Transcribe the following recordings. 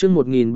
chương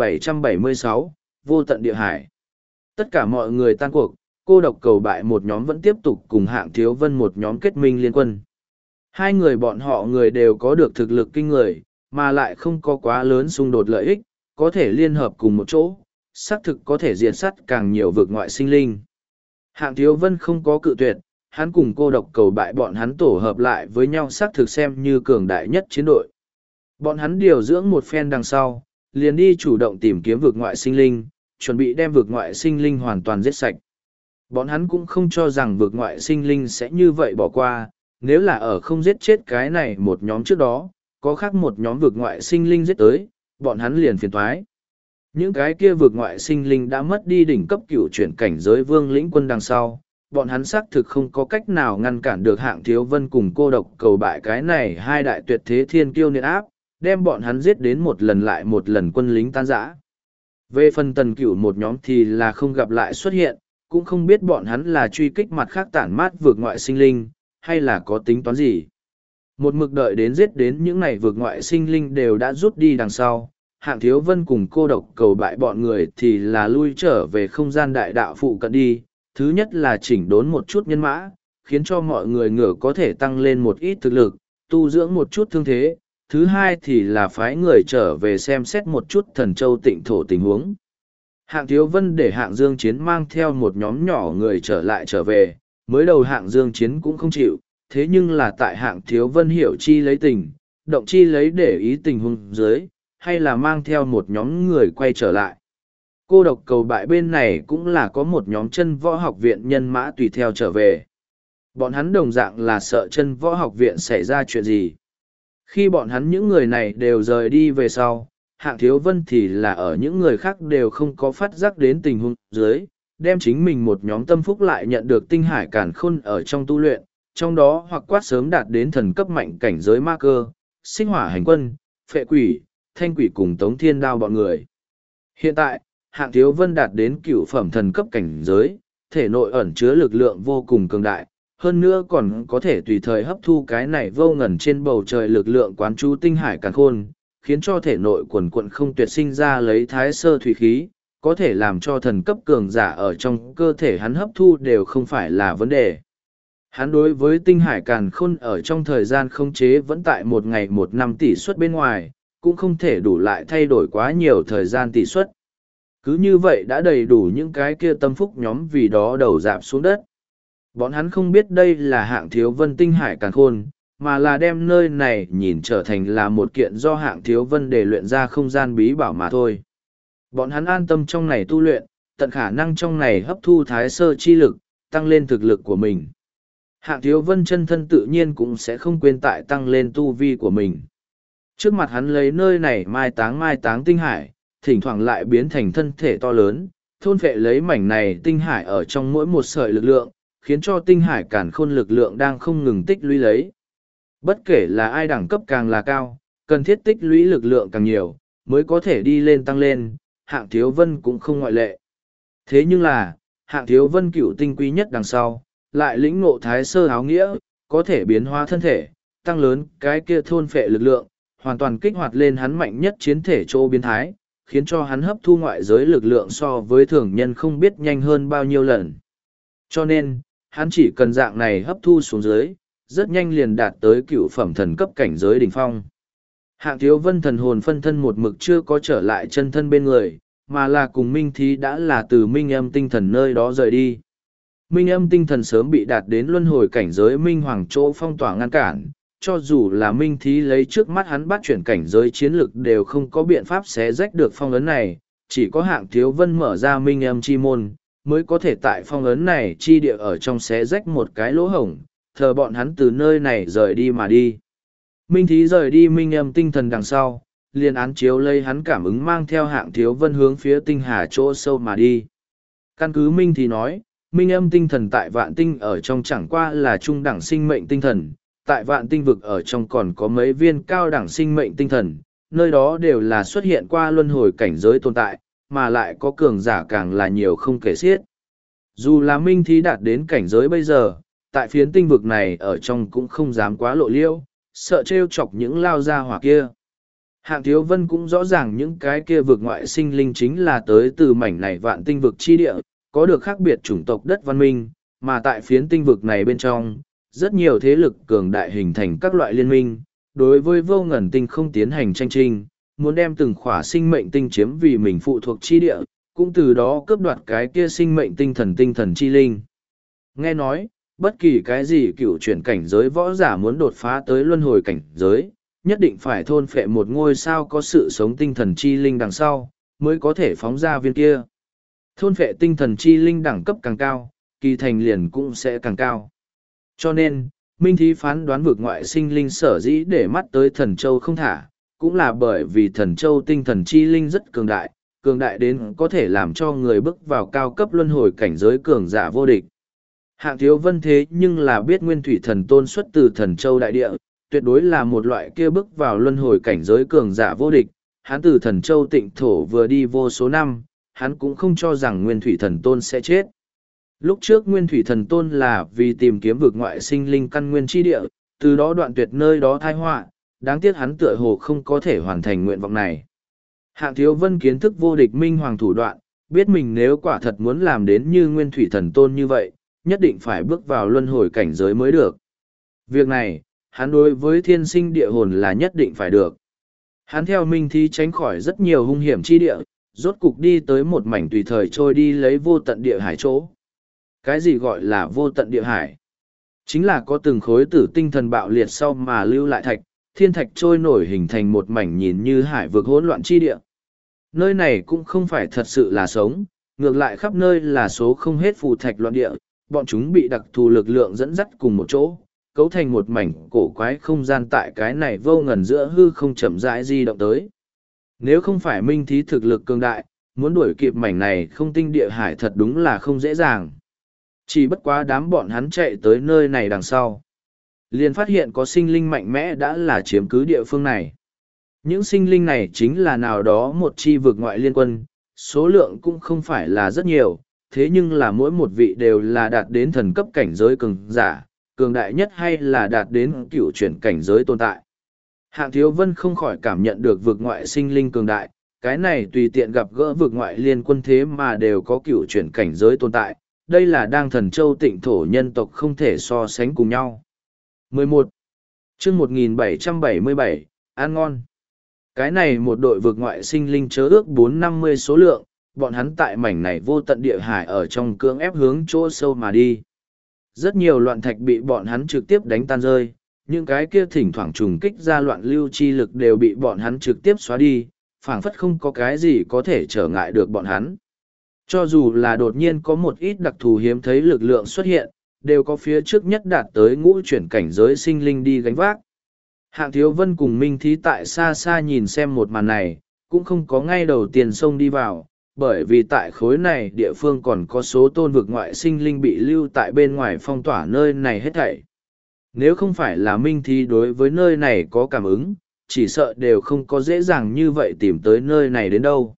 1776, vô tận địa hải. Tất cả mọi người tan cuộc, cô độc cầu bại một nhóm vẫn tiếp tục cùng hạng thiếu vân một nhóm kết minh liên quân. Hai người bọn họ người đều có được thực lực kinh người, mà lại không có quá lớn xung đột lợi ích, có thể liên hợp cùng một chỗ, xác thực có thể diệt sát càng nhiều vực ngoại sinh linh. Hạng thiếu vân không có cự tuyệt, hắn cùng cô độc cầu bại bọn hắn tổ hợp lại với nhau xác thực xem như cường đại nhất chiến đội. Bọn hắn điều dưỡng một phen đằng sau, liền đi chủ động tìm kiếm vực ngoại sinh linh, chuẩn bị đem vực ngoại sinh linh hoàn toàn giết sạch. Bọn hắn cũng không cho rằng vực ngoại sinh linh sẽ như vậy bỏ qua, nếu là ở không giết chết cái này một nhóm trước đó, có khác một nhóm vực ngoại sinh linh giết tới, bọn hắn liền phiền toái. Những cái kia vực ngoại sinh linh đã mất đi đỉnh cấp cửu chuyển cảnh giới vương lĩnh quân đằng sau, bọn hắn xác thực không có cách nào ngăn cản được hạng thiếu vân cùng cô độc cầu bại cái này hai đại tuyệt thế thiên kiêu niên áp, đem bọn hắn giết đến một lần lại một lần quân lính tan rã. Về phần tần cửu một nhóm thì là không gặp lại xuất hiện, cũng không biết bọn hắn là truy kích mặt khác tản mát vượt ngoại sinh linh, hay là có tính toán gì. Một mực đợi đến giết đến những này vượt ngoại sinh linh đều đã rút đi đằng sau, hạng thiếu vân cùng cô độc cầu bại bọn người thì là lui trở về không gian đại đạo phụ cận đi. Thứ nhất là chỉnh đốn một chút nhân mã, khiến cho mọi người ngựa có thể tăng lên một ít thực lực, tu dưỡng một chút thương thế. Thứ hai thì là phái người trở về xem xét một chút thần châu tịnh thổ tình huống. Hạng thiếu vân để hạng dương chiến mang theo một nhóm nhỏ người trở về, mới đầu hạng dương chiến cũng không chịu, thế nhưng là tại hạng thiếu vân hiểu chi lấy tình, động chi lấy để ý tình huống dưới, hay là mang theo một nhóm người quay trở lại. Cô độc cầu bại bên này cũng là có một nhóm chân võ học viện nhân mã tùy theo trở về. Bọn hắn đồng dạng là sợ chân võ học viện xảy ra chuyện gì. Khi bọn hắn những người này đều rời đi về sau, hạng thiếu vân thì là ở những người khác đều không có phát giác đến tình huống dưới, đem chính mình một nhóm tâm phúc lại nhận được tinh hải cản khôn ở trong tu luyện, trong đó hoặc quát sớm đạt đến thần cấp mạnh cảnh giới ma cơ, sinh hỏa hành quân, phệ quỷ, thanh quỷ cùng tống thiên đao bọn người. Hiện tại, hạng thiếu vân đạt đến cửu phẩm thần cấp cảnh giới, thể nội ẩn chứa lực lượng vô cùng cường đại, hơn nữa còn có thể tùy thời hấp thu cái này vô ngần trên bầu trời lực lượng quán chú tinh hải càn khôn, khiến cho thể nội quần quận không tuyệt sinh ra lấy thái sơ thủy khí, có thể làm cho thần cấp cường giả ở trong cơ thể hắn hấp thu đều không phải là vấn đề. Hắn đối với tinh hải càn khôn ở trong thời gian không chế vẫn tại một ngày một năm tỷ suất bên ngoài, cũng không thể đủ lại thay đổi quá nhiều thời gian tỷ suất. Cứ như vậy đã đầy đủ những cái kia tâm phúc nhóm vì đó đầu dạp xuống đất. Bọn hắn không biết đây là hạng thiếu vân tinh hải càn khôn, mà là đem nơi này nhìn trở thành là một kiện do hạng thiếu vân để luyện ra không gian bí bảo mà thôi. Bọn hắn an tâm trong này tu luyện, tận khả năng trong này hấp thu thái sơ chi lực, tăng lên thực lực của mình. Hạng thiếu vân chân thân tự nhiên cũng sẽ không quên tại tăng lên tu vi của mình. Trước mặt hắn lấy nơi này mai táng tinh hải, thỉnh thoảng lại biến thành thân thể to lớn, thôn phệ lấy mảnh này tinh hải ở trong mỗi một sợi lực lượng, khiến cho tinh hải càn khôn lực lượng đang không ngừng tích lũy lấy. Bất kể là ai đẳng cấp càng là cao, cần thiết tích lũy lực lượng càng nhiều, mới có thể đi lên tăng lên, hạng thiếu vân cũng không ngoại lệ. Thế nhưng là, hạng thiếu vân cửu tinh quý nhất đằng sau, lại lĩnh ngộ thái sơ áo nghĩa, có thể biến hóa thân thể, tăng lớn cái kia thôn phệ lực lượng, hoàn toàn kích hoạt lên hắn mạnh nhất chiến thể chỗ biến thái, khiến cho hắn hấp thu ngoại giới lực lượng so với thường nhân không biết nhanh hơn bao nhiêu lần. Cho nên, hắn chỉ cần dạng này hấp thu xuống dưới, rất nhanh liền đạt tới cựu phẩm thần cấp cảnh giới đỉnh phong. Hạng thiếu vân thần hồn phân thân một mực chưa có trở lại chân thân bên người, mà là cùng Minh Thí đã là từ Minh Âm tinh thần nơi đó rời đi. Minh Âm tinh thần sớm bị đạt đến luân hồi cảnh giới Minh Hoàng chỗ phong tỏa ngăn cản, cho dù là Minh Thí lấy trước mắt hắn bắt chuyển cảnh giới chiến lực đều không có biện pháp xé rách được phong ấn này, chỉ có hạng thiếu vân mở ra Minh Âm chi môn, mới có thể tại phong ấn này chi địa ở trong xé rách một cái lỗ hổng, thờ bọn hắn từ nơi này rời đi mà đi. Minh Thí rời đi Minh Âm tinh thần đằng sau, liền án chiếu lấy hắn cảm ứng mang theo hạng thiếu vân hướng phía tinh hà chỗ sâu mà đi. Căn cứ Minh Thí nói, Minh Âm tinh thần tại vạn tinh ở trong chẳng qua là trung đẳng sinh mệnh tinh thần, tại vạn tinh vực ở trong còn có mấy viên cao đẳng sinh mệnh tinh thần, nơi đó đều là xuất hiện qua luân hồi cảnh giới tồn tại, mà lại có cường giả càng là nhiều không kể xiết. Dù là Minh Thí đạt đến cảnh giới bây giờ, tại phiến tinh vực này ở trong cũng không dám quá lộ liêu, sợ trêu chọc những lao gia hỏa kia. Hạng Thiếu Vân cũng rõ ràng những cái kia vực ngoại sinh linh chính là tới từ mảnh này vạn tinh vực chi địa, có được khác biệt chủng tộc đất văn minh, mà tại phiến tinh vực này bên trong, rất nhiều thế lực cường đại hình thành các loại liên minh, đối với vô ngần tinh không tiến hành tranh tranh, muốn đem từng khỏa sinh mệnh tinh chiếm vì mình phụ thuộc chi địa, cũng từ đó cướp đoạt cái kia sinh mệnh tinh thần chi linh. Nghe nói, bất kỳ cái gì cựu chuyển cảnh giới võ giả muốn đột phá tới luân hồi cảnh giới, nhất định phải thôn phệ một ngôi sao có sự sống tinh thần chi linh đằng sau, mới có thể phóng ra viên kia. Thôn phệ tinh thần chi linh đẳng cấp càng cao, kỳ thành liền cũng sẽ càng cao. Cho nên, Minh Thí phán đoán vực ngoại sinh linh sở dĩ để mắt tới thần châu không thả, cũng là bởi vì thần châu tinh thần chi linh rất cường đại đến có thể làm cho người bước vào cao cấp luân hồi cảnh giới cường giả vô địch. Hạng Thiếu Vân thế nhưng là biết Nguyên Thủy Thần Tôn xuất từ thần châu đại địa, tuyệt đối là một loại kia bước vào luân hồi cảnh giới cường giả vô địch. Hắn từ thần châu tịnh thổ vừa đi vô số năm, hắn cũng không cho rằng Nguyên Thủy Thần Tôn sẽ chết. Lúc trước Nguyên Thủy Thần Tôn là vì tìm kiếm vực ngoại sinh linh căn nguyên chi địa, từ đó đoạn tuyệt nơi đó tai họa, đáng tiếc hắn tựa hồ không có thể hoàn thành nguyện vọng này. Hạng Thiếu Vân kiến thức vô địch minh hoàng thủ đoạn, biết mình nếu quả thật muốn làm đến như Nguyên Thủy Thần Tôn như vậy, nhất định phải bước vào luân hồi cảnh giới mới được. Việc này, hắn đối với thiên sinh địa hồn là nhất định phải được. Hắn theo Minh Thí tránh khỏi rất nhiều hung hiểm chi địa, rốt cục đi tới một mảnh tùy thời trôi đi lấy vô tận địa hải chỗ. Cái gì gọi là vô tận địa hải? Chính là có từng khối tử tinh thần bạo liệt sau mà lưu lại thạch, thiên thạch trôi nổi hình thành một mảnh nhìn như hải vực hỗn loạn chi địa. Nơi này cũng không phải thật sự là sống, ngược lại khắp nơi là số không hết phù thạch loạn địa, bọn chúng bị đặc thù lực lượng dẫn dắt cùng một chỗ, cấu thành một mảnh cổ quái không gian tại cái này vô ngần giữa hư không chậm rãi di động tới. Nếu không phải Minh Thí thực lực cường đại, muốn đuổi kịp mảnh này không tinh địa hải thật đúng là không dễ dàng. Chỉ bất quá đám bọn hắn chạy tới nơi này đằng sau. Liền phát hiện có sinh linh mạnh mẽ đã là chiếm cứ địa phương này. Những sinh linh này chính là nào đó một chi vực ngoại liên quân, số lượng cũng không phải là rất nhiều, thế nhưng là mỗi một vị đều là đạt đến thần cấp cảnh giới cường giả, cường đại nhất hay là đạt đến cựu chuyển cảnh giới tồn tại. Hạng Thiếu Vân không khỏi cảm nhận được vực ngoại sinh linh cường đại, cái này tùy tiện gặp gỡ vực ngoại liên quân thế mà đều có cựu chuyển cảnh giới tồn tại, đây là đang thần châu tịnh thổ nhân tộc không thể so sánh cùng nhau. 11. chương 1777, ăn ngon. Cái này một đội vực ngoại sinh linh chớ ước 450 số lượng, bọn hắn tại mảnh này vô tận địa hải ở trong cưỡng ép hướng chỗ sâu mà đi. Rất nhiều loạn thạch bị bọn hắn trực tiếp đánh tan rơi, những cái kia thỉnh thoảng trùng kích ra loạn lưu chi lực đều bị bọn hắn trực tiếp xóa đi, phảng phất không có cái gì có thể trở ngại được bọn hắn. Cho dù là đột nhiên có một ít đặc thù hiếm thấy lực lượng xuất hiện, đều có phía trước nhất đạt tới ngũ chuyển cảnh giới sinh linh đi gánh vác. Hạng Thiếu Vân cùng Minh Thí tại xa xa nhìn xem một màn này, cũng không có ngay đầu tiên xông đi vào, bởi vì tại khối này địa phương còn có số tôn vực ngoại sinh linh bị lưu tại bên ngoài phong tỏa nơi này hết thảy. Nếu không phải là Minh Thí đối với nơi này có cảm ứng, chỉ sợ đều không có dễ dàng như vậy tìm tới nơi này đến đâu.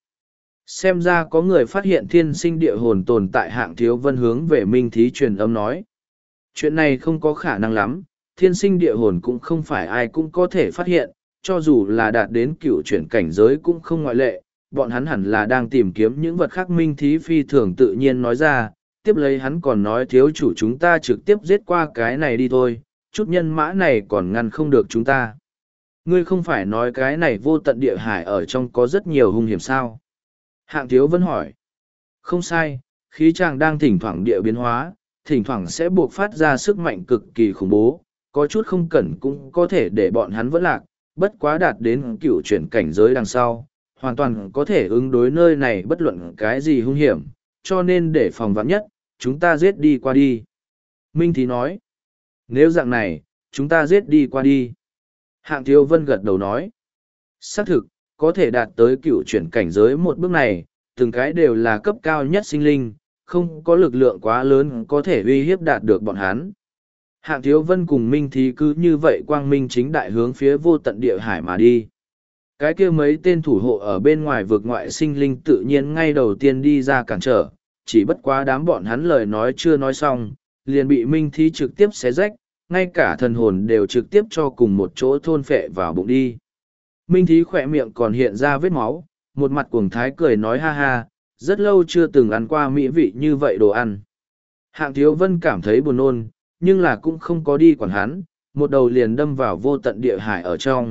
Xem ra có người phát hiện thiên sinh địa hồn tồn tại. Hạng Thiếu Vân hướng về Minh Thí truyền âm nói. Chuyện này không có khả năng lắm, thiên sinh địa hồn cũng không phải ai cũng có thể phát hiện, cho dù là đạt đến cựu chuyển cảnh giới cũng không ngoại lệ, bọn hắn hẳn là đang tìm kiếm những vật khác. Minh Thí phi thường tự nhiên nói ra, tiếp lấy hắn còn nói thiếu chủ chúng ta trực tiếp giết qua cái này đi thôi, chút nhân mã này còn ngăn không được chúng ta. Ngươi không phải nói cái này vô tận địa hải ở trong có rất nhiều hung hiểm sao? Hạng Thiếu Vân hỏi. Không sai, khí tràng đang thỉnh thoảng địa biến hóa, thỉnh thoảng sẽ buộc phát ra sức mạnh cực kỳ khủng bố, có chút không cẩn cũng có thể để bọn hắn vẫn lạc, bất quá đạt đến cựu chuyển cảnh giới đằng sau, hoàn toàn có thể ứng đối nơi này bất luận cái gì hung hiểm, cho nên để phòng vạn nhất, chúng ta giết đi qua đi. Minh Thí nói, nếu dạng này, chúng ta giết đi qua đi. Hạng Thiếu Vân gật đầu nói, xác thực, có thể đạt tới cựu chuyển cảnh giới một bước này, từng cái đều là cấp cao nhất sinh linh, không có lực lượng quá lớn có thể uy hiếp đạt được bọn hắn. Hạng Thiếu Vân cùng Minh Thí cứ như vậy quang minh chính đại hướng phía vô tận địa hải mà đi. Cái kia mấy tên thủ hộ ở bên ngoài vực ngoại sinh linh tự nhiên ngay đầu tiên đi ra cản trở, chỉ bất quá đám bọn hắn lời nói chưa nói xong, liền bị Minh Thí trực tiếp xé rách, ngay cả thần hồn đều trực tiếp cho cùng một chỗ thôn phệ vào bụng đi. Minh Thí khỏe miệng còn hiện ra vết máu, một mặt cuồng thái cười nói ha ha, rất lâu chưa từng ăn qua mỹ vị như vậy đồ ăn. Hạng Thiếu Vân cảm thấy buồn nôn, nhưng là cũng không có đi quản hắn, một đầu liền đâm vào vô tận địa hải ở trong.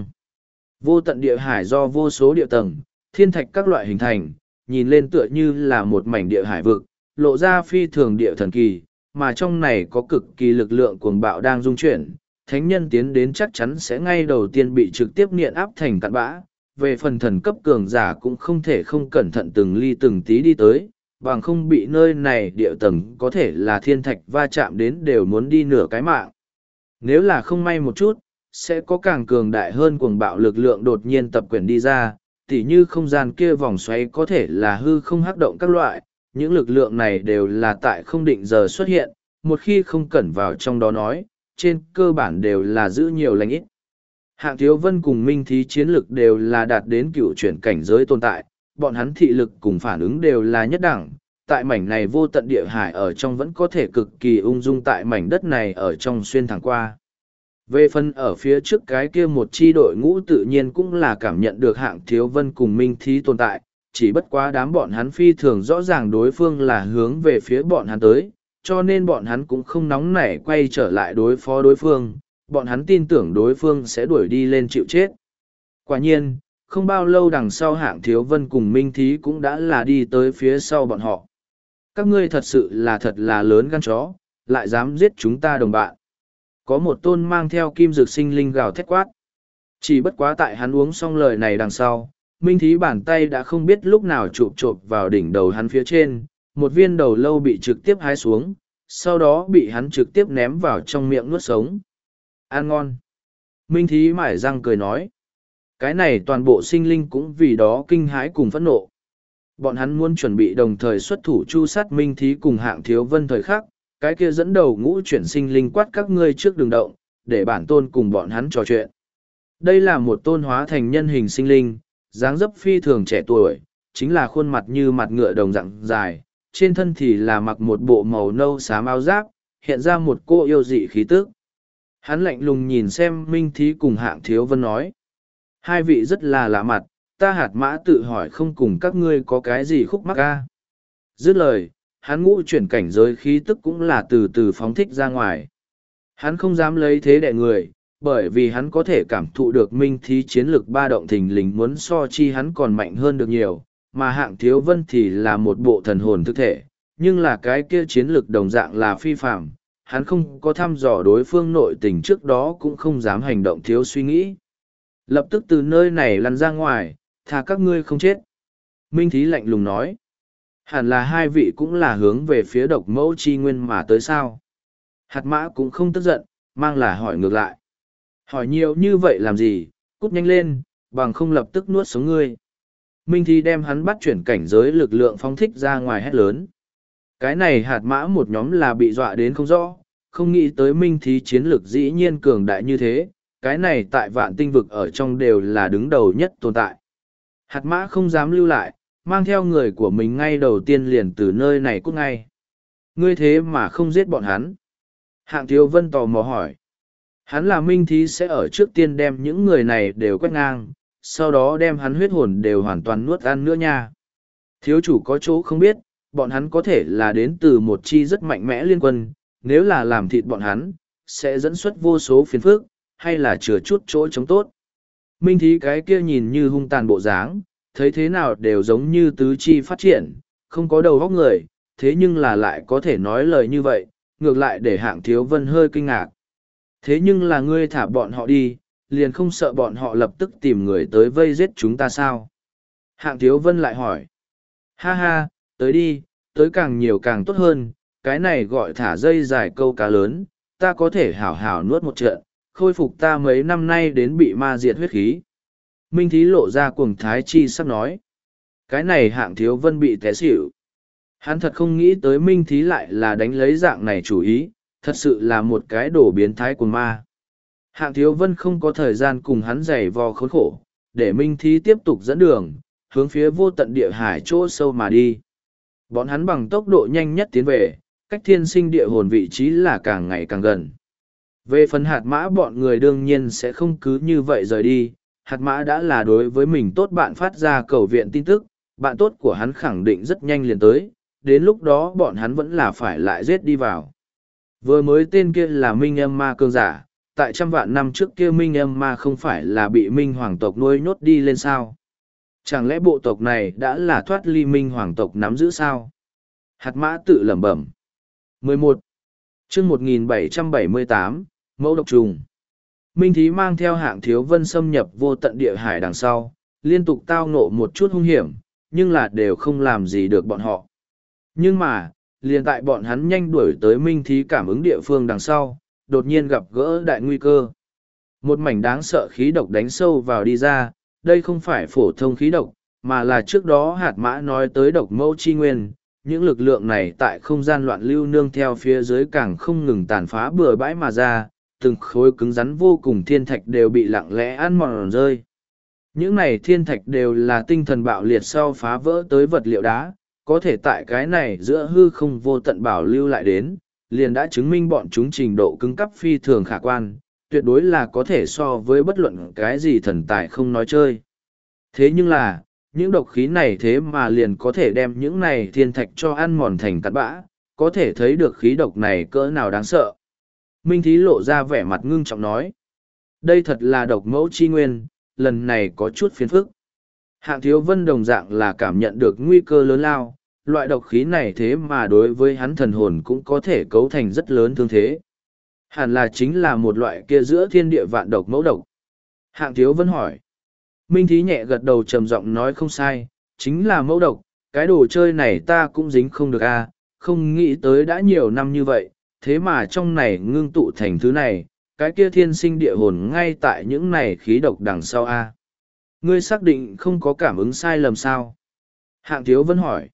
Vô tận địa hải do vô số địa tầng, thiên thạch các loại hình thành, nhìn lên tựa như là một mảnh địa hải vực, lộ ra phi thường địa thần kỳ, mà trong này có cực kỳ lực lượng cuồng bạo đang dung chuyển. Thánh nhân tiến đến chắc chắn sẽ ngay đầu tiên bị trực tiếp nghiền áp thành cặn bã. Về phần thần cấp cường giả cũng không thể không cẩn thận từng ly từng tí đi tới, bằng không bị nơi này địa tầng có thể là thiên thạch va chạm đến đều muốn đi nửa cái mạng. Nếu là không may một chút, sẽ có càng cường đại hơn cuồng bạo lực lượng đột nhiên tập quyển đi ra, tỉ như không gian kia vòng xoáy có thể là hư không hắc động các loại, những lực lượng này đều là tại không định giờ xuất hiện, một khi không cẩn vào trong đó nói, trên cơ bản đều là giữ nhiều lành ít. Hạng Thiếu Vân cùng Minh Thí chiến lực đều là đạt đến cựu chuyển cảnh giới tồn tại, bọn hắn thị lực cùng phản ứng đều là nhất đẳng, tại mảnh này vô tận địa hải ở trong vẫn có thể cực kỳ ung dung tại mảnh đất này ở trong xuyên thẳng qua. Về phần ở phía trước cái kia một chi đội ngũ tự nhiên cũng là cảm nhận được Hạng Thiếu Vân cùng Minh Thí tồn tại, chỉ bất quá đám bọn hắn phi thường rõ ràng đối phương là hướng về phía bọn hắn tới, cho nên bọn hắn cũng không nóng nảy quay trở lại đối phó đối phương, bọn hắn tin tưởng đối phương sẽ đuổi đi lên chịu chết. Quả nhiên, không bao lâu đằng sau Hạng Thiếu Vân cùng Minh Thí cũng đã là đi tới phía sau bọn họ. Các ngươi thật sự là lớn gan chó, lại dám giết chúng ta đồng bạn. Có một tôn mang theo kim dược sinh linh gào thét quát. Chỉ bất quá tại hắn uống xong lời này đằng sau, Minh Thí bàn tay đã không biết lúc nào chụp chộp vào đỉnh đầu hắn phía trên, một viên đầu lâu bị trực tiếp hái xuống, sau đó bị hắn trực tiếp ném vào trong miệng nuốt sống. Ăn ngon. Minh Thí mải răng cười nói. Cái này toàn bộ sinh linh cũng vì đó kinh hãi cùng phẫn nộ. Bọn hắn muốn chuẩn bị đồng thời xuất thủ chu sát Minh Thí cùng Hạng Thiếu Vân thời khắc, cái kia dẫn đầu ngũ chuyển sinh linh quát các ngươi trước đường động, để bản tôn cùng bọn hắn trò chuyện. Đây là một tôn hóa thành nhân hình sinh linh, dáng dấp phi thường trẻ tuổi, chính là khuôn mặt như mặt ngựa đồng dạng dài, trên thân thì là mặc một bộ màu nâu xám áo giáp, hiện ra một cô yêu dị khí tức. Hắn lạnh lùng nhìn xem Minh Thí cùng Hạng Thiếu Vân nói. Hai vị rất là lạ mặt, ta Hạt Mã tự hỏi không cùng các ngươi có cái gì khúc mắc ca. Dứt lời, hắn ngũ chuyển cảnh giới khí tức cũng là từ từ phóng thích ra ngoài. Hắn không dám lấy thế đẻ người, bởi vì hắn có thể cảm thụ được Minh Thí chiến lực ba động thình lình muốn so chi hắn còn mạnh hơn được nhiều, mà Hạng Thiếu Vân thì là một bộ thần hồn thực thể, nhưng là cái kia chiến lực đồng dạng là phi phạm, hắn không có thăm dò đối phương nội tình trước đó cũng không dám hành động thiếu suy nghĩ. Lập tức từ nơi này lăn ra ngoài, thà các ngươi không chết. Minh Thí lạnh lùng nói. Hẳn là hai vị cũng là hướng về phía độc mẫu chi nguyên mà tới sao. Hạt Mã cũng không tức giận, mang là hỏi ngược lại. Hỏi nhiều như vậy làm gì, cút nhanh lên, bằng không lập tức nuốt sống ngươi. Minh Thí đem hắn bắt chuyển cảnh giới lực lượng phóng thích ra ngoài hét lớn. Cái này Hạt Mã một nhóm là bị dọa đến không rõ, không nghĩ tới Minh Thí chiến lực dĩ nhiên cường đại như thế, cái này tại vạn tinh vực ở trong đều là đứng đầu nhất tồn tại. Hạt Mã không dám lưu lại, mang theo người của mình ngay đầu tiên liền từ nơi này cút ngay. Ngươi thế mà không giết bọn hắn. Hạng Thiếu Vân tò mò hỏi. Hắn là Minh Thí sẽ ở trước tiên đem những người này đều quét ngang, sau đó đem hắn huyết hồn đều hoàn toàn nuốt ăn nữa nha. Thiếu chủ có chỗ không biết, bọn hắn có thể là đến từ một chi rất mạnh mẽ liên quân, nếu là làm thịt bọn hắn, sẽ dẫn xuất vô số phiền phức, hay là chừa chút chỗ chống tốt. Minh Thí cái kia nhìn như hung tàn bộ dáng, thấy thế nào đều giống như tứ chi phát triển, không có đầu óc người, thế nhưng là lại có thể nói lời như vậy, ngược lại để Hạng Thiếu Vân hơi kinh ngạc. Thế nhưng là ngươi thả bọn họ đi, liền không sợ bọn họ lập tức tìm người tới vây giết chúng ta sao? Hạng Thiếu Vân lại hỏi. Ha ha, tới đi, tới càng nhiều càng tốt hơn, cái này gọi thả dây dài câu cá lớn, ta có thể hảo hảo nuốt một trận, khôi phục ta mấy năm nay đến bị ma diệt huyết khí. Minh Thí lộ ra cuồng thái chi sắp nói. Cái này Hạng Thiếu Vân bị té xỉu. Hắn thật không nghĩ tới Minh Thí lại là đánh lấy dạng này chủ ý, thật sự là một cái đổ biến thái của ma. Hạng Thiếu Vân không có thời gian cùng hắn giày vò khốn khổ, để Minh Thí tiếp tục dẫn đường, hướng phía vô tận địa hải chỗ sâu mà đi. Bọn hắn bằng tốc độ nhanh nhất tiến về, cách thiên sinh địa hồn vị trí là càng ngày càng gần. Về phần Hạt Mã bọn người đương nhiên sẽ không cứ như vậy rời đi, Hạt mã đã là đối với mình tốt bạn phát ra cầu viện tin tức, bạn tốt của hắn khẳng định rất nhanh liền tới, đến lúc đó bọn hắn vẫn là phải lại giết đi vào. Vừa mới tên kia là Minh Âm Ma Cương giả, tại trăm vạn năm trước kia Minh Âm Ma không phải là bị Minh Hoàng tộc nuôi nhốt đi lên sao? Chẳng lẽ bộ tộc này đã là thoát ly Minh Hoàng tộc nắm giữ sao? Hạt mã tự lẩm bẩm. 11. chương 1778, Mẫu độc trùng. Minh Thí mang theo Hạng Thiếu Vân xâm nhập vô tận địa hải đằng sau, liên tục tao ngộ một chút hung hiểm, nhưng là đều không làm gì được bọn họ. Nhưng mà, liền tại bọn hắn nhanh đuổi tới Minh Thí cảm ứng địa phương đằng sau, đột nhiên gặp gỡ đại nguy cơ. Một mảnh đáng sợ khí độc đánh sâu vào đi ra, đây không phải phổ thông khí độc, mà là trước đó hạt mã nói tới độc mẫu chi nguyên. Những lực lượng này tại không gian loạn lưu nương theo phía dưới càng không ngừng tàn phá bừa bãi mà ra, từng khối cứng rắn vô cùng thiên thạch đều bị lặng lẽ ăn mòn rơi. Những này thiên thạch đều là tinh thần bạo liệt sau phá vỡ tới vật liệu đá, có thể tại cái này giữa hư không vô tận bảo lưu lại đến, liền đã chứng minh bọn chúng trình độ cứng cắp phi thường khả quan, tuyệt đối là có thể so với bất luận cái gì thần tài không nói chơi. Thế nhưng là, những độc khí này thế mà liền có thể đem những này thiên thạch cho ăn mòn thành cát bã, có thể thấy được khí độc này cỡ nào đáng sợ. Minh Thí lộ ra vẻ mặt ngưng trọng nói. Đây thật là độc mẫu chi nguyên, lần này có chút phiền phức. Hạng Thiếu Vân đồng dạng là cảm nhận được nguy cơ lớn lao, loại độc khí này thế mà đối với hắn thần hồn cũng có thể cấu thành rất lớn thương thế. Hẳn là chính là một loại kia giữa thiên địa vạn độc mẫu độc. Hạng Thiếu Vân hỏi. Minh Thí nhẹ gật đầu trầm giọng nói không sai, chính là mẫu độc, cái đồ chơi này ta cũng dính không được a, không nghĩ tới đã nhiều năm như vậy, thế mà trong này ngưng tụ thành thứ này, cái kia thiên sinh địa hồn ngay tại những này khí độc đằng sau a. Ngươi xác định không có cảm ứng sai lầm sao? Hạng Thiếu Vân hỏi.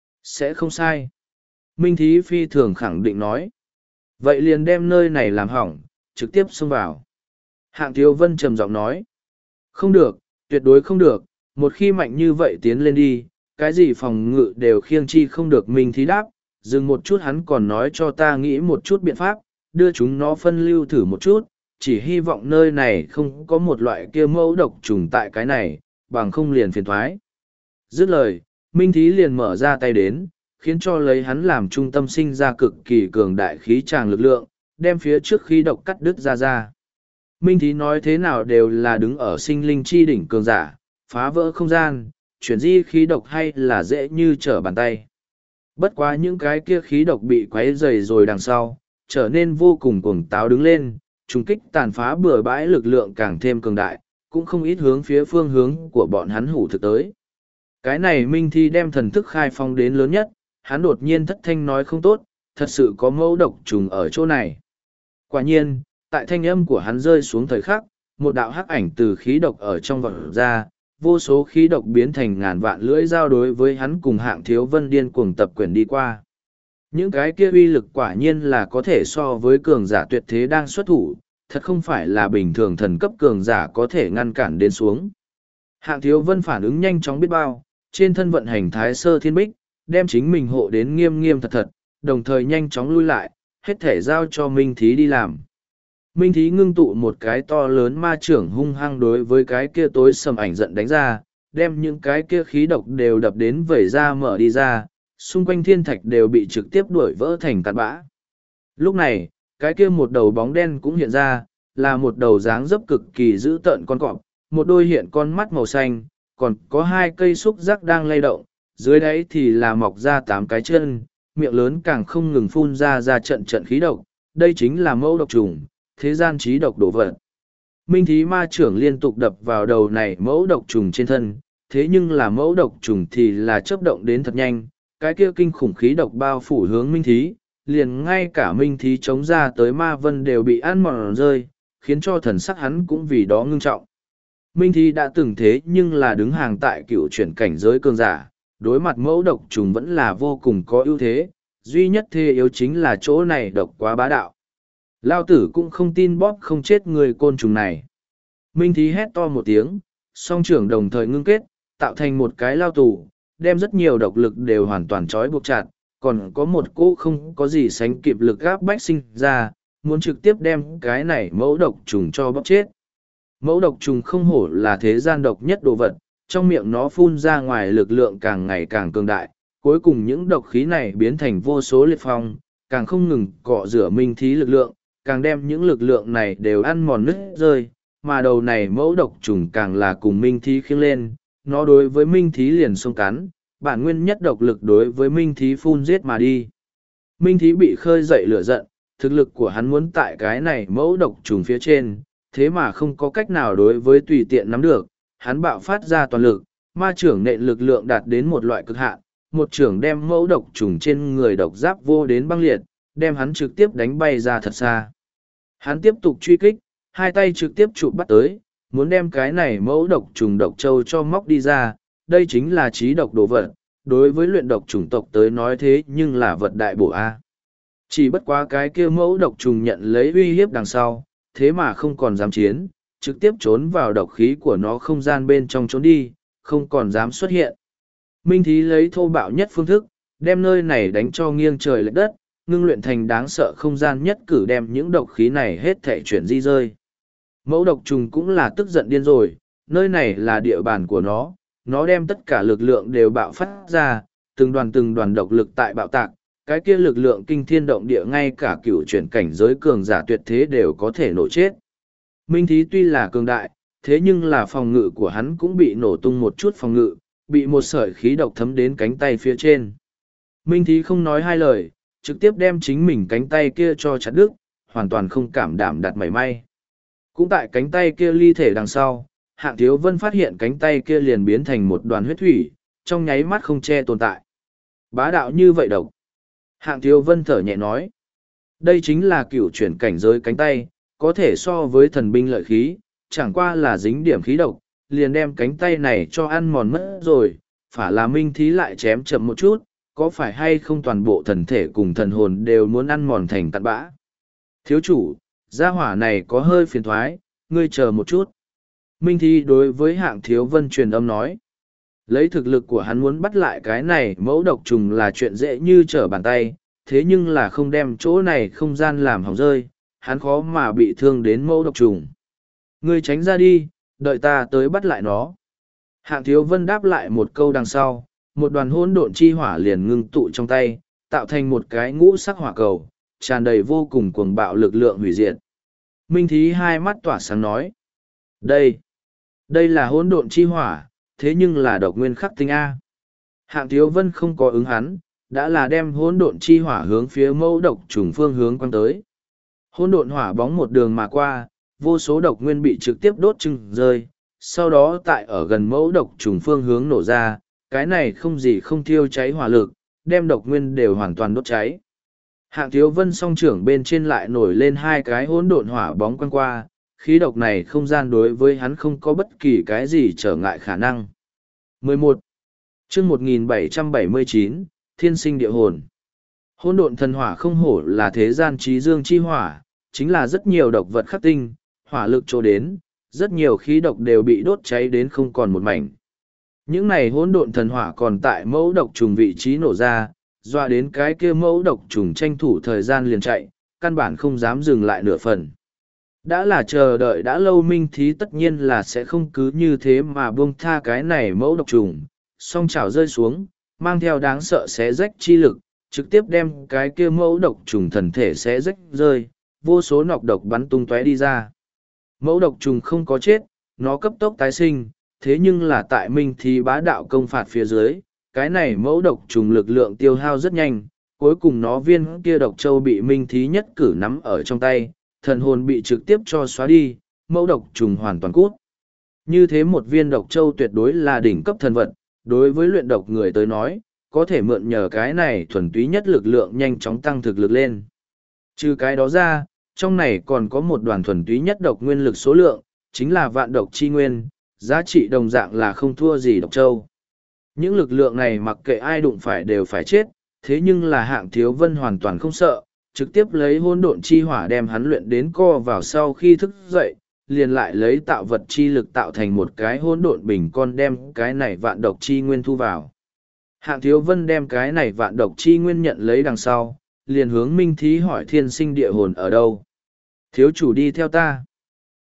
Sẽ không sai. Minh Thí phi thường khẳng định nói. Vậy liền đem nơi này làm hỏng, trực tiếp xông vào. Hạng Thiếu Vân trầm giọng nói. Không được, tuyệt đối không được, một khi mạnh như vậy tiến lên đi, cái gì phòng ngự đều khiêng chi không được. Minh Thí đáp, dừng một chút hắn còn nói cho ta nghĩ một chút biện pháp, đưa chúng nó phân lưu thử một chút, chỉ hy vọng nơi này không có một loại kia mẫu độc trùng tại cái này, bằng không liền phiền thoái. Dứt lời, Minh Thí liền mở ra tay đến, khiến cho lấy hắn làm trung tâm sinh ra cực kỳ cường đại khí tràng lực lượng, đem phía trước khí độc cắt đứt ra. Minh Thí nói thế nào đều là đứng ở sinh linh chi đỉnh cường giả, phá vỡ không gian, chuyển di khí độc hay là dễ như trở bàn tay. Bất quá những cái kia khí độc bị quấy dày rồi đằng sau, trở nên vô cùng cuồng táo đứng lên, trùng kích tàn phá bừa bãi lực lượng càng thêm cường đại, cũng không ít hướng phía phương hướng của bọn hắn hủ thực tới. Cái này Minh Thi đem thần thức khai phong đến lớn nhất, hắn đột nhiên thất thanh nói không tốt, thật sự có mẫu độc trùng ở chỗ này. Quả nhiên, tại thanh âm của hắn rơi xuống thời khắc, một đạo hắc ảnh từ khí độc ở trong vật ra, vô số khí độc biến thành ngàn vạn lưỡi dao đối với hắn cùng Hạng Thiếu Vân điên cuồng tập quyền đi qua. Những cái kia uy lực quả nhiên là có thể so với cường giả tuyệt thế đang xuất thủ, thật không phải là bình thường thần cấp cường giả có thể ngăn cản đến xuống. Hạng Thiếu Vân phản ứng nhanh chóng biết bao, trên thân vận hành Thái Sơ Thiên Bích, đem chính mình hộ đến nghiêm nghiêm thật thật, đồng thời nhanh chóng lui lại, hết thể giao cho Minh Thí đi làm. Minh Thí ngưng tụ một cái to lớn ma trưởng hung hăng đối với cái kia tối sầm ảnh giận đánh ra, đem những cái kia khí độc đều đập đến vẩy ra mở đi ra, xung quanh thiên thạch đều bị trực tiếp đuổi vỡ thành cát bã. Lúc này, cái kia một đầu bóng đen cũng hiện ra, là một đầu dáng dấp cực kỳ dữ tợn con cọp, một đôi hiện con mắt màu xanh, còn có hai cây xúc giác đang lay động, dưới đáy thì là mọc ra 8 cái chân, miệng lớn càng không ngừng phun ra trận trận khí độc, đây chính là mẫu độc trùng, thế gian trí độc đổ vật. Minh Thí ma trưởng liên tục đập vào đầu này mẫu độc trùng trên thân, thế nhưng là mẫu độc trùng thì là chớp động đến thật nhanh, cái kia kinh khủng khí độc bao phủ hướng Minh Thí, liền ngay cả Minh Thí chống ra tới ma vân đều bị ăn mòn rơi, khiến cho thần sắc hắn cũng vì đó ngưng trọng. Minh Thí đã từng thế nhưng là đứng hàng tại cựu chuyển cảnh giới cường giả, đối mặt mẫu độc trùng vẫn là vô cùng có ưu thế, duy nhất thế yếu chính là chỗ này độc quá bá đạo. Lao tử cũng không tin bóp không chết người côn trùng này. Minh Thí hét to một tiếng, song trưởng đồng thời ngưng kết, tạo thành một cái lao tù, đem rất nhiều độc lực đều hoàn toàn trói buộc chặt, còn có một cỗ không có gì sánh kịp lực gáp bách sinh ra, muốn trực tiếp đem cái này mẫu độc trùng cho bóp chết. Mẫu độc trùng không hổ là thế gian độc nhất đồ vật, trong miệng nó phun ra ngoài lực lượng càng ngày càng cường đại, cuối cùng những độc khí này biến thành vô số liệt phong, càng không ngừng cọ rửa minh thí lực lượng, càng đem những lực lượng này đều ăn mòn nứt rơi, mà đầu này mẫu độc trùng càng là cùng minh thí khiêng lên, nó đối với minh thí liền xông cắn, bản nguyên nhất độc lực đối với minh thí phun giết mà đi. Minh thí bị khơi dậy lửa giận, thực lực của hắn muốn tại cái này mẫu độc trùng phía trên, thế mà không có cách nào đối với tùy tiện nắm được, hắn bạo phát ra toàn lực, ma trưởng nện lực lượng đạt đến một loại cực hạn, một trưởng đem mẫu độc trùng trên người độc giáp vô đến băng liệt, đem hắn trực tiếp đánh bay ra thật xa. Hắn tiếp tục truy kích, hai tay trực tiếp chụp bắt tới, muốn đem cái này mẫu độc trùng độc châu cho móc đi ra, đây chính là trí độc đồ vật, đối với luyện độc chủng tộc tới nói thế nhưng là vật đại bổ A. Chỉ bất quá cái kia mẫu độc trùng nhận lấy uy hiếp đằng sau, thế mà không còn dám chiến, trực tiếp trốn vào độc khí của nó không gian bên trong trốn đi, không còn dám xuất hiện. Minh Thí lấy thô bạo nhất phương thức, đem nơi này đánh cho nghiêng trời lệch đất, ngưng luyện thành đáng sợ không gian nhất cử đem những độc khí này hết thể chuyển di rơi. Mẫu độc trùng cũng là tức giận điên rồi, nơi này là địa bàn của nó đem tất cả lực lượng đều bạo phát ra, từng đoàn độc lực tại bạo tạc, cái kia lực lượng kinh thiên động địa ngay cả cựu chuyển cảnh giới cường giả tuyệt thế đều có thể nổ chết. Minh Thí tuy là cường đại, thế nhưng là phòng ngự của hắn cũng bị nổ tung một chút phòng ngự, bị một sợi khí độc thấm đến cánh tay phía trên. Minh Thí không nói hai lời, trực tiếp đem chính mình cánh tay kia cho chặt đứt, hoàn toàn không cảm đảm đặt mảy may. Cũng tại cánh tay kia ly thể đằng sau, Hạng Thiếu Vân phát hiện cánh tay kia liền biến thành một đoàn huyết thủy, trong nháy mắt không che tồn tại. Bá đạo như vậy độc. Hạng Thiếu Vân thở nhẹ nói. Đây chính là cựu chuyển cảnh giới cánh tay, có thể so với thần binh lợi khí, chẳng qua là dính điểm khí độc, liền đem cánh tay này cho ăn mòn mất rồi, phả là Minh Thí lại chém chậm một chút, có phải hay không toàn bộ thần thể cùng thần hồn đều muốn ăn mòn thành tạt bã. Thiếu chủ, gia hỏa này có hơi phiền thoái, ngươi chờ một chút. Minh Thí đối với Hạng Thiếu Vân truyền âm nói. Lấy thực lực của hắn muốn bắt lại cái này mẫu độc trùng là chuyện dễ như trở bàn tay, thế nhưng là không đem chỗ này không gian làm hỏng rơi, hắn khó mà bị thương đến mẫu độc trùng. Ngươi tránh ra đi, đợi ta tới bắt lại nó. Hạng Thiếu Vân đáp lại một câu đằng sau, một đoàn hỗn độn chi hỏa liền ngưng tụ trong tay, tạo thành một cái ngũ sắc hỏa cầu, tràn đầy vô cùng cuồng bạo lực lượng hủy diệt. Minh Thí hai mắt tỏa sáng nói. Đây là hỗn độn chi hỏa, thế nhưng là độc nguyên khắc tinh A. Hạng Thiếu Vân không có ứng hắn, đã là đem hỗn độn chi hỏa hướng phía mẫu độc trùng phương hướng quăng tới. Hỗn độn hỏa bóng một đường mà qua, vô số độc nguyên bị trực tiếp đốt chưng rơi, sau đó tại ở gần mẫu độc trùng phương hướng nổ ra, cái này không gì không thiêu cháy hỏa lực, đem độc nguyên đều hoàn toàn đốt cháy. Hạng Thiếu Vân song trưởng bên trên lại nổi lên hai cái hỗn độn hỏa bóng quăng qua, khí độc này không gian đối với hắn không có bất kỳ cái gì trở ngại khả năng. 11. Chương 1779, Thiên sinh địa hồn. Hỗn độn thần hỏa không hổ là thế gian trí dương chi hỏa, chính là rất nhiều độc vật khắc tinh, hỏa lực chỗ đến, rất nhiều khí độc đều bị đốt cháy đến không còn một mảnh. Những này hỗn độn thần hỏa còn tại mẫu độc trùng vị trí nổ ra, doa đến cái kia mẫu độc trùng tranh thủ thời gian liền chạy, căn bản không dám dừng lại nửa phần. Đã là chờ đợi đã lâu Minh Thí tất nhiên là sẽ không cứ như thế mà buông tha cái này mẫu độc trùng, song chảo rơi xuống, mang theo đáng sợ xé rách chi lực, trực tiếp đem cái kia mẫu độc trùng thần thể xé rách rơi, vô số nọc độc bắn tung tóe đi ra. Mẫu độc trùng không có chết, nó cấp tốc tái sinh, thế nhưng là tại Minh Thí bá đạo công phạt phía dưới, cái này mẫu độc trùng lực lượng tiêu hao rất nhanh, cuối cùng nó viên kia độc châu bị Minh Thí nhất cử nắm ở trong tay, thần hồn bị trực tiếp cho xóa đi, mẫu độc trùng hoàn toàn cút. Như thế một viên độc châu tuyệt đối là đỉnh cấp thần vật, đối với luyện độc người tới nói, có thể mượn nhờ cái này thuần túy nhất lực lượng nhanh chóng tăng thực lực lên. Trừ cái đó ra, trong này còn có một đoàn thuần túy nhất độc nguyên lực số lượng, chính là vạn độc chi nguyên, giá trị đồng dạng là không thua gì độc châu. Những lực lượng này mặc kệ ai đụng phải đều phải chết, thế nhưng là Hạng Thiếu Vân hoàn toàn không sợ, trực tiếp lấy hỗn độn chi hỏa đem hắn luyện đến co vào sau khi thức dậy, liền lại lấy tạo vật chi lực tạo thành một cái hỗn độn bình con đem cái này vạn độc chi nguyên thu vào. Hạng Thiếu Vân đem cái này vạn độc chi nguyên nhận lấy đằng sau, liền hướng Minh Thí hỏi thiên sinh địa hồn ở đâu. Thiếu chủ đi theo ta.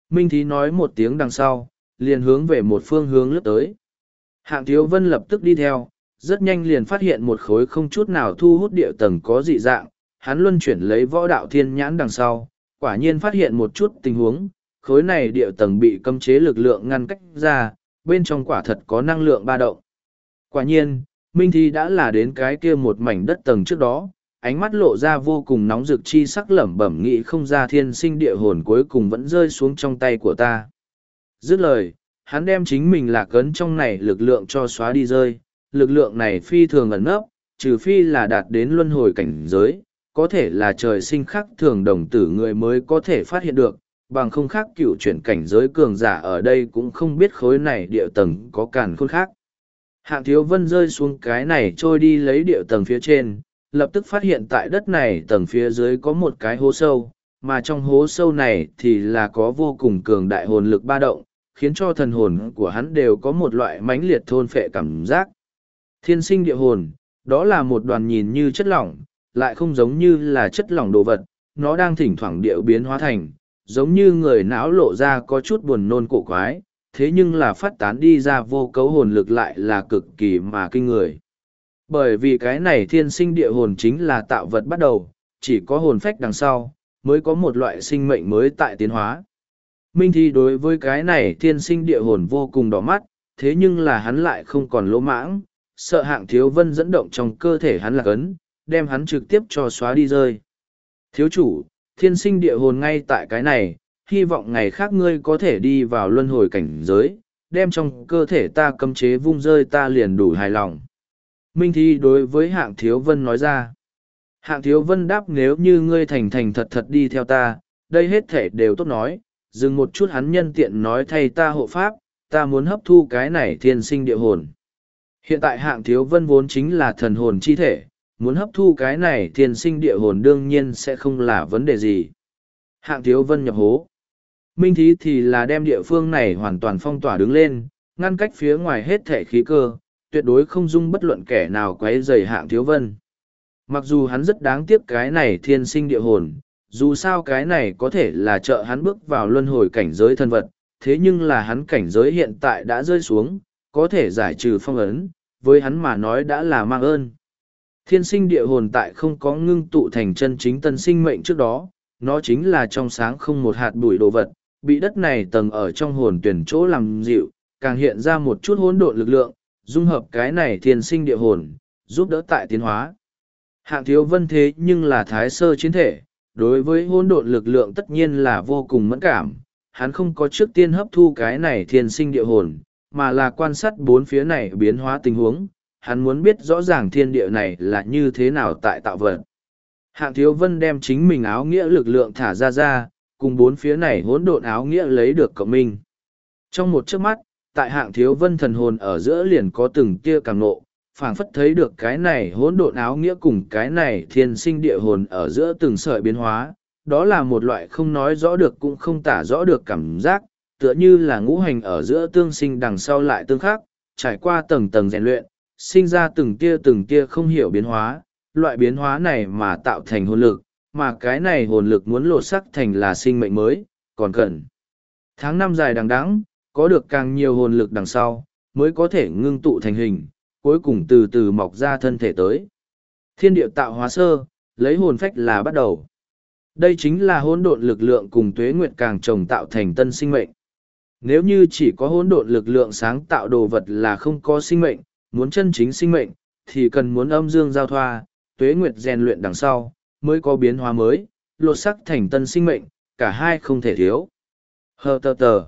Minh Thí nói một tiếng đằng sau, liền hướng về một phương hướng lướt tới. Hạng Thiếu Vân lập tức đi theo, rất nhanh liền phát hiện một khối không chút nào thu hút địa tầng có dị dạng, hắn luân chuyển lấy võ đạo thiên nhãn đằng sau, quả nhiên phát hiện một chút tình huống, khối này địa tầng bị cấm chế lực lượng ngăn cách ra, bên trong quả thật có năng lượng ba động. Quả nhiên, Minh Thi đã là đến cái kia một mảnh đất tầng trước đó, ánh mắt lộ ra vô cùng nóng rực chi sắc lẩm bẩm nghĩ không ra thiên sinh địa hồn cuối cùng vẫn rơi xuống trong tay của ta. Dứt lời, hắn đem chính mình lạc ấn trong này lực lượng cho xóa đi rơi, lực lượng này phi thường ẩn nấp, trừ phi là đạt đến luân hồi cảnh giới, có thể là trời sinh khắc thường đồng tử người mới có thể phát hiện được, bằng không khác cựu chuyển cảnh giới cường giả ở đây cũng không biết khối này địa tầng có càn khôn khác. Hạng Thiếu Vân rơi xuống cái này trôi đi lấy địa tầng phía trên, lập tức phát hiện tại đất này tầng phía dưới có một cái hố sâu, mà trong hố sâu này thì là có vô cùng cường đại hồn lực ba động, khiến cho thần hồn của hắn đều có một loại mãnh liệt thôn phệ cảm giác. Thiên sinh địa hồn, đó là một đoàn nhìn như chất lỏng, lại không giống như là chất lỏng đồ vật, nó đang thỉnh thoảng điệu biến hóa thành, giống như người não lộ ra có chút buồn nôn cổ quái, thế nhưng là phát tán đi ra vô cấu hồn lực lại là cực kỳ mà kinh người. Bởi vì cái này thiên sinh địa hồn chính là tạo vật bắt đầu, chỉ có hồn phách đằng sau, mới có một loại sinh mệnh mới tại tiến hóa. Minh Thi đối với cái này thiên sinh địa hồn vô cùng đỏ mắt, thế nhưng là hắn lại không còn lỗ mãng, sợ Hạng Thiếu Vân dẫn động trong cơ thể hắn là cấn, đem hắn trực tiếp cho xóa đi rơi. Thiếu chủ, thiên sinh địa hồn ngay tại cái này, hy vọng ngày khác ngươi có thể đi vào luân hồi cảnh giới, đem trong cơ thể ta cấm chế vung rơi ta liền đủ hài lòng. Minh Thi đối với Hạng Thiếu Vân nói ra. Hạng Thiếu Vân đáp nếu như ngươi thành thành thật thật đi theo ta, đây hết thể đều tốt nói, dừng một chút hắn nhân tiện nói thay ta hộ pháp, ta muốn hấp thu cái này thiên sinh địa hồn. Hiện tại Hạng Thiếu Vân vốn chính là thần hồn chi thể, muốn hấp thu cái này thiên sinh địa hồn đương nhiên sẽ không là vấn đề gì. Hạng Thiếu Vân nhập hố. Minh Thí thì là đem địa phương này hoàn toàn phong tỏa đứng lên, ngăn cách phía ngoài hết thể khí cơ, tuyệt đối không dung bất luận kẻ nào quấy rầy Hạng Thiếu Vân. Mặc dù hắn rất đáng tiếc cái này thiên sinh địa hồn, dù sao cái này có thể là trợ hắn bước vào luân hồi cảnh giới thân vật, thế nhưng là hắn cảnh giới hiện tại đã rơi xuống, có thể giải trừ phong ấn, với hắn mà nói đã là mang ơn. Thiên sinh địa hồn tại không có ngưng tụ thành chân chính tân sinh mệnh trước đó, nó chính là trong sáng không một hạt bụi đồ vật, bị đất này tầng ở trong hồn tuyển chỗ làm dịu, càng hiện ra một chút hỗn độn lực lượng, dung hợp cái này thiên sinh địa hồn, giúp đỡ tại tiến hóa. Hạng Thiếu Vân thế nhưng là thái sơ chiến thể, đối với hỗn độn lực lượng tất nhiên là vô cùng mẫn cảm, hắn không có trước tiên hấp thu cái này thiên sinh địa hồn, mà là quan sát bốn phía này biến hóa tình huống, hắn muốn biết rõ ràng thiên địa này là như thế nào tại tạo vật. Hạng Thiếu Vân đem chính mình áo nghĩa lực lượng thả ra, cùng bốn phía này hỗn độn áo nghĩa lấy được cộng minh. Trong một chớp mắt, tại Hạng Thiếu Vân thần hồn ở giữa liền có từng tia càng nộ, phảng phất thấy được cái này hỗn độn áo nghĩa cùng cái này thiên sinh địa hồn ở giữa từng sợi biến hóa, đó là một loại không nói rõ được cũng không tả rõ được cảm giác, tựa như là ngũ hành ở giữa tương sinh đằng sau lại tương khắc, trải qua tầng tầng rèn luyện, sinh ra từng tia không hiểu biến hóa, loại biến hóa này mà tạo thành hồn lực, mà cái này hồn lực muốn lột sắc thành là sinh mệnh mới, còn cần tháng năm dài đằng đẵng, có được càng nhiều hồn lực đằng sau, mới có thể ngưng tụ thành hình, cuối cùng từ từ mọc ra thân thể tới. Thiên địa tạo hóa sơ, lấy hồn phách là bắt đầu. Đây chính là hỗn độn lực lượng cùng tuế nguyệt càng trồng tạo thành tân sinh mệnh. Nếu như chỉ có hỗn độn lực lượng sáng tạo đồ vật là không có sinh mệnh, muốn chân chính sinh mệnh, thì cần muốn âm dương giao thoa, tuế nguyệt rèn luyện đằng sau, mới có biến hóa mới, lột sắc thành tân sinh mệnh, cả hai không thể thiếu. Hờ tờ tờ.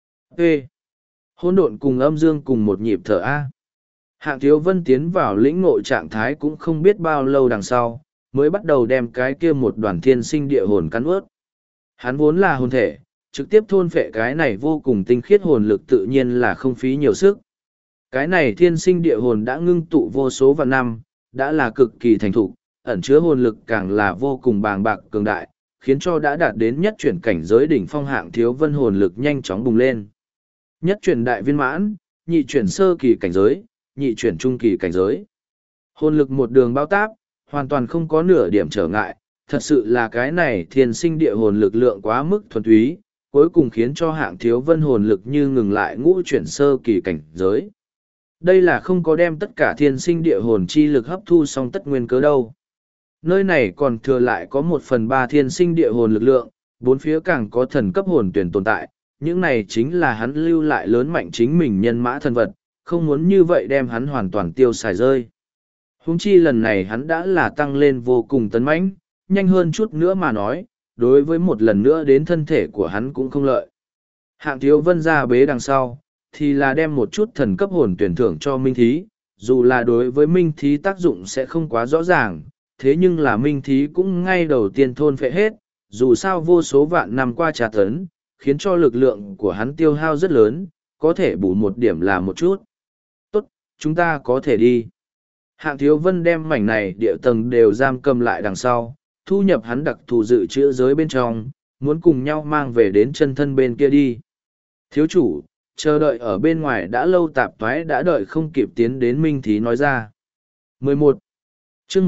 Ê. Hỗn độn cùng âm dương cùng một nhịp thở A. Hạng Thiếu Vân tiến vào lĩnh ngộ trạng thái cũng không biết bao lâu đằng sau, mới bắt đầu đem cái kia một đoàn thiên sinh địa hồn cắn ướt. Hắn vốn là hồn thể, trực tiếp thôn phệ cái này vô cùng tinh khiết hồn lực tự nhiên là không phí nhiều sức. Cái này thiên sinh địa hồn đã ngưng tụ vô số vạn năm, đã là cực kỳ thành thục, ẩn chứa hồn lực càng là vô cùng bàng bạc cường đại, khiến cho đã đạt đến nhất chuyển cảnh giới đỉnh phong Hạng Thiếu Vân hồn lực nhanh chóng bùng lên. Nhất chuyển đại viên mãn, nhị chuyển sơ kỳ cảnh giới, nhị chuyển trung kỳ cảnh giới. Hồn lực một đường bao táp, hoàn toàn không có nửa điểm trở ngại, thật sự là cái này thiên sinh địa hồn lực lượng quá mức thuần túy, cuối cùng khiến cho Hạng Thiếu Vân hồn lực như ngừng lại ngũ chuyển sơ kỳ cảnh giới. Đây là không có đem tất cả thiên sinh địa hồn chi lực hấp thu xong tất nguyên cớ đâu. Nơi này còn thừa lại có 1/3 thiên sinh địa hồn lực lượng, bốn phía càng có thần cấp hồn tuyển tồn tại, những này chính là hắn lưu lại lớn mạnh chính mình nhân mã thần vật, không muốn như vậy đem hắn hoàn toàn tiêu xài rơi. Huống chi lần này hắn đã là tăng lên vô cùng tấn mãnh, nhanh hơn chút nữa mà nói, đối với một lần nữa đến thân thể của hắn cũng không lợi. Hạng Thiếu Vân ra bế đằng sau, thì là đem một chút thần cấp hồn tuyển thưởng cho Minh Thí, dù là đối với Minh Thí tác dụng sẽ không quá rõ ràng, thế nhưng là Minh Thí cũng ngay đầu tiên thôn phệ hết, dù sao vô số vạn năm qua trà tấn, khiến cho lực lượng của hắn tiêu hao rất lớn, có thể bù một điểm là một chút. Tốt, chúng ta có thể đi. Hạng Thiếu Vân đem mảnh này địa tầng đều giam cầm lại đằng sau, thu nhập hắn đặc thù dự trữ giới bên trong, muốn cùng nhau mang về đến chân thân bên kia đi. Thiếu chủ, chờ đợi ở bên ngoài đã lâu tạp thoái đã đợi không kịp tiến đến Minh Thí nói ra. 11. chương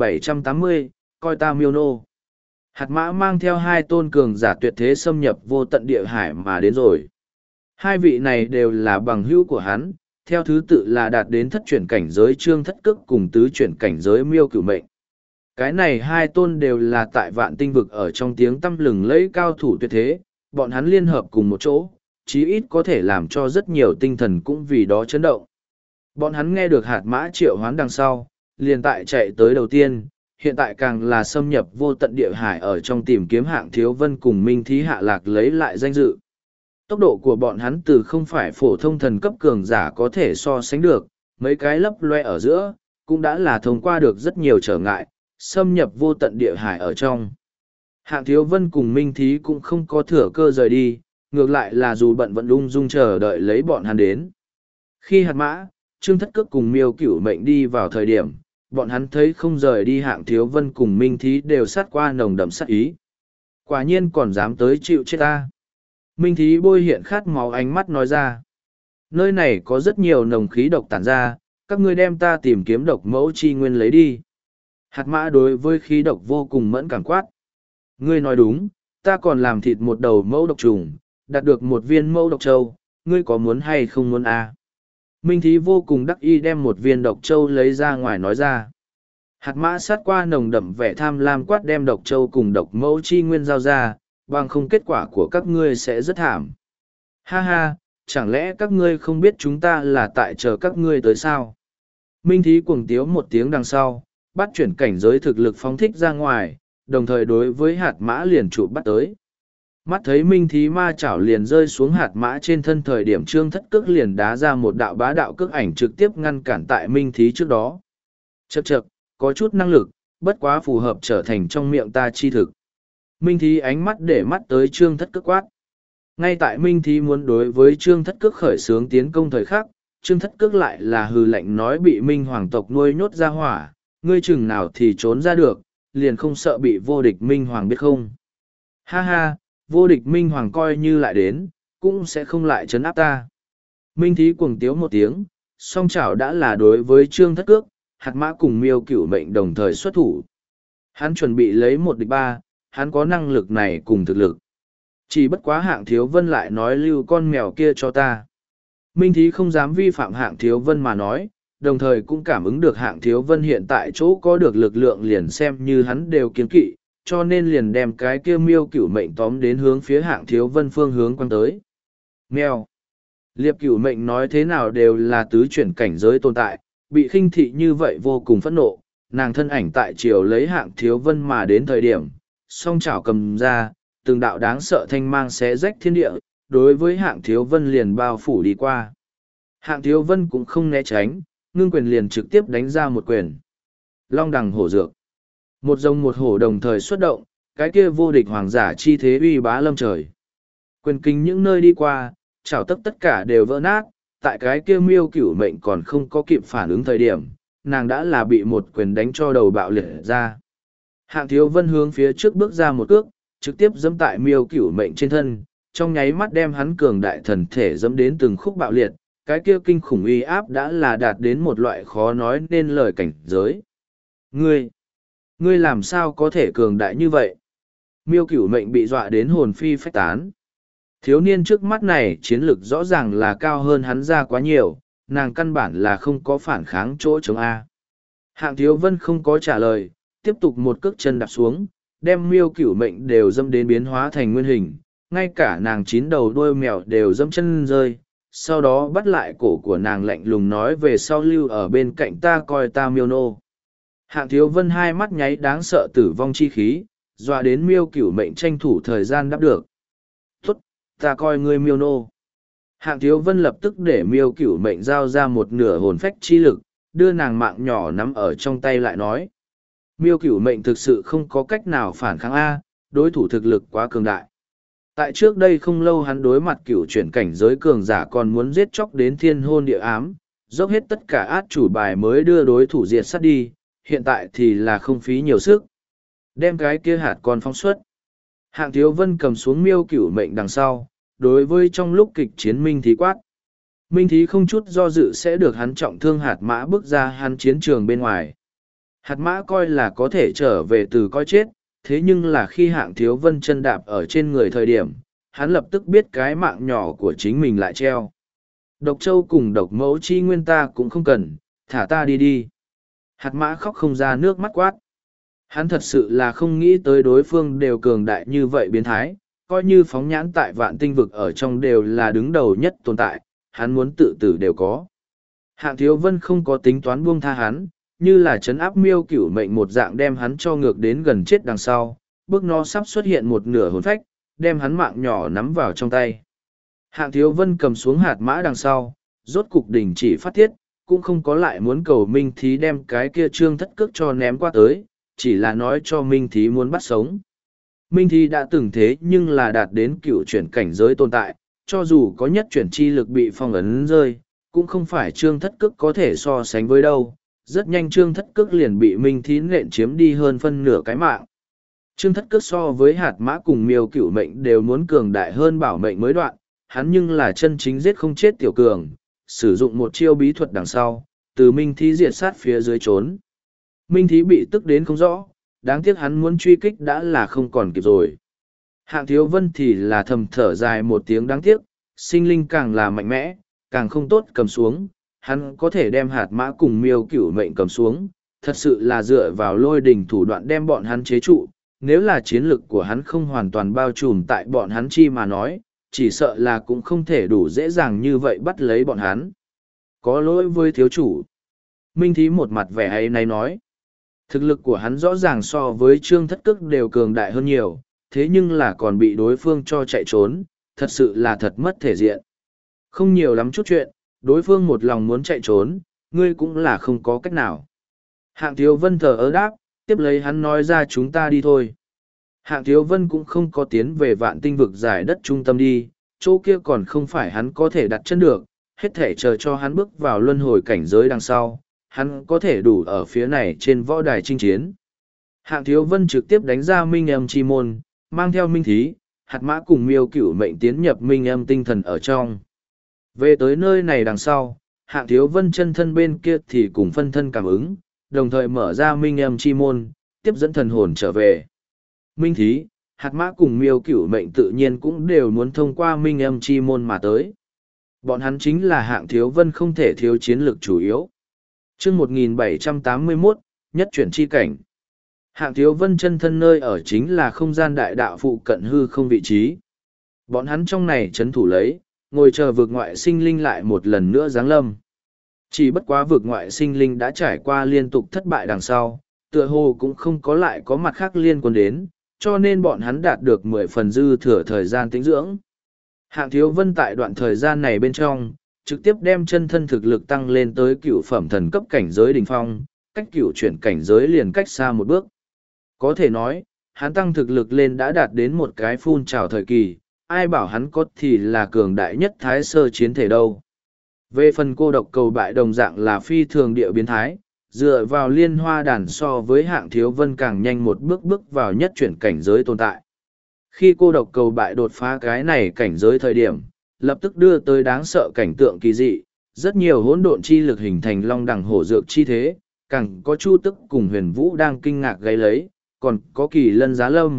1780, coi ta miêu nô. Hạt mã mang theo hai tôn cường giả tuyệt thế xâm nhập vô tận địa hải mà đến rồi. Hai vị này đều là bằng hữu của hắn, theo thứ tự là đạt đến thất chuyển cảnh giới Trương Thất Cức cùng tứ chuyển cảnh giới Miêu Cửu Mệnh. Cái này hai tôn đều là tại vạn tinh vực ở trong tiếng tăm lừng lẫy cao thủ tuyệt thế, bọn hắn liên hợp cùng một chỗ, chí ít có thể làm cho rất nhiều tinh thần cũng vì đó chấn động. Bọn hắn nghe được hạt mã triệu hoán đằng sau, liền tại chạy tới đầu tiên, hiện tại càng là xâm nhập vô tận địa hải ở trong tìm kiếm Hạng Thiếu Vân cùng Minh Thí hạ lạc lấy lại danh dự. Tốc độ của bọn hắn từ không phải phổ thông thần cấp cường giả có thể so sánh được, mấy cái lấp loe ở giữa, cũng đã là thông qua được rất nhiều trở ngại, xâm nhập vô tận địa hải ở trong. Hạng Thiếu Vân cùng Minh Thí cũng không có thừa cơ rời đi, ngược lại là dù bận vẫn ung dung chờ đợi lấy bọn hắn đến. Khi hạt mã, Trương Thất Cước cùng Miêu Cửu Mệnh đi vào thời điểm, bọn hắn thấy không rời đi Hạng Thiếu Vân cùng Minh Thí đều sát qua nồng đậm sát ý. Quả nhiên còn dám tới chịu chết ta. Minh Thí bôi hiện khát máu ánh mắt nói ra. Nơi này có rất nhiều nồng khí độc tản ra, các ngươi đem ta tìm kiếm độc mẫu chi nguyên lấy đi. Hạt mã đối với khí độc vô cùng mẫn cảm quát. Ngươi nói đúng, ta còn làm thịt một đầu mẫu độc trùng, đạt được một viên mẫu độc châu, ngươi có muốn hay không muốn à? Minh Thí vô cùng đắc ý đem một viên độc châu lấy ra ngoài nói ra. Hạt mã sát qua nồng đậm vẻ tham lam quát đem độc châu cùng độc mẫu chi nguyên giao ra, bằng không kết quả của các ngươi sẽ rất thảm. Ha ha, chẳng lẽ các ngươi không biết chúng ta là tại chờ các ngươi tới sao? Minh Thí cuồng tiếu một tiếng đằng sau, bắt chuyển cảnh giới thực lực phóng thích ra ngoài, đồng thời đối với hạt mã liền trụ bắt tới. Mắt thấy Minh Thí ma chảo liền rơi xuống hạt mã trên thân thời điểm Trương Thất Cước liền đá ra một đạo bá đạo cước ảnh trực tiếp ngăn cản tại Minh Thí trước đó. Chậc chậc, có chút năng lực, bất quá phù hợp trở thành trong miệng ta chi thực. Minh Thí ánh mắt để mắt tới Trương Thất Cước quát. Ngay tại Minh Thí muốn đối với Trương Thất Cước khởi xướng tiến công thời khắc, Trương Thất Cước lại là hừ lạnh nói bị Minh Hoàng tộc nuôi nhốt ra hỏa, ngươi chừng nào thì trốn ra được, liền không sợ bị vô địch Minh Hoàng biết không? Ha ha, vô địch Minh Hoàng coi như lại đến, cũng sẽ không lại trấn áp ta. Minh Thí cuồng tiếu một tiếng, song chảo đã là đối với Trương Thất Cước, hạt mã cùng Miêu Cửu Mệnh đồng thời xuất thủ. Hắn chuẩn bị lấy 1 địch 3, hắn có năng lực này cùng thực lực. Chỉ bất quá Hạng Thiếu Vân lại nói lưu con mèo kia cho ta. Minh Thí không dám vi phạm Hạng Thiếu Vân mà nói, đồng thời cũng cảm ứng được Hạng Thiếu Vân hiện tại chỗ có được lực lượng liền xem như hắn đều kiên kỵ, cho nên liền đem cái kia Miêu Cửu Mệnh tóm đến hướng phía Hạng Thiếu Vân phương hướng quăng tới. Mèo. Liệp Cửu Mệnh nói thế nào đều là tứ chuyển cảnh giới tồn tại, bị khinh thị như vậy vô cùng phẫn nộ, nàng thân ảnh tại chiều lấy Hạng Thiếu Vân mà đến thời điểm, song chảo cầm ra, từng đạo đáng sợ thanh mang xé rách thiên địa, đối với Hạng Thiếu Vân liền bao phủ đi qua. Hạng Thiếu Vân cũng không né tránh, ngưng quyền liền trực tiếp đánh ra một quyền. Long đằng hổ dược. Một rồng một hổ đồng thời xuất động, cái kia vô địch hoàng giả chi thế uy bá lâm trời. Quyền kinh những nơi đi qua, chảo tất cả đều vỡ nát, tại cái kia Miêu Cửu Mệnh còn không có kịp phản ứng thời điểm, nàng đã là bị một quyền đánh cho đầu bạo liệt ra. Hạng Thiếu Vân hướng phía trước bước ra một cước, trực tiếp giẫm tại Miêu Cửu Mệnh trên thân, trong nháy mắt đem hắn cường đại thần thể giẫm đến từng khúc bạo liệt, cái kia kinh khủng uy áp đã là đạt đến một loại khó nói nên lời cảnh giới. Ngươi làm sao có thể cường đại như vậy? Miêu Cửu Mệnh bị dọa đến hồn phi phách tán. Thiếu niên trước mắt này chiến lược rõ ràng là cao hơn hắn ra quá nhiều, nàng căn bản là không có phản kháng chỗ chống A. Hạng Thiếu Vân không có trả lời, tiếp tục một cước chân đạp xuống, đem Miêu Cửu Mệnh đều dâm đến biến hóa thành nguyên hình, ngay cả nàng chín đầu đuôi mèo đều dâm chân rơi, sau đó bắt lại cổ của nàng lạnh lùng nói về sau lưu ở bên cạnh ta coi ta Miêu nô. Hạng Thiếu Vân hai mắt nháy đáng sợ tử vong chi khí, dọa đến Miêu Cửu Mệnh tranh thủ thời gian đáp được. Tốt, ta coi ngươi Miêu nô. Hạng Thiếu Vân lập tức để Miêu Cửu Mệnh giao ra một nửa hồn phách chi lực, đưa nàng mạng nhỏ nắm ở trong tay lại nói. Miêu Cửu Mệnh thực sự không có cách nào phản kháng A, đối thủ thực lực quá cường đại. Tại trước đây không lâu hắn đối mặt cửu chuyển cảnh giới cường giả còn muốn giết chóc đến thiên hôn địa ám, dốc hết tất cả át chủ bài mới đưa đối thủ diệt sát đi, hiện tại thì là không phí nhiều sức. Đem cái kia hạt còn phóng xuất. Hạng Thiếu Vân cầm xuống Miêu Cửu Mệnh đằng sau, đối với trong lúc kịch chiến Minh Thí quát. Minh Thí không chút do dự sẽ được hắn trọng thương hạt mã bước ra hắn chiến trường bên ngoài. Hạt mã coi là có thể trở về từ coi chết, thế nhưng là khi Hạng Thiếu Vân chân đạp ở trên người thời điểm, hắn lập tức biết cái mạng nhỏ của chính mình lại treo. Độc Châu cùng độc mẫu chi nguyên ta cũng không cần, thả ta đi đi. Hạt mã khóc không ra nước mắt quát. Hắn thật sự là không nghĩ tới đối phương đều cường đại như vậy biến thái, coi như phóng nhãn tại vạn tinh vực ở trong đều là đứng đầu nhất tồn tại, hắn muốn tự tử đều có. Hạng Thiếu Vân không có tính toán buông tha hắn, như là trấn áp Miêu Cửu Mệnh một dạng đem hắn cho ngược đến gần chết đằng sau, bước nó sắp xuất hiện một nửa hồn phách, đem hắn mạng nhỏ nắm vào trong tay. Hạng Thiếu Vân cầm xuống hạt mã đằng sau, rốt cục đình chỉ phát tiết, cũng không có lại muốn cầu Minh Thí đem cái kia trương thất cước cho ném qua tới, chỉ là nói cho Minh Thí muốn bắt sống. Minh Thí đã từng thế nhưng là đạt đến cựu chuyển cảnh giới tồn tại, cho dù có nhất chuyển chi lực bị phong ấn rơi, cũng không phải trương thất cước có thể so sánh với đâu. Rất nhanh trương thất cước liền bị Minh Thí nện chiếm đi hơn phân nửa cái mạng. Trương thất cước so với hạt mã cùng Miêu Cửu Mệnh đều muốn cường đại hơn bảo mệnh mới đoạn, hắn nhưng là chân chính giết không chết tiểu cường, sử dụng một chiêu bí thuật đằng sau, từ Minh Thí diệt sát phía dưới trốn. Minh Thí bị tức đến không rõ, đáng tiếc hắn muốn truy kích đã là không còn kịp rồi. Hạng Thiếu Vân thì là thầm thở dài một tiếng đáng tiếc, sinh linh càng là mạnh mẽ, càng không tốt cầm xuống, hắn có thể đem hạt mã cùng Miêu Cửu Mệnh cầm xuống, thật sự là dựa vào lôi đình thủ đoạn đem bọn hắn chế trụ, nếu là chiến lực của hắn không hoàn toàn bao trùm tại bọn hắn chi mà nói, chỉ sợ là cũng không thể đủ dễ dàng như vậy bắt lấy bọn hắn. Có lỗi với thiếu chủ. Minh Thí một mặt vẻ hay này nói, thực lực của hắn rõ ràng so với Trương Thất Cước đều cường đại hơn nhiều, thế nhưng là còn bị đối phương cho chạy trốn, thật sự là thật mất thể diện. Không nhiều lắm chút chuyện, đối phương một lòng muốn chạy trốn, ngươi cũng là không có cách nào. Hạng Thiếu Vân thờ ơ đáp, tiếp lấy hắn nói ra chúng ta đi thôi. Hạng Thiếu Vân cũng không có tiến về vạn tinh vực giải đất trung tâm đi, chỗ kia còn không phải hắn có thể đặt chân được, hết thể chờ cho hắn bước vào luân hồi cảnh giới đằng sau, hắn có thể đủ ở phía này trên võ đài chinh chiến. Hạng Thiếu Vân trực tiếp đánh ra Minh Âm Chi Môn, mang theo Minh Thí, hạt mã cùng Miêu Cửu Mệnh tiến nhập Minh Âm tinh thần ở trong. Về tới nơi này đằng sau, Hạng Thiếu Vân chân thân bên kia thì cùng phân thân cảm ứng, đồng thời mở ra Minh Âm Chi Môn, tiếp dẫn thần hồn trở về. Minh Thí, hạt mã cùng Miêu Cửu Mệnh tự nhiên cũng đều muốn thông qua Minh Âm Chi Môn mà tới. Bọn hắn chính là Hạng Thiếu Vân không thể thiếu chiến lược chủ yếu. Chương 1781, nhất chuyển chi cảnh. Hạng Thiếu Vân chân thân nơi ở chính là không gian đại đạo phụ cận hư không vị trí. Bọn hắn trong này trấn thủ lấy, ngồi chờ vực ngoại sinh linh lại một lần nữa giáng lâm. Chỉ bất quá vực ngoại sinh linh đã trải qua liên tục thất bại đằng sau, tựa hồ cũng không có lại có mặt khác liên quan đến, cho nên bọn hắn đạt được 10 phần dư thừa thời gian tĩnh dưỡng. Hạng Thiếu Vân tại đoạn thời gian này bên trong, trực tiếp đem chân thân thực lực tăng lên tới cựu phẩm thần cấp cảnh giới đỉnh phong, cách cựu chuyển cảnh giới liền cách xa một bước. Có thể nói, hắn tăng thực lực lên đã đạt đến một cái phun trào thời kỳ, ai bảo hắn có thì là cường đại nhất thái sơ chiến thể đâu. Về phần cô độc cầu bại đồng dạng là phi thường địa biến thái, dựa vào liên hoa đàn so với Hạng Thiếu Vân càng nhanh một bước bước vào nhất chuyển cảnh giới tồn tại. Khi cô độc cầu bại đột phá cái này cảnh giới thời điểm, lập tức đưa tới đáng sợ cảnh tượng kỳ dị, rất nhiều hỗn độn chi lực hình thành long đằng hổ dược chi thế, càng có Chu Tức cùng Huyền Vũ đang kinh ngạc gáy lấy, còn có Kỳ Lân Giá Lâm,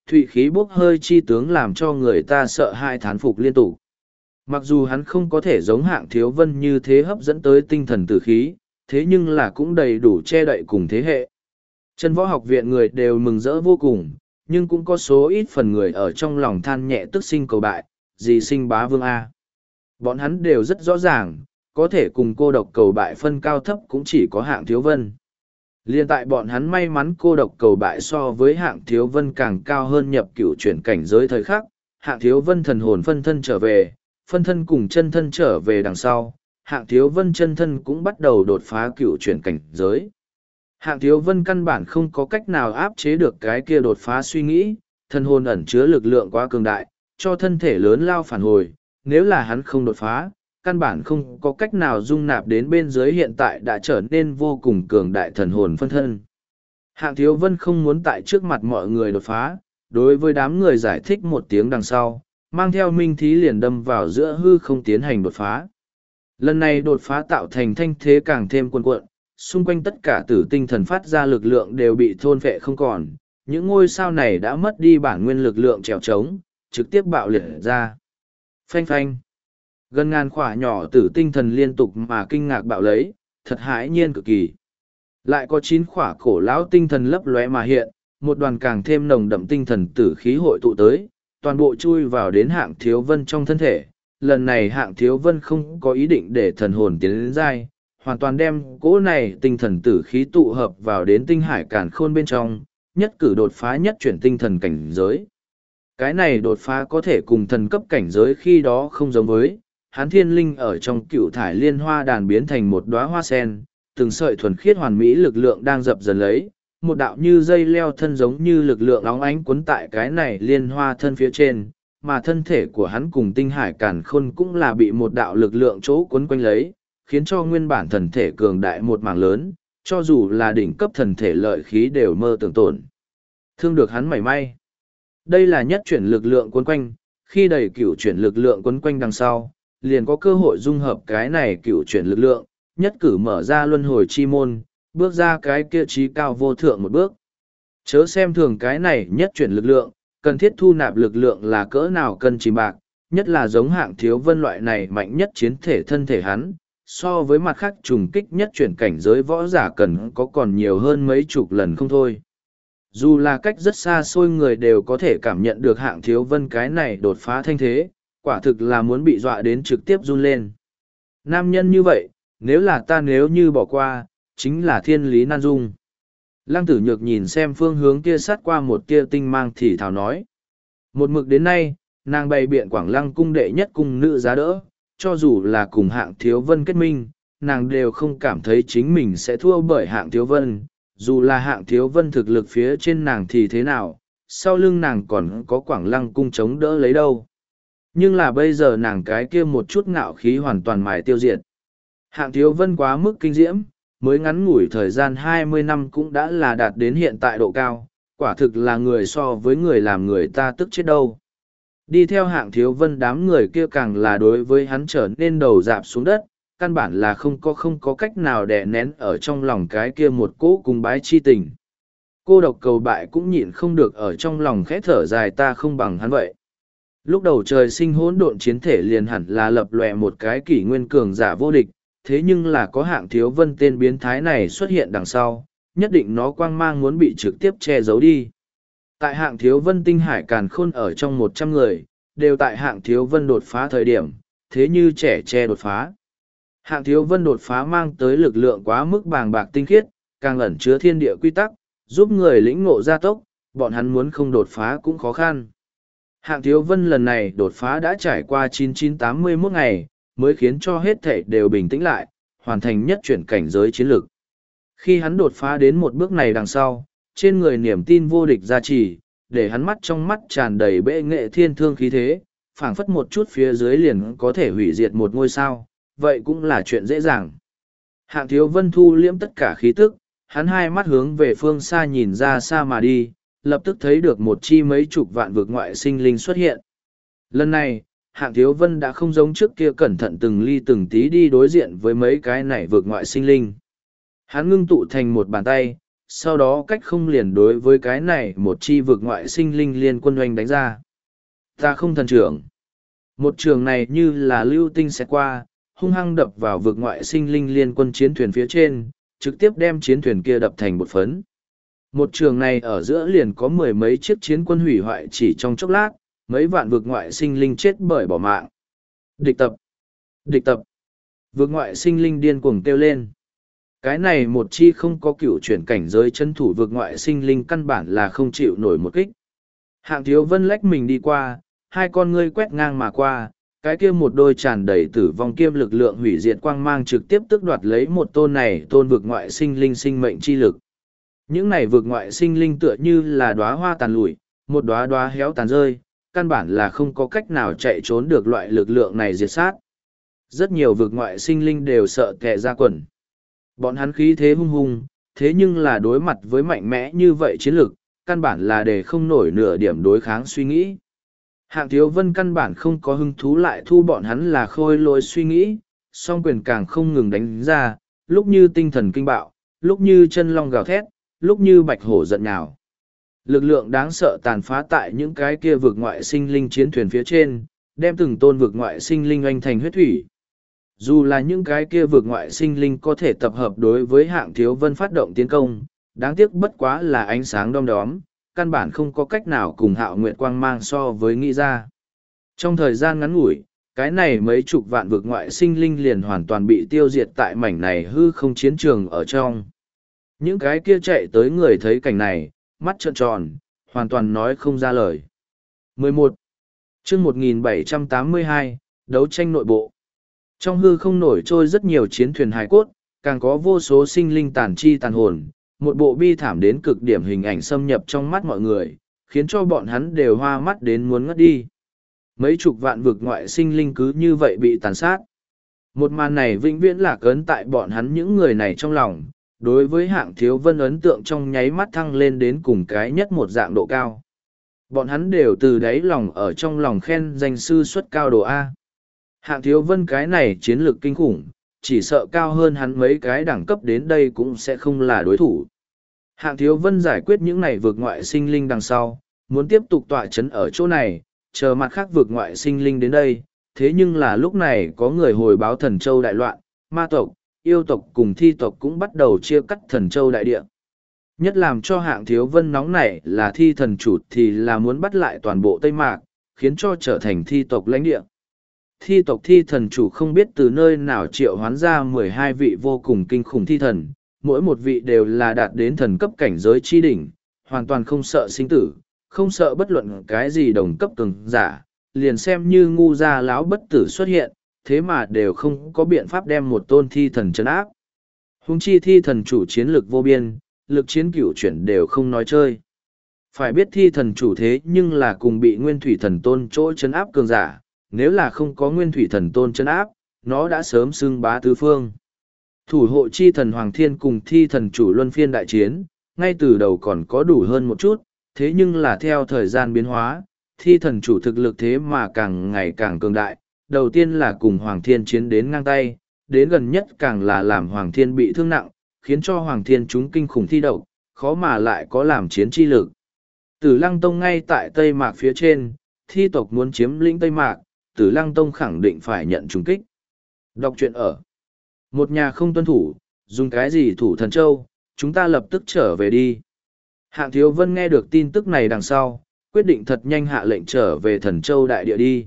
thụy khí bốc hơi chi tướng làm cho người ta sợ hãi thán phục liên tục. Mặc dù hắn không có thể giống Hạng Thiếu Vân như thế hấp dẫn tới tinh thần tử khí, thế nhưng là cũng đầy đủ che đậy cùng thế hệ. Chân võ học viện người đều mừng rỡ vô cùng, nhưng cũng có số ít phần người ở trong lòng than nhẹ tức sinh cầu bại, gì sinh bá vương A. Bọn hắn đều rất rõ ràng, có thể cùng cô độc cầu bại phân cao thấp cũng chỉ có Hạng Thiếu Vân. Liên tại bọn hắn may mắn cô độc cầu bại so với Hạng Thiếu Vân càng cao hơn nhập cửu chuyển cảnh giới thời khắc, Hạng Thiếu Vân thần hồn phân thân trở về, phân thân cùng chân thân trở về đằng sau, Hạng Thiếu Vân chân thân cũng bắt đầu đột phá cửu chuyển cảnh giới. Hạng Thiếu Vân căn bản không có cách nào áp chế được cái kia đột phá suy nghĩ, thần hồn ẩn chứa lực lượng quá cường đại, cho thân thể lớn lao phản hồi, nếu là hắn không đột phá, căn bản không có cách nào dung nạp đến bên dưới hiện tại đã trở nên vô cùng cường đại thần hồn phân thân. Hạng Thiếu Vân không muốn tại trước mặt mọi người đột phá, đối với đám người giải thích một tiếng đằng sau, mang theo minh thí liền đâm vào giữa hư không tiến hành đột phá. Lần này đột phá tạo thành thanh thế càng thêm cuồn cuộn, xung quanh tất cả tử tinh thần phát ra lực lượng đều bị thôn phệ không còn, những ngôi sao này đã mất đi bản nguyên lực lượng trèo trống, trực tiếp bạo liệt ra. Phanh phanh. Gần ngàn khỏa nhỏ tử tinh thần liên tục mà kinh ngạc bạo lấy, thật hãi nhiên cực kỳ. Lại có 9 khỏa cổ lão tinh thần lấp lóe mà hiện, một đoàn càng thêm nồng đậm tinh thần tử khí hội tụ tới, toàn bộ chui vào đến Hạng Thiếu Vân trong thân thể. Lần này Hạng Thiếu Vân không có ý định để thần hồn tiến đến dai, hoàn toàn đem cỗ này tinh thần tử khí tụ hợp vào đến tinh hải càn khôn bên trong, nhất cử đột phá nhất chuyển tinh thần cảnh giới. Cái này đột phá có thể cùng thần cấp cảnh giới khi đó không giống với, hắn thiên linh ở trong cựu thải liên hoa đàn biến thành một đóa hoa sen, từng sợi thuần khiết hoàn mỹ lực lượng đang dập dần lấy, một đạo như dây leo thân giống như lực lượng óng ánh cuốn tại cái này liên hoa thân phía trên, mà thân thể của hắn cùng tinh hải càn khôn cũng là bị một đạo lực lượng chỗ cuốn quanh lấy, khiến cho nguyên bản thần thể cường đại một mảng lớn, cho dù là đỉnh cấp thần thể lợi khí đều mơ tưởng tổn. Thương được hắn mảy may. Đây là nhất chuyển lực lượng cuốn quanh, khi đầy cửu chuyển lực lượng cuốn quanh đằng sau, liền có cơ hội dung hợp cái này cửu chuyển lực lượng, nhất cử mở ra luân hồi chi môn, bước ra cái kia trí cao vô thượng một bước. Chớ xem thường cái này nhất chuyển lực lượng, cần thiết thu nạp lực lượng là cỡ nào cân chìm bạc, nhất là giống Hạng Thiếu Vân loại này mạnh nhất chiến thể thân thể hắn, so với mặt khác trùng kích nhất chuyển cảnh giới võ giả cần có còn nhiều hơn mấy chục lần không thôi. Dù là cách rất xa xôi người đều có thể cảm nhận được Hạng Thiếu Vân cái này đột phá thanh thế, quả thực là muốn bị dọa đến trực tiếp run lên. Nam nhân như vậy, nếu là ta nếu như bỏ qua, chính là thiên lý nan dung. Lăng Tử Nhược nhìn xem phương hướng kia sát qua một tia tinh mang thì thào nói. Một mực đến nay, nàng bày biện Quảng Lăng cung đệ nhất cung nữ giá đỡ, cho dù là cùng Hạng Thiếu Vân kết minh, nàng đều không cảm thấy chính mình sẽ thua bởi Hạng Thiếu Vân. Dù là Hạng Thiếu Vân thực lực phía trên nàng thì thế nào, sau lưng nàng còn có Quảng Lăng cung chống đỡ lấy đâu. Nhưng là bây giờ nàng cái kia một chút ngạo khí hoàn toàn mài tiêu diệt. Hạng Thiếu Vân quá mức kinh diễm, mới ngắn ngủi thời gian 20 năm cũng đã là đạt đến hiện tại độ cao, quả thực là người so với người làm người ta tức chết đâu. Đi theo Hạng Thiếu Vân đám người kia càng là đối với hắn trở nên đầu dạp xuống đất, căn bản là không có cách nào đè nén ở trong lòng cái kia một cỗ cùng bái chi tình. Cô độc cầu bại cũng nhịn không được ở trong lòng khẽ thở dài ta không bằng hắn vậy. Lúc đầu trời sinh hỗn độn chiến thể liền hẳn là lập lòe một cái kỷ nguyên cường giả vô địch, thế nhưng là có Hạng Thiếu Vân tên biến thái này xuất hiện đằng sau, nhất định nó quang mang muốn bị trực tiếp che giấu đi. Tại Hạng Thiếu Vân tinh hải càn khôn ở trong 100 người, đều tại Hạng Thiếu Vân đột phá thời điểm, thế như trẻ che đột phá. Hạng Thiếu Vân đột phá mang tới lực lượng quá mức bàng bạc tinh khiết, càng ẩn chứa thiên địa quy tắc, giúp người lĩnh ngộ gia tốc, bọn hắn muốn không đột phá cũng khó khăn. Hạng Thiếu Vân lần này đột phá đã trải qua 9981 ngày, mới khiến cho hết thảy đều bình tĩnh lại, hoàn thành nhất chuyển cảnh giới chiến lược. Khi hắn đột phá đến một bước này đằng sau, trên người niềm tin vô địch gia trì, để hắn mắt trong mắt tràn đầy bệ nghệ thiên thương khí thế, phảng phất một chút phía dưới liền có thể hủy diệt một ngôi sao, vậy cũng là chuyện dễ dàng. Hạng Thiếu Vân thu liễm tất cả khí tức, hắn hai mắt hướng về phương xa nhìn ra xa mà đi, lập tức thấy được một chi mấy chục vạn vực ngoại sinh linh xuất hiện. Lần này, Hạng Thiếu Vân đã không giống trước kia cẩn thận từng ly từng tí đi đối diện với mấy cái này vực ngoại sinh linh. Hắn ngưng tụ thành một bàn tay, sau đó cách không liền đối với cái này một chi vực ngoại sinh linh liên quân oanh đánh ra. Ta không thần trưởng. Một trường này như là lưu tinh xẹt qua, hung hăng đập vào vực ngoại sinh linh liên quân chiến thuyền phía trên, trực tiếp đem chiến thuyền kia đập thành bột phấn. Một trường này ở giữa liền có mười mấy chiếc chiến quân hủy hoại chỉ trong chốc lát, mấy vạn vực ngoại sinh linh chết bởi bỏ mạng. Địch tập! Địch tập! Vực ngoại sinh linh điên cuồng kêu lên. Cái này một chi không có cựu chuyển cảnh giới chân thủ vực ngoại sinh linh căn bản là không chịu nổi một kích. Hạng Thiếu Vân lách mình đi qua, hai con ngươi quét ngang mà qua, cái kia một đôi tràn đầy tử vong kiêm lực lượng hủy diệt quang mang trực tiếp tước đoạt lấy một tôn vực ngoại sinh linh sinh mệnh chi lực. Những này vực ngoại sinh linh tựa như là đóa hoa tàn lụi, một đóa đóa héo tàn rơi, căn bản là không có cách nào chạy trốn được loại lực lượng này diệt sát. Rất nhiều vực ngoại sinh linh đều sợ kẻ ra quần. Bọn hắn khí thế hung hung, thế nhưng là đối mặt với mạnh mẽ như vậy chiến lực, căn bản là để không nổi nửa điểm đối kháng suy nghĩ. Hạng Thiếu Vân căn bản không có hứng thú lại thu bọn hắn là khôi lỗi suy nghĩ, song quyền càng không ngừng đánh ra, lúc như tinh thần kinh bạo, lúc như chân long gào thét, lúc như bạch hổ giận nhào. Lực lượng đáng sợ tàn phá tại những cái kia vực ngoại sinh linh chiến thuyền phía trên, đem từng tôn vực ngoại sinh linh oanh thành huyết thủy. Dù là những cái kia vực ngoại sinh linh có thể tập hợp đối với Hạng Thiếu Vân phát động tiến công, đáng tiếc bất quá là ánh sáng đom đóm, căn bản không có cách nào cùng Hạo Nguyệt Quang mang so với nghĩ ra. Trong thời gian ngắn ngủi, cái này mấy chục vạn vực ngoại sinh linh liền hoàn toàn bị tiêu diệt tại mảnh này hư không chiến trường ở trong. Những cái kia chạy tới người thấy cảnh này, mắt trợn tròn, hoàn toàn nói không ra lời. 11. Chương 1782, đấu tranh nội bộ. Trong hư không nổi trôi rất nhiều chiến thuyền hài cốt, càng có vô số sinh linh tàn chi tàn hồn, một bộ bi thảm đến cực điểm hình ảnh xâm nhập trong mắt mọi người, khiến cho bọn hắn đều hoa mắt đến muốn ngất đi. Mấy chục vạn vực ngoại sinh linh cứ như vậy bị tàn sát. Một màn này vĩnh viễn lạc ấn tại bọn hắn những người này trong lòng, đối với Hạng Thiếu Vân ấn tượng trong nháy mắt thăng lên đến cùng cái nhất một dạng độ cao. Bọn hắn đều từ đáy lòng ở trong lòng khen danh sư xuất cao độ A. Hạng Thiếu Vân cái này chiến lược kinh khủng, chỉ sợ cao hơn hắn mấy cái đẳng cấp đến đây cũng sẽ không là đối thủ. Hạng Thiếu Vân giải quyết những này vượt ngoại sinh linh đằng sau, muốn tiếp tục tọa chấn ở chỗ này, chờ mặt khác vượt ngoại sinh linh đến đây, thế nhưng là lúc này có người hồi báo Thần Châu đại loạn, ma tộc, yêu tộc cùng thi tộc cũng bắt đầu chia cắt Thần Châu đại địa. Nhất làm cho Hạng Thiếu Vân nóng nảy là thi thần chủ thì là muốn bắt lại toàn bộ Tây Mạc, khiến cho trở thành thi tộc lãnh địa. Thi tộc thi thần chủ không biết từ nơi nào triệu hoán ra 12 vị vô cùng kinh khủng thi thần, mỗi một vị đều là đạt đến thần cấp cảnh giới chi đỉnh, hoàn toàn không sợ sinh tử, không sợ bất luận cái gì đồng cấp cường giả, liền xem như ngu gia lão bất tử xuất hiện, thế mà đều không có biện pháp đem một tôn thi thần trấn áp. Huống chi thi thần chủ chiến lực vô biên, lực chiến cửu chuyển đều không nói chơi. Phải biết thi thần chủ thế nhưng là cùng bị nguyên thủy thần tôn chỗ trấn áp cường giả, nếu là không có nguyên thủy thần tôn trấn áp, nó đã sớm xưng bá tứ phương. Thủ hộ chi thần Hoàng Thiên cùng thi thần chủ luân phiên đại chiến, ngay từ đầu còn có đủ hơn một chút, thế nhưng là theo thời gian biến hóa, thi thần chủ thực lực thế mà càng ngày càng cường đại, đầu tiên là cùng Hoàng Thiên chiến đến ngang tay, đến gần nhất càng là làm Hoàng Thiên bị thương nặng, khiến cho Hoàng Thiên chúng kinh khủng thi độc, khó mà lại có làm chiến chi lực. Tử Lăng Tông ngay tại Tây Mạc phía trên, thi tộc muốn chiếm lĩnh Tây Mạc, Tử Lăng Tông khẳng định phải nhận trùng kích. Đọc truyện ở. Một nhà không tuân thủ, dùng cái gì thủ thần châu, chúng ta lập tức trở về đi. Hạng Thiếu Vân nghe được tin tức này đằng sau, quyết định thật nhanh hạ lệnh trở về thần châu đại địa đi.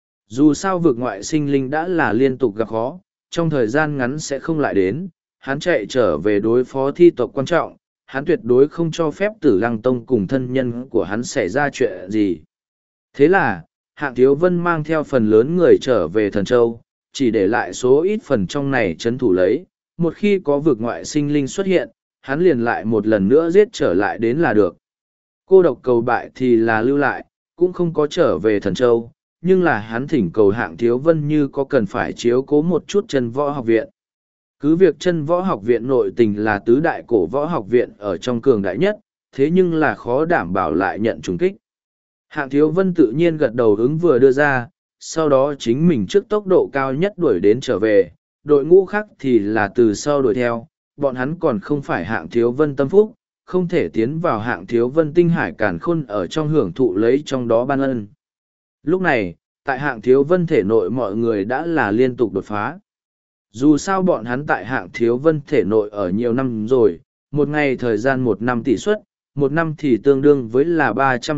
Dù sao vực ngoại sinh linh đã là liên tục gặp khó, trong thời gian ngắn sẽ không lại đến, hắn chạy trở về đối phó thi tộc quan trọng, hắn tuyệt đối không cho phép Tử Lăng Tông cùng thân nhân của hắn xảy ra chuyện gì. Thế là, Hạng Thiếu Vân mang theo phần lớn người trở về thần châu, chỉ để lại số ít phần trong này trấn thủ lấy, một khi có vực ngoại sinh linh xuất hiện, hắn liền lại một lần nữa giết trở lại đến là được. Cô độc cầu bại thì là lưu lại, cũng không có trở về thần châu, nhưng là hắn thỉnh cầu Hạng Thiếu Vân như có cần phải chiếu cố một chút chân võ học viện. Cứ việc chân võ học viện nội tình là tứ đại cổ võ học viện ở trong cường đại nhất, thế nhưng là khó đảm bảo lại nhận trùng kích. Hạng Thiếu Vân tự nhiên gật đầu ứng vừa đưa ra, sau đó chính mình trước tốc độ cao nhất đuổi đến trở về, đội ngũ khác thì là từ sau đuổi theo, bọn hắn còn không phải Hạng Thiếu Vân tâm phúc, không thể tiến vào Hạng Thiếu Vân tinh hải càn khôn ở trong hưởng thụ lấy trong đó ban ân. Lúc này, tại Hạng Thiếu Vân thể nội mọi người đã là liên tục đột phá. Dù sao bọn hắn tại Hạng Thiếu Vân thể nội ở nhiều năm rồi, một ngày thời gian 1 năm tỷ suất, 1 năm thì tương đương với là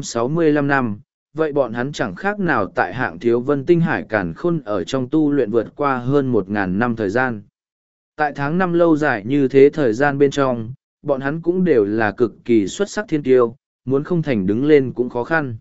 365 năm, vậy bọn hắn chẳng khác nào tại Hạng Thiếu Vân tinh hải càn khôn ở trong tu luyện vượt qua hơn 1.000 năm thời gian. Tại tháng năm lâu dài như thế thời gian bên trong, bọn hắn cũng đều là cực kỳ xuất sắc thiên tiêu, muốn không thành đứng lên cũng khó khăn.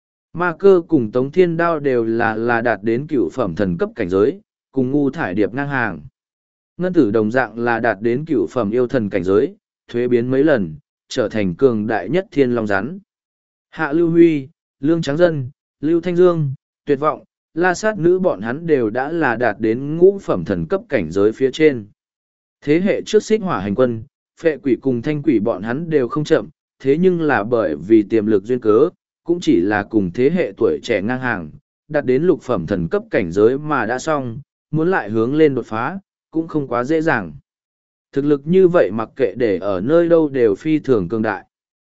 Ma Cơ cùng Tống Thiên Đao đều là đạt đến cựu phẩm thần cấp cảnh giới, cùng Ngu Thải Điệp ngang hàng. Ngân Tử đồng dạng là đạt đến cựu phẩm yêu thần cảnh giới, thuế biến mấy lần, trở thành cường đại nhất thiên long rắn. Hạ Lưu Huy, Lương Tráng Dân, Lưu Thanh Dương, Tuyệt Vọng, La Sát Nữ bọn hắn đều đã là đạt đến ngũ phẩm thần cấp cảnh giới phía trên. Thế hệ trước Xích Hỏa Hành Quân, Phệ Quỷ cùng Thanh Quỷ bọn hắn đều không chậm, thế nhưng là bởi vì tiềm lực duyên cớ, cũng chỉ là cùng thế hệ tuổi trẻ ngang hàng, đạt đến lục phẩm thần cấp cảnh giới mà đã xong, muốn lại hướng lên đột phá, cũng không quá dễ dàng. Thực lực như vậy mặc kệ để ở nơi đâu đều phi thường cường đại.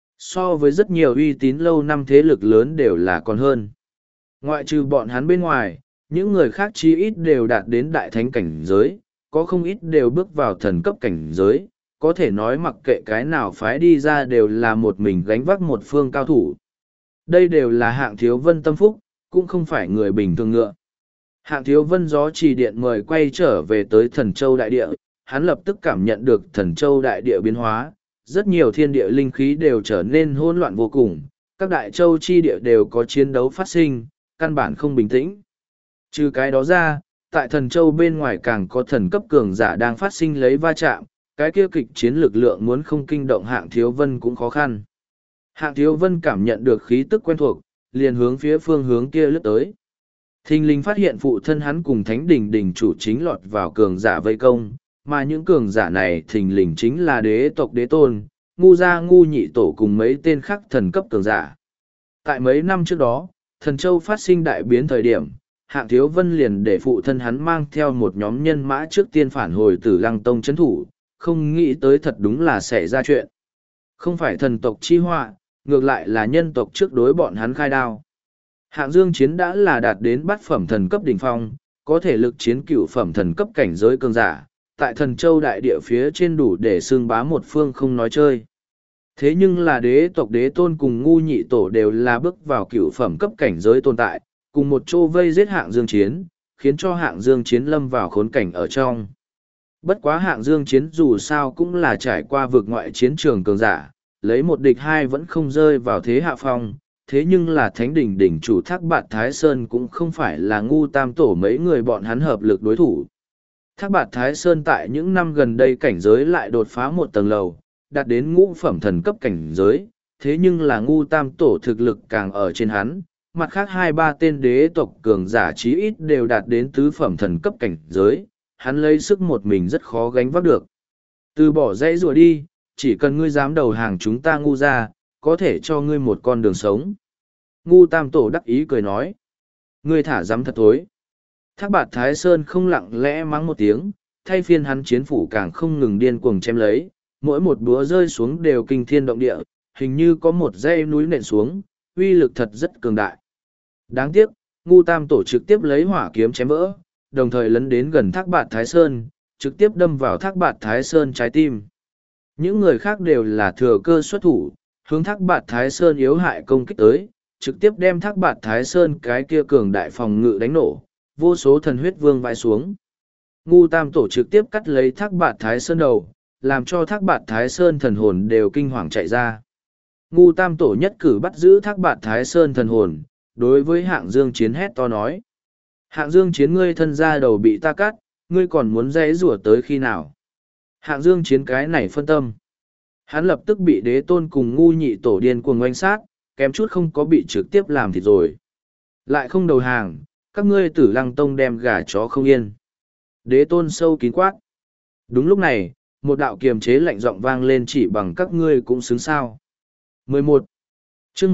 So với rất nhiều uy tín lâu năm thế lực lớn đều là còn hơn. Ngoại trừ bọn hắn bên ngoài, những người khác chí ít đều đạt đến đại thánh cảnh giới, có không ít đều bước vào thần cấp cảnh giới, có thể nói mặc kệ cái nào phái đi ra đều là một mình gánh vác một phương cao thủ. Đây đều là Hạng Thiếu Vân tâm phúc, cũng không phải người bình thường ngựa. Hạng Thiếu Vân gió trì điện mời quay trở về tới Thần Châu Đại Địa, hắn lập tức cảm nhận được Thần Châu Đại Địa biến hóa, rất nhiều thiên địa linh khí đều trở nên hỗn loạn vô cùng, các đại châu chi địa đều có chiến đấu phát sinh, căn bản không bình tĩnh. Trừ cái đó ra, tại Thần Châu bên ngoài càng có thần cấp cường giả đang phát sinh lấy va chạm, cái kia kịch chiến lực lượng muốn không kinh động Hạng Thiếu Vân cũng khó khăn. Hạng Thiếu Vân cảm nhận được khí tức quen thuộc, liền hướng phía phương hướng kia lướt tới. Thình lình phát hiện phụ thân hắn cùng Thánh Đình Đình chủ chính lọt vào cường giả vây công, mà những cường giả này thình lình chính là đế tộc Đế Tôn, Ngu Gia Ngu Nhị Tổ cùng mấy tên khác thần cấp cường giả. Tại mấy năm trước đó, Thần Châu phát sinh đại biến thời điểm, Hạng Thiếu Vân liền để phụ thân hắn mang theo một nhóm nhân mã trước tiên phản hồi Tử Lăng Tông trấn thủ, không nghĩ tới thật đúng là xảy ra chuyện. Không phải thần tộc chi họa, ngược lại là nhân tộc trước đối bọn hắn khai đao. Hạng Dương Chiến đã là đạt đến bát phẩm thần cấp đỉnh phong, có thể lực chiến cửu phẩm thần cấp cảnh giới cường giả, tại Thần Châu đại địa phía trên đủ để xương bá một phương không nói chơi. Thế nhưng là đế tộc Đế Tôn cùng Ngu Nhị Tổ đều là bước vào cửu phẩm cấp cảnh giới tồn tại, cùng một chỗ vây giết Hạng Dương Chiến, khiến cho Hạng Dương Chiến lâm vào khốn cảnh ở trong. Bất quá Hạng Dương Chiến dù sao cũng là trải qua vực ngoại chiến trường cường giả, lấy một địch hai vẫn không rơi vào thế hạ phong, thế nhưng là Thánh Đình đỉnh chủ Thác Bạt Thái Sơn cũng không phải là Ngu Tam Tổ mấy người bọn hắn hợp lực đối thủ. Thác Bạt Thái Sơn tại những năm gần đây cảnh giới lại đột phá một tầng lầu, đạt đến ngũ phẩm thần cấp cảnh giới, thế nhưng là Ngu Tam Tổ thực lực càng ở trên hắn, mặt khác 2-3 tên đế tộc cường giả chí ít đều đạt đến tứ phẩm thần cấp cảnh giới, hắn lấy sức một mình rất khó gánh vác được. Từ bỏ dãy rùa đi, chỉ cần ngươi dám đầu hàng chúng ta Ngu ra, có thể cho ngươi một con đường sống. Ngu Tam Tổ đắc ý cười nói. Ngươi thả dám thật tối. Thác Bạt Thái Sơn không lặng lẽ mắng một tiếng, thay phiên hắn chiến phủ càng không ngừng điên cuồng chém lấy, mỗi một búa rơi xuống đều kinh thiên động địa, hình như có một dãy núi nện xuống, uy lực thật rất cường đại. Đáng tiếc, Ngu Tam Tổ trực tiếp lấy hỏa kiếm chém vỡ, đồng thời lấn đến gần Thác Bạt Thái Sơn, trực tiếp đâm vào Thác Bạt Thái Sơn trái tim. Những người khác đều là thừa cơ xuất thủ, hướng Thác Bạt Thái Sơn yếu hại công kích tới, trực tiếp đem Thác Bạt Thái Sơn cái kia cường đại phòng ngự đánh nổ, vô số thần huyết vương vãi xuống. Ngu Tam Tổ trực tiếp cắt lấy Thác Bạt Thái Sơn đầu, làm cho Thác Bạt Thái Sơn thần hồn đều kinh hoàng chạy ra. Ngu Tam Tổ nhất cử bắt giữ Thác Bạt Thái Sơn thần hồn, đối với Hạng Dương Chiến hét to nói. Hạng Dương Chiến, ngươi thân ra đầu bị ta cắt, ngươi còn muốn giãy giụa tới khi nào? Hạng Dương Chiến cái này phân tâm. Hắn lập tức bị Đế Tôn cùng Ngu Nhị Tổ điên cuồng oanh sát, kém chút không có bị trực tiếp làm thịt rồi. Lại không đầu hàng, các ngươi Tử Lăng Tông đem gà chó không yên. Đế Tôn sâu kín quát. Đúng lúc này, một đạo kiềm chế lạnh giọng vang lên, chỉ bằng các ngươi cũng xứng sao. 11. Chương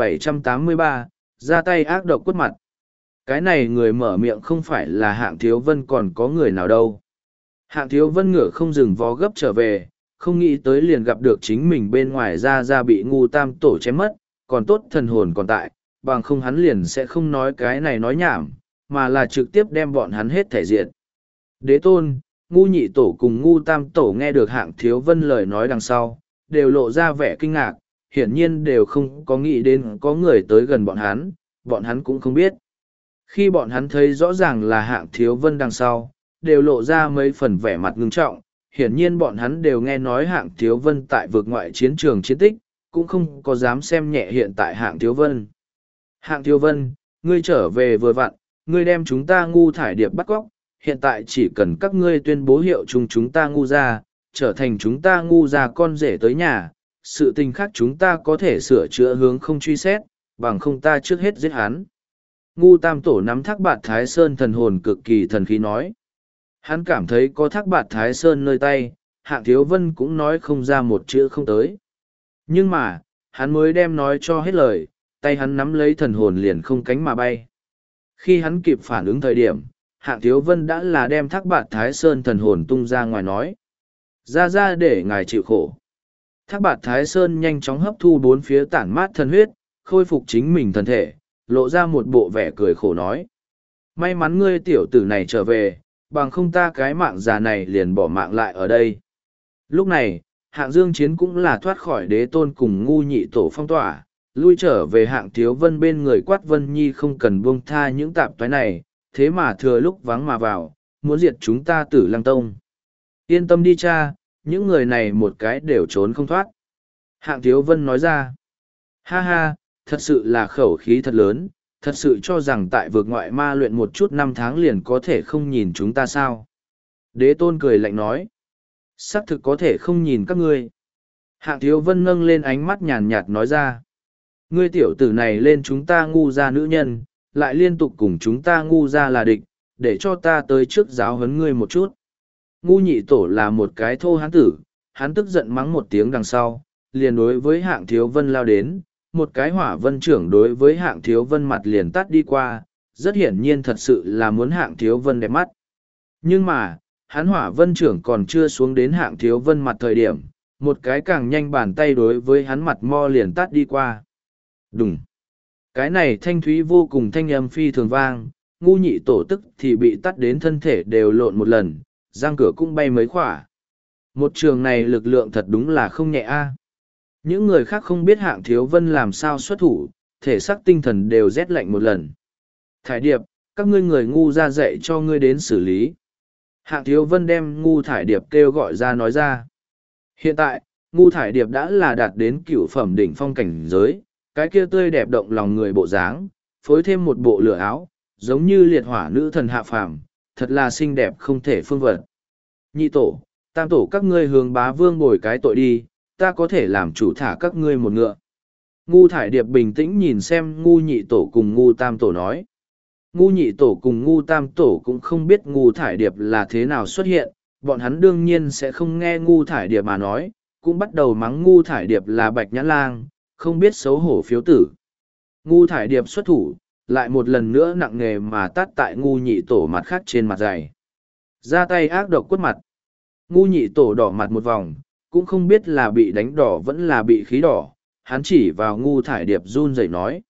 1783, ra tay ác độc quất mặt. Cái này người mở miệng không phải là Hạng Thiếu Vân còn có người nào đâu. Hạng Thiếu Vân ngựa không dừng vó gấp trở về, không nghĩ tới liền gặp được chính mình bên ngoài ra bị ngu tam tổ chém mất, còn tốt thần hồn còn tại, bằng không hắn liền sẽ không nói cái này nói nhảm, mà là trực tiếp đem bọn hắn hết thể diện. Đế tôn, ngu nhị tổ cùng ngu tam tổ nghe được Hạng Thiếu Vân lời nói đằng sau, đều lộ ra vẻ kinh ngạc, hiển nhiên đều không có nghĩ đến có người tới gần bọn hắn cũng không biết. Khi bọn hắn thấy rõ ràng là Hạng Thiếu Vân đằng sau, đều lộ ra mấy phần vẻ mặt ngưng trọng, hiển nhiên bọn hắn đều nghe nói Hạng Thiếu Vân tại vượt ngoại chiến trường chiến tích, cũng không có dám xem nhẹ hiện tại Hạng Thiếu Vân. Hạng Thiếu Vân, ngươi trở về vừa vặn, ngươi đem chúng ta ngu thải điệp bắt cóc, hiện tại chỉ cần các ngươi tuyên bố hiệu chung chúng ta ngu ra, trở thành chúng ta ngu ra con rể tới nhà, sự tình khác chúng ta có thể sửa chữa hướng không truy xét, bằng không ta trước hết giết hắn. Ngu tam tổ nắm Thác Bạt Thái Sơn thần hồn cực kỳ thần khí nói. Hắn cảm thấy có Thác Bạt Thái Sơn nơi tay, Hạng Thiếu Vân cũng nói không ra một chữ không tới. Nhưng mà, hắn mới đem nói cho hết lời, tay hắn nắm lấy thần hồn liền không cánh mà bay. Khi hắn kịp phản ứng thời điểm, Hạng Thiếu Vân đã là đem Thác Bạt Thái Sơn thần hồn tung ra ngoài nói. Ra để ngài chịu khổ. Thác Bạt Thái Sơn nhanh chóng hấp thu bốn phía tản mát thần huyết, khôi phục chính mình thân thể, lộ ra một bộ vẻ cười khổ nói. May mắn ngươi tiểu tử này trở về, bằng không ta cái mạng già này liền bỏ mạng lại ở đây. Lúc này, Hạng Dương Chiến cũng là thoát khỏi đế tôn cùng ngu nhị tổ phong tỏa, lui trở về Hạng Thiếu Vân bên người quát Vân Nhi không cần buông tha những tạp toái này, thế mà thừa lúc vắng mà vào, muốn diệt chúng ta Tử Lăng Tông. Yên tâm đi cha, những người này một cái đều trốn không thoát. Hạng Thiếu Vân nói ra, ha ha, thật sự là khẩu khí thật lớn, thật sự cho rằng tại vượt ngoại ma luyện một chút năm tháng liền có thể không nhìn chúng ta sao. Đế tôn cười lạnh nói, xác thực có thể không nhìn các ngươi. Hạng Thiếu Vân nâng lên ánh mắt nhàn nhạt nói ra, ngươi tiểu tử này lên chúng ta ngu ra nữ nhân, lại liên tục cùng chúng ta ngu ra là địch, để cho ta tới trước giáo huấn ngươi một chút. Ngu nhị tổ là một cái thô hán tử, hắn tức giận mắng một tiếng đằng sau, liền đối với Hạng Thiếu Vân lao đến, một cái hỏa vân trưởng đối với Hạng Thiếu Vân mặt liền tắt đi qua, rất hiển nhiên thật sự là muốn Hạng Thiếu Vân đẹp mắt. Nhưng mà, hắn hỏa vân trưởng còn chưa xuống đến Hạng Thiếu Vân mặt thời điểm, một cái càng nhanh bàn tay đối với hắn mặt mo liền tắt đi qua. Đùng! Cái này thanh thúy vô cùng thanh âm phi thường vang, ngu nhị tổ tức thì bị tắt đến thân thể đều lộn một lần, răng cửa cũng bay mấy khỏa. Một trường này lực lượng thật đúng là không nhẹ a. Những người khác không biết Hạng Thiếu Vân làm sao xuất thủ, thể xác tinh thần đều rét lạnh một lần. Thải Điệp, các ngươi người ngu ra dạy cho ngươi đến xử lý. Hạng Thiếu Vân đem ngu Thải Điệp kêu gọi ra nói ra. Hiện tại, ngu Thải Điệp đã là đạt đến cửu phẩm đỉnh phong cảnh giới, cái kia tươi đẹp động lòng người bộ dáng, phối thêm một bộ lửa áo, giống như liệt hỏa nữ thần hạ phàm, thật là xinh đẹp không thể phương vật. Nhị tổ, tam tổ các ngươi hướng bá vương bồi cái tội đi, ta có thể làm chủ thả các ngươi một ngựa. Ngu Thải Điệp bình tĩnh nhìn xem ngu nhị tổ cùng ngu tam tổ nói. Ngu nhị tổ cùng ngu tam tổ cũng không biết ngu Thải Điệp là thế nào xuất hiện, bọn hắn đương nhiên sẽ không nghe ngu Thải Điệp mà nói, cũng bắt đầu mắng ngu Thải Điệp là bạch nhãn lang, không biết xấu hổ phiếu tử. Ngu Thải Điệp xuất thủ, lại một lần nữa nặng nề mà tát tại ngu nhị tổ mặt khác trên mặt dày. Ra tay ác độc quất mặt. Ngu nhị tổ đỏ mặt một vòng, cũng không biết là bị đánh đỏ vẫn là bị khí đỏ, hắn chỉ vào ngu Thải Điệp run rẩy nói.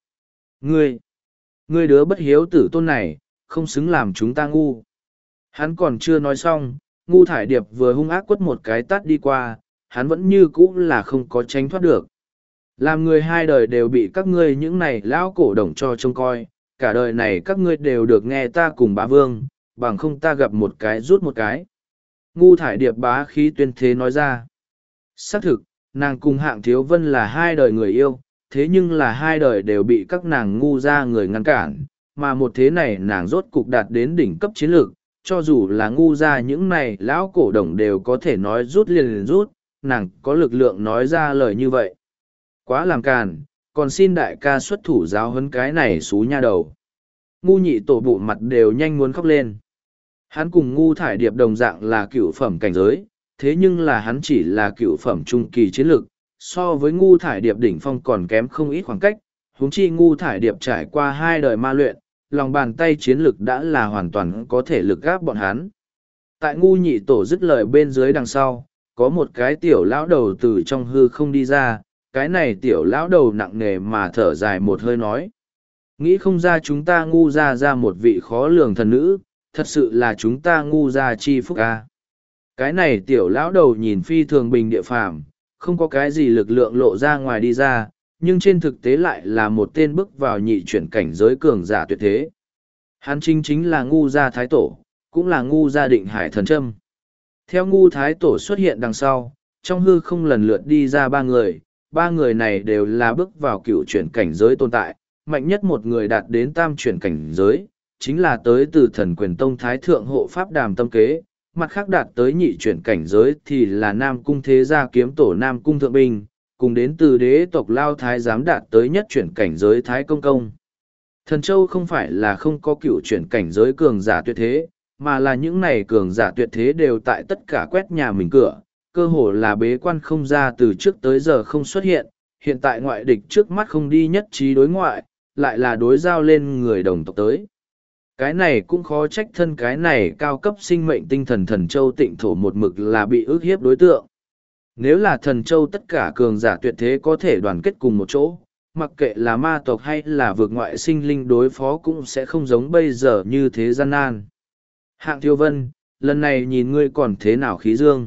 Ngươi đứa bất hiếu tử tôn này, không xứng làm chúng ta ngu. Hắn còn chưa nói xong, ngu Thải Điệp vừa hung ác quất một cái tát đi qua, hắn vẫn như cũ là không có tránh thoát được. Làm người hai đời đều bị các ngươi những này lão cổ đồng cho trông coi, cả đời này các ngươi đều được nghe ta cùng bá vương, bằng không ta gặp một cái rút một cái. Ngu Thải Điệp bá khí tuyên thế nói ra. Xác thực, nàng cùng Hạng Thiếu Vân là hai đời người yêu, thế nhưng là hai đời đều bị các nàng ngu ra người ngăn cản, mà một thế này nàng rốt cục đạt đến đỉnh cấp chiến lược, cho dù là ngu ra những này lão cổ đồng đều có thể nói rút liền rút, nàng có lực lượng nói ra lời như vậy. Quá làm càn, còn xin đại ca xuất thủ giáo huấn cái này xú nha đầu. Ngu nhị tổ bụ mặt đều nhanh muốn khóc lên. Hắn cùng ngu Thải Điệp đồng dạng là cựu phẩm cảnh giới, thế nhưng là hắn chỉ là cựu phẩm trung kỳ chiến lực, so với ngu Thải Điệp đỉnh phong còn kém không ít khoảng cách, huống chi ngu Thải Điệp trải qua hai đời ma luyện, lòng bàn tay chiến lực đã là hoàn toàn có thể lực gáp bọn hắn. Tại ngu nhị tổ dứt lời bên dưới đằng sau, có một cái tiểu lão đầu từ trong hư không đi ra, cái này tiểu lão đầu nặng nề mà thở dài một hơi nói. Nghĩ không ra chúng ta ngu ra một vị khó lường thần nữ, thật sự là chúng ta ngu ra chi phúc ca. Cái này tiểu lão đầu nhìn phi thường bình địa phàm, không có cái gì lực lượng lộ ra ngoài đi ra, nhưng trên thực tế lại là một tên bước vào nhị chuyển cảnh giới cường giả tuyệt thế. Hắn chính là ngu gia thái tổ, cũng là ngu gia định hải thần trâm. Theo ngu thái tổ xuất hiện đằng sau, trong hư không lần lượt đi ra ba người này đều là bước vào cựu chuyển cảnh giới tồn tại, mạnh nhất một người đạt đến tam chuyển cảnh giới, chính là tới từ thần quyền tông thái thượng hộ pháp đàm tâm kế, mặt khác đạt tới nhị chuyển cảnh giới thì là nam cung thế gia kiếm tổ nam cung thượng binh, cùng đến từ đế tộc lao thái giám đạt tới nhất chuyển cảnh giới thái công công. Thần châu không phải là không có cựu chuyển cảnh giới cường giả tuyệt thế, mà là những này cường giả tuyệt thế đều tại tất cả quét nhà mình cửa, cơ hồ là bế quan không ra từ trước tới giờ không xuất hiện, hiện tại ngoại địch trước mắt không đi nhất trí đối ngoại, lại là đối giao lên người đồng tộc tới. Cái này cũng khó trách thân cái này cao cấp sinh mệnh tinh thần thần châu tịnh thổ một mực là bị ức hiếp đối tượng. Nếu là thần châu tất cả cường giả tuyệt thế có thể đoàn kết cùng một chỗ, mặc kệ là ma tộc hay là vượt ngoại sinh linh đối phó cũng sẽ không giống bây giờ như thế gian nan. Hạng Thiếu Vân, lần này nhìn ngươi còn thế nào khí dương.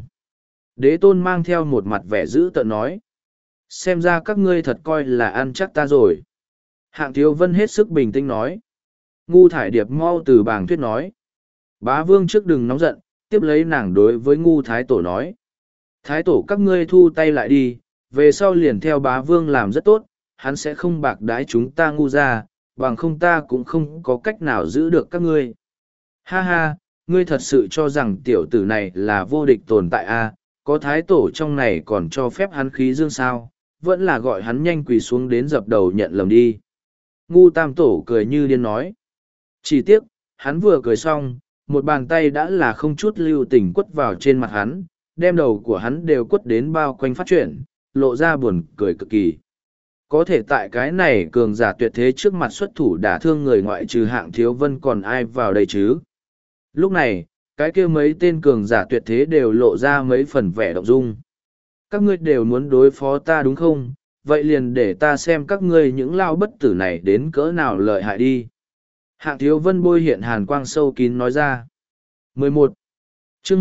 Đế tôn mang theo một mặt vẻ dữ tợn nói. Xem ra các ngươi thật coi là ăn chắc ta rồi. Hạng Thiếu Vân hết sức bình tĩnh nói. Ngu Thải Điệp mau từ bảng thuyết nói. Bá vương trước đừng nóng giận, tiếp lấy nàng đối với ngu thái tổ nói. Thái tổ các ngươi thu tay lại đi, về sau liền theo bá vương làm rất tốt, hắn sẽ không bạc đái chúng ta ngu ra, bằng không ta cũng không có cách nào giữ được các ngươi. Ha ha, ngươi thật sự cho rằng tiểu tử này là vô địch tồn tại a? Có thái tổ trong này còn cho phép hắn khí dương sao, vẫn là gọi hắn nhanh quỳ xuống đến dập đầu nhận lầm đi. Ngu tam tổ cười như điên nói. Chỉ tiếc, hắn vừa cười xong, một bàn tay đã là không chút lưu tình quất vào trên mặt hắn, đem đầu của hắn đều quất đến bao quanh phát triển, lộ ra buồn cười cực kỳ. Có thể tại cái này cường giả tuyệt thế trước mặt xuất thủ đả thương người ngoại trừ Hạng Thiếu Vân còn ai vào đây chứ. Lúc này, cái kia mấy tên cường giả tuyệt thế đều lộ ra mấy phần vẻ động dung. Các ngươi đều muốn đối phó ta đúng không? Vậy liền để ta xem các ngươi những lao bất tử này đến cỡ nào lợi hại đi. Hạng Thiếu Vân bôi hiện hàn quang sâu kín nói ra. 11. chương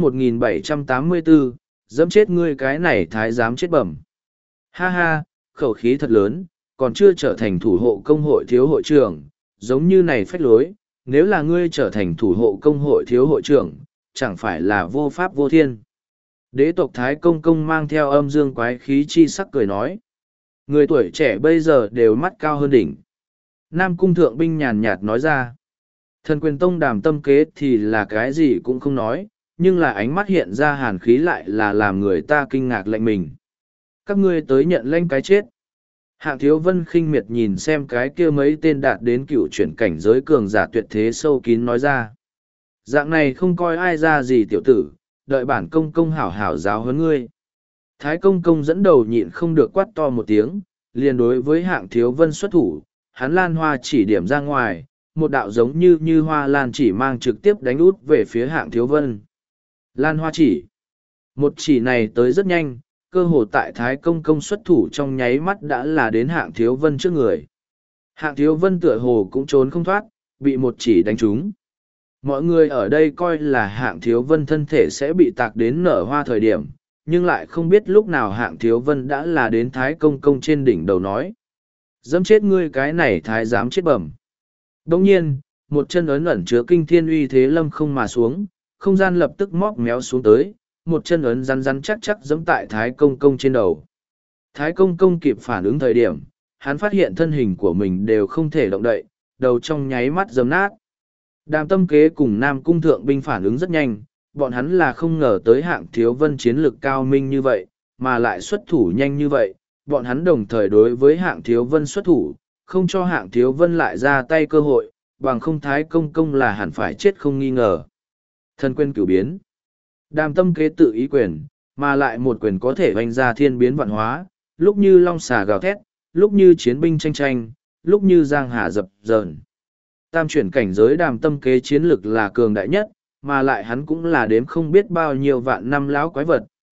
1784, dẫm chết ngươi cái này thái giám chết bẩm. Ha ha, khẩu khí thật lớn, còn chưa trở thành thủ hộ công hội thiếu hội trưởng, giống như này phách lối, nếu là ngươi trở thành thủ hộ công hội thiếu hội trưởng, chẳng phải là vô pháp vô thiên. Đế tộc Thái Công Công mang theo âm dương quái khí chi sắc cười nói. Người tuổi trẻ bây giờ đều mắt cao hơn đỉnh. Nam Cung Thượng Binh nhàn nhạt nói ra. Thần quyền tông đàm tâm kế thì là cái gì cũng không nói, nhưng là ánh mắt hiện ra hàn khí lại là làm người ta kinh ngạc lạnh mình. Các ngươi tới nhận lãnh cái chết. Hạng Thiếu Vân khinh miệt nhìn xem cái kia mấy tên đạt đến cựu chuyển cảnh giới cường giả tuyệt thế sâu kín nói ra. Dạng này không coi ai ra gì tiểu tử, đợi bản công công hảo hảo giáo huấn ngươi. Thái công công dẫn đầu nhịn không được quát to một tiếng, liền đối với Hạng Thiếu Vân xuất thủ, hắn lan hoa chỉ điểm ra ngoài, một đạo giống như hoa lan chỉ mang trực tiếp đánh út về phía Hạng Thiếu Vân. Lan hoa chỉ. Một chỉ này tới rất nhanh, cơ hồ tại Thái công công xuất thủ trong nháy mắt đã là đến Hạng Thiếu Vân trước người. Hạng Thiếu Vân tựa hồ cũng trốn không thoát, bị một chỉ đánh trúng. Mọi người ở đây coi là Hạng Thiếu Vân thân thể sẽ bị tạc đến nở hoa thời điểm, nhưng lại không biết lúc nào Hạng Thiếu Vân đã là đến Thái công công trên đỉnh đầu nói. Dẫm chết ngươi cái này thái dám chết bẩm. Đồng nhiên, một chân ấn ẩn chứa kinh thiên uy thế lâm không mà xuống, không gian lập tức móc méo xuống tới, một chân ấn rắn rắn chắc chắc giẫm tại Thái công công trên đầu. Thái công công kịp phản ứng thời điểm, hắn phát hiện thân hình của mình đều không thể động đậy, đầu trong nháy mắt giấm nát. Đàm tâm kế cùng Nam Cung Thượng Binh phản ứng rất nhanh, bọn hắn là không ngờ tới Hạng Thiếu Vân chiến lực cao minh như vậy, mà lại xuất thủ nhanh như vậy, bọn hắn đồng thời đối với Hạng Thiếu Vân xuất thủ, không cho Hạng Thiếu Vân lại ra tay cơ hội, bằng không Thái công công là hẳn phải chết không nghi ngờ. Thân quên cửu biến. Đàm tâm kế tự ý quyền, mà lại một quyền có thể hoành ra thiên biến vạn hóa, lúc như long xà gào thét, lúc như chiến binh tranh tranh, lúc như giang hà dập dờn. Tam chuyển cảnh giới đàm tâm kế chiến lực là cường đại nhất, mà lại hắn cũng là đếm không biết bao nhiêu vạn năm lão quái vật,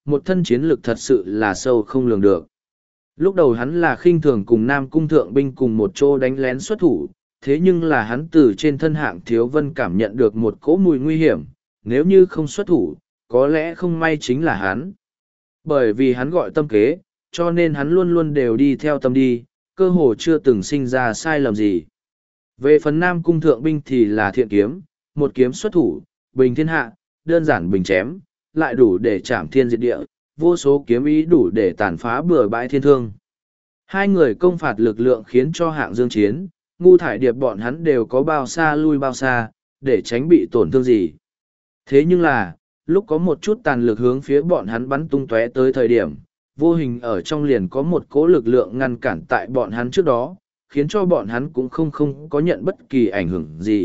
một thân chiến lực thật sự là sâu không lường được. Lúc đầu hắn là khinh thường cùng Nam Cung thượng binh cùng một chỗ đánh lén xuất thủ, thế nhưng là hắn từ trên thân Hạng Thiếu Vân cảm nhận được một cỗ mùi nguy hiểm, nếu như không xuất thủ, có lẽ không may chính là hắn. Bởi vì hắn gọi tâm kế, cho nên hắn luôn luôn đều đi theo tâm đi, cơ hồ chưa từng sinh ra sai lầm gì. Về phần Nam Cung thượng binh thì là thiện kiếm, một kiếm xuất thủ, bình thiên hạ, đơn giản bình chém, lại đủ để chạm thiên diệt địa, vô số kiếm ý đủ để tàn phá bừa bãi thiên thương. Hai người công phạt lực lượng khiến cho Hạng Dương chiến, Ngu Thải Điệp bọn hắn đều có bao xa lui bao xa, để tránh bị tổn thương gì. Thế nhưng là, lúc có một chút tàn lực hướng phía bọn hắn bắn tung tóe tới thời điểm, vô hình ở trong liền có một cỗ lực lượng ngăn cản tại bọn hắn trước đó, khiến cho bọn hắn cũng không có nhận bất kỳ ảnh hưởng gì.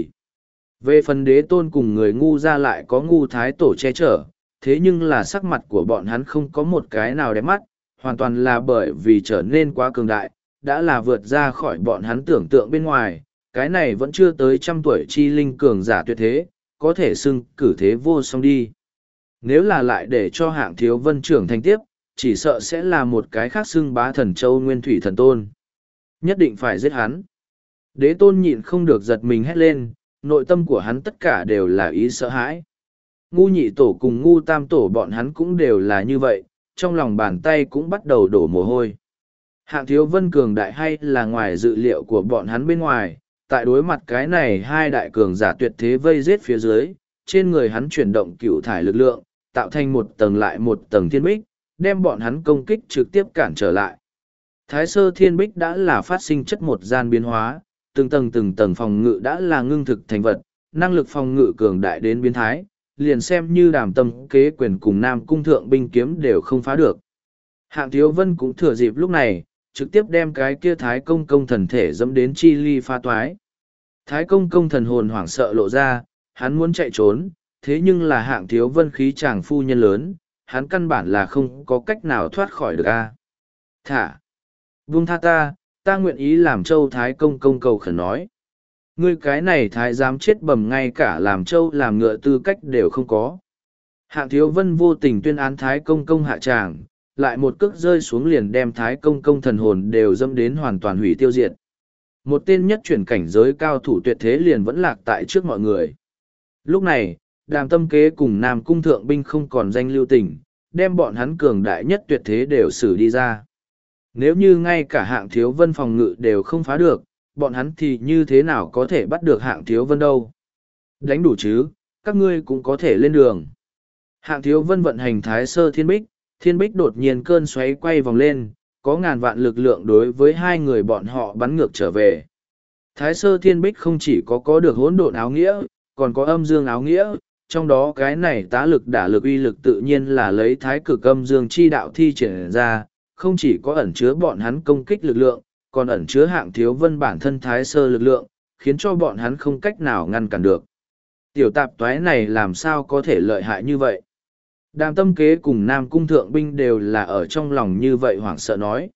Về phần Đế Tôn cùng người ngu ra lại có Ngu Thái Tổ che chở, thế nhưng là sắc mặt của bọn hắn không có một cái nào đẹp mắt, hoàn toàn là bởi vì trở nên quá cường đại, đã là vượt ra khỏi bọn hắn tưởng tượng bên ngoài, cái này vẫn chưa tới 100 tuổi chi linh cường giả tuyệt thế, có thể xưng cử thế vô song đi. Nếu là lại để cho Hạng Thiếu Vân trưởng thành tiếp, chỉ sợ sẽ là một cái khác xưng bá thần châu nguyên thủy thần tôn. Nhất định phải giết hắn. Đế Tôn nhịn không được giật mình hét lên, nội tâm của hắn tất cả đều là ý sợ hãi. Ngu nhị tổ cùng ngu tam tổ bọn hắn cũng đều là như vậy, trong lòng bàn tay cũng bắt đầu đổ mồ hôi. Hạng Thiếu Vân cường đại hay là ngoài dự liệu của bọn hắn bên ngoài, tại đối mặt cái này hai đại cường giả tuyệt thế vây giết phía dưới, trên người hắn chuyển động cửu thải lực lượng, tạo thành một tầng lại một tầng thiên bích, đem bọn hắn công kích trực tiếp cản trở lại. Thái sơ thiên bích đã là phát sinh chất một gian biến hóa, từng tầng phòng ngự đã là ngưng thực thành vật, năng lực phòng ngự cường đại đến biến thái, liền xem như Đàm Tâm Kế quyền cùng Nam Cung thượng binh kiếm đều không phá được. Hạng Thiếu Vân cũng thừa dịp lúc này, trực tiếp đem cái kia Thái Công Công thần thể dẫm đến chi ly pha toái. Thái Công Công thần hồn hoảng sợ lộ ra, hắn muốn chạy trốn, thế nhưng là Hạng Thiếu Vân khí chàng phu nhân lớn, hắn căn bản là không có cách nào thoát khỏi được a. Thả! Vung tha ta nguyện ý làm Châu Thái Công Công cầu khẩn nói. Ngươi cái này thái giám chết bầm, ngay cả làm Châu làm ngựa tư cách đều không có. Hạng Thiếu Vân vô tình tuyên án Thái Công Công hạ tràng, lại một cước rơi xuống liền đem Thái Công Công thần hồn đều dâm đến hoàn toàn hủy tiêu diệt. Một tên nhất chuyển cảnh giới cao thủ tuyệt thế liền vẫn lạc tại trước mọi người. Lúc này, Đàm Tâm Kế cùng Nam Cung thượng binh không còn danh lưu tình, đem bọn hắn cường đại nhất tuyệt thế đều xử đi ra. Nếu như ngay cả Hạng Thiếu Vân phòng ngự đều không phá được, bọn hắn thì như thế nào có thể bắt được Hạng Thiếu Vân đâu? Đánh đủ chứ, các ngươi cũng có thể lên đường. Hạng Thiếu Vân vận hành Thái Sơ Thiên Bích đột nhiên cơn xoáy quay vòng lên, có ngàn vạn lực lượng đối với hai người bọn họ bắn ngược trở về. Thái Sơ Thiên Bích không chỉ có được hỗn độn áo nghĩa, còn có âm dương áo nghĩa, trong đó cái này tá lực đả lực uy lực tự nhiên là lấy thái cực âm dương chi đạo thi triển ra, không chỉ có ẩn chứa bọn hắn công kích lực lượng, còn ẩn chứa Hạng Thiếu Vân bản thân Thái Sơ lực lượng, khiến cho bọn hắn không cách nào ngăn cản được. Tiểu tạp toái này làm sao có thể lợi hại như vậy? Đàm Tâm Kế cùng Nam Cung thượng binh đều là ở trong lòng như vậy hoảng sợ nói.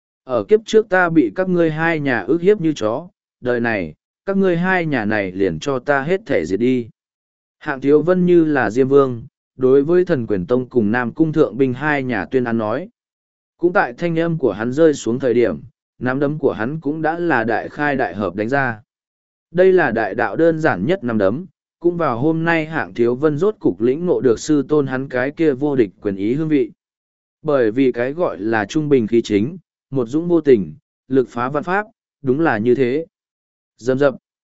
Ở kiếp trước ta bị các ngươi hai nhà ức hiếp như chó, đời này, các ngươi hai nhà này liền cho ta hết thể diệt đi. Hạng Thiếu Vân như là Diêm Vương, đối với Thần Quyền Tông cùng Nam Cung thượng binh hai nhà tuyên án nói. Cũng tại thanh âm của hắn rơi xuống thời điểm, nắm đấm của hắn cũng đã là đại khai đại hợp đánh ra. Đây là đại đạo đơn giản nhất nắm đấm, cũng vào hôm nay Hạng Thiếu Vân rốt cục lĩnh ngộ được sư tôn hắn cái kia vô địch quyền ý hương vị. Bởi vì cái gọi là trung bình khí chính, một dũng vô tình, lực phá văn pháp, đúng là như thế. Dầm dập,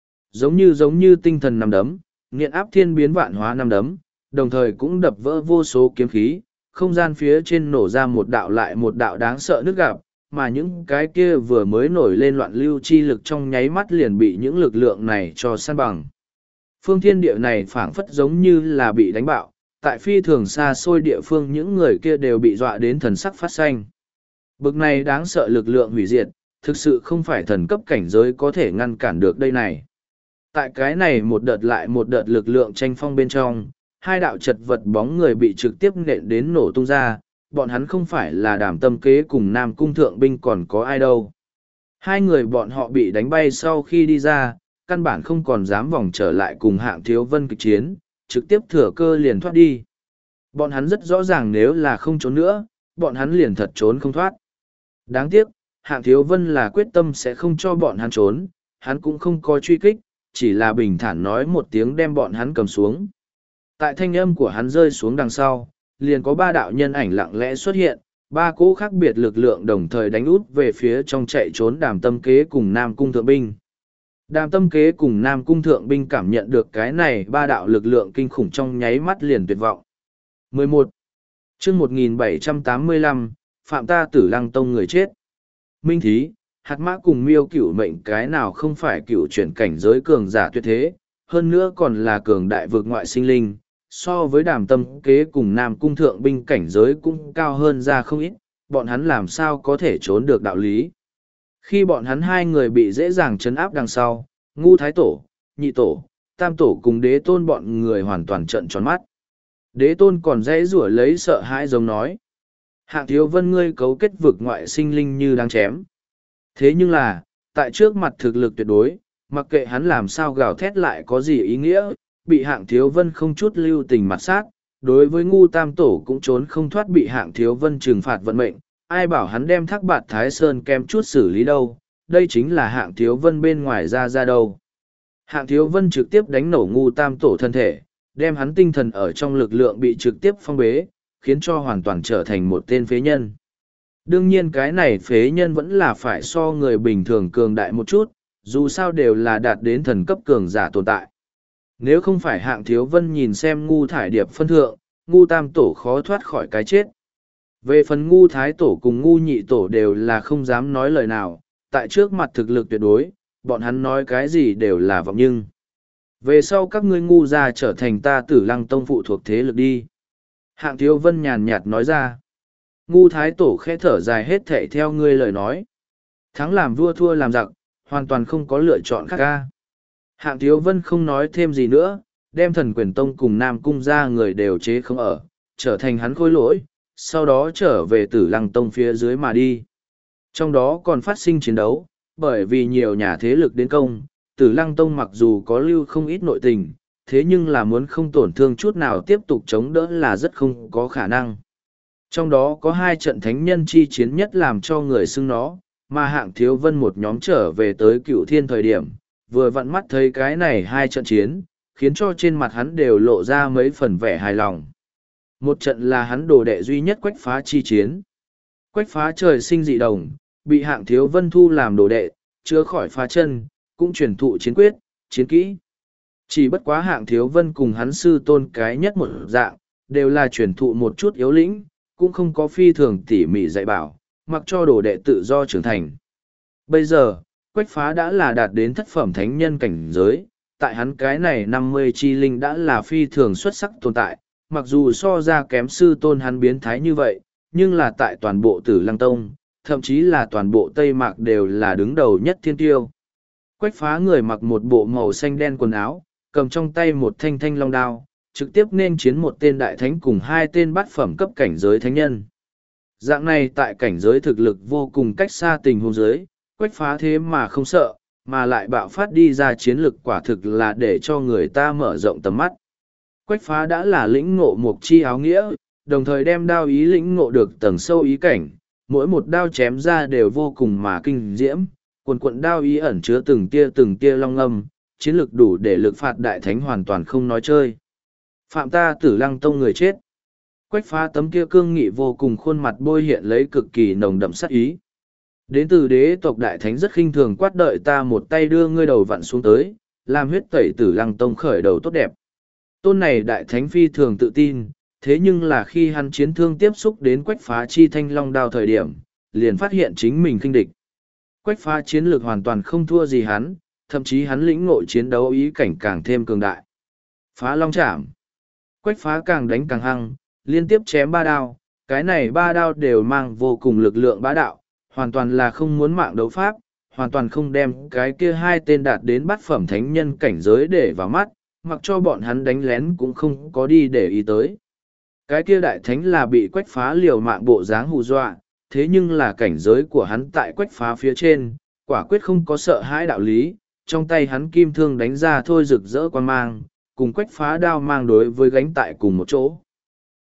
giống như tinh thần nắm đấm, nghiện áp thiên biến vạn hóa nắm đấm, đồng thời cũng đập vỡ vô số kiếm khí, không gian phía trên nổ ra một đạo lại một đạo đáng sợ nước gạp, mà những cái kia vừa mới nổi lên loạn lưu chi lực trong nháy mắt liền bị những lực lượng này cho san bằng. Phương thiên địa này phảng phất giống như là bị đánh bạo, tại phi thường xa xôi địa phương những người kia đều bị dọa đến thần sắc phát xanh. Bực này đáng sợ lực lượng hủy diệt, thực sự không phải thần cấp cảnh giới có thể ngăn cản được đây này. Tại cái này một đợt lại một đợt lực lượng tranh phong bên trong, hai đạo chật vật bóng người bị trực tiếp nện đến nổ tung ra, bọn hắn không phải là Đàm Tâm Kế cùng Nam Cung thượng binh còn có ai đâu. Hai người bọn họ bị đánh bay sau khi đi ra, căn bản không còn dám vòng trở lại cùng Hạng Thiếu Vân kịch chiến, trực tiếp thừa cơ liền thoát đi. Bọn hắn rất rõ ràng nếu là không trốn nữa, bọn hắn liền thật trốn không thoát. Đáng tiếc, Hạng Thiếu Vân là quyết tâm sẽ không cho bọn hắn trốn, hắn cũng không có truy kích, chỉ là bình thản nói một tiếng đem bọn hắn cầm xuống. Tại thanh âm của hắn rơi xuống đằng sau, liền có ba đạo nhân ảnh lặng lẽ xuất hiện, ba cỗ khác biệt lực lượng đồng thời đánh út về phía trong chạy trốn Đàm Tâm Kế cùng Nam Cung Thượng Binh. Đàm Tâm Kế cùng Nam Cung Thượng Binh cảm nhận được cái này ba đạo lực lượng kinh khủng trong nháy mắt liền tuyệt vọng. 11. chương 1785, Phạm ta Tử Lăng Tông người chết. Minh Thí, Hạt Mã cùng Miêu Cửu Mệnh cái nào không phải cửu chuyển cảnh giới cường giả tuyệt thế, hơn nữa còn là cường đại vực ngoại sinh linh, so với Đàm Tâm Kế cùng Nam Cung Thượng Binh cảnh giới cũng cao hơn ra không ít, bọn hắn làm sao có thể trốn được đạo lý. Khi bọn hắn hai người bị dễ dàng trấn áp đằng sau, Ngu Thái Tổ, Nhị Tổ, Tam Tổ cùng Đế Tôn bọn người hoàn toàn trợn tròn mắt. Đế Tôn còn dãy rủa lấy sợ hãi giống nói. Hạng Thiếu Vân ngươi cấu kết vực ngoại sinh linh như đang chém. Thế nhưng là, tại trước mặt thực lực tuyệt đối, mặc kệ hắn làm sao gào thét lại có gì ý nghĩa, bị Hạng Thiếu Vân không chút lưu tình mặt sát, đối với Ngu Tam Tổ cũng trốn không thoát bị Hạng Thiếu Vân trừng phạt vận mệnh, ai bảo hắn đem Thác Bạt Thái Sơn kem chút xử lý đâu, đây chính là Hạng Thiếu Vân bên ngoài ra đâu. Hạng Thiếu Vân trực tiếp đánh nổ Ngu Tam Tổ thân thể, đem hắn tinh thần ở trong lực lượng bị trực tiếp phong bế, khiến cho hoàn toàn trở thành một tên phế nhân. Đương nhiên cái này phế nhân vẫn là phải so người bình thường cường đại một chút, dù sao đều là đạt đến thần cấp cường giả tồn tại. Nếu không phải Hạng Thiếu Vân nhìn xem Ngu Thải Điệp phân thượng, Ngu Tam Tổ khó thoát khỏi cái chết. Về phần Ngu Thái Tổ cùng Ngu Nhị Tổ đều là không dám nói lời nào, tại trước mặt thực lực tuyệt đối, bọn hắn nói cái gì đều là vọng nhưng. Về sau các ngươi Ngu gia trở thành ta Tử Lăng Tông phụ thuộc thế lực đi. Hạng Thiếu Vân nhàn nhạt nói ra. Ngu Thái Tổ khẽ thở dài hết thệ theo ngươi lời nói. Thắng làm vua thua làm giặc, hoàn toàn không có lựa chọn khác ca. Hạng Thiếu Vân không nói thêm gì nữa, đem Thần Quyền Tông cùng Nam Cung ra người đều chế không ở, trở thành hắn khôi lỗi, sau đó trở về Tử Lăng Tông phía dưới mà đi. Trong đó còn phát sinh chiến đấu, bởi vì nhiều nhà thế lực đến công, Tử Lăng Tông mặc dù có lưu không ít nội tình, thế nhưng là muốn không tổn thương chút nào tiếp tục chống đỡ là rất không có khả năng. Trong đó có hai trận thánh nhân chi chiến nhất làm cho người xưng nó, mà Hạng Thiếu Vân một nhóm trở về tới Cựu Thiên thời điểm, vừa vặn mắt thấy cái này hai trận chiến, khiến cho trên mặt hắn đều lộ ra mấy phần vẻ hài lòng. Một trận là hắn đồ đệ duy nhất Quách Phá chi chiến. Quách Phá trời sinh dị đồng, bị Hạng Thiếu Vân thu làm đồ đệ, chữa khỏi phá chân, cũng truyền thụ chiến quyết, chiến kỹ. Chỉ bất quá Hạng Thiếu Vân cùng hắn sư tôn cái nhất một dạng, đều là truyền thụ một chút yếu lĩnh, cũng không có phi thường tỉ mỉ dạy bảo, mặc cho đồ đệ tự do trưởng thành. Bây giờ, Quách Phá đã là đạt đến thất phẩm thánh nhân cảnh giới, tại hắn cái này 50 chi linh đã là phi thường xuất sắc tồn tại, mặc dù so ra kém sư tôn hắn biến thái như vậy, nhưng là tại toàn bộ Tử Lăng Tông, thậm chí là toàn bộ Tây Mạc đều là đứng đầu nhất thiên tiêu. Quách Phá người mặc một bộ màu xanh đen quần áo, cầm trong tay một thanh thanh long đao, trực tiếp nên chiến một tên đại thánh cùng hai tên bát phẩm cấp cảnh giới thánh nhân. Dạng này tại cảnh giới thực lực vô cùng cách xa tình huống giới, Quách Phá thế mà không sợ, mà lại bạo phát đi ra chiến lực quả thực là để cho người ta mở rộng tầm mắt. Quách Phá đã là lĩnh ngộ một chi áo nghĩa, đồng thời đem đao ý lĩnh ngộ được tầng sâu ý cảnh, mỗi một đao chém ra đều vô cùng mà kinh diễm, quần quận đao ý ẩn chứa từng tia long âm, chiến lực đủ để lực phạt đại thánh hoàn toàn không nói chơi. Phạm ta Tử Lăng Tông người chết. Quách Phá tấm kia cương nghị vô cùng khuôn mặt bôi hiện lấy cực kỳ nồng đậm sát ý. Đến từ đế tộc đại thánh rất khinh thường quát đợi ta một tay đưa ngươi đầu vặn xuống tới, làm huyết tẩy Tử Lăng Tông khởi đầu tốt đẹp. Tôn này đại thánh phi thường tự tin, thế nhưng là khi hắn chiến thương tiếp xúc đến Quách Phá chi thanh long đao thời điểm, liền phát hiện chính mình khinh địch. Quách Phá chiến lược hoàn toàn không thua gì hắn, thậm chí hắn lĩnh ngộ chiến đấu ý cảnh càng thêm cường đại. Phá long chạm. Quách Phá càng đánh càng hăng, liên tiếp chém ba đao, cái này ba đao đều mang vô cùng lực lượng bá đạo, hoàn toàn là không muốn mạng đấu pháp, hoàn toàn không đem cái kia hai tên đạt đến bát phẩm thánh nhân cảnh giới để vào mắt, mặc cho bọn hắn đánh lén cũng không có đi để ý tới. Cái kia đại thánh là bị Quách Phá liều mạng bộ dáng hù dọa, thế nhưng là cảnh giới của hắn tại Quách Phá phía trên, quả quyết không có sợ hãi đạo lý, trong tay hắn kim thương đánh ra thôi rực rỡ quan mang, cùng Quách Phá đao mang đối với gánh tại cùng một chỗ.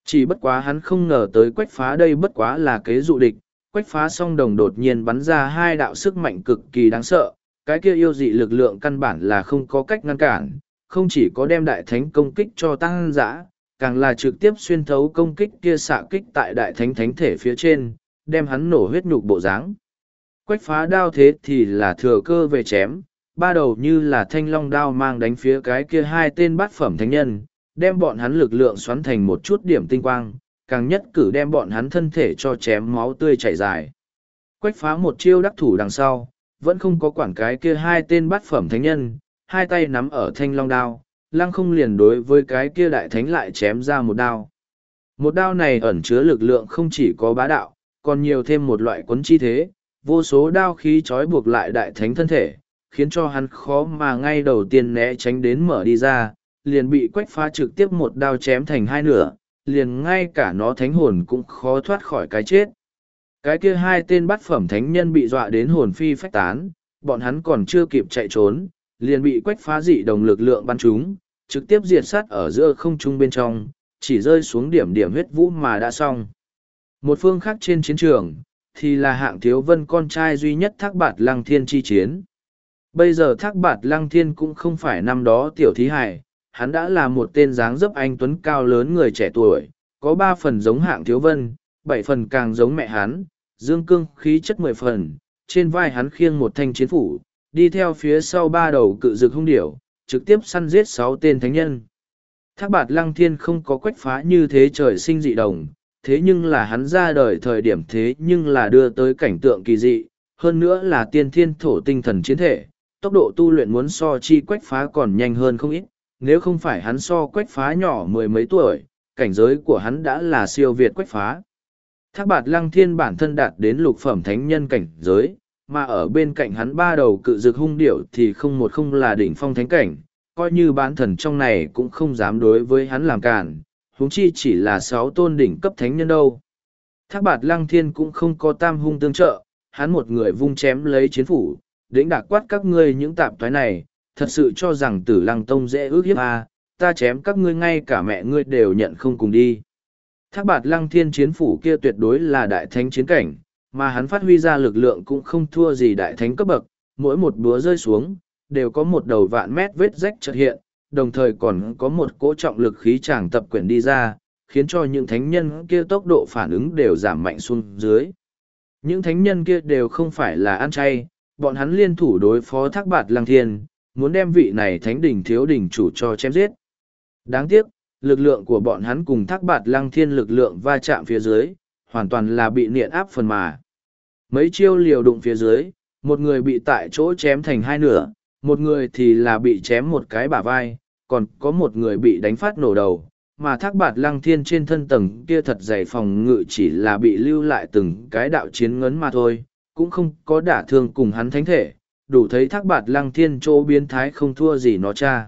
Chỉ bất quá hắn không ngờ tới Quách Phá đây bất quá là kế dụ địch, Quách Phá song đồng đột nhiên bắn ra hai đạo sức mạnh cực kỳ đáng sợ, cái kia yêu dị lực lượng căn bản là không có cách ngăn cản, không chỉ có đem đại thánh công kích cho tăng dã, càng là trực tiếp xuyên thấu công kích kia xạ kích tại đại thánh thánh thể phía trên, đem hắn nổ huyết nhục bộ dáng. Quách Phá đao thế thì là thừa cơ về chém, ba đầu như là thanh long đao mang đánh phía cái kia hai tên bát phẩm thánh nhân, đem bọn hắn lực lượng xoắn thành một chút điểm tinh quang, càng nhất cử đem bọn hắn thân thể cho chém máu tươi chảy dài. Quách Phá một chiêu đắc thủ đằng sau, vẫn không có quản cái kia hai tên bát phẩm thánh nhân, hai tay nắm ở thanh long đao, lăng không liền đối với cái kia đại thánh lại chém ra một đao. Một đao này ẩn chứa lực lượng không chỉ có bá đạo, còn nhiều thêm một loại quấn chi thế, vô số đao khí trói buộc lại đại thánh thân thể, khiến cho hắn khó mà ngay đầu tiên né tránh đến mở đi ra, liền bị Quách Phá trực tiếp một đao chém thành hai nửa, liền ngay cả nó thánh hồn cũng khó thoát khỏi cái chết. Cái kia hai tên bát phẩm thánh nhân bị dọa đến hồn phi phách tán, bọn hắn còn chưa kịp chạy trốn, liền bị Quách Phá dị đồng lực lượng bắn trúng, trực tiếp diệt sát ở giữa không trung bên trong, chỉ rơi xuống điểm điểm huyết vũ mà đã xong. Một phương khác trên chiến trường, thì là Hạng Thiếu Vân con trai duy nhất Thác Bạt Lăng Thiên chi chiến. Bây giờ Thác Bạt Lăng Thiên cũng không phải năm đó tiểu thí hài, hắn đã là một tên dáng dấp anh tuấn cao lớn người trẻ tuổi, có 3 phần giống Hạng Thiếu Vân, 7 phần càng giống mẹ hắn, dương cương khí chất 10 phần, trên vai hắn khiêng một thanh chiến phủ, đi theo phía sau 3 đầu cự dực hung điểu, trực tiếp săn giết 6 tên thánh nhân. Thác Bạt Lăng Thiên không có Quách Phá như thế trời sinh dị đồng, thế nhưng là hắn ra đời thời điểm thế nhưng là đưa tới cảnh tượng kỳ dị, hơn nữa là tiên thiên thổ tinh thần chiến thể, tốc độ tu luyện muốn so chi Quách Phá còn nhanh hơn không ít, nếu không phải hắn so Quách Phá nhỏ 10 mấy tuổi, cảnh giới của hắn đã là siêu việt Quách Phá. Thác Bạt Lăng Thiên bản thân đạt đến lục phẩm thánh nhân cảnh giới, mà ở bên cạnh hắn 3 đầu cự dực hung điểu thì không là đỉnh phong thánh cảnh, coi như bán thần trong này cũng không dám đối với hắn làm cản, huống chi chỉ là 6 tôn đỉnh cấp thánh nhân đâu. Thác Bạt Lăng Thiên cũng không có tam hung tương trợ, hắn một người vung chém lấy chiến phủ, đĩnh đạc quát các ngươi những tạp thoái này, thật sự cho rằng Tử Lăng Tông dễ ước hiếp à, ta chém các ngươi ngay cả mẹ ngươi đều nhận không cùng đi. Thác Bạt Lăng Thiên chiến phủ kia tuyệt đối là đại thánh chiến cảnh, mà hắn phát huy ra lực lượng cũng không thua gì đại thánh cấp bậc, mỗi một búa rơi xuống, đều có một đầu vạn mét vết rách chợt hiện, đồng thời còn có một cỗ trọng lực khí tràng tập quyển đi ra, khiến cho những thánh nhân kia tốc độ phản ứng đều giảm mạnh xuống dưới. Những thánh nhân kia đều không phải là ăn chay, bọn hắn liên thủ đối phó Thác Bạt Lăng Thiên, muốn đem vị này thánh đỉnh thiếu đỉnh chủ cho chém giết. Đáng tiếc, lực lượng của bọn hắn cùng Thác Bạt Lăng Thiên lực lượng va chạm phía dưới, hoàn toàn là bị niện áp phần mà. Mấy chiêu liều đụng phía dưới, một người bị tại chỗ chém thành hai nửa, một người thì là bị chém một cái bả vai, còn có một người bị đánh phát nổ đầu, mà Thác Bạt Lăng Thiên trên thân tầng kia thật dày phòng ngự chỉ là bị lưu lại từng cái đạo chiến ngấn mà thôi, cũng không có đả thương cùng hắn thánh thể, đủ thấy Thác Bạt Lăng Thiên chỗ biến thái không thua gì nó cha.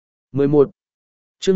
11. Chương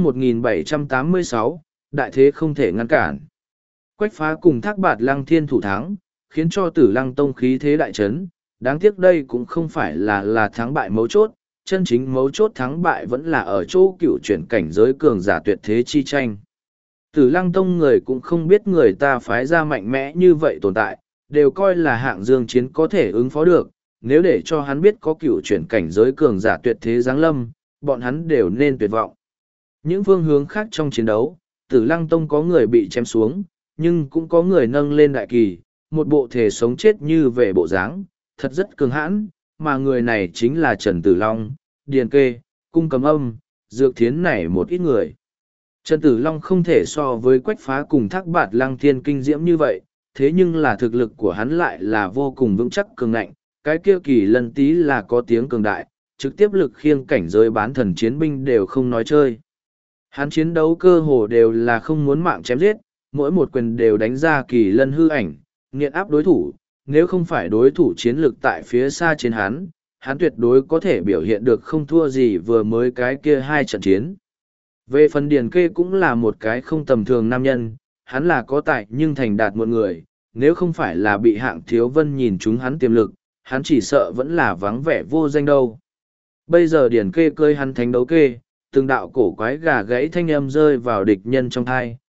1786, Đại thế không thể ngăn cản. Quách Phá cùng Thác Bạt Lăng Thiên thủ thắng, khiến cho Tử Lăng Tông khí thế đại chấn, đáng tiếc đây cũng không phải là thắng bại mấu chốt, chân chính mấu chốt thắng bại vẫn là ở chỗ cựu chuyển cảnh giới cường giả tuyệt thế chi tranh. Tử Lăng Tông người cũng không biết người ta phái ra mạnh mẽ như vậy tồn tại, đều coi là Hạng Dương Chiến có thể ứng phó được, nếu để cho hắn biết có cựu chuyển cảnh giới cường giả tuyệt thế giáng lâm, bọn hắn đều nên tuyệt vọng. Những phương hướng khác trong chiến đấu, Tử Lăng Tông có người bị chém xuống, nhưng cũng có người nâng lên đại kỳ, một bộ thể sống chết như về bộ dáng, thật rất cường hãn, mà người này chính là Trần Tử Long, Điền Kê, Cung Cầm Âm, Dược Thiến này một ít người. Trần Tử Long không thể so với Quách Phá cùng Thác Bạt Lăng Thiên kinh diễm như vậy, thế nhưng là thực lực của hắn lại là vô cùng vững chắc cường ngạnh, cái kia Kỳ Lân Tý là có tiếng cường đại, trực tiếp lực khiêng cảnh giới bán thần chiến binh đều không nói chơi. Hắn chiến đấu cơ hồ đều là không muốn mạng chém giết, mỗi một quyền đều đánh ra Kỳ Lân hư ảnh, nghiện áp đối thủ, nếu không phải đối thủ chiến lực tại phía xa trên hắn, hắn tuyệt đối có thể biểu hiện được không thua gì vừa mới cái kia hai trận chiến. Về phần Điền Kê cũng là một cái không tầm thường nam nhân, hắn là có tài nhưng thành đạt một người, nếu không phải là bị Hạng Thiếu Vân nhìn chúng hắn tiềm lực, hắn chỉ sợ vẫn là vắng vẻ vô danh đâu. Bây giờ Điền Kê cơi hắn thánh đấu kê, từng đạo cổ quái gà gãy thanh âm rơi vào địch nhân trong thai,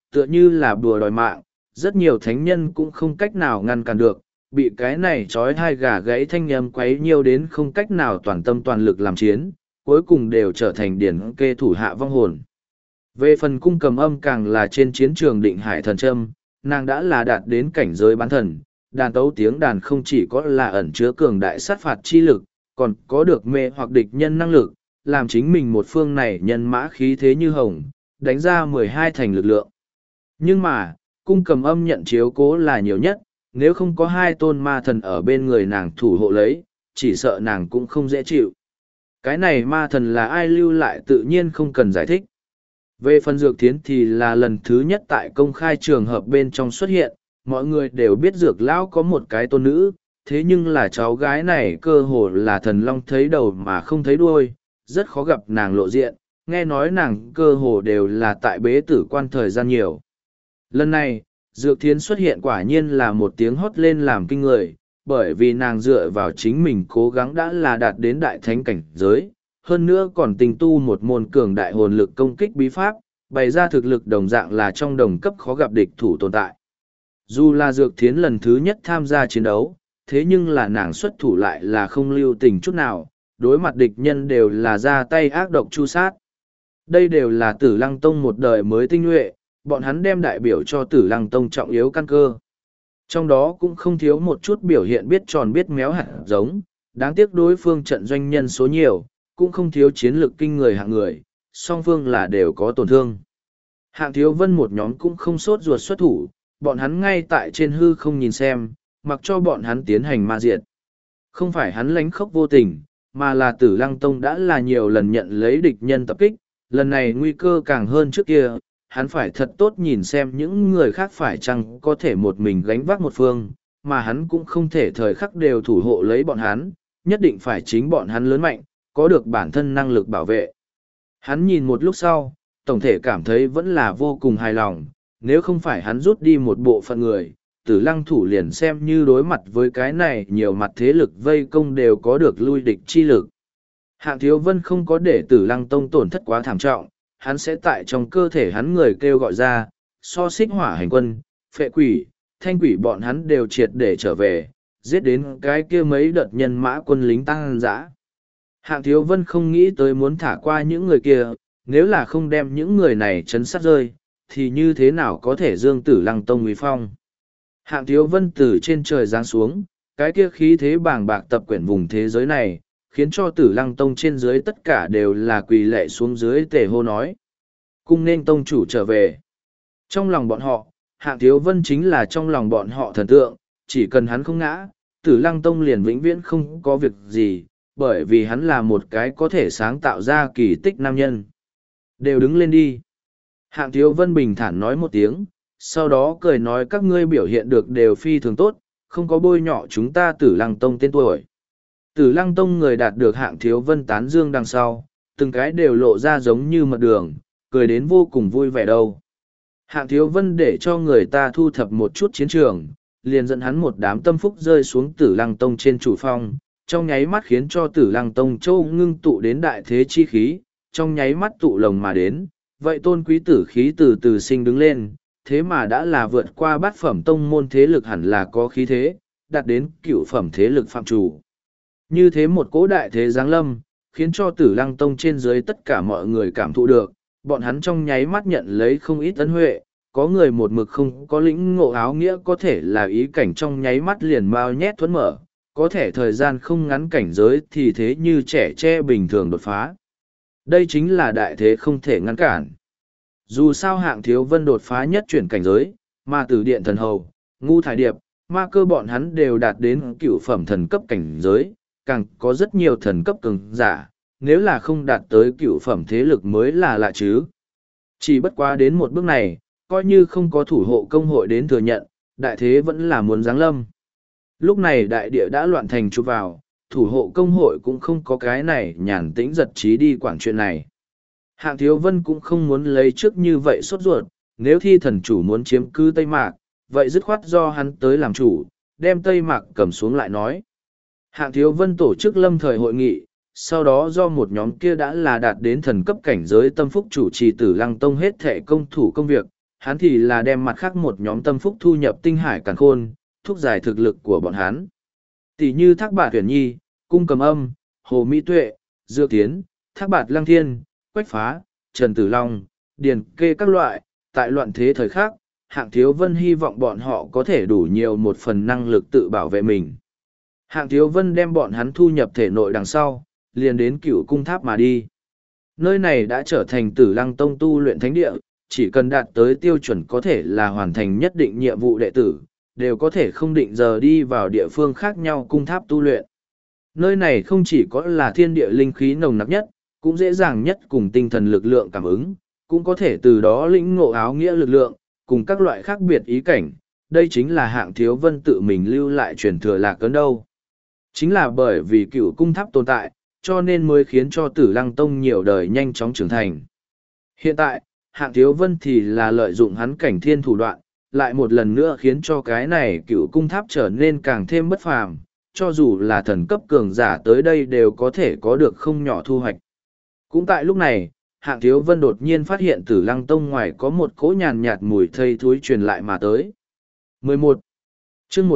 tựa như là bùa đòi mạng, rất nhiều thánh nhân cũng không cách nào ngăn cản được, bị cái này trói hai gà gãy thanh âm quấy nhiều đến không cách nào toàn tâm toàn lực làm chiến, cuối cùng đều trở thành điển kê thủ hạ vong hồn. Về phần cung cầm âm càng là trên chiến trường định hải thần trâm, nàng đã là đạt đến cảnh giới bán thần, đàn tấu tiếng đàn không chỉ có là ẩn chứa cường đại sát phạt chi lực, còn có được mê hoặc địch nhân năng lực, làm chính mình một phương này nhân mã khí thế như hồng, đánh ra 12 thành lực lượng. Nhưng mà, cung cầm âm nhận chiếu cố là nhiều nhất, nếu không có hai tôn ma thần ở bên người nàng thủ hộ lấy, chỉ sợ nàng cũng không dễ chịu. Cái này ma thần là ai lưu lại tự nhiên không cần giải thích. Về phần Dược Thiến thì là lần thứ nhất tại công khai trường hợp bên trong xuất hiện, mọi người đều biết Dược Lão có một cái tôn nữ, thế nhưng là cháu gái này cơ hồ là thần long thấy đầu mà không thấy đuôi, rất khó gặp nàng lộ diện, nghe nói nàng cơ hồ đều là tại bế tử quan thời gian nhiều. Lần này, Dược Thiến xuất hiện quả nhiên là một tiếng hót lên làm kinh người, bởi vì nàng dựa vào chính mình cố gắng đã là đạt đến đại thánh cảnh giới, hơn nữa còn tình tu một môn cường đại hồn lực công kích bí pháp, bày ra thực lực đồng dạng là trong đồng cấp khó gặp địch thủ tồn tại. Dù là Dược Thiến lần thứ nhất tham gia chiến đấu, thế nhưng là nàng xuất thủ lại là không lưu tình chút nào, đối mặt địch nhân đều là ra tay ác độc chu sát. Đây đều là Tử Lăng Tông một đời mới tinh nhuệ, bọn hắn đem đại biểu cho Tử Lăng Tông trọng yếu căn cơ. Trong đó cũng không thiếu một chút biểu hiện biết tròn biết méo hạt giống, đáng tiếc đối phương trận doanh nhân số nhiều, cũng không thiếu chiến lược kinh người hạng người, song phương là đều có tổn thương. Hạng Thiếu Vân một nhóm cũng không sốt ruột xuất thủ, bọn hắn ngay tại trên hư không nhìn xem, mặc cho bọn hắn tiến hành ma diệt. Không phải hắn lánh khóc vô tình, mà là Tử Lăng Tông đã là nhiều lần nhận lấy địch nhân tập kích, lần này nguy cơ càng hơn trước kia, hắn phải thật tốt nhìn xem những người khác phải chăng có thể một mình gánh vác một phương, mà hắn cũng không thể thời khắc đều thủ hộ lấy bọn hắn, nhất định phải chính bọn hắn lớn mạnh, có được bản thân năng lực bảo vệ. Hắn nhìn một lúc sau, tổng thể cảm thấy vẫn là vô cùng hài lòng, nếu không phải hắn rút đi một bộ phận người, Tử Lăng thủ liền xem như đối mặt với cái này nhiều mặt thế lực vây công đều có được lui địch chi lực. Hạng Thiếu Vân không có để Tử Lăng Tông tổn thất quá thảm trọng, hắn sẽ tại trong cơ thể hắn người kêu gọi ra, so xích hỏa hành quân, phệ quỷ, thanh quỷ bọn hắn đều triệt để trở về, giết đến cái kia mấy đợt nhân mã quân lính tăng dã. Hạng Thiếu Vân không nghĩ tới muốn thả qua những người kia, nếu là không đem những người này chấn sát rơi, thì như thế nào có thể dương Tử Lăng Tông uy phong. Hạng Thiếu Vân từ trên trời giáng xuống, cái kia khí thế bàng bạc tập quyển vùng thế giới này, khiến cho Tử Lăng Tông trên dưới tất cả đều là quỳ lệ xuống dưới tề hô nói. Cung nên tông chủ trở về. Trong lòng bọn họ, Hạng Thiếu Vân chính là trong lòng bọn họ thần tượng, chỉ cần hắn không ngã, Tử Lăng Tông liền vĩnh viễn không có việc gì, bởi vì hắn là một cái có thể sáng tạo ra kỳ tích nam nhân. Đều đứng lên đi. Hạng Thiếu Vân bình thản nói một tiếng, sau đó cười nói các ngươi biểu hiện được đều phi thường tốt, không có bôi nhọ chúng ta Tử Lăng Tông tên tuổi. Tử Lăng Tông người đạt được Hạng Thiếu Vân tán dương đằng sau, từng cái đều lộ ra giống như mật đường, cười đến vô cùng vui vẻ đâu. Hạng Thiếu Vân để cho người ta thu thập một chút chiến trường, liền dẫn hắn một đám tâm phúc rơi xuống Tử Lăng Tông trên chủ phong, trong nháy mắt khiến cho Tử Lăng Tông châu ngưng tụ đến đại thế chi khí, trong nháy mắt tụ lồng mà đến, vậy tôn quý tử khí từ từ sinh đứng lên, thế mà đã là vượt qua bát phẩm tông môn thế lực hẳn là có khí thế, đạt đến cửu phẩm thế lực phạm chủ. Như thế một cỗ đại thế giáng lâm, khiến cho Tử Lăng Tông trên dưới tất cả mọi người cảm thụ được, bọn hắn trong nháy mắt nhận lấy không ít ân huệ, có người một mực không có lĩnh ngộ áo nghĩa có thể là ý cảnh trong nháy mắt liền mau nhét thuẫn mở, có thể thời gian không ngắn cảnh giới thì thế như trẻ tre bình thường đột phá. Đây chính là đại thế không thể ngăn cản. Dù sao Hạng Thiếu Vân đột phá nhất chuyển cảnh giới, mà Tử Điện Thần Hầu, Ngu Thải Điệp, ma cơ bọn hắn đều đạt đến cựu phẩm thần cấp cảnh giới, càng có rất nhiều thần cấp cường giả, nếu là không đạt tới cựu phẩm thế lực mới là lạ chứ. Chỉ bất quá đến một bước này, coi như không có thủ hộ công hội đến thừa nhận, đại thế vẫn là muốn giáng lâm. Lúc này đại địa đã loạn thành chụp vào, thủ hộ công hội cũng không có cái này nhàn tĩnh giật trí đi quản chuyện này. Hạng Thiếu Vân cũng không muốn lấy trước như vậy sốt ruột, nếu thi thần chủ muốn chiếm cứ Tây Mạc, vậy dứt khoát do hắn tới làm chủ, đem Tây Mạc cầm xuống lại nói. Hạng Thiếu Vân tổ chức lâm thời hội nghị, sau đó do một nhóm kia đã là đạt đến thần cấp cảnh giới tâm phúc chủ trì Tử Lăng Tông hết thể công thủ công việc, hắn thì là đem mặt khác một nhóm tâm phúc thu nhập tinh hải càn khôn, thúc giải thực lực của bọn hắn. Tỷ như Thác Bạt Tuyển Nhi, Cung Cầm Âm, Hồ Mỹ Tuệ, Dư Tiến, Thác Bạt Lăng Thiên, Quách Phá, Trần Tử Long, Điền Kê các loại, tại loạn thế thời khắc, Hạng Thiếu Vân hy vọng bọn họ có thể đủ nhiều một phần năng lực tự bảo vệ mình. Hạng Thiếu Vân đem bọn hắn thu nhập thể nội đằng sau, liền đến Cửu Cung Tháp mà đi. Nơi này đã trở thành Tử Lăng Tông tu luyện thánh địa, chỉ cần đạt tới tiêu chuẩn có thể là hoàn thành nhất định nhiệm vụ đệ tử, đều có thể không định giờ đi vào địa phương khác nhau cung tháp tu luyện. Nơi này không chỉ có là thiên địa linh khí nồng nặc nhất, cũng dễ dàng nhất cùng tinh thần lực lượng cảm ứng, cũng có thể từ đó lĩnh ngộ áo nghĩa lực lượng, cùng các loại khác biệt ý cảnh. Đây chính là Hạng Thiếu Vân tự mình lưu lại truyền thừa Lạc Ấn đâu. Chính là bởi vì Cửu Cung Tháp tồn tại, cho nên mới khiến cho Tử Lăng Tông nhiều đời nhanh chóng trưởng thành. Hiện tại, Hạng Thiếu Vân thì là lợi dụng hắn cảnh thiên thủ đoạn, lại một lần nữa khiến cho cái này Cửu Cung Tháp trở nên càng thêm bất phàm, cho dù là thần cấp cường giả tới đây đều có thể có được không nhỏ thu hoạch. Cũng tại lúc này, Hạng Thiếu Vân đột nhiên phát hiện Tử Lăng Tông ngoài có một cỗ nhàn nhạt mùi thây thối truyền lại mà tới. 11. Chương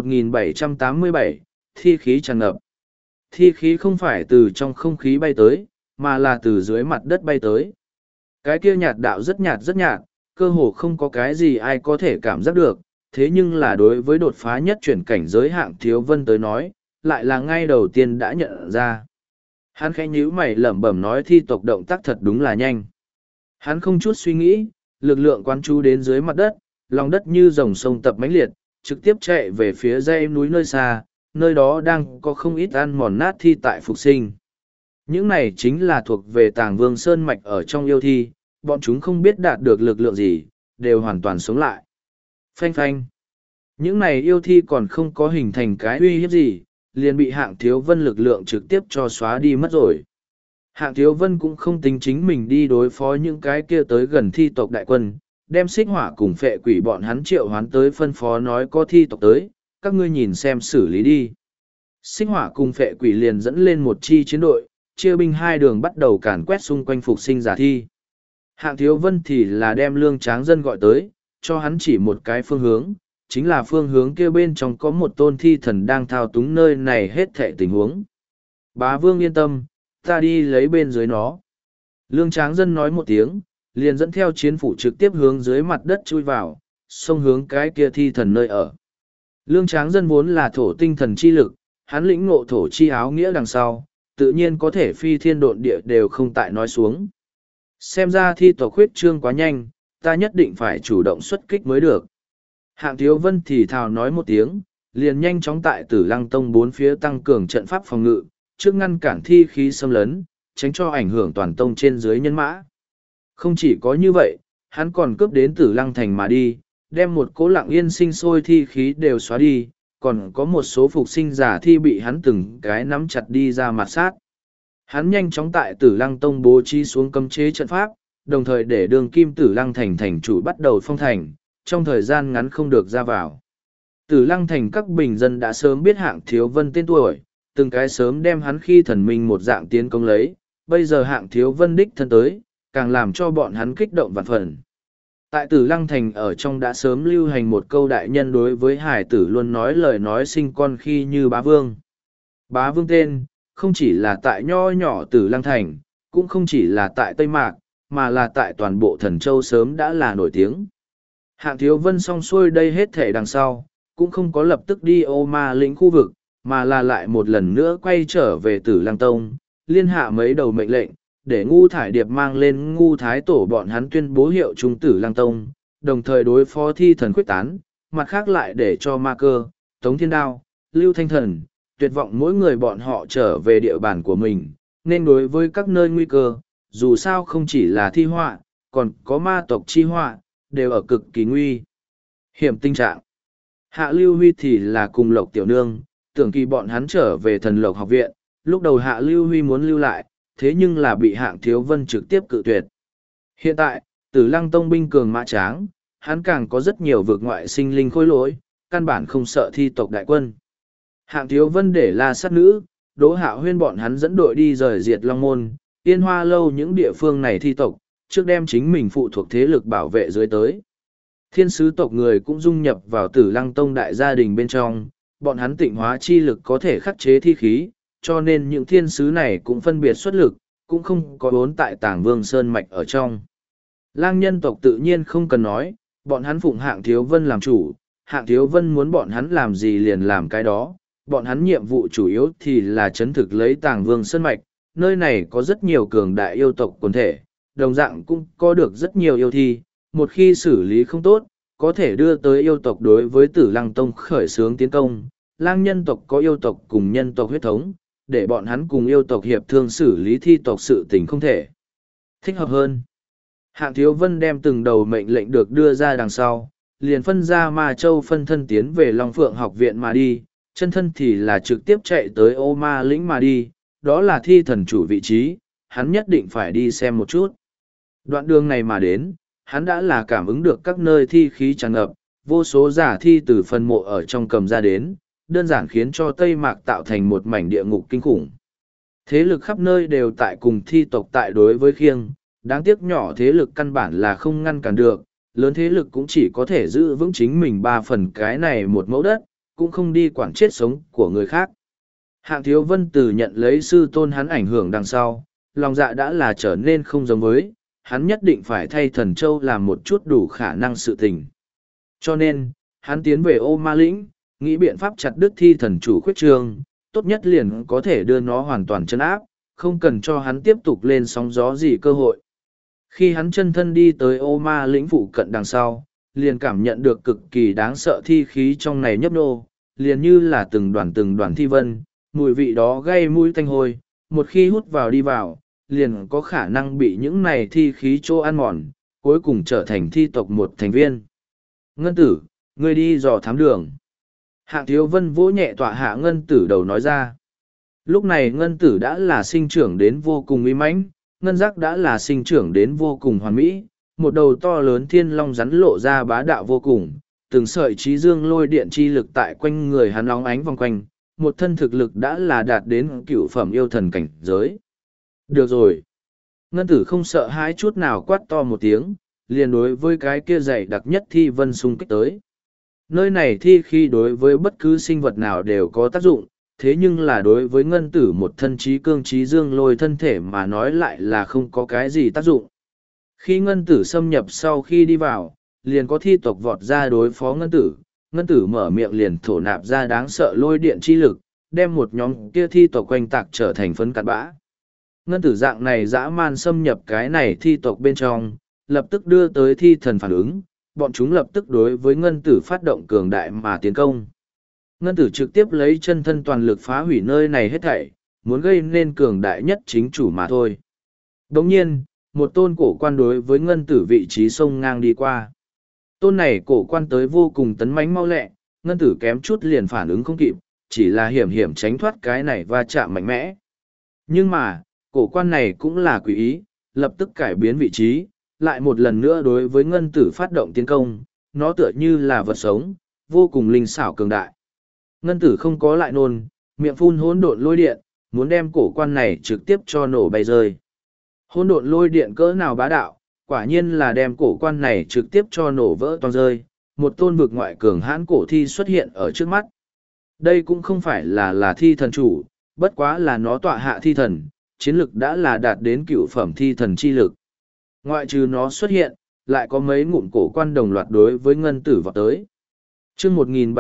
1787, thi khí tràn ngập. Thi khí không phải từ trong không khí bay tới, mà là từ dưới mặt đất bay tới. Cái kia nhạt đạo rất nhạt, cơ hồ không có cái gì ai có thể cảm giác được, thế nhưng là đối với đột phá nhất chuyển cảnh giới Hạng Thiếu Vân tới nói, lại là ngay đầu tiên đã nhận ra. Hắn khẽ nhíu mày lẩm bẩm nói thi tộc động tác thật đúng là nhanh. Hắn không chút suy nghĩ, lực lượng quán chú đến dưới mặt đất, lòng đất như dòng sông tập mãnh liệt, trực tiếp chạy về phía dãy núi nơi xa, nơi đó đang có không ít ăn mòn nát thi tại phục sinh. Những này chính là thuộc về Tàng Vương Sơn Mạch ở trong yêu thi, bọn chúng không biết đạt được lực lượng gì, đều hoàn toàn sống lại. Phanh phanh. Những này yêu thi còn không có hình thành cái uy hiếp gì, liền bị Hạng Thiếu Vân lực lượng trực tiếp cho xóa đi mất rồi. Hạng Thiếu Vân cũng không tính chính mình đi đối phó những cái kia tới gần thi tộc đại quân, đem xích hỏa cùng phệ quỷ bọn hắn triệu hoán tới phân phó nói có thi tộc tới, các ngươi nhìn xem xử lý đi. Xích hỏa cùng phệ quỷ liền dẫn lên một chi chiến đội, chia binh hai đường bắt đầu càn quét xung quanh phục sinh giả thi. Hạng Thiếu Vân thì là đem Lương Tráng Dân gọi tới, cho hắn chỉ một cái phương hướng, chính là phương hướng kia bên trong có một tôn thi thần đang thao túng nơi này hết thệ tình huống. Bá Vương yên tâm, ta đi lấy bên dưới nó. Lương Tráng Dân nói một tiếng, liền dẫn theo chiến phủ trực tiếp hướng dưới mặt đất chui vào, xông hướng cái kia thi thần nơi ở. Lương Tráng Dân vốn là thổ tinh thần chi lực, hắn lĩnh ngộ thổ chi áo nghĩa đằng sau, tự nhiên có thể phi thiên độn địa đều không tại nói xuống. Xem ra thi tộc khuyết trương quá nhanh, ta nhất định phải chủ động xuất kích mới được. Hạng Thiếu Vân thì thào nói một tiếng, liền nhanh chóng tại Tử Lăng Tông bốn phía tăng cường trận pháp phòng ngự, trước ngăn cản thi khí xâm lấn, tránh cho ảnh hưởng toàn tông trên dưới nhân mã. Không chỉ có như vậy, hắn còn cướp đến Tử Lăng Thành mà đi, đem một cỗ lặng yên sinh sôi thi khí đều xóa đi, còn có một số phục sinh giả thi bị hắn từng cái nắm chặt đi ra mặt sát. Hắn nhanh chóng tại Tử Lăng Tông bố trí xuống cấm chế trận pháp, đồng thời để đường kim Tử Lăng Thành thành chủ bắt đầu phong thành, trong thời gian ngắn không được ra vào. Tử Lăng Thành các bình dân đã sớm biết Hạng Thiếu Vân tên tuổi, từng cái sớm đem hắn khi thần minh một dạng tiến công lấy, bây giờ Hạng Thiếu Vân đích thân tới, càng làm cho bọn hắn kích động vạn phần. Tại Tử Lăng Thành ở trong đã sớm lưu hành một câu đại nhân đối với hải tử luôn nói lời nói sinh con khi như bá vương. Bá vương tên, không chỉ là tại nho nhỏ Tử Lăng Thành, cũng không chỉ là tại Tây Mạc, mà là tại toàn bộ Thần Châu sớm đã là nổi tiếng. Hạng Thiếu Vân xong xuôi đây hết thể đằng sau, cũng không có lập tức đi ô ma lĩnh khu vực, mà là lại một lần nữa quay trở về Tử Lăng Tông, liên hạ mấy đầu mệnh lệnh, để Ngu Thải Điệp mang lên Ngu Thái Tổ bọn hắn tuyên bố hiệu trung Tử Lăng Tông, đồng thời đối phó thi thần quyết tán, mặt khác lại để cho Ma Cơ, Tống Thiên Đao, Lưu Thanh Thần, tuyệt vọng mỗi người bọn họ trở về địa bàn của mình, nên đối với các nơi nguy cơ, dù sao không chỉ là thi họa, còn có ma tộc chi họa, đều ở cực kỳ nguy hiểm tình trạng. Hạ Lưu Huy thì là cùng Lộc Tiểu Nương, tưởng kỳ bọn hắn trở về Thần Lộc học viện, lúc đầu Hạ Lưu Huy muốn lưu lại, thế nhưng là bị Hạng Thiếu Vân trực tiếp cự tuyệt. Hiện tại, Tử Lăng Tông binh cường mã tráng, hắn càng có rất nhiều vực ngoại sinh linh khôi lỗi, căn bản không sợ thi tộc đại quân. Hạng Thiếu Vân để La Sát Nữ, Đỗ Hạo Huyên bọn hắn dẫn đội đi rời diệt Long Môn, Yên Hoa Lâu những địa phương này thi tộc, trước đem chính mình phụ thuộc thế lực bảo vệ dưới tới. Thiên sứ tộc người cũng dung nhập vào Tử Lăng Tông đại gia đình bên trong, bọn hắn tịnh hóa chi lực có thể khắc chế thi khí, cho nên những thiên sứ này cũng phân biệt xuất lực, cũng không có vốn tại Tàng Vương Sơn Mạch ở trong. Lang nhân tộc tự nhiên không cần nói, bọn hắn phụng Hạng Thiếu Vân làm chủ, Hạng Thiếu Vân muốn bọn hắn làm gì liền làm cái đó, bọn hắn nhiệm vụ chủ yếu thì là chấn thực lấy Tàng Vương Sơn Mạch, nơi này có rất nhiều cường đại yêu tộc quần thể, đồng dạng cũng có được rất nhiều yêu thi, một khi xử lý không tốt, có thể đưa tới yêu tộc đối với Tử Lăng Tông khởi xướng tiến công. Lang nhân tộc có yêu tộc cùng nhân tộc huyết thống, để bọn hắn cùng yêu tộc hiệp thương xử lý thi tộc sự tình không thể thích hợp hơn. Hạng Thiếu Vân đem từng đầu mệnh lệnh được đưa ra đằng sau, liền phân ra Ma Châu phân thân tiến về Long Phượng học viện mà đi, chân thân thì là trực tiếp chạy tới Ô Ma lĩnh mà đi, đó là thi thần chủ vị trí, hắn nhất định phải đi xem một chút. Đoạn đường này mà đến, hắn đã là cảm ứng được các nơi thi khí tràn ngập, vô số giả thi từ phần mộ ở trong cầm ra đến, đơn giản khiến cho Tây Mạc tạo thành một mảnh địa ngục kinh khủng. Thế lực khắp nơi đều tại cùng thi tộc tại đối với khiêng, đáng tiếc nhỏ thế lực căn bản là không ngăn cản được, lớn thế lực cũng chỉ có thể giữ vững chính mình 3 phần cái này một mẫu đất, cũng không đi quản chết sống của người khác. Hạng Thiếu Vân từ nhận lấy sư tôn hắn ảnh hưởng đằng sau, lòng dạ đã là trở nên không giống với, hắn nhất định phải thay thần châu làm một chút đủ khả năng sự tình. Cho nên, hắn tiến về Ô Ma lĩnh, nghĩ biện pháp chặt đứt thi thần chủ khuyết trương, tốt nhất liền có thể đưa nó hoàn toàn chân áp, không cần cho hắn tiếp tục lên sóng gió gì cơ hội. Khi hắn chân thân đi tới Ô Ma lĩnh phụ cận đằng sau, liền cảm nhận được cực kỳ đáng sợ thi khí trong này nhấp nô, liền như là từng đoàn thi vân, mùi vị đó gây mũi tanh hôi, một khi hút vào đi vào, liền có khả năng bị những này thi khí chỗ ăn mòn, cuối cùng trở thành thi tộc một thành viên. Ngân tử, ngươi đi dò thám đường. Hạng Thiếu Vân vỗ nhẹ tọa hạ ngân tử đầu nói ra. Lúc này ngân tử đã là sinh trưởng đến vô cùng uy mãnh, ngân giác đã là sinh trưởng đến vô cùng hoàn mỹ, một đầu to lớn thiên long rắn lộ ra bá đạo vô cùng, từng sợi trí dương lôi điện chi lực tại quanh người hắn óng ánh vòng quanh, một thân thực lực đã là đạt đến cựu phẩm yêu thần cảnh giới. Được rồi. Ngân tử không sợ hãi chút nào quát to một tiếng, liền đối với cái kia dày đặc nhất thi vân xung kích tới. Nơi này thi khi đối với bất cứ sinh vật nào đều có tác dụng, thế nhưng là đối với ngân tử một thân trí cương trí dương lôi thân thể mà nói lại là không có cái gì tác dụng. Khi ngân tử xâm nhập sau khi đi vào, liền có thi tộc vọt ra đối phó ngân tử mở miệng liền thổ nạp ra đáng sợ lôi điện chi lực, đem một nhóm kia thi tộc quanh tạc trở thành phấn cát bã. Ngân tử dạng này dã man xâm nhập cái này thi tộc bên trong, lập tức đưa tới thi thần phản ứng, bọn chúng lập tức đối với ngân tử phát động cường đại mà tiến công. Ngân tử trực tiếp lấy chân thân toàn lực phá hủy nơi này hết thảy, muốn gây nên cường đại nhất chính chủ mà thôi. Đồng nhiên, một tôn cổ quan đối với ngân tử vị trí sông ngang đi qua. Tôn này cổ quan tới vô cùng tấn mãnh mau lẹ, ngân tử kém chút liền phản ứng không kịp, chỉ là hiểm hiểm tránh thoát cái này va chạm mạnh mẽ. Nhưng mà, cổ quan này cũng là quỷ ý, lập tức cải biến vị trí, lại một lần nữa đối với ngân tử phát động tiến công, nó tựa như là vật sống, vô cùng linh xảo cường đại. Ngân tử không có lại nôn, miệng phun hỗn độn lôi điện, muốn đem cổ quan này trực tiếp cho nổ bay rơi. Hỗn độn lôi điện cỡ nào bá đạo, quả nhiên là đem cổ quan này trực tiếp cho nổ vỡ toang rơi, một tôn vực ngoại cường hãn cổ thi xuất hiện ở trước mắt. Đây cũng không phải là thi thần chủ, bất quá là nó tọa hạ thi thần, chiến lực đã là đạt đến cựu phẩm thi thần chi lực. Ngoại trừ nó xuất hiện, lại có mấy ngụm cổ quan đồng loạt đối với ngân tử vào tới. chương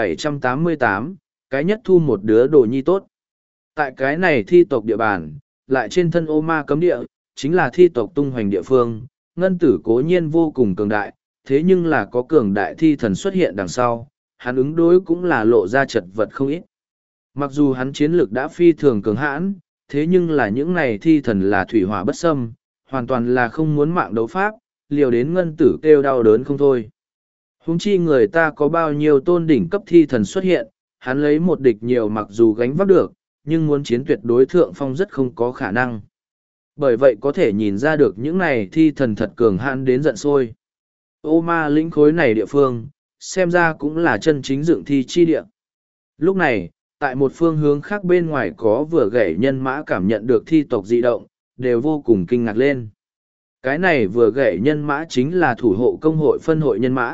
1788, cái nhất thu một đứa đồ nhi tốt. Tại cái này thi tộc địa bàn, lại trên thân ô ma cấm địa, chính là thi tộc tung hoành địa phương, ngân tử cố nhiên vô cùng cường đại, thế nhưng là có cường đại thi thần xuất hiện đằng sau, hắn ứng đối cũng là lộ ra chật vật không ít. Mặc dù hắn chiến lược đã phi thường cường hãn, thế nhưng là những này thi thần là thủy hỏa bất xâm, hoàn toàn là không muốn mạng đấu pháp, liều đến ngân tử kêu đau đớn không thôi. Huống chi người ta có bao nhiêu tôn đỉnh cấp thi thần xuất hiện, hắn lấy một địch nhiều mặc dù gánh vác được, nhưng muốn chiến tuyệt đối thượng phong rất không có khả năng. Bởi vậy có thể nhìn ra được những này thi thần thật cường hãn đến giận sôi. Ô ma lĩnh khối này địa phương, xem ra cũng là chân chính dựng thi chi địa. Lúc này, tại một phương hướng khác bên ngoài có vừa gãy nhân mã cảm nhận được thi tộc dị động, đều vô cùng kinh ngạc lên. Cái này vừa gãy nhân mã chính là thủ hộ công hội phân hội nhân mã,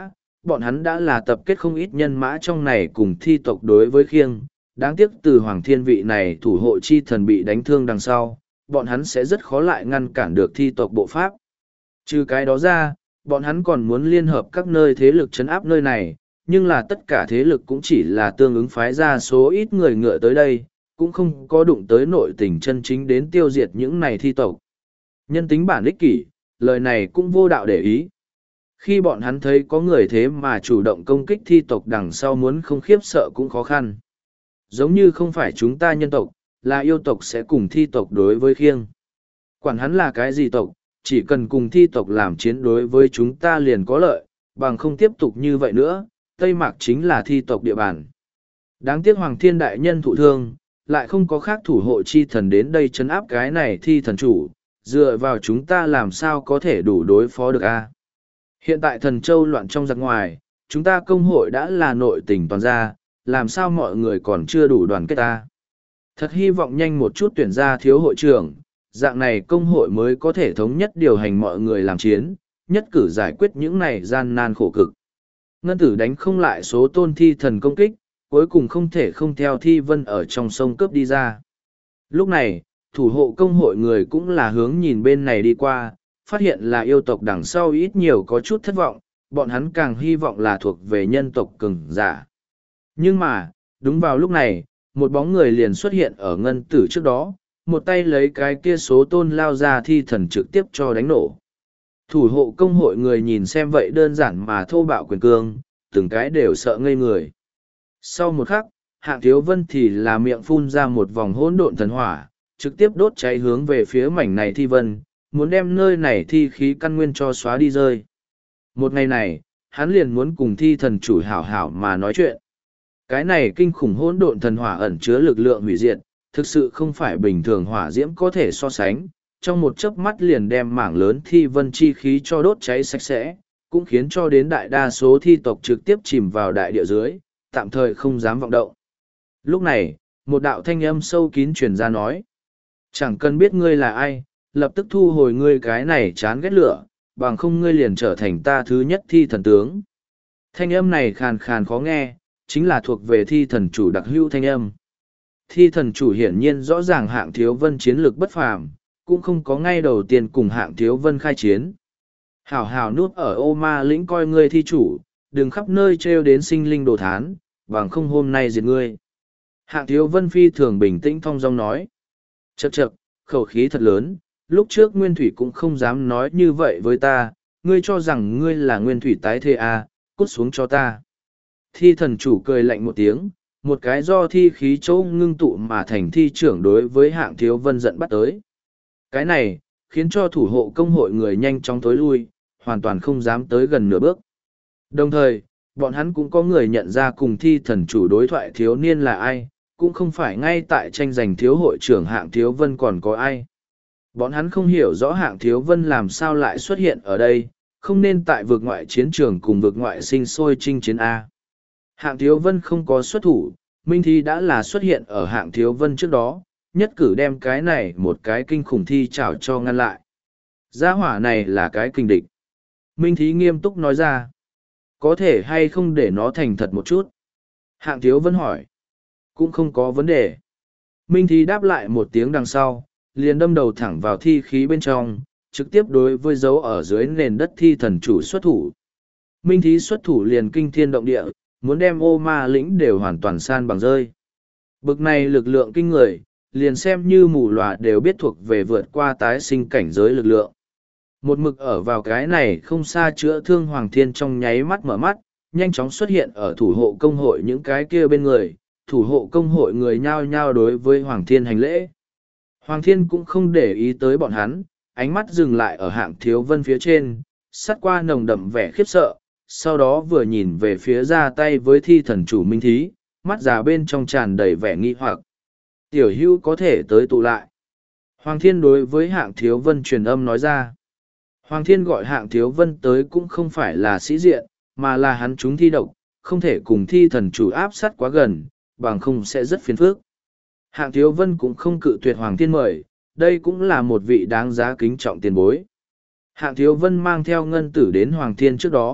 bọn hắn đã là tập kết không ít nhân mã trong này cùng thi tộc đối với khiêng. Đáng tiếc từ Hoàng Thiên vị này thủ hộ chi thần bị đánh thương đằng sau, bọn hắn sẽ rất khó lại ngăn cản được thi tộc bộ pháp. Trừ cái đó ra, bọn hắn còn muốn liên hợp các nơi thế lực chấn áp nơi này, nhưng là tất cả thế lực cũng chỉ là tương ứng phái ra số ít người ngựa tới đây, cũng không có đụng tới nội tình chân chính đến tiêu diệt những này thi tộc. Nhân tính bản ích kỷ, lời này cũng vô đạo để ý. Khi bọn hắn thấy có người thế mà chủ động công kích thi tộc đằng sau muốn không khiếp sợ cũng khó khăn. Giống như không phải chúng ta nhân tộc, là yêu tộc sẽ cùng thi tộc đối với khiêng. Quản hắn là cái gì tộc, chỉ cần cùng thi tộc làm chiến đối với chúng ta liền có lợi, bằng không tiếp tục như vậy nữa, Tây Mạc chính là thi tộc địa bàn. Đáng tiếc Hoàng Thiên Đại Nhân thụ thương, lại không có khác thủ hộ chi thần đến đây chấn áp cái này thi thần chủ, dựa vào chúng ta làm sao có thể đủ đối phó được a? Hiện tại thần châu loạn trong giặc ngoài, chúng ta công hội đã là nội tình toàn gia, làm sao mọi người còn chưa đủ đoàn kết ta? Thật hy vọng nhanh một chút tuyển ra thiếu hội trưởng, dạng này công hội mới có thể thống nhất điều hành mọi người làm chiến, nhất cử giải quyết những này gian nan khổ cực. Ngân tử đánh không lại số tôn thi thần công kích, cuối cùng không thể không theo thi vân ở trong sông cướp đi ra. Lúc này, thủ hộ công hội người cũng là hướng nhìn bên này đi qua, phát hiện là yêu tộc đằng sau ít nhiều có chút thất vọng, bọn hắn càng hy vọng là thuộc về nhân tộc cường giả. Nhưng mà, đúng vào lúc này, một bóng người liền xuất hiện ở ngân tử trước đó, một tay lấy cái kia số tôn lao ra thi thần trực tiếp cho đánh nổ. Thủ hộ công hội người nhìn xem vậy đơn giản mà thô bạo quyền cương, từng cái đều sợ ngây người. Sau một khắc, Hạng Thiếu Vân thì là miệng phun ra một vòng hỗn độn thần hỏa, trực tiếp đốt cháy hướng về phía mảnh này thi vân, muốn đem nơi này thi khí căn nguyên cho xóa đi rơi. Một ngày này, hắn liền muốn cùng thi thần chủ hảo hảo mà nói chuyện. Cái này kinh khủng hỗn độn thần hỏa ẩn chứa lực lượng hủy diệt, thực sự không phải bình thường hỏa diễm có thể so sánh, trong một chớp mắt liền đem mảng lớn thi vân chi khí cho đốt cháy sạch sẽ, cũng khiến cho đến đại đa số thi tộc trực tiếp chìm vào đại địa dưới, tạm thời không dám vọng động. Lúc này, một đạo thanh âm sâu kín truyền ra nói, chẳng cần biết ngươi là ai, lập tức thu hồi ngươi cái này chán ghét lửa, bằng không ngươi liền trở thành ta thứ nhất thi thần tướng. Thanh âm này khàn khàn khó nghe, chính là thuộc về thi thần chủ đặc hữu thanh âm. Thi thần chủ hiển nhiên rõ ràng Hạng Thiếu Vân chiến lược bất phàm, cũng không có ngay đầu tiên cùng Hạng Thiếu Vân khai chiến. Hảo hảo núp ở ô ma lĩnh coi ngươi thi chủ, đừng khắp nơi trêu đến sinh linh đồ thán, bằng không hôm nay diệt ngươi. Hạng Thiếu Vân phi thường bình tĩnh thong dong nói. Chậc chậc, khẩu khí thật lớn, lúc trước Nguyên Thủy cũng không dám nói như vậy với ta, ngươi cho rằng ngươi là Nguyên Thủy tái thế à, cút xuống cho ta. Thi thần chủ cười lạnh một tiếng, một cái do thi khí chỗ ngưng tụ mà thành thi trưởng đối với Hạng Thiếu Vân giận bắt tới. Cái này, khiến cho thủ hộ công hội người nhanh chóng tối lui, hoàn toàn không dám tới gần nửa bước. Đồng thời, bọn hắn cũng có người nhận ra cùng thi thần chủ đối thoại thiếu niên là ai, cũng không phải ngay tại tranh giành thiếu hội trưởng Hạng Thiếu Vân còn có ai. Bọn hắn không hiểu rõ Hạng Thiếu Vân làm sao lại xuất hiện ở đây, không nên tại vực ngoại chiến trường cùng vực ngoại sinh sôi chinh chiến A. Hạng Thiếu Vân không có xuất thủ, Minh Thi đã là xuất hiện ở Hạng Thiếu Vân trước đó, nhất cử đem cái này một cái kinh khủng thi chảo cho ngăn lại. Gia hỏa này là cái kinh địch. Minh Thí nghiêm túc nói ra. Có thể hay không để nó thành thật một chút? Hạng Thiếu Vân hỏi. Cũng không có vấn đề. Minh Thí đáp lại một tiếng đằng sau, liền đâm đầu thẳng vào thi khí bên trong, trực tiếp đối với dấu ở dưới nền đất thi thần chủ xuất thủ. Minh Thí xuất thủ liền kinh thiên động địa, muốn đem ô ma lĩnh đều hoàn toàn san bằng rơi. Bực này lực lượng kinh người, liền xem như mù lòa đều biết thuộc về vượt qua tái sinh cảnh giới lực lượng. Một mực ở vào cái này không xa chữa thương Hoàng Thiên trong nháy mắt mở mắt, nhanh chóng xuất hiện ở thủ hộ công hội những cái kia bên người, thủ hộ công hội người nhao nhao đối với Hoàng Thiên hành lễ. Hoàng Thiên cũng không để ý tới bọn hắn, ánh mắt dừng lại ở Hạng Thiếu Vân phía trên, sát qua nồng đậm vẻ khiếp sợ, sau đó vừa nhìn về phía ra tay với thi thần chủ Minh Thí, mắt già bên trong tràn đầy vẻ nghi hoặc. Tiểu hữu có thể tới tụ lại. Hoàng Thiên đối với Hạng Thiếu Vân truyền âm nói ra. Hoàng Thiên gọi Hạng Thiếu Vân tới cũng không phải là sĩ diện, mà là hắn chúng thi độc, không thể cùng thi thần chủ áp sát quá gần, bằng không sẽ rất phiền phức. Hạng Thiếu Vân cũng không cự tuyệt Hoàng Thiên mời, đây cũng là một vị đáng giá kính trọng tiền bối. Hạng Thiếu Vân mang theo ngân tử đến Hoàng Thiên trước đó,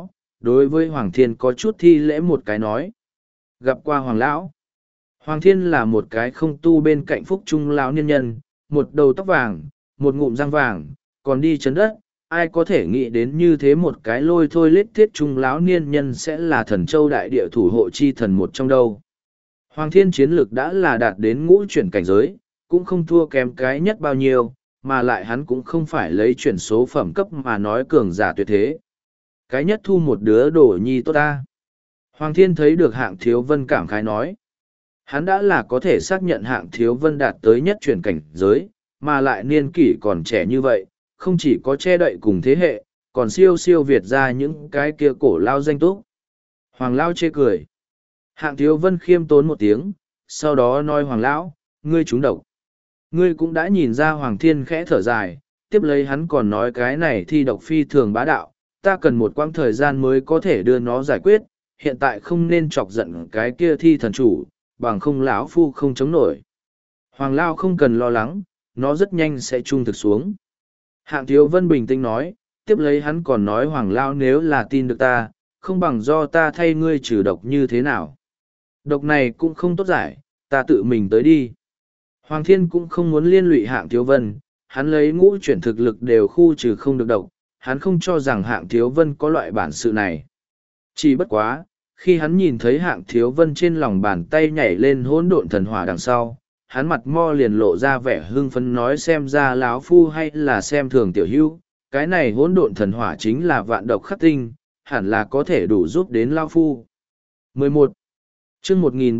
đối với Hoàng Thiên có chút thi lễ một cái nói. Gặp qua Hoàng Lão. Hoàng Thiên là một cái không tu bên cạnh Phúc Trung lão niên nhân, một đầu tóc vàng, một ngụm răng vàng, còn đi chấn đất. Ai có thể nghĩ đến như thế một cái lôi thôi lết thiết trung lão niên nhân sẽ là thần châu đại địa thủ hộ chi thần một trong đâu. Hoàng Thiên chiến lực đã là đạt đến ngũ chuyển cảnh giới, cũng không thua kém cái nhất bao nhiêu, mà lại hắn cũng không phải lấy chuyển số phẩm cấp mà nói cường giả tuyệt thế. Cái nhất thu một đứa đổ nhi tốt ta. Hoàng Thiên thấy được Hạng Thiếu Vân cảm khái nói. Hắn đã là có thể xác nhận Hạng Thiếu Vân đạt tới nhất chuyển cảnh giới, mà lại niên kỷ còn trẻ như vậy, không chỉ có che đậy cùng thế hệ, còn siêu siêu việt ra những cái kia cổ lao danh túc. Hoàng Lao chê cười. Hạng Thiếu Vân khiêm tốn một tiếng, sau đó nói Hoàng Lão, ngươi trúng độc. Ngươi cũng đã nhìn ra Hoàng Thiên khẽ thở dài, tiếp lấy hắn còn nói cái này thi độc phi thường bá đạo, ta cần một quãng thời gian mới có thể đưa nó giải quyết, hiện tại không nên chọc giận cái kia thi thần chủ, bằng không lão phu không chống nổi. Hoàng Lao không cần lo lắng, nó rất nhanh sẽ trung thực xuống. Hạng Thiếu Vân bình tĩnh nói, tiếp lấy hắn còn nói Hoàng Lao nếu là tin được ta, không bằng do ta thay ngươi trừ độc như thế nào. Độc này cũng không tốt giải, ta tự mình tới đi. Hoàng Thiên cũng không muốn liên lụy Hạng Thiếu Vân, hắn lấy ngũ chuyển thực lực đều khu trừ không được độc, hắn không cho rằng Hạng Thiếu Vân có loại bản sự này. Chỉ bất quá, khi hắn nhìn thấy Hạng Thiếu Vân trên lòng bàn tay nhảy lên hỗn độn thần hỏa đằng sau, hắn mặt mo liền lộ ra vẻ hưng phấn nói xem ra láo phu hay là xem thường tiểu hữu, cái này hỗn độn thần hỏa chính là vạn độc khắc tinh, hẳn là có thể đủ giúp đến lao phu. 11. Chương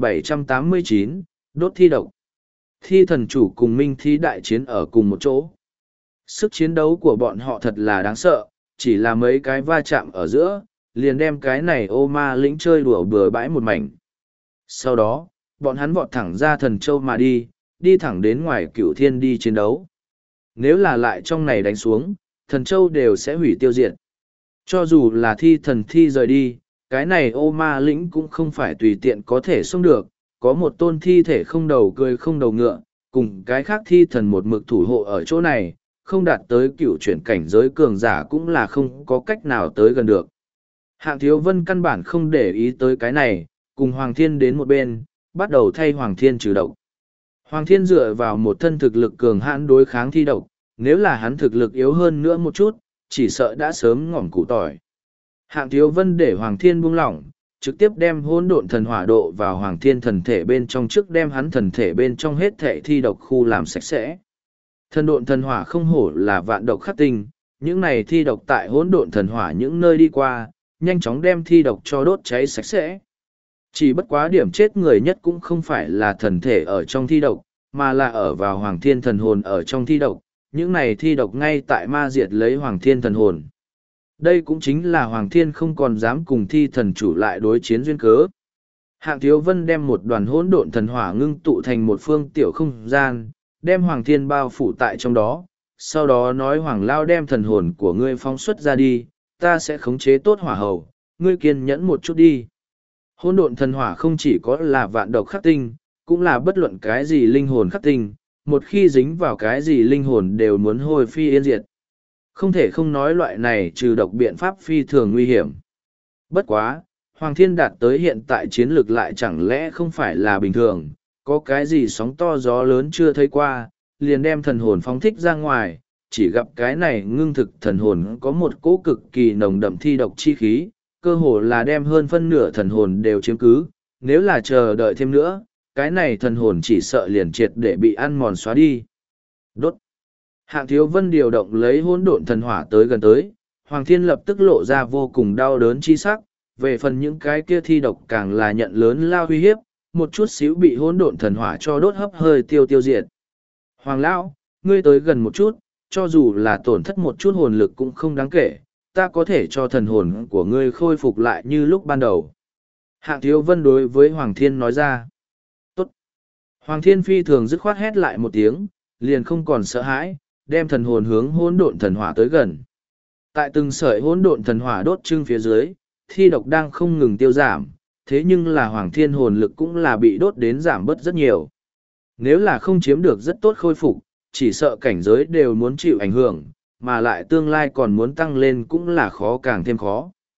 1789, đốt thi độc. Thi thần chủ cùng minh thi đại chiến ở cùng một chỗ. Sức chiến đấu của bọn họ thật là đáng sợ, chỉ là mấy cái va chạm ở giữa, liền đem cái này ô ma lĩnh chơi đùa bừa bãi một mảnh. Sau đó, bọn hắn vọt thẳng ra thần châu mà đi thẳng đến ngoài cửu thiên đi chiến đấu. Nếu là lại trong này đánh xuống, thần châu đều sẽ hủy tiêu diệt. Cho dù là thi thần thi rời đi, cái này ô ma lĩnh cũng không phải tùy tiện có thể xông được, có một tôn thi thể không đầu cười không đầu ngựa, cùng cái khác thi thần một mực thủ hộ ở chỗ này, không đạt tới cựu chuyển cảnh giới cường giả cũng là không có cách nào tới gần được. Hạng Thiếu Vân căn bản không để ý tới cái này, cùng Hoàng Thiên đến một bên, bắt đầu thay Hoàng Thiên trừ độc. Hoàng Thiên dựa vào một thân thực lực cường hãn đối kháng thi độc, nếu là hắn thực lực yếu hơn nữa một chút, chỉ sợ đã sớm ngỏm củ tỏi. Hạng Thiếu Vân để Hoàng Thiên buông lỏng, trực tiếp đem hỗn độn thần hỏa độ vào Hoàng Thiên thần thể bên trong trước đem hắn thần thể bên trong hết thể thi độc khu làm sạch sẽ. Thần độn thần hỏa không hổ là vạn độc khắc tinh, những này thi độc tại hỗn độn thần hỏa những nơi đi qua, nhanh chóng đem thi độc cho đốt cháy sạch sẽ. Chỉ bất quá điểm chết người nhất cũng không phải là thần thể ở trong thi độc, mà là ở vào Hoàng Thiên thần hồn ở trong thi độc, những này thi độc ngay tại ma diệt lấy Hoàng Thiên thần hồn. Đây cũng chính là Hoàng Thiên không còn dám cùng thi thần chủ lại đối chiến duyên cớ. Hạng Thiếu Vân đem một đoàn hỗn độn thần hỏa ngưng tụ thành một phương tiểu không gian, đem Hoàng Thiên bao phủ tại trong đó, sau đó nói Hoàng Lao đem thần hồn của ngươi phóng xuất ra đi, ta sẽ khống chế tốt hỏa hầu, ngươi kiên nhẫn một chút đi. Hỗn độn thần hỏa không chỉ có là vạn độc khắc tinh, cũng là bất luận cái gì linh hồn khắc tinh, một khi dính vào cái gì linh hồn đều muốn hồi phi yên diệt. Không thể không nói loại này trừ độc biện pháp phi thường nguy hiểm. Bất quá, Hoàng Thiên đạt tới hiện tại chiến lược lại chẳng lẽ không phải là bình thường, có cái gì sóng to gió lớn chưa thấy qua, liền đem thần hồn phóng thích ra ngoài, chỉ gặp cái này ngưng thực thần hồn có một cỗ cực kỳ nồng đậm thi độc chi khí, cơ hồ là đem hơn phân nửa thần hồn đều chiếm cứ, nếu là chờ đợi thêm nữa, cái này thần hồn chỉ sợ liền triệt để bị ăn mòn xóa đi. Đốt. Hạng Thiếu Vân điều động lấy hỗn độn thần hỏa tới gần tới, Hoàng Thiên lập tức lộ ra vô cùng đau đớn chi sắc, về phần những cái kia thi độc càng là nhận lớn lao uy hiếp, một chút xíu bị hỗn độn thần hỏa cho đốt hấp hơi tiêu diệt. Hoàng Lão, ngươi tới gần một chút, cho dù là tổn thất một chút hồn lực cũng không đáng kể, ta có thể cho thần hồn của ngươi khôi phục lại như lúc ban đầu. Hạng Thiếu Vân đối với Hoàng Thiên nói ra. Tốt. Hoàng Thiên phi thường dứt khoát hét lại một tiếng, liền không còn sợ hãi, đem thần hồn hướng hỗn độn thần hỏa tới gần. Tại từng sợi hỗn độn thần hỏa đốt trưng phía dưới, thi độc đang không ngừng tiêu giảm, thế nhưng là Hoàng Thiên hồn lực cũng là bị đốt đến giảm bớt rất nhiều. Nếu là không chiếm được rất tốt khôi phục, chỉ sợ cảnh giới đều muốn chịu ảnh hưởng, mà lại tương lai còn muốn tăng lên cũng là khó càng thêm khó.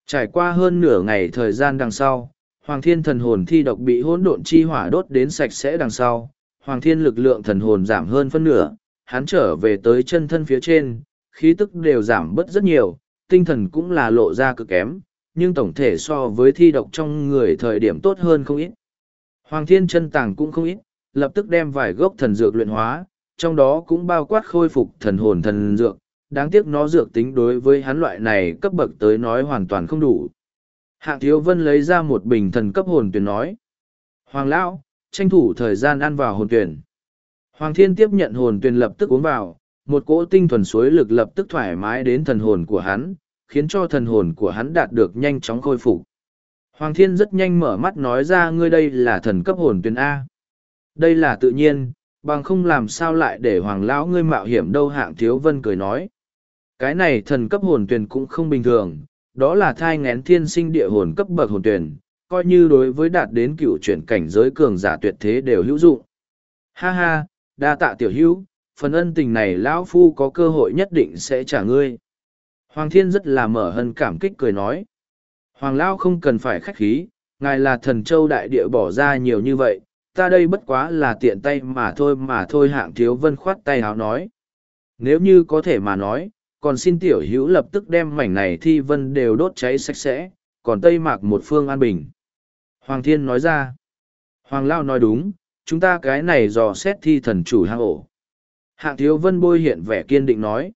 Trải qua hơn nửa ngày thời gian đằng sau, Hoàng Thiên thần hồn thi độc bị hỗn độn chi hỏa đốt đến sạch sẽ đằng sau, Hoàng Thiên lực lượng thần hồn giảm hơn phân nửa, hắn trở về tới chân thân phía trên, khí tức đều giảm bớt rất nhiều, tinh thần cũng là lộ ra cực kém, nhưng tổng thể so với thi độc trong người thời điểm tốt hơn không ít. Hoàng Thiên chân tàng cũng không ít, lập tức đem vài gốc thần dược luyện hóa, trong đó cũng bao quát khôi phục thần hồn thần dược, đáng tiếc nó dược tính đối với hắn loại này cấp bậc tới nói hoàn toàn không đủ. Hạng Thiếu Vân lấy ra một bình thần cấp hồn tuyển nói. Hoàng Lão, tranh thủ thời gian ăn vào hồn tuyển. Hoàng Thiên tiếp nhận hồn tuyển lập tức uống vào, một cỗ tinh thuần suối lực lập tức thoải mái đến thần hồn của hắn, khiến cho thần hồn của hắn đạt được nhanh chóng khôi phục. Hoàng Thiên rất nhanh mở mắt nói ra ngươi đây là thần cấp hồn tuyển A. Đây là tự nhiên, bằng không làm sao lại để Hoàng Lão ngươi mạo hiểm đâu. Hạng Thiếu Vân cười nói. Cái này thần cấp hồn tuyển cũng không bình thường, đó là thai ngén thiên sinh địa hồn cấp bậc hồn tuyển, coi như đối với đạt đến cựu chuyển cảnh giới cường giả tuyệt thế đều hữu dụng. Ha ha, đa tạ tiểu hữu, phần ân tình này lão phu có cơ hội nhất định sẽ trả ngươi. Hoàng Thiên rất là mở hân cảm kích cười nói. Hoàng Lão không cần phải khách khí, ngài là thần châu đại địa bỏ ra nhiều như vậy, ta đây bất quá là tiện tay mà thôi. Hạng Thiếu Vân khoát tay háo nói. Nếu như có thể mà nói, còn xin tiểu hữu lập tức đem mảnh này thi vân đều đốt cháy sạch sẽ, còn Tây Mạc một phương an bình. Hoàng Thiên nói ra. Hoàng Lao nói đúng, chúng ta cái này dò xét thi thần chủ hang ổ. Hạng Thiếu Vân bôi hiện vẻ kiên định nói.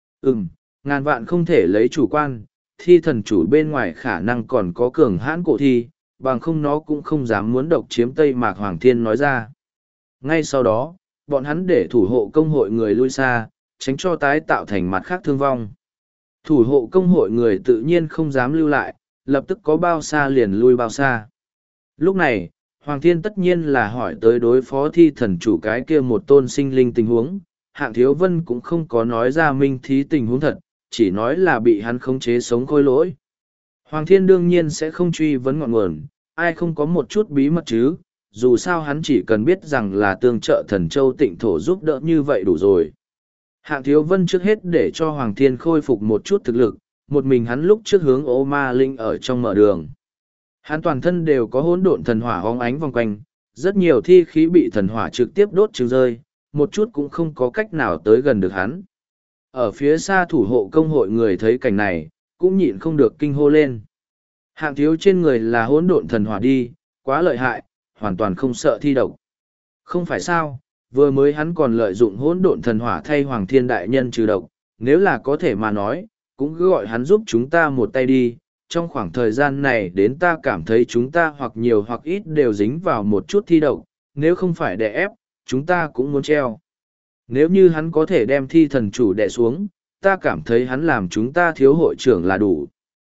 Ngàn vạn không thể lấy chủ quan, thi thần chủ bên ngoài khả năng còn có cường hãn cổ thi, bằng không nó cũng không dám muốn độc chiếm Tây Mạc. Hoàng Thiên nói ra. Ngay sau đó, bọn hắn để thủ hộ công hội người lui xa, tránh cho tái tạo thành mặt khác thương vong. Thủ hộ công hội người tự nhiên không dám lưu lại, lập tức có bao xa liền lui bao xa. Lúc này, Hoàng Thiên tất nhiên là hỏi tới đối phó thi thần chủ cái kia một tôn sinh linh tình huống, Hạng Thiếu Vân cũng không có nói ra minh thí tình huống thật, chỉ nói là bị hắn khống chế sống khôi lỗi. Hoàng Thiên đương nhiên sẽ không truy vấn ngọn nguồn, ai không có một chút bí mật chứ, dù sao hắn chỉ cần biết rằng là tương trợ thần châu tịnh thổ giúp đỡ như vậy đủ rồi. Hạng Thiếu Vân trước hết để cho Hoàng Thiên khôi phục một chút thực lực, một mình hắn lúc trước hướng ô ma linh ở trong mở đường. Hắn toàn thân đều có hỗn độn thần hỏa hóng ánh vòng quanh, rất nhiều thi khí bị thần hỏa trực tiếp đốt trừ rơi, một chút cũng không có cách nào tới gần được hắn. Ở phía xa thủ hộ công hội người thấy cảnh này, cũng nhịn không được kinh hô lên. Hạng Thiếu trên người là hỗn độn thần hỏa đi, quá lợi hại, hoàn toàn không sợ thi độc. Không phải sao, vừa mới hắn còn lợi dụng hỗn độn thần hỏa thay Hoàng Thiên đại nhân trừ độc, nếu là có thể mà nói, cũng cứ gọi hắn giúp chúng ta một tay đi. Trong khoảng thời gian này đến ta cảm thấy chúng ta hoặc nhiều hoặc ít đều dính vào một chút thi độc, nếu không phải đè ép, chúng ta cũng muốn treo. Nếu như hắn có thể đem thi thần chủ đè xuống, ta cảm thấy hắn làm chúng ta thiếu hội trưởng là đủ.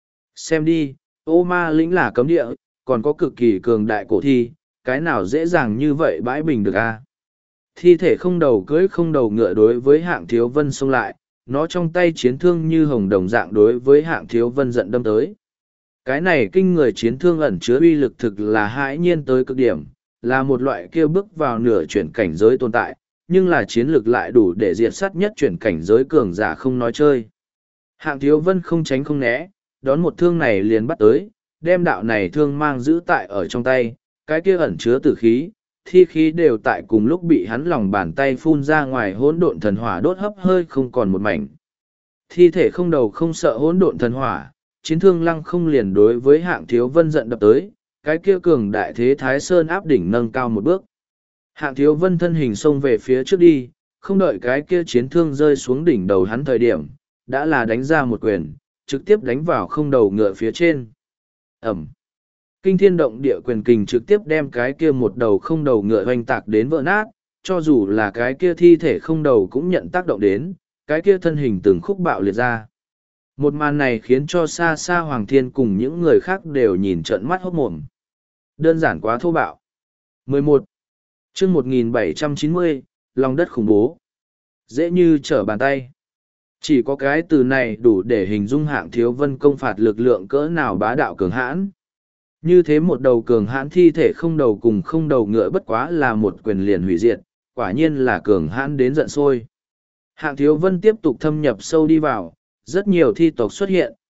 Xem đi, ô ma lĩnh là cấm địa, còn có cực kỳ cường đại cổ thi, cái nào dễ dàng như vậy bãi bình được a? Thi thể không đầu cưỡi không đầu ngựa đối với Hạng Thiếu Vân xông lại, nó trong tay chiến thương như hồng đồng dạng đối với Hạng Thiếu Vân giận đâm tới. Cái này kinh người chiến thương ẩn chứa uy lực thực là hãi nhiên tới cực điểm, là một loại kia bước vào nửa chuyển cảnh giới tồn tại, nhưng là chiến lực lại đủ để diệt sát nhất chuyển cảnh giới cường giả không nói chơi. Hạng Thiếu Vân không tránh không né, đón một thương này liền bắt tới, đem đạo này thương mang giữ tại ở trong tay, cái kia ẩn chứa tử khí, thi khí đều tại cùng lúc bị hắn lòng bàn tay phun ra ngoài hỗn độn thần hỏa đốt hấp hơi không còn một mảnh. Thi thể không đầu không sợ hỗn độn thần hỏa, chiến thương lăng không liền đối với Hạng Thiếu Vân giận đập tới, cái kia cường đại thế Thái Sơn áp đỉnh nâng cao một bước. Hạng Thiếu Vân thân hình xông về phía trước đi, không đợi cái kia chiến thương rơi xuống đỉnh đầu hắn thời điểm, đã là đánh ra một quyền, trực tiếp đánh vào không đầu ngựa phía trên. Ẩm. Kinh thiên động địa quyền kình trực tiếp đem cái kia một đầu không đầu ngựa hoành tạc đến vỡ nát, cho dù là cái kia thi thể không đầu cũng nhận tác động đến, cái kia thân hình từng khúc bạo liệt ra. Một màn này khiến cho xa xa Hoàng Thiên cùng những người khác đều nhìn trợn mắt hốt mồm. Đơn giản quá thô bạo. 11. Chương 1790, lòng đất khủng bố. Dễ như trở bàn tay. Chỉ có cái từ này đủ để hình dung Hạng Thiếu Vân công phạt lực lượng cỡ nào bá đạo cường hãn. Như thế một đầu cường hãn thi thể không đầu cùng không đầu ngựa bất quá là một quyền liền hủy diệt, quả nhiên là cường hãn đến giận sôi. Hạng Thiếu Vân tiếp tục thâm nhập sâu đi vào, rất nhiều thi tộc xuất hiện,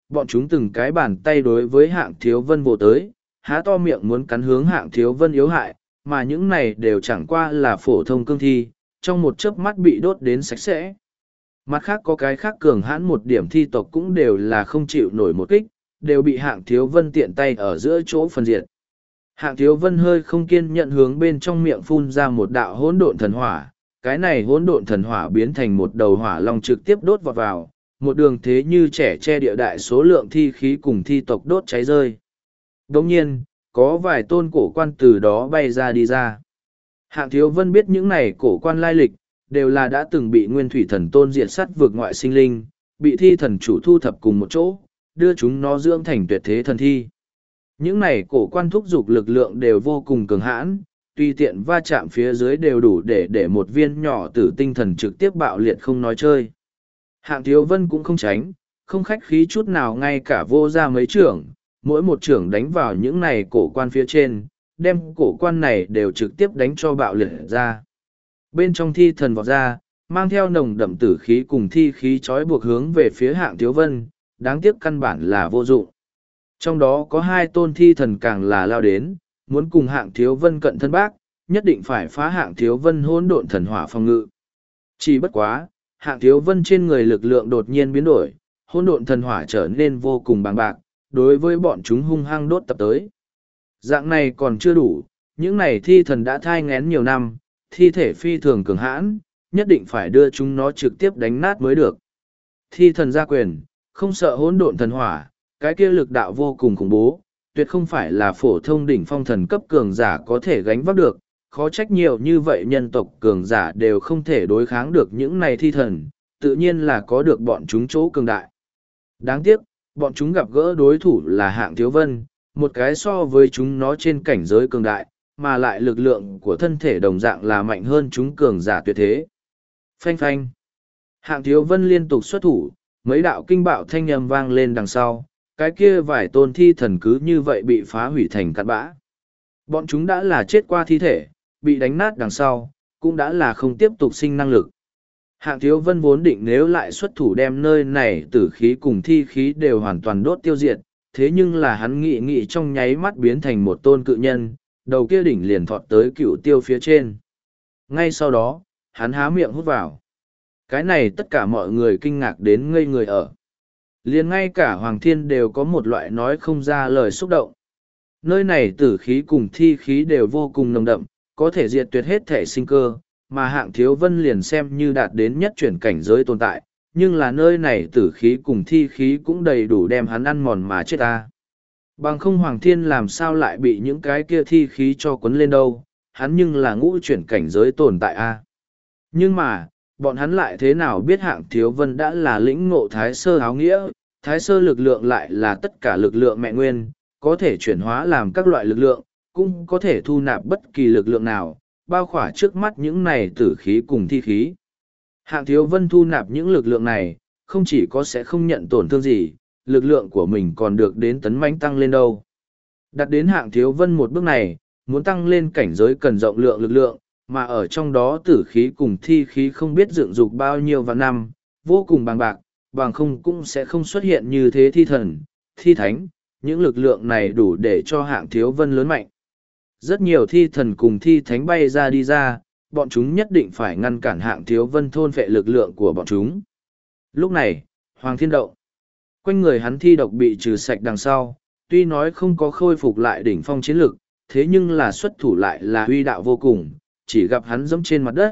bọn chúng từng cái bàn tay đối với Hạng Thiếu Vân vồ tới, há to miệng muốn cắn hướng Hạng Thiếu Vân yếu hại, mà những này đều chẳng qua là phổ thông cương thi, trong một chớp mắt bị đốt đến sạch sẽ. Mặt khác có cái khác cường hãn một điểm thi tộc cũng đều là không chịu nổi một kích, đều bị Hạng Thiếu Vân tiện tay ở giữa chỗ phân diệt. Hạng Thiếu Vân hơi không kiên nhận hướng bên trong miệng phun ra một đạo hỗn độn thần hỏa, cái này hỗn độn thần hỏa biến thành một đầu hỏa long trực tiếp đốt vào vào, một đường thế như trẻ che địa đại số lượng thi khí cùng thi tộc đốt cháy rơi. Đồng nhiên, có vài tôn cổ quan từ đó bay ra đi ra. Hạng Thiếu Vân biết những này cổ quan lai lịch, đều là đã từng bị nguyên thủy thần tôn diệt sát vượt ngoại sinh linh, bị thi thần chủ thu thập cùng một chỗ, đưa chúng nó dưỡng thành tuyệt thế thần thi. Những này cổ quan thúc dục lực lượng đều vô cùng cường hãn, tùy tiện va chạm phía dưới đều đủ để một viên nhỏ tử tinh thần trực tiếp bạo liệt không nói chơi. Hạng Thiếu Vân cũng không tránh, không khách khí chút nào ngay cả vô ra mấy trưởng, mỗi một trưởng đánh vào những này cổ quan phía trên, đem cổ quan này đều trực tiếp đánh cho bạo liệt ra. Bên trong thi thần vọt ra, mang theo nồng đậm tử khí cùng thi khí trói buộc hướng về phía Hạng Thiếu Vân, đáng tiếc căn bản là vô dụng. Trong đó có hai tôn thi thần càng là lao đến, muốn cùng Hạng Thiếu Vân cận thân bác, nhất định phải phá Hạng Thiếu Vân hỗn độn thần hỏa phòng ngự. Chỉ bất quá, Hạng Thiếu Vân trên người lực lượng đột nhiên biến đổi, hỗn độn thần hỏa trở nên vô cùng bàng bạc, đối với bọn chúng hung hăng đốt tập tới. Dạng này còn chưa đủ, những này thi thần đã thai ngén nhiều năm, thi thể phi thường cường hãn, nhất định phải đưa chúng nó trực tiếp đánh nát mới được. Thi thần gia quyền, không sợ hỗn độn thần hỏa, cái kia lực đạo vô cùng khủng bố, tuyệt không phải là phổ thông đỉnh phong thần cấp cường giả có thể gánh vác được, khó trách nhiều như vậy nhân tộc cường giả đều không thể đối kháng được những này thi thần, tự nhiên là có được bọn chúng chỗ cường đại. Đáng tiếc, bọn chúng gặp gỡ đối thủ là Hạng Thiếu Vân, một cái so với chúng nó trên cảnh giới cường đại, mà lại lực lượng của thân thể đồng dạng là mạnh hơn chúng cường giả tuyệt thế. Phanh phanh. Hạng Thiếu Vân liên tục xuất thủ, mấy đạo kinh bạo thanh âm vang lên đằng sau, cái kia vài tôn thi thần cứ như vậy bị phá hủy thành cát bã. Bọn chúng đã là chết qua thi thể, bị đánh nát đằng sau, cũng đã là không tiếp tục sinh năng lực. Hạng Thiếu Vân vốn định nếu lại xuất thủ đem nơi này tử khí cùng thi khí đều hoàn toàn đốt tiêu diệt, thế nhưng là hắn nghĩ trong nháy mắt biến thành một tôn cự nhân, đầu kia đỉnh liền thọt tới cựu tiêu phía trên. Ngay sau đó, hắn há miệng hút vào. Cái này tất cả mọi người kinh ngạc đến ngây người ở. Liền ngay cả Hoàng Thiên đều có một loại nói không ra lời xúc động. Nơi này tử khí cùng thi khí đều vô cùng nồng đậm, có thể diệt tuyệt hết thể sinh cơ, mà Hạng Thiếu Vân liền xem như đạt đến nhất chuyển cảnh giới tồn tại, nhưng là nơi này tử khí cùng thi khí cũng đầy đủ đem hắn ăn mòn mà chết ta. Bằng không Hoàng Thiên làm sao lại bị những cái kia thi khí cho quấn lên đâu, hắn nhưng là ngũ chuyển cảnh giới tồn tại a. Nhưng mà, bọn hắn lại thế nào biết Hạng Thiếu Vân đã là lĩnh ngộ Thái Sơ áo nghĩa, Thái Sơ lực lượng lại là tất cả lực lượng mẹ nguyên, có thể chuyển hóa làm các loại lực lượng, cũng có thể thu nạp bất kỳ lực lượng nào, bao khỏa trước mắt những này tử khí cùng thi khí. Hạng Thiếu Vân thu nạp những lực lượng này, không chỉ có sẽ không nhận tổn thương gì, lực lượng của mình còn được đến tấn mãnh tăng lên đâu. Đặt đến Hạng Thiếu Vân một bước này, muốn tăng lên cảnh giới cần rộng lượng lực lượng, mà ở trong đó tử khí cùng thi khí không biết dựng dục bao nhiêu vạn năm, vô cùng bằng bạc, bằng không cũng sẽ không xuất hiện như thế thi thần, thi thánh, những lực lượng này đủ để cho Hạng Thiếu Vân lớn mạnh. Rất nhiều thi thần cùng thi thánh bay ra đi ra, bọn chúng nhất định phải ngăn cản Hạng Thiếu Vân thôn phệ lực lượng của bọn chúng. Lúc này, Hoàng Thiên động. Quanh người hắn thi độc bị trừ sạch đằng sau, tuy nói không có khôi phục lại đỉnh phong chiến lực, thế nhưng là xuất thủ lại là uy đạo vô cùng, chỉ gặp hắn dẫm trên mặt đất,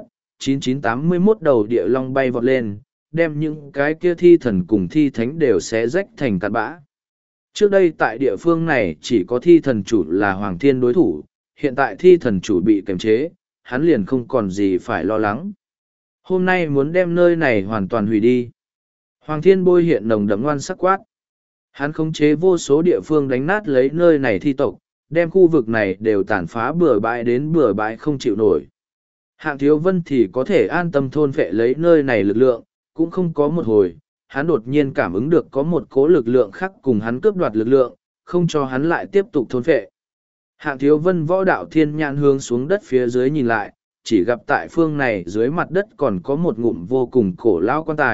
9981 đầu địa long bay vọt lên, đem những cái kia thi thần cùng thi thánh đều xé rách thành cát bã. Trước đây tại địa phương này chỉ có thi thần chủ là Hoàng Thiên đối thủ, hiện tại thi thần chủ bị kiềm chế, hắn liền không còn gì phải lo lắng. Hôm nay muốn đem nơi này hoàn toàn hủy đi. Hoàng Thiên bôi hiện nồng đậm ngoan sắc quát. Hắn khống chế vô số địa phương đánh nát lấy nơi này thi tộc, đem khu vực này đều tàn phá bừa bãi đến bừa bãi không chịu nổi. Hạng Thiếu Vân thì có thể an tâm thôn phệ lấy nơi này lực lượng, cũng không có một hồi, hắn đột nhiên cảm ứng được có một cố lực lượng khác cùng hắn cướp đoạt lực lượng, không cho hắn lại tiếp tục thôn phệ. Hạng Thiếu Vân võ đạo thiên nhãn hướng xuống đất phía dưới nhìn lại, chỉ gặp tại phương này dưới mặt đất còn có một ngụm vô cùng cổ lao quan tài,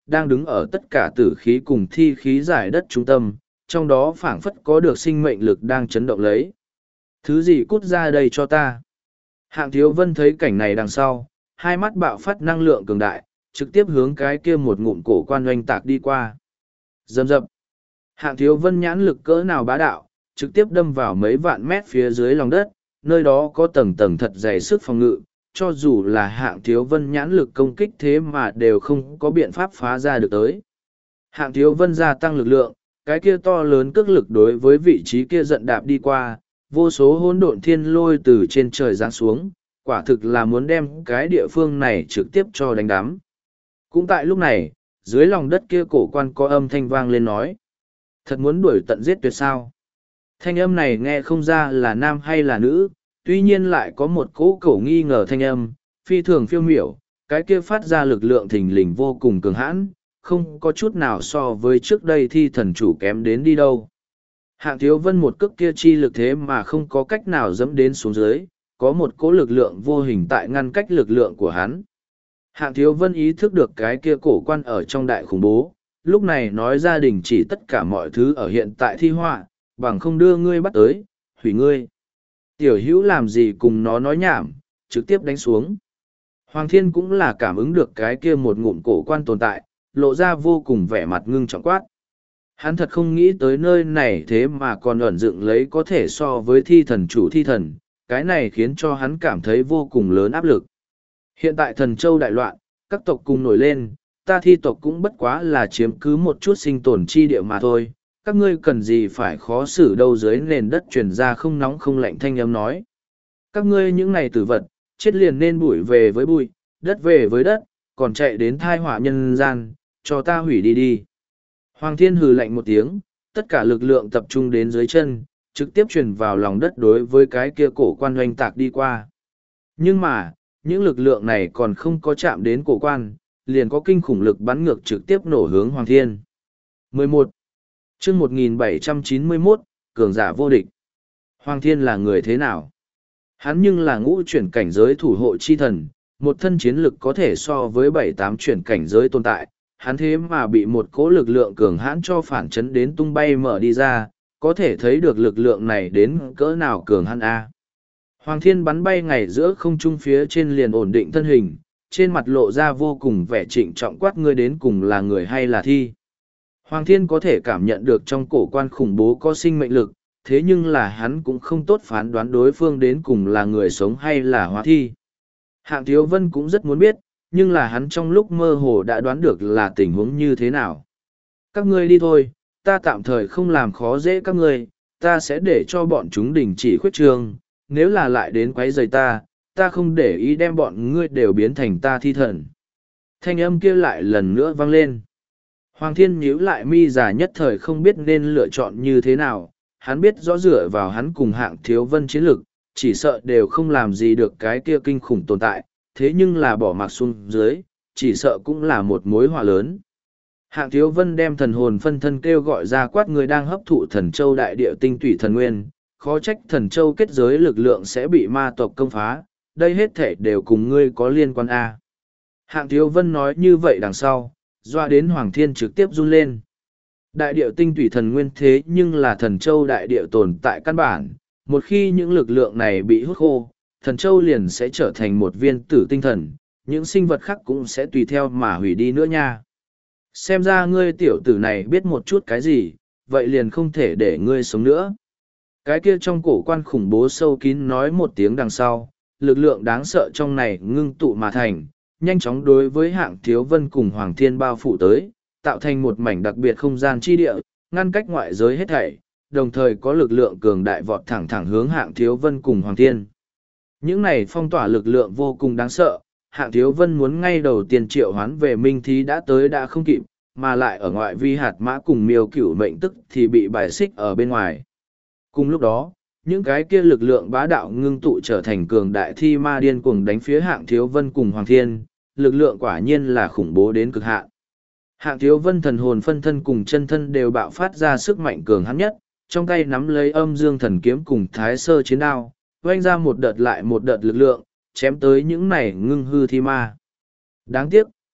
đang đứng ở tất cả tử khí cùng thi khí giải đất trung tâm, trong đó phảng phất có được sinh mệnh lực đang chấn động lấy. Thứ gì cút ra đây cho ta? Hạng Thiếu Vân thấy cảnh này đằng sau, hai mắt bạo phát năng lượng cường đại, trực tiếp hướng cái kia một ngụm cổ quan oanh tạc đi qua. Rầm rập. Hạng Thiếu Vân nhãn lực cỡ nào bá đạo, trực tiếp đâm vào mấy vạn mét phía dưới lòng đất, nơi đó có tầng tầng thật dày sức phòng ngự, cho dù là Hạng Thiếu Vân nhãn lực công kích thế mà đều không có biện pháp phá ra được tới. Hạng Thiếu Vân gia tăng lực lượng, cái kia to lớn cước lực đối với vị trí kia giận đạp đi qua, vô số hỗn độn thiên lôi từ trên trời giáng xuống, quả thực là muốn đem cái địa phương này trực tiếp cho đánh đắm. Cũng tại lúc này, dưới lòng đất kia cổ quan có âm thanh vang lên nói. Thật muốn đuổi tận giết tuyệt sao? Thanh âm này nghe không ra là nam hay là nữ, tuy nhiên lại có một cỗ cổ nghi ngờ thanh âm, phi thường phiêu miểu, cái kia phát ra lực lượng thình lình vô cùng cường hãn, không có chút nào so với trước đây thi thần chủ kém đến đi đâu. Hạng Thiếu Vân một cước kia chi lực thế mà không có cách nào dẫm đến xuống dưới, có một cỗ lực lượng vô hình tại ngăn cách lực lượng của hắn. Hạng Thiếu Vân ý thức được cái kia cổ quan ở trong đại khủng bố, lúc này nói gia đình chỉ tất cả mọi thứ ở hiện tại thi họa, bằng không đưa ngươi bắt tới, hủy ngươi. Tiểu hữu làm gì cùng nó nói nhảm, trực tiếp đánh xuống. Hoàng Thiên cũng là cảm ứng được cái kia một ngụm cổ quan tồn tại, lộ ra vô cùng vẻ mặt ngưng trọng quát. Hắn thật không nghĩ tới nơi này thế mà còn ẩn dựng lấy có thể so với thi thần chủ thi thần, cái này khiến cho hắn cảm thấy vô cùng lớn áp lực. Hiện tại thần châu đại loạn, các tộc cùng nổi lên, ta thi tộc cũng bất quá là chiếm cứ một chút sinh tồn chi địa mà thôi, các ngươi cần gì phải khó xử đâu. Dưới nền đất truyền ra không nóng không lạnh thanh âm nói. Các ngươi những này tử vật, chết liền nên bụi về với bụi, đất về với đất, còn chạy đến thai họa nhân gian, cho ta hủy đi đi. Hoàng Thiên hừ lạnh một tiếng, tất cả lực lượng tập trung đến dưới chân, trực tiếp truyền vào lòng đất đối với cái kia cổ quan oanh tạc đi qua. Nhưng mà, những lực lượng này còn không có chạm đến cổ quan, liền có kinh khủng lực bắn ngược trực tiếp nổ hướng Hoàng Thiên. 11. Chương 1791, cường giả vô địch. Hoàng Thiên là người thế nào? Hắn nhưng là ngũ chuyển cảnh giới thủ hộ chi thần, một thân chiến lực có thể so với 7-8 chuyển cảnh giới tồn tại, hắn thế mà bị một cỗ lực lượng cường hãn cho phản chấn đến tung bay mở đi ra, có thể thấy được lực lượng này đến cỡ nào cường hãn a. Hoàng Thiên bắn bay ngày giữa không trung phía trên liền ổn định thân hình, trên mặt lộ ra vô cùng vẻ trịnh trọng quát ngươi đến cùng là người hay là thi. Hoàng Thiên có thể cảm nhận được trong cổ quan khủng bố có sinh mệnh lực, thế nhưng là hắn cũng không tốt phán đoán đối phương đến cùng là người sống hay là hóa thi. Hạng Thiếu Vân cũng rất muốn biết, nhưng là hắn trong lúc mơ hồ đã đoán được là tình huống như thế nào. Các ngươi đi thôi, ta tạm thời không làm khó dễ các ngươi, ta sẽ để cho bọn chúng đình chỉ khuyết trường, nếu là lại đến quấy rầy ta, ta không để ý đem bọn ngươi đều biến thành ta thi thần. Thanh âm kia lại lần nữa vang lên. Hoàng Thiên nhíu lại mi già nhất thời không biết nên lựa chọn như thế nào, hắn biết rõ dựa vào hắn cùng Hạng Thiếu Vân chiến lực, chỉ sợ đều không làm gì được cái kia kinh khủng tồn tại, thế nhưng là bỏ mặc xuống dưới, chỉ sợ cũng là một mối họa lớn. Hạng Thiếu Vân đem thần hồn phân thân kêu gọi ra quát người đang hấp thụ thần châu đại địa tinh tủy thần nguyên, khó trách thần châu kết giới lực lượng sẽ bị ma tộc công phá, đây hết thể đều cùng ngươi có liên quan a. Hạng Thiếu Vân nói như vậy đằng sau, doa đến Hoàng Thiên trực tiếp run lên. Đại địa tinh tủy thần nguyên thế nhưng là thần châu đại địa tồn tại căn bản, một khi những lực lượng này bị hút khô, thần châu liền sẽ trở thành một viên tử tinh thần, những sinh vật khác cũng sẽ tùy theo mà hủy đi nữa nha. Xem ra ngươi tiểu tử này biết một chút cái gì, vậy liền không thể để ngươi sống nữa. Cái kia trong cổ quan khủng bố sâu kín nói một tiếng đằng sau, lực lượng đáng sợ trong này ngưng tụ mà thành, nhanh chóng đối với Hạng Thiếu Vân cùng Hoàng Thiên bao phủ tới, tạo thành một mảnh đặc biệt không gian chi địa, ngăn cách ngoại giới hết thảy, đồng thời có lực lượng cường đại vọt thẳng thẳng hướng Hạng Thiếu Vân cùng Hoàng Thiên. Những này phong tỏa lực lượng vô cùng đáng sợ, Hạng Thiếu Vân muốn ngay đầu tiên triệu hoán về Minh Thí đã tới đã không kịp, mà lại ở ngoại vi hạt mã cùng miêu cửu mệnh tức thì bị bài xích ở bên ngoài. Cùng lúc đó, những cái kia lực lượng bá đạo ngưng tụ trở thành cường đại thi ma điên cuồng đánh phía Hạng Thiếu Vân cùng Hoàng Thiên, lực lượng quả nhiên là khủng bố đến cực hạn. Hạng Thiếu Vân thần hồn phân thân cùng chân thân đều bạo phát ra sức mạnh cường hãn nhất, trong tay nắm lấy âm dương thần kiếm cùng thái sơ chiến đao, oanh ra một đợt lại một đợt lực lượng, chém tới những này ngưng hư thi ma. Đáng tiếc,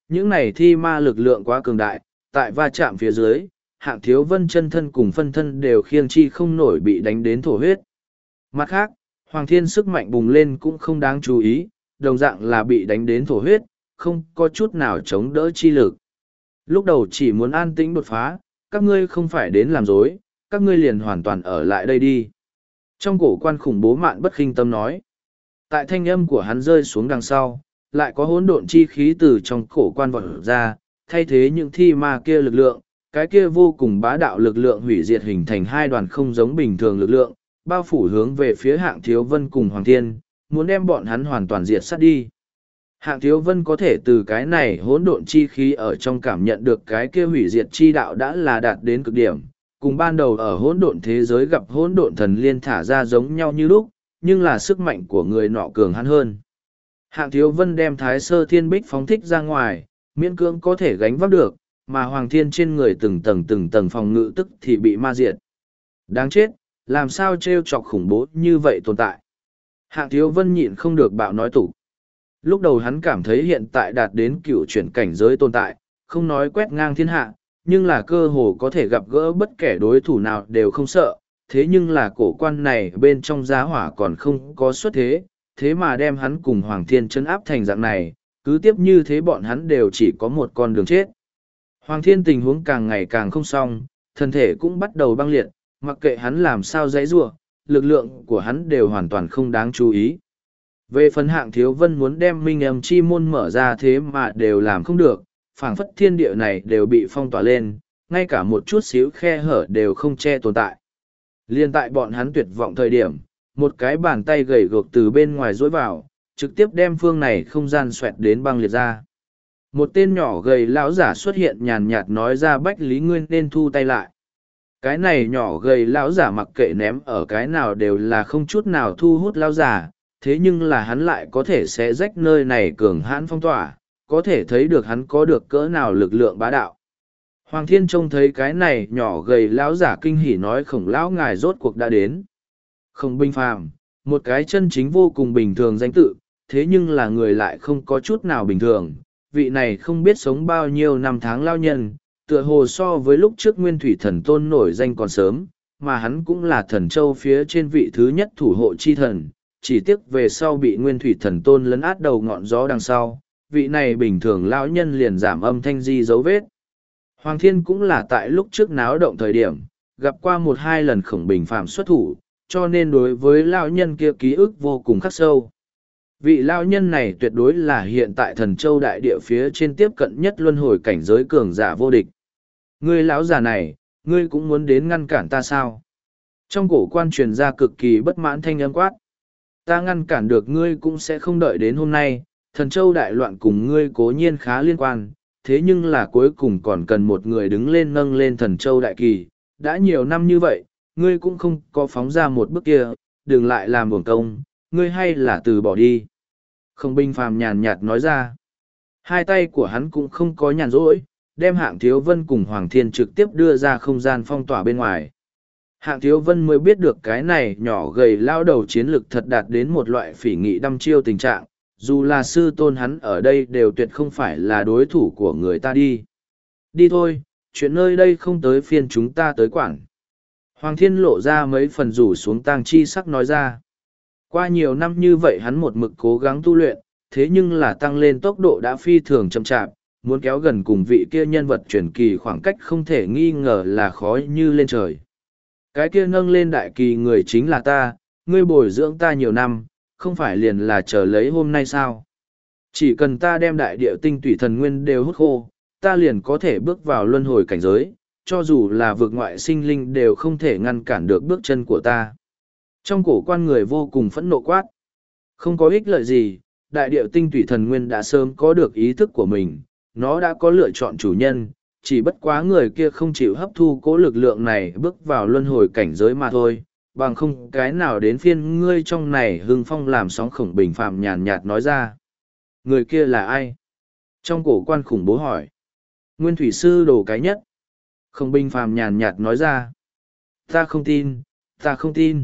Những này thi ma lực lượng quá cường đại, tại va chạm phía dưới, Hạng Thiếu Vân chân thân cùng phân thân đều khiêng chi không nổi bị đánh đến thổ huyết. Mặt khác, Hoàng Thiên sức mạnh bùng lên cũng không đáng chú ý, đồng dạng là bị đánh đến thổ huyết, không có chút nào chống đỡ chi lực. Lúc đầu chỉ muốn an tĩnh đột phá, các ngươi không phải đến làm dối, các ngươi liền hoàn toàn ở lại đây đi. Trong cổ quan khủng bố Mạn Bất Khinh Tâm nói. Tại thanh âm của hắn rơi xuống đằng sau, lại có hỗn độn chi khí từ trong cổ quan vọt ra, thay thế những thi ma kia lực lượng, cái kia vô cùng bá đạo lực lượng hủy diệt hình thành hai đoàn không giống bình thường lực lượng, bao phủ hướng về phía Hạng Thiếu Vân cùng Hoàng Thiên, muốn đem bọn hắn hoàn toàn diệt sát đi. Hạng Thiếu Vân có thể từ cái này hỗn độn chi khí ở trong cảm nhận được cái kia hủy diệt chi đạo đã là đạt đến cực điểm, cùng ban đầu ở hỗn độn thế giới gặp hỗn độn thần liên thả ra giống nhau như lúc, nhưng là sức mạnh của người nọ cường hắn hơn. Hạng Thiếu Vân đem Thái Sơ Thiên Bích phóng thích ra ngoài, miễn cưỡng có thể gánh vác được, mà Hoàng Thiên trên người từng tầng phòng ngự tức thì bị ma diệt. Đáng chết, làm sao trêu chọc khủng bố như vậy tồn tại. Hạng Thiếu Vân nhịn không được bạo nói tủ. Lúc đầu hắn cảm thấy hiện tại đạt đến cựu chuyển cảnh giới tồn tại, không nói quét ngang thiên hạ, nhưng là cơ hồ có thể gặp gỡ bất kể đối thủ nào đều không sợ. Thế nhưng là cổ quan này bên trong giá hỏa còn không có xuất thế, thế mà đem hắn cùng Hoàng Thiên trấn áp thành dạng này, cứ tiếp như thế bọn hắn đều chỉ có một con đường chết. Hoàng Thiên tình huống càng ngày càng không xong, thân thể cũng bắt đầu băng liệt, mặc kệ hắn làm sao dãy giụa, lực lượng của hắn đều hoàn toàn không đáng chú ý. Về phần Hạng Thiếu Vân muốn đem minh âm chi môn mở ra thế mà đều làm không được, phảng phất thiên địa này đều bị phong tỏa lên, ngay cả một chút xíu khe hở đều không che tồn tại. Liên tại bọn hắn tuyệt vọng thời điểm, một cái bàn tay gầy gộc từ bên ngoài dối vào, trực tiếp đem phương này không gian xoẹt đến băng liệt ra. Một tên nhỏ gầy lão giả xuất hiện nhàn nhạt nói ra Bách Lý Nguyên nên thu tay lại. Cái này nhỏ gầy lão giả mặc kệ ném ở cái nào đều là không chút nào thu hút lão giả, thế nhưng là hắn lại có thể sẽ rách nơi này cường hãn phong tỏa, có thể thấy được hắn có được cỡ nào lực lượng bá đạo. Hoàng Thiên trông thấy cái này nhỏ gầy lão giả kinh hỉ nói Khổng lão ngài rốt cuộc đã đến. Khổng Bình Phàm, một cái chân chính vô cùng bình thường danh tự, thế nhưng là người lại không có chút nào bình thường. Vị này không biết sống bao nhiêu năm tháng lao nhân, tựa hồ so với lúc trước Nguyên Thủy Thần Tôn nổi danh còn sớm, mà hắn cũng là thần châu phía trên vị thứ nhất thủ hộ chi thần, chỉ tiếc về sau bị Nguyên Thủy Thần Tôn lấn át đầu ngọn gió đằng sau, vị này bình thường lão nhân liền giảm âm thanh di dấu vết. Hoàng Thiên cũng là tại lúc trước náo động thời điểm, gặp qua một hai lần Khổng Bình Phàm xuất thủ, cho nên đối với lão nhân kia ký ức vô cùng khắc sâu. Vị lão nhân này tuyệt đối là hiện tại thần châu đại địa phía trên tiếp cận nhất luân hồi cảnh giới cường giả vô địch. Ngươi lão già này, ngươi cũng muốn đến ngăn cản ta sao? Trong cổ quan truyền ra cực kỳ bất mãn thanh âm quát. Ta ngăn cản được ngươi cũng sẽ không đợi đến hôm nay, thần châu đại loạn cùng ngươi cố nhiên khá liên quan, thế nhưng là cuối cùng còn cần một người đứng lên nâng lên thần châu đại kỳ. Đã nhiều năm như vậy, ngươi cũng không có phóng ra một bước kia, đừng lại làm uổng công, ngươi hay là từ bỏ đi. Khổng Bình Phàm nhàn nhạt nói ra. Hai tay của hắn cũng không có nhàn rỗi, đem Hạng Thiếu Vân cùng Hoàng Thiên trực tiếp đưa ra không gian phong tỏa bên ngoài. Hạng Thiếu Vân mới biết được cái này nhỏ gầy lao đầu chiến lực thật đạt đến một loại phỉ nghị đăm chiêu tình trạng, dù là sư tôn hắn ở đây đều tuyệt không phải là đối thủ của người ta đi. Đi thôi, chuyện nơi đây không tới phiên chúng ta tới quản. Hoàng Thiên lộ ra mấy phần rủ xuống tang chi sắc nói ra. Qua nhiều năm như vậy hắn một mực cố gắng tu luyện, thế nhưng là tăng lên tốc độ đã phi thường chậm chạp, muốn kéo gần cùng vị kia nhân vật truyền kỳ khoảng cách không thể nghi ngờ là khó như lên trời. Cái kia nâng lên đại kỳ người chính là ta, ngươi bồi dưỡng ta nhiều năm, không phải liền là chờ lấy hôm nay sao? Chỉ cần ta đem đại địa tinh tủy thần nguyên đều hút khô, ta liền có thể bước vào luân hồi cảnh giới, cho dù là vực ngoại sinh linh đều không thể ngăn cản được bước chân của ta. Trong cổ quan người vô cùng phẫn nộ quát. Không có ích lợi gì, đại địa tinh tủy thần nguyên đã sớm có được ý thức của mình, nó đã có lựa chọn chủ nhân, chỉ bất quá người kia không chịu hấp thu cố lực lượng này bước vào luân hồi cảnh giới mà thôi, bằng không cái nào đến phiên ngươi trong này hưng phong làm sóng. Khổng Bình Phàm nhàn nhạt nói ra. Người kia là ai? Trong cổ quan khủng bố hỏi. Nguyên thủy sư đồ cái nhất. Khổng Bình Phàm nhàn nhạt nói ra. Ta không tin, ta không tin.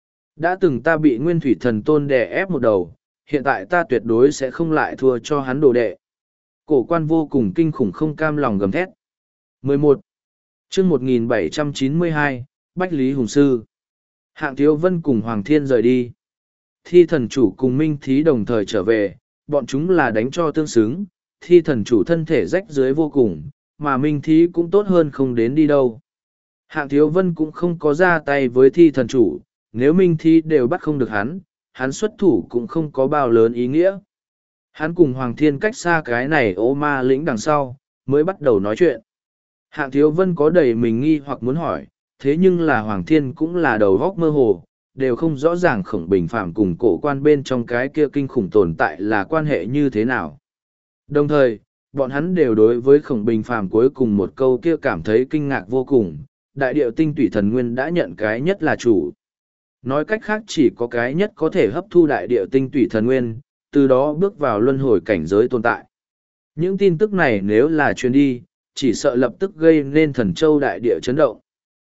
Đã từng ta bị Nguyên Thủy Thần Tôn đè ép một đầu, hiện tại ta tuyệt đối sẽ không lại thua cho hắn đồ đệ. Cổ quan vô cùng kinh khủng không cam lòng gầm thét. 11. chương 1792, Bách Lý Hùng Sư. Hạng Thiếu Vân cùng Hoàng Thiên rời đi. Thi thần chủ cùng Minh Thí đồng thời trở về, bọn chúng là đánh cho tương xứng. Thi thần chủ thân thể rách dưới vô cùng, mà Minh Thí cũng tốt hơn không đến đi đâu. Hạng Thiếu Vân cũng không có ra tay với thi thần chủ, nếu Minh Thí đều bắt không được hắn xuất thủ cũng không có bao lớn ý nghĩa. Hắn cùng Hoàng Thiên cách xa cái này ô ma lĩnh đằng sau, mới bắt đầu nói chuyện. Hạng Thiếu Vân có đầy mình nghi hoặc muốn hỏi, thế nhưng là Hoàng Thiên cũng là đầu góc mơ hồ, đều không rõ ràng Khổng Bình Phạm cùng cổ quan bên trong cái kia kinh khủng tồn tại là quan hệ như thế nào. Đồng thời, bọn hắn đều đối với Khổng Bình Phạm cuối cùng một câu kia cảm thấy kinh ngạc vô cùng, đại điệu tinh tủy thần nguyên đã nhận cái nhất là chủ. Nói cách khác chỉ có cái nhất có thể hấp thu đại điệu tinh tủy thần nguyên, từ đó bước vào luân hồi cảnh giới tồn tại. Những tin tức này nếu là truyền đi, chỉ sợ lập tức gây nên thần châu đại địa chấn động.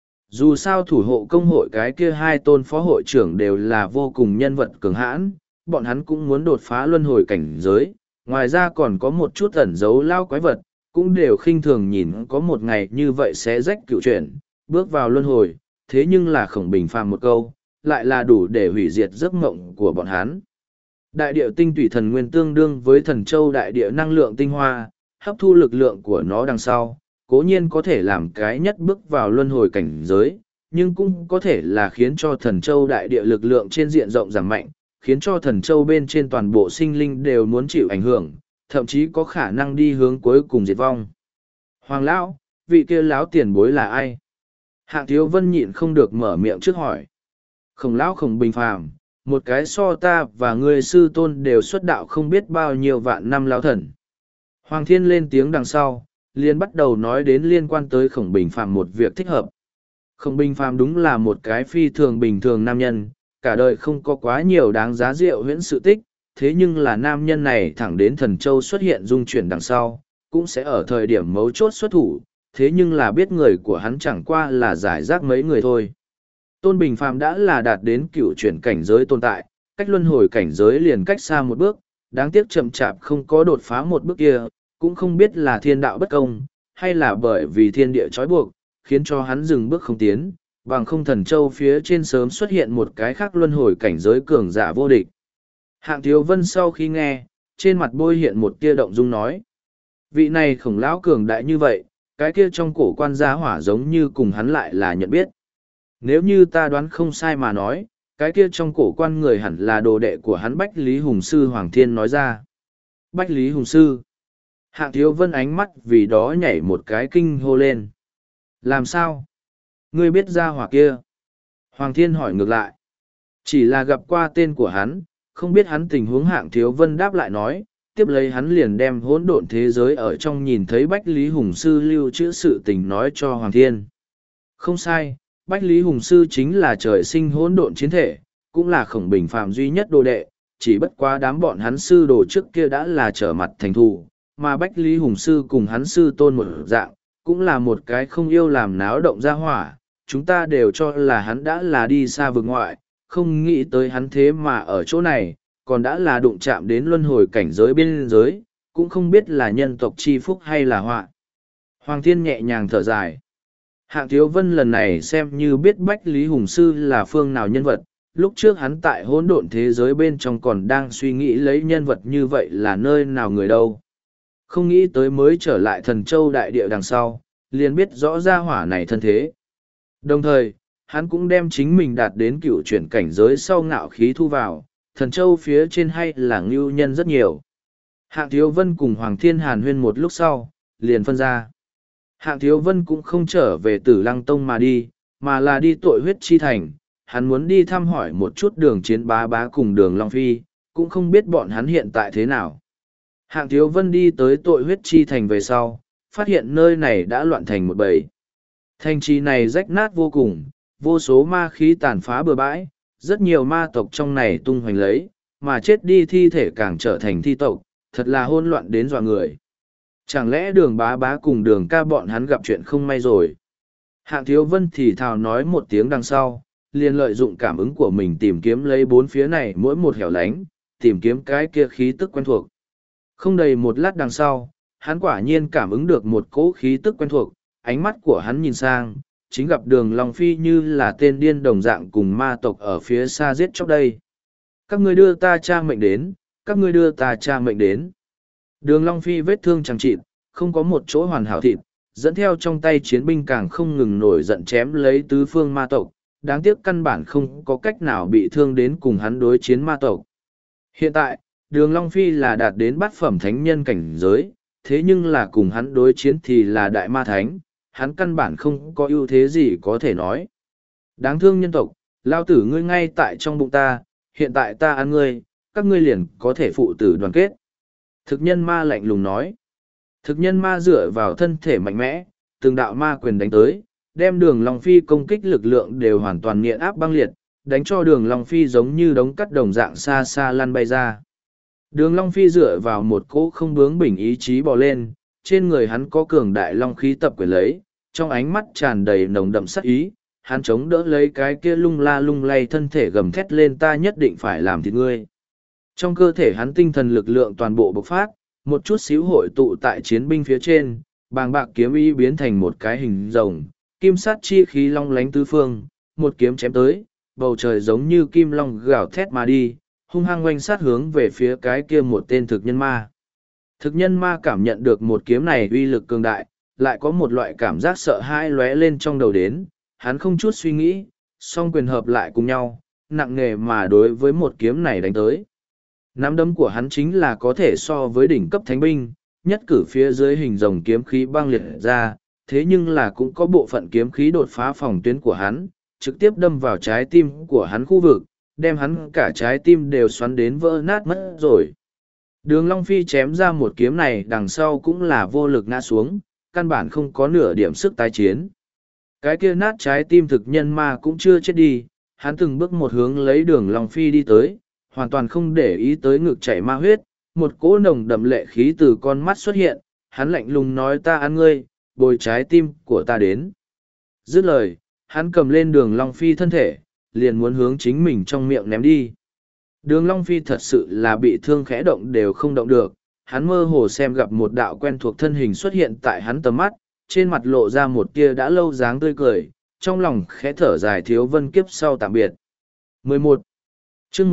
Dù sao thủ hộ công hội cái kia hai tôn phó hội trưởng đều là vô cùng nhân vật cường hãn, bọn hắn cũng muốn đột phá luân hồi cảnh giới, ngoài ra còn có một chút ẩn dấu lao quái vật, cũng đều khinh thường nhìn có một ngày như vậy sẽ rách cựu chuyển, bước vào luân hồi, thế nhưng là Khổng Bình Phàm một câu, lại là đủ để hủy diệt giấc mộng của bọn hắn. Đại địa tinh tủy thần nguyên tương đương với thần châu đại địa năng lượng tinh hoa, hấp thu lực lượng của nó đằng sau, cố nhiên có thể làm cái nhất bước vào luân hồi cảnh giới, nhưng cũng có thể là khiến cho thần châu đại địa lực lượng trên diện rộng giảm mạnh, khiến cho thần châu bên trên toàn bộ sinh linh đều muốn chịu ảnh hưởng, thậm chí có khả năng đi hướng cuối cùng diệt vong. Hoàng lão, vị kia lão tiền bối là ai? Hạng Thiếu Vân nhịn không được mở miệng trước hỏi. Khổng lão Khổng Bình Phàm, một cái so ta và ngươi sư tôn đều xuất đạo không biết bao nhiêu vạn năm lão thần. Hoàng Thiên lên tiếng đằng sau, liền bắt đầu nói đến liên quan tới Khổng Bình Phàm một việc thích hợp. Khổng Bình Phàm đúng là một cái phi thường bình thường nam nhân, cả đời không có quá nhiều đáng giá rượu huyễn sự tích, thế nhưng là nam nhân này thẳng đến thần châu xuất hiện dung chuyển đằng sau, cũng sẽ ở thời điểm mấu chốt xuất thủ, thế nhưng là biết người của hắn chẳng qua là giải rác mấy người thôi. Tôn Bình Phàm đã là đạt đến cựu chuyển cảnh giới tồn tại, cách luân hồi cảnh giới liền cách xa một bước, đáng tiếc chậm chạp không có đột phá một bước kia, cũng không biết là thiên đạo bất công, hay là bởi vì thiên địa trói buộc, khiến cho hắn dừng bước không tiến, bằng không thần châu phía trên sớm xuất hiện một cái khác luân hồi cảnh giới cường giả vô địch. Hạng Thiếu Vân sau khi nghe, trên mặt bôi hiện một tia động dung nói. Vị này Khổng lão cường đại như vậy, cái kia trong cổ quan gia hỏa giống như cùng hắn lại là nhận biết. Nếu như ta đoán không sai mà nói, cái kia trong cổ quan người hẳn là đồ đệ của hắn Bách Lý Hùng Sư Hoàng Thiên nói ra. Bách Lý Hùng Sư. Hạng Thiếu Vân ánh mắt vì đó nhảy một cái kinh hô lên. Làm sao? Ngươi biết gia hỏa kia? Hoàng Thiên hỏi ngược lại. Chỉ là gặp qua tên của hắn, không biết hắn tình huống. Hạng Thiếu Vân đáp lại nói, tiếp lấy hắn liền đem hỗn độn thế giới ở trong nhìn thấy Bách Lý Hùng Sư lưu trữ sự tình nói cho Hoàng Thiên. Không sai, Bách Lý Hùng Sư chính là trời sinh hỗn độn chiến thể, cũng là Khổng Bình Phàm duy nhất đồ đệ, chỉ bất quá đám bọn hắn sư đồ trước kia đã là trở mặt thành thù, mà Bách Lý Hùng Sư cùng hắn sư tôn một dạng, cũng là một cái không yêu làm náo động ra hỏa, chúng ta đều cho là hắn đã là đi xa vực ngoại, không nghĩ tới hắn thế mà ở chỗ này, còn đã là đụng chạm đến luân hồi cảnh giới biên giới, cũng không biết là nhân tộc chi phúc hay là họa. Hoàng Thiên nhẹ nhàng thở dài. Hạng Thiếu Vân lần này xem như biết Bách Lý Hùng Sư là phương nào nhân vật, lúc trước hắn tại hỗn độn thế giới bên trong còn đang suy nghĩ lấy nhân vật như vậy là nơi nào người đâu. Không nghĩ tới mới trở lại thần châu đại địa đằng sau, liền biết rõ ra hỏa này thân thế. Đồng thời, hắn cũng đem chính mình đạt đến cựu chuyển cảnh giới sau ngạo khí thu vào, thần châu phía trên hay là ngưu nhân rất nhiều. Hạng Thiếu Vân cùng Hoàng Thiên hàn huyên một lúc sau, liền phân ra. Hạng Thiếu Vân cũng không trở về Tử Lăng Tông mà đi, mà là đi Tội Huyết Chi Thành, hắn muốn đi thăm hỏi một chút Đường Chiến Bá Bá cùng Đường Long Phi, cũng không biết bọn hắn hiện tại thế nào. Hạng Thiếu Vân đi tới Tội Huyết Chi Thành về sau, phát hiện nơi này đã loạn thành một bầy. Thành trì này rách nát vô cùng, vô số ma khí tàn phá bừa bãi, rất nhiều ma tộc trong này tung hoành lấy, mà chết đi thi thể càng trở thành thi tộc, thật là hỗn loạn đến dọa người. Chẳng lẽ Đường Bá Bá cùng Đường Ca bọn hắn gặp chuyện không may rồi? Hạng Thiếu Vân thì thào nói một tiếng đằng sau, liền lợi dụng cảm ứng của mình tìm kiếm lấy bốn phía này mỗi một hẻo lánh, tìm kiếm cái kia khí tức quen thuộc. Không đầy một lát đằng sau, Hắn quả nhiên cảm ứng được một cỗ khí tức quen thuộc, ánh mắt của hắn nhìn sang, chính gặp Đường Long Phi như là tên điên đồng dạng cùng ma tộc ở phía xa giết chóc đây. Các ngươi đưa ta cha mệnh đến, các ngươi đưa ta cha mệnh đến. Đường Long Phi vết thương chẳng chịt, không có một chỗ hoàn hảo thịt, dẫn theo trong tay chiến binh càng không ngừng nổi giận chém lấy tứ phương ma tộc, đáng tiếc căn bản không có cách nào bị thương đến cùng hắn đối chiến ma tộc. Hiện tại, Đường Long Phi là đạt đến bát phẩm thánh nhân cảnh giới, thế nhưng là cùng hắn đối chiến thì là đại ma thánh, hắn căn bản không có ưu thế gì có thể nói. Đáng thương nhân tộc, lao tử ngươi ngay tại trong bụng ta, hiện tại ta ăn ngươi, các ngươi liền có thể phụ tử đoàn kết. Thực nhân ma lạnh lùng nói. Thực nhân ma dựa vào thân thể mạnh mẽ, từng đạo ma quyền đánh tới, đem Đường Long Phi công kích lực lượng đều hoàn toàn nghiện áp băng liệt, đánh cho Đường Long Phi giống như đống cắt đồng dạng xa xa lăn bay ra. Đường Long Phi dựa vào một cỗ không bướng bỉnh ý chí bò lên, trên người hắn có cường đại long khí tập quyền lấy, trong ánh mắt tràn đầy nồng đậm sát ý, hắn chống đỡ lấy cái kia lung la lung lay thân thể gầm thét lên ta nhất định phải làm thịt ngươi. Trong cơ thể hắn tinh thần lực lượng toàn bộ bộc phát, một chút xíu hội tụ tại chiến binh phía trên, bàng bạc kiếm ý biến thành một cái hình rồng, kim sát chi khí long lánh tứ phương, một kiếm chém tới, bầu trời giống như kim long gào thét mà đi, hung hăng oanh sát hướng về phía cái kia một tên thực nhân ma. Thực nhân ma cảm nhận được một kiếm này uy lực cường đại, lại có một loại cảm giác sợ hãi lóe lên trong đầu đến, hắn không chút suy nghĩ, song quyền hợp lại cùng nhau, nặng nề mà đối với một kiếm này đánh tới. Nắm đấm của hắn chính là có thể so với đỉnh cấp thánh binh, nhất cử phía dưới hình rồng kiếm khí băng liệt ra, thế nhưng là cũng có bộ phận kiếm khí đột phá phòng tuyến của hắn, trực tiếp đâm vào trái tim của hắn khu vực, đem hắn cả trái tim đều xoắn đến vỡ nát mất rồi. Đường Long Phi chém ra một kiếm này đằng sau cũng là vô lực ngã xuống, căn bản không có nửa điểm sức tái chiến. Cái kia nát trái tim thực nhân ma cũng chưa chết đi, hắn từng bước một hướng lấy Đường Long Phi đi tới, hoàn toàn không để ý tới ngực chảy ma huyết, một cỗ nồng đậm lệ khí từ con mắt xuất hiện, hắn lạnh lùng nói ta ăn ngươi, bồi trái tim của ta đến. Dứt lời, hắn cầm lên Đường Long Phi thân thể, liền muốn hướng chính mình trong miệng ném đi. Đường Long Phi thật sự là bị thương khẽ động đều không động được, hắn mơ hồ xem gặp một đạo quen thuộc thân hình xuất hiện tại hắn tầm mắt, trên mặt lộ ra một tia đã lâu dáng tươi cười, trong lòng khẽ thở dài Thiếu Vân kiếp sau tạm biệt. 11. Chương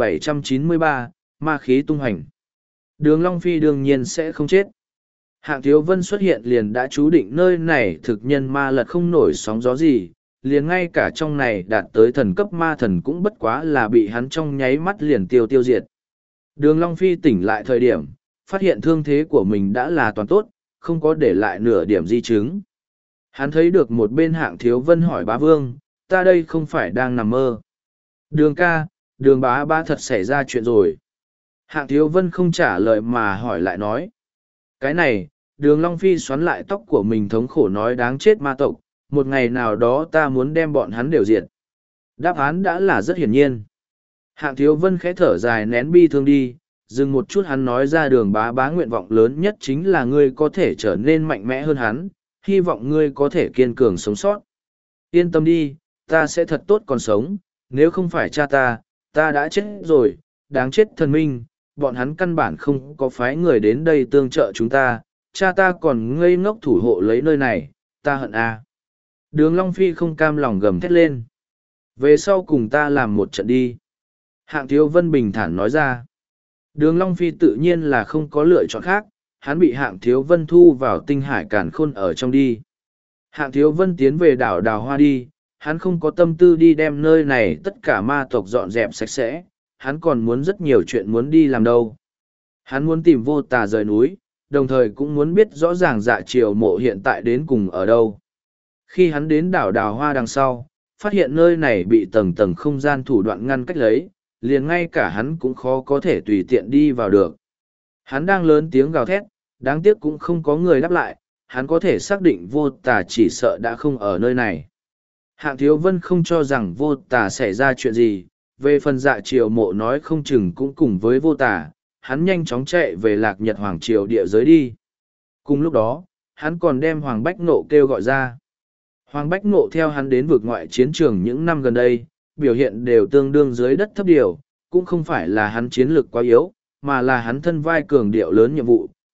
1793, ma khí tung hành. Đường Long Phi đương nhiên sẽ không chết. Hạng Thiếu Vân xuất hiện liền đã chú định nơi này thực nhân ma lật không nổi sóng gió gì, liền ngay cả trong này đạt tới thần cấp ma thần cũng bất quá là bị hắn trong nháy mắt liền tiêu diệt. Đường Long Phi tỉnh lại thời điểm, phát hiện thương thế của mình đã là toàn tốt, không có để lại nửa điểm di chứng. Hắn thấy được một bên Hạng Thiếu Vân hỏi bá vương, ta đây không phải đang nằm mơ. Đường ca, đường bá thật xảy ra chuyện rồi. Hạng Thiếu Vân không trả lời mà hỏi lại nói. Cái này, Đường Long Phi xoắn lại tóc của mình thống khổ nói đáng chết ma tộc, một ngày nào đó ta muốn đem bọn hắn đều diệt. Đáp án đã là rất hiển nhiên. Hạng Thiếu Vân khẽ thở dài nén bi thương đi, dừng một chút hắn nói ra Đường bá nguyện vọng lớn nhất chính là ngươi có thể trở nên mạnh mẽ hơn hắn, hy vọng ngươi có thể kiên cường sống sót. Yên tâm đi, ta sẽ thật tốt còn sống, nếu không phải cha ta đã chết rồi, đáng chết thần minh, bọn hắn căn bản không có phái người đến đây tương trợ chúng ta, cha ta còn ngây ngốc thủ hộ lấy nơi này, ta hận a. Đường Long Phi không cam lòng gầm thét lên. Về sau cùng ta làm một trận đi. Hạng Thiếu Vân bình thản nói ra. Đường Long Phi tự nhiên là không có lựa chọn khác, hắn bị Hạng Thiếu Vân thu vào tinh hải càn khôn ở trong đi. Hạng Thiếu Vân tiến về đảo Đào Hoa đi, hắn không có tâm tư đi đem nơi này tất cả ma tộc dọn dẹp sạch sẽ, hắn còn muốn rất nhiều chuyện muốn đi làm đâu. Hắn muốn tìm Vô Tà rời núi, đồng thời cũng muốn biết rõ ràng Dạ Triều Mộ hiện tại đến cùng ở đâu. Khi hắn đến đảo Đào Hoa đằng sau, phát hiện nơi này bị tầng tầng không gian thủ đoạn ngăn cách lấy, liền ngay cả hắn cũng khó có thể tùy tiện đi vào được. Hắn đang lớn tiếng gào thét, đáng tiếc cũng không có người đáp lại, hắn có thể xác định Vô Tà chỉ sợ đã không ở nơi này. Hạng Thiếu Vân không cho rằng Vô Tà xảy ra chuyện gì, về phần Dạ Triều Mộ nói không chừng cũng cùng với Vô Tà, hắn nhanh chóng chạy về Lạc Nhật Hoàng Triều địa giới đi. Cùng lúc đó, hắn còn đem Hoàng Bách Nộ kêu gọi ra. Hoàng Bách Nộ theo hắn đến vực ngoại chiến trường những năm gần đây, biểu hiện đều tương đương dưới đất thấp điều, cũng không phải là hắn chiến lực quá yếu, mà là hắn thân vai cường điệu lớn nhiệm vụ,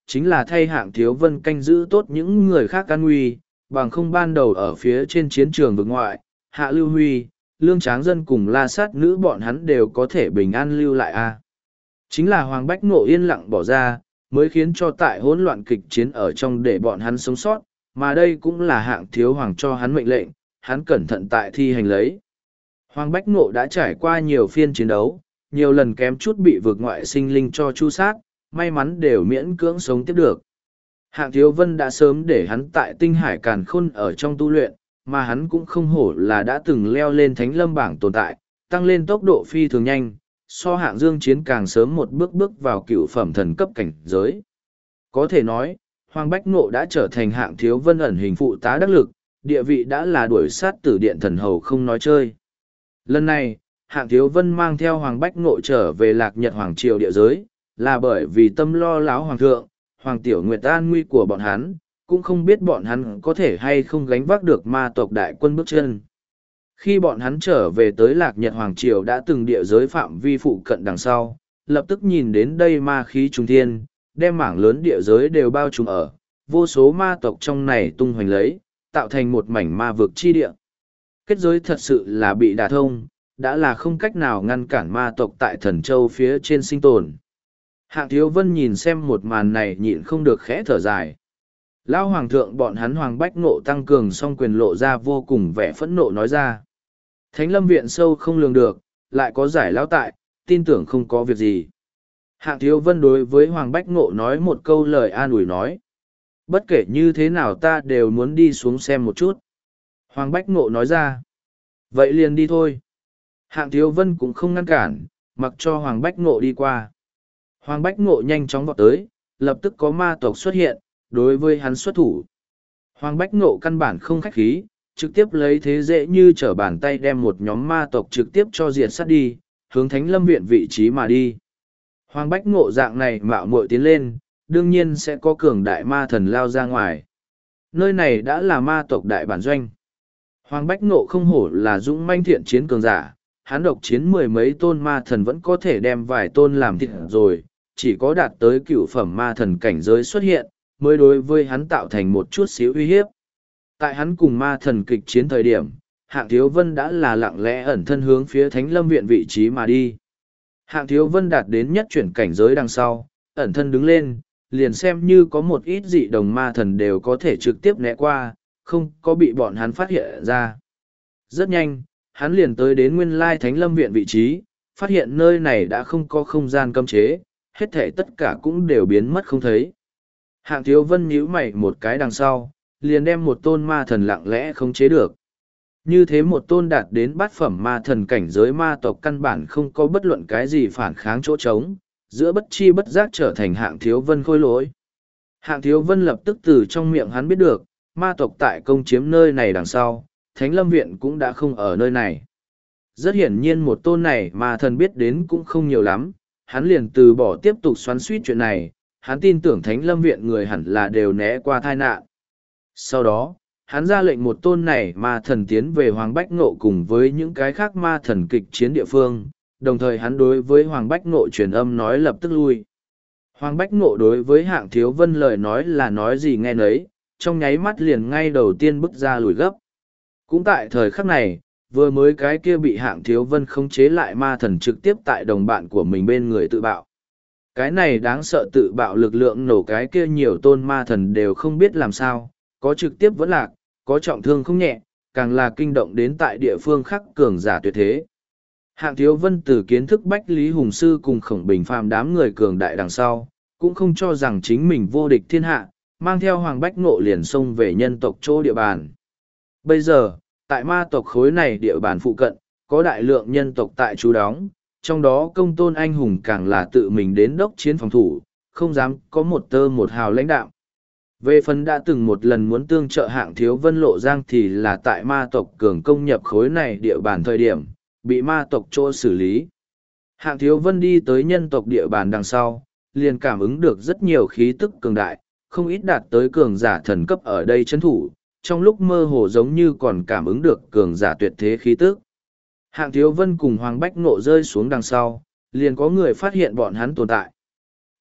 chính là thay Hạng Thiếu Vân canh giữ tốt những người khác an nguy, bằng không ban đầu ở phía trên chiến trường vực ngoại, Hạ Lưu Huy, Lương Tráng Dân cùng La Sát Nữ bọn hắn đều có thể bình an lưu lại a. Chính là Hoàng Bách Ngộ yên lặng bỏ ra, mới khiến cho tại hỗn loạn kịch chiến ở trong để bọn hắn sống sót, mà đây cũng là Hạng Thiếu Hoàng cho hắn mệnh lệnh, hắn cẩn thận tại thi hành lấy. Hoàng Bách Ngộ đã trải qua nhiều phiên chiến đấu, nhiều lần kém chút bị vượt ngoại sinh linh cho chu sát, may mắn đều miễn cưỡng sống tiếp được. Hạng Thiếu Vân đã sớm để hắn tại tinh hải càn khôn ở trong tu luyện, mà hắn cũng không hổ là đã từng leo lên thánh lâm bảng tồn tại, tăng lên tốc độ phi thường nhanh, so Hạng Dương Chiến càng sớm một bước bước vào cựu phẩm thần cấp cảnh giới. Có thể nói, Hoàng Bách Ngộ đã trở thành Hạng Thiếu Vân ẩn hình phụ tá đắc lực, địa vị đã là đuổi sát tử điện thần hầu không nói chơi. Lần này, Hạng Thiếu Vân mang theo Hoàng Bách Ngộ trở về Lạc Nhật Hoàng Triều địa giới, là bởi vì tâm lo láo Hoàng thượng, Hoàng Tiểu Nguyệt an nguy của bọn hắn, cũng không biết bọn hắn có thể hay không gánh vác được ma tộc đại quân bước chân. Khi bọn hắn trở về tới Lạc Nhật Hoàng Triều đã từng địa giới phạm vi phụ cận đằng sau, lập tức nhìn đến đây ma khí trung thiên, đem mảng lớn địa giới đều bao trùm ở, vô số ma tộc trong này tung hoành lấy, tạo thành một mảnh ma vực chi địa. Kết giới thật sự là bị đả thông, đã là không cách nào ngăn cản ma tộc tại Thần Châu phía trên sinh tồn. Hạng Thiếu Vân nhìn xem một màn này nhịn không được khẽ thở dài. Lão Hoàng thượng bọn hắn Hoàng Bách Ngộ tăng cường song quyền lộ ra vô cùng vẻ phẫn nộ nói ra. Thánh lâm viện sâu không lường được, lại có giải lão tại, tin tưởng không có việc gì. Hạng Thiếu Vân đối với Hoàng Bách Ngộ nói một câu lời an ủi nói. Bất kể như thế nào ta đều muốn đi xuống xem một chút. Hoàng Bách Ngộ nói ra. Vậy liền đi thôi. Hạng Thiếu Vân cũng không ngăn cản, mặc cho Hoàng Bách Ngộ đi qua. Hoàng Bách Ngộ nhanh chóng vọt tới, lập tức có ma tộc xuất hiện, đối với hắn xuất thủ. Hoàng Bách Ngộ căn bản không khách khí, trực tiếp lấy thế dễ như trở bàn tay đem một nhóm ma tộc trực tiếp cho diệt sát đi, hướng Thánh Lâm Viện vị trí mà đi. Hoàng Bách Ngộ dạng này mạo muội tiến lên, đương nhiên sẽ có cường đại ma thần lao ra ngoài. Nơi này đã là ma tộc đại bản doanh. Hoàng Bách Ngộ không hổ là dũng manh thiện chiến cường giả, hắn độc chiến mười mấy tôn ma thần vẫn có thể đem vài tôn làm thịt rồi, chỉ có đạt tới cựu phẩm ma thần cảnh giới xuất hiện, mới đối với hắn tạo thành một chút xíu uy hiếp. Tại hắn cùng ma thần kịch chiến thời điểm, Hạng Thiếu Vân đã là lặng lẽ ẩn thân hướng phía Thánh Lâm Viện vị trí mà đi. Hạng Thiếu Vân đạt đến nhất chuyển cảnh giới đằng sau, ẩn thân đứng lên, liền xem như có một ít dị đồng ma thần đều có thể trực tiếp né qua, không có bị bọn hắn phát hiện ra. Rất nhanh, hắn liền tới đến nguyên lai Thánh Lâm Viện vị trí, phát hiện nơi này đã không có không gian cấm chế, hết thể tất cả cũng đều biến mất không thấy. Hạng Thiếu Vân nhíu mày một cái đằng sau, liền đem một tôn ma thần lặng lẽ khống chế được. Như thế một tôn đạt đến bát phẩm ma thần cảnh giới ma tộc căn bản không có bất luận cái gì phản kháng chỗ trống, giữa bất chi bất giác trở thành Hạng Thiếu Vân khôi lỗi. Hạng Thiếu Vân lập tức từ trong miệng hắn biết được, ma tộc tại công chiếm nơi này đằng sau, Thánh Lâm Viện cũng đã không ở nơi này. Rất hiển nhiên một tôn này mà thần biết đến cũng không nhiều lắm, hắn liền từ bỏ tiếp tục xoắn suýt chuyện này, hắn tin tưởng Thánh Lâm Viện người hẳn là đều né qua tai nạn. Sau đó, hắn ra lệnh một tôn này ma thần tiến về Hoàng Bách Ngộ cùng với những cái khác ma thần kịch chiến địa phương, đồng thời hắn đối với Hoàng Bách Ngộ truyền âm nói lập tức lui. Hoàng Bách Ngộ đối với Hạng Thiếu Vân lời nói là nói gì nghe nấy, trong nháy mắt liền ngay đầu tiên bước ra lùi gấp. Cũng tại thời khắc này, vừa mới cái kia bị Hạng Thiếu Vân khống chế lại ma thần trực tiếp tại đồng bạn của mình bên người tự bạo. Cái này đáng sợ tự bạo lực lượng nổ cái kia nhiều tôn ma thần đều không biết làm sao, có trực tiếp vẫn lạc, có trọng thương không nhẹ, càng là kinh động đến tại địa phương khác cường giả tuyệt thế. Hạng Thiếu Vân từ kiến thức Bách Lý Hùng Sư cùng Khổng Bình Phàm đám người cường đại đằng sau, cũng không cho rằng chính mình vô địch thiên hạ, mang theo Hoàng Bách Ngộ liền xông về nhân tộc chỗ địa bàn. Bây giờ, tại ma tộc khối này địa bàn phụ cận, có đại lượng nhân tộc tại trú đóng, trong đó Công Tôn anh hùng càng là tự mình đến đốc chiến phòng thủ, không dám có một tơ một hào lãnh đạo. Về phần đã từng một lần muốn tương trợ Hạng Thiếu Vân lộ giang thì là tại ma tộc cường công nhập khối này địa bàn thời điểm, bị ma tộc chỗ xử lý. Hạng Thiếu Vân đi tới nhân tộc địa bàn đằng sau, liền cảm ứng được rất nhiều khí tức cường đại, không ít đạt tới cường giả thần cấp ở đây chấn thủ, trong lúc mơ hồ giống như còn cảm ứng được cường giả tuyệt thế khí tức. Hạng Thiếu Vân cùng Hoàng Bách Ngộ rơi xuống đằng sau, liền có người phát hiện bọn hắn tồn tại.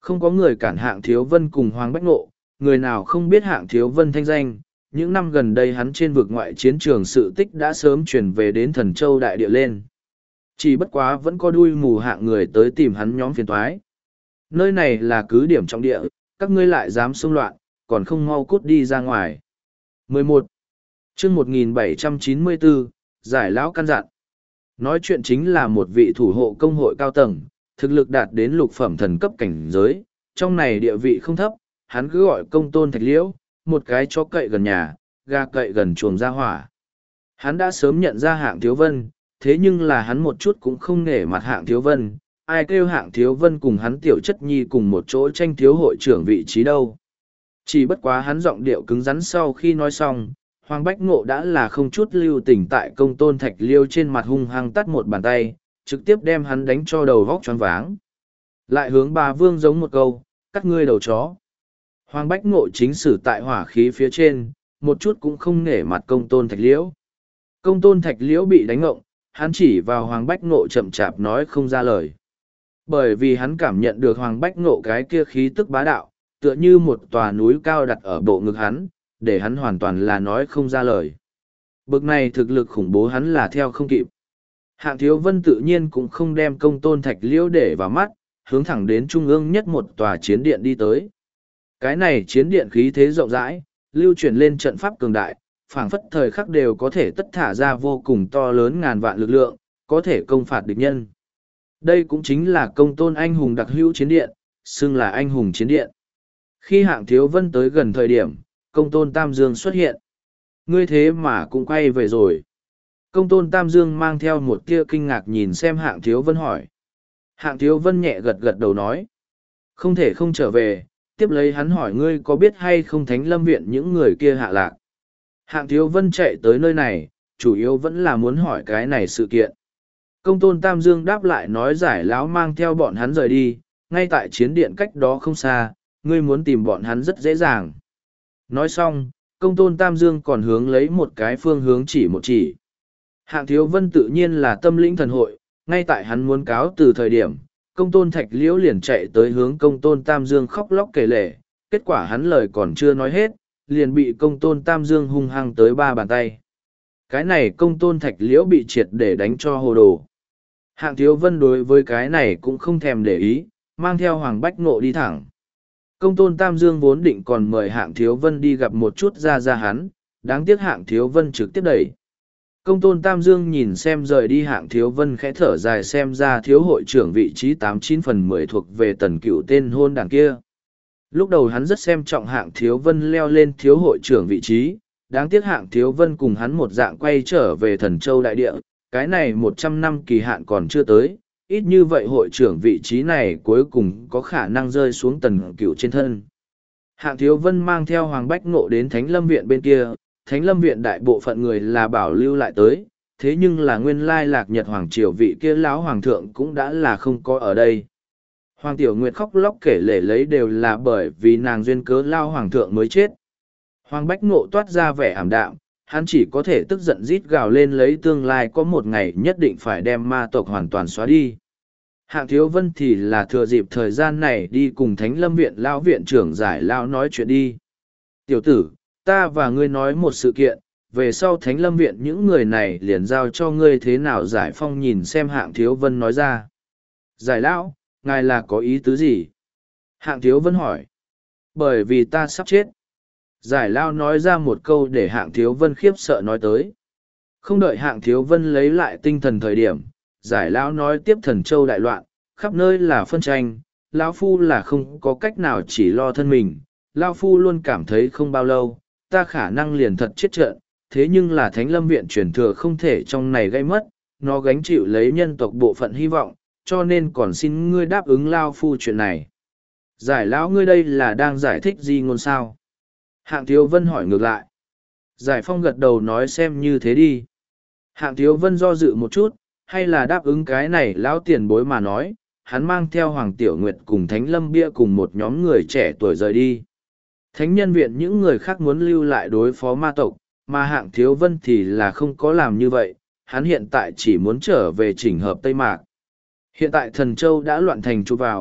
Không có người cản Hạng Thiếu Vân cùng Hoàng Bách Ngộ, người nào không biết Hạng Thiếu Vân thanh danh. Những năm gần đây hắn trên vực ngoại chiến trường sự tích đã sớm chuyển về đến Thần Châu đại địa lên. Chỉ bất quá vẫn có đuôi mù hạng người tới tìm hắn nhóm phiền toái. Nơi này là cứ điểm trọng địa, các ngươi lại dám xông loạn, còn không mau cút đi ra ngoài. 11. chương 1794, Giải Lão căn dặn. Nói chuyện chính là một vị thủ hộ công hội cao tầng, thực lực đạt đến lục phẩm thần cấp cảnh giới, trong này địa vị không thấp, hắn cứ gọi công tôn thạch liễu, một cái chó cậy gần nhà, gà cậy gần chuồng ra hỏa. Hắn đã sớm nhận ra Hạng Thiếu Vân, thế nhưng là hắn một chút cũng không nể mặt Hạng Thiếu Vân, ai kêu Hạng Thiếu Vân cùng hắn tiểu chất nhi cùng một chỗ tranh thiếu hội trưởng vị trí đâu. Chỉ bất quá hắn giọng điệu cứng rắn sau khi nói xong, Hoàng Bách Ngộ đã là không chút lưu tình tại công tôn thạch liêu trên mặt hung hăng tắt một bàn tay, trực tiếp đem hắn đánh cho đầu vóc choáng váng. Lại hướng bà Vương giống một câu, cắt ngươi đầu chó. Hoàng Bách Ngộ chính sử tại hỏa khí phía trên, một chút cũng không nể mặt công tôn thạch liễu. Công tôn thạch liễu bị đánh ngộng, hắn chỉ vào Hoàng Bách Ngộ chậm chạp nói không ra lời. Bởi vì hắn cảm nhận được Hoàng Bách Ngộ cái kia khí tức bá đạo, tựa như một tòa núi cao đặt ở bộ ngực hắn, để hắn hoàn toàn là nói không ra lời. Bực này thực lực khủng bố hắn là theo không kịp. Hạng Thiếu Vân tự nhiên cũng không đem công tôn thạch liễu để vào mắt, hướng thẳng đến trung ương nhất một tòa chiến điện đi tới. Cái này chiến điện khí thế rộng rãi, lưu chuyển lên trận pháp cường đại, phảng phất thời khắc đều có thể tất thả ra vô cùng to lớn ngàn vạn lực lượng, có thể công phạt địch nhân. Đây cũng chính là công tôn anh hùng đặc hữu chiến điện, xưng là anh hùng chiến điện. Khi Hạng Thiếu Vân tới gần thời điểm, công tôn Tam Dương xuất hiện. Ngươi thế mà cũng quay về rồi. Công tôn Tam Dương mang theo một tia kinh ngạc nhìn xem Hạng Thiếu Vân hỏi. Hạng Thiếu Vân nhẹ gật gật đầu nói. Không thể không trở về, tiếp lấy hắn hỏi ngươi có biết hay không Thánh Lâm Viện những người kia hạ lạc. Hạng Thiếu Vân chạy tới nơi này, chủ yếu vẫn là muốn hỏi cái này sự kiện. Công tôn Tam Dương đáp lại nói Giải Lão mang theo bọn hắn rời đi, ngay tại chiến điện cách đó không xa, ngươi muốn tìm bọn hắn rất dễ dàng. Nói xong, công tôn Tam Dương còn hướng lấy một cái phương hướng chỉ một chỉ. Hạng Thiếu Vân tự nhiên là tâm lĩnh thần hội, ngay tại hắn muốn cáo từ thời điểm, công tôn Thạch Liễu liền chạy tới hướng công tôn Tam Dương khóc lóc kể lể, kết quả hắn lời còn chưa nói hết, liền bị công tôn Tam Dương hung hăng tới 3 bàn tay. Cái này công tôn Thạch Liễu bị triệt để đánh cho hồ đồ. Hạng Thiếu Vân đối với cái này cũng không thèm để ý, mang theo Hoàng Bách Ngộ đi thẳng. Công tôn Tam Dương vốn định còn mời Hạng Thiếu Vân đi gặp một chút ra hắn, đáng tiếc Hạng Thiếu Vân trực tiếp đẩy. Công tôn Tam Dương nhìn xem rời đi Hạng Thiếu Vân khẽ thở dài xem ra thiếu hội trưởng vị trí 89/10 thuộc về Tần Cửu tên hôn đảng kia. Lúc đầu hắn rất xem trọng Hạng Thiếu Vân leo lên thiếu hội trưởng vị trí, đáng tiếc Hạng Thiếu Vân cùng hắn một dạng quay trở về Thần Châu đại địa, cái này 100 năm kỳ hạn còn chưa tới, ít như vậy hội trưởng vị trí này cuối cùng có khả năng rơi xuống Tần Cửu trên thân. Hạng Thiếu Vân mang theo Hoàng Bách Ngộ đến Thánh Lâm Viện bên kia, Thánh Lâm Viện đại bộ phận người là bảo lưu lại tới, thế nhưng là nguyên lai Lạc Nhật Hoàng Triều vị kia lão hoàng thượng cũng đã là không có ở đây. Hoàng Tiểu Nguyệt khóc lóc kể lể lấy đều là bởi vì nàng duyên cớ lao hoàng thượng mới chết. Hoàng Bách Ngộ toát ra vẻ ảm đạm, hắn chỉ có thể tức giận rít gào lên lấy tương lai có một ngày nhất định phải đem ma tộc hoàn toàn xóa đi. Hạng Thiếu Vân thì là thừa dịp thời gian này đi cùng Thánh Lâm Viện lão viện trưởng Giải Lão nói chuyện đi. Tiểu tử, ta và ngươi nói một sự kiện, về sau Thánh Lâm Viện những người này liền giao cho ngươi thế nào Giải Phong nhìn xem Hạng Thiếu Vân nói ra. Giải Lão, ngài là có ý tứ gì? Hạng Thiếu Vân hỏi. Bởi vì ta sắp chết. Giải Lao nói ra một câu để Hạng Thiếu Vân khiếp sợ nói tới. Không đợi Hạng Thiếu Vân lấy lại tinh thần thời điểm, Giải Lão nói tiếp Thần Châu đại loạn, khắp nơi là phân tranh, Lão Phu là không có cách nào chỉ lo thân mình, Lão Phu luôn cảm thấy không bao lâu, ta khả năng liền thật chết trận, thế nhưng là Thánh Lâm Viện truyền thừa không thể trong này gây mất, nó gánh chịu lấy nhân tộc bộ phận hy vọng, cho nên còn xin ngươi đáp ứng Lão Phu chuyện này. Giải Lão ngươi đây là đang giải thích gì ngôn sao? Hạng Thiếu Vân hỏi ngược lại. Giải Phong gật đầu nói xem như thế đi. Hạng Thiếu Vân do dự một chút, hay là đáp ứng cái này lão tiền bối mà nói, hắn mang theo Hoàng Tiểu Nguyệt cùng Thánh Lâm Bia cùng một nhóm người trẻ tuổi rời đi. Thánh Nhân Viện những người khác muốn lưu lại đối phó ma tộc, mà Hạng Thiếu Vân thì là không có làm như vậy, hắn hiện tại chỉ muốn trở về chỉnh hợp Tây Mạc. Hiện tại Thần Châu đã loạn thành trụ vào,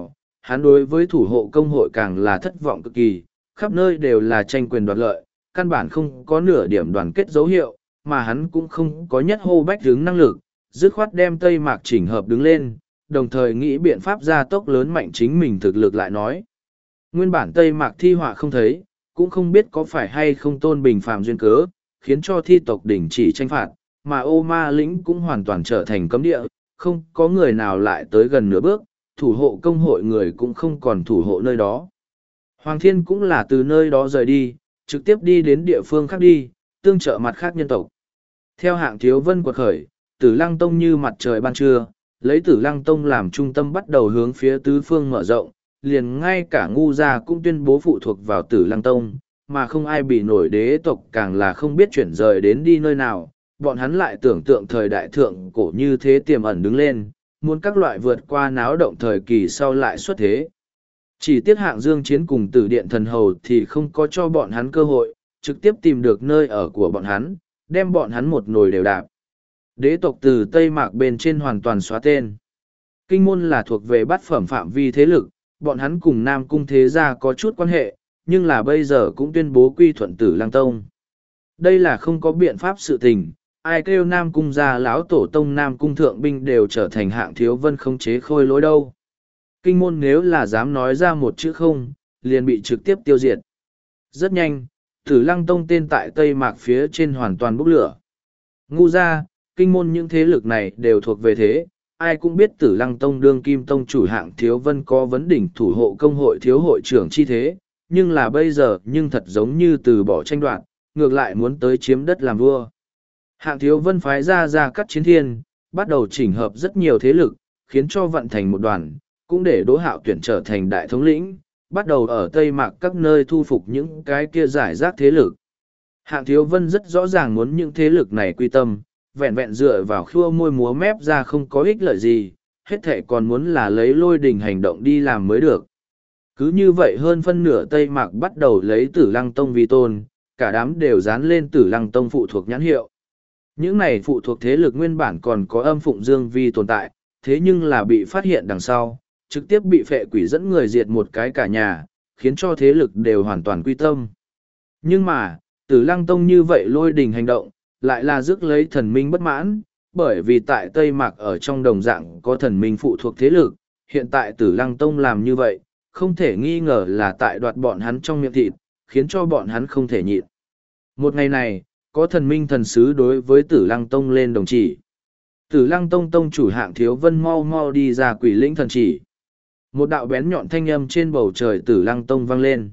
hắn đối với thủ hộ công hội càng là thất vọng cực kỳ, khắp nơi đều là tranh quyền đoạt lợi, căn bản không có nửa điểm đoàn kết dấu hiệu, mà hắn cũng không có nhất hô bách hướng năng lực, dứt khoát đem Tây Mạc chỉnh hợp đứng lên, đồng thời nghĩ biện pháp gia tốc lớn mạnh chính mình thực lực lại nói. Nguyên bản Tây Mạc thi họa không thấy, cũng không biết có phải hay không Tôn Bình Phạm duyên cớ, khiến cho thi tộc đình chỉ tranh phạt, mà ô ma lĩnh cũng hoàn toàn trở thành cấm địa, không có người nào lại tới gần nửa bước, thủ hộ công hội người cũng không còn thủ hộ nơi đó. Hoàng Thiên cũng là từ nơi đó rời đi, trực tiếp đi đến địa phương khác đi, tương trợ mặt khác nhân tộc. Theo Hạng Thiếu Vân quật khởi, Tử Lăng Tông như mặt trời ban trưa, lấy Tử Lăng Tông làm trung tâm bắt đầu hướng phía tứ phương mở rộng, liền ngay cả ngu gia cũng tuyên bố phụ thuộc vào Tử Lăng Tông, mà không ai bị nổi đế tộc càng là không biết chuyển rời đến đi nơi nào, bọn hắn lại tưởng tượng thời đại thượng cổ như thế tiềm ẩn đứng lên, muốn các loại vượt qua náo động thời kỳ sau lại xuất thế. Chỉ tiếc Hạng Dương Chiến cùng Tử Điện Thần Hầu thì không có cho bọn hắn cơ hội, trực tiếp tìm được nơi ở của bọn hắn, đem bọn hắn một nồi đều đạp. Đế tộc từ Tây Mạc bên trên hoàn toàn xóa tên. Kinh môn là thuộc về bát phẩm phạm vi thế lực, bọn hắn cùng Nam Cung Thế Gia có chút quan hệ, nhưng là bây giờ cũng tuyên bố quy thuận Tử Lăng Tông. Đây là không có biện pháp sự tình, ai kêu Nam Cung gia lão tổ tông Nam Cung thượng binh đều trở thành Hạng Thiếu Vân không chế khôi lỗi đâu. Kinh môn nếu là dám nói ra một chữ không, liền bị trực tiếp tiêu diệt. Rất nhanh, Tử Lăng Tông tên tại Tây Mạc phía trên hoàn toàn bốc lửa. Ngu ra, kinh môn những thế lực này đều thuộc về thế, ai cũng biết Tử Lăng Tông đương kim tông chủ Hạng Thiếu Vân có vấn đỉnh thủ hộ công hội thiếu hội trưởng chi thế, nhưng là bây giờ nhưng thật giống như từ bỏ tranh đoạt, ngược lại muốn tới chiếm đất làm vua. Hạng Thiếu Vân phái ra cắt chiến thiên, bắt đầu chỉnh hợp rất nhiều thế lực, khiến cho vận thành một đoàn, cũng để Đỗ Hạo tuyển trở thành đại thống lĩnh, bắt đầu ở Tây Mạc các nơi thu phục những cái kia giải rác thế lực. Hạng Thiếu Vân rất rõ ràng muốn những thế lực này quy tâm, vẹn vẹn dựa vào khua môi múa mép ra không có ích lợi gì, hết thệ còn muốn là lấy lôi đình hành động đi làm mới được. Cứ như vậy hơn phân nửa Tây Mạc bắt đầu lấy Tử Lăng Tông vi tôn, cả đám đều dán lên Tử Lăng Tông phụ thuộc nhãn hiệu. Những này phụ thuộc thế lực nguyên bản còn có âm phụng dương vi tồn tại, thế nhưng là bị phát hiện đằng sau, trực tiếp bị phệ quỷ dẫn người diệt một cái cả nhà, khiến cho thế lực đều hoàn toàn quy tâm. Nhưng mà, Tử Lăng Tông như vậy lôi đình hành động, lại là rước lấy thần minh bất mãn, bởi vì tại Tây Mạc ở trong đồng dạng có thần minh phụ thuộc thế lực, hiện tại Tử Lăng Tông làm như vậy, không thể nghi ngờ là tại đoạt bọn hắn trong miệng thịt, khiến cho bọn hắn không thể nhịn. Một ngày này, có thần minh thần sứ đối với Tử Lăng Tông lên đồng chỉ. Tử Lăng Tông tông chủ Hạng Thiếu Vân mau mau đi ra quỷ lĩnh thần chỉ. Một đạo bén nhọn thanh âm trên bầu trời Tử Lăng Tông vang lên.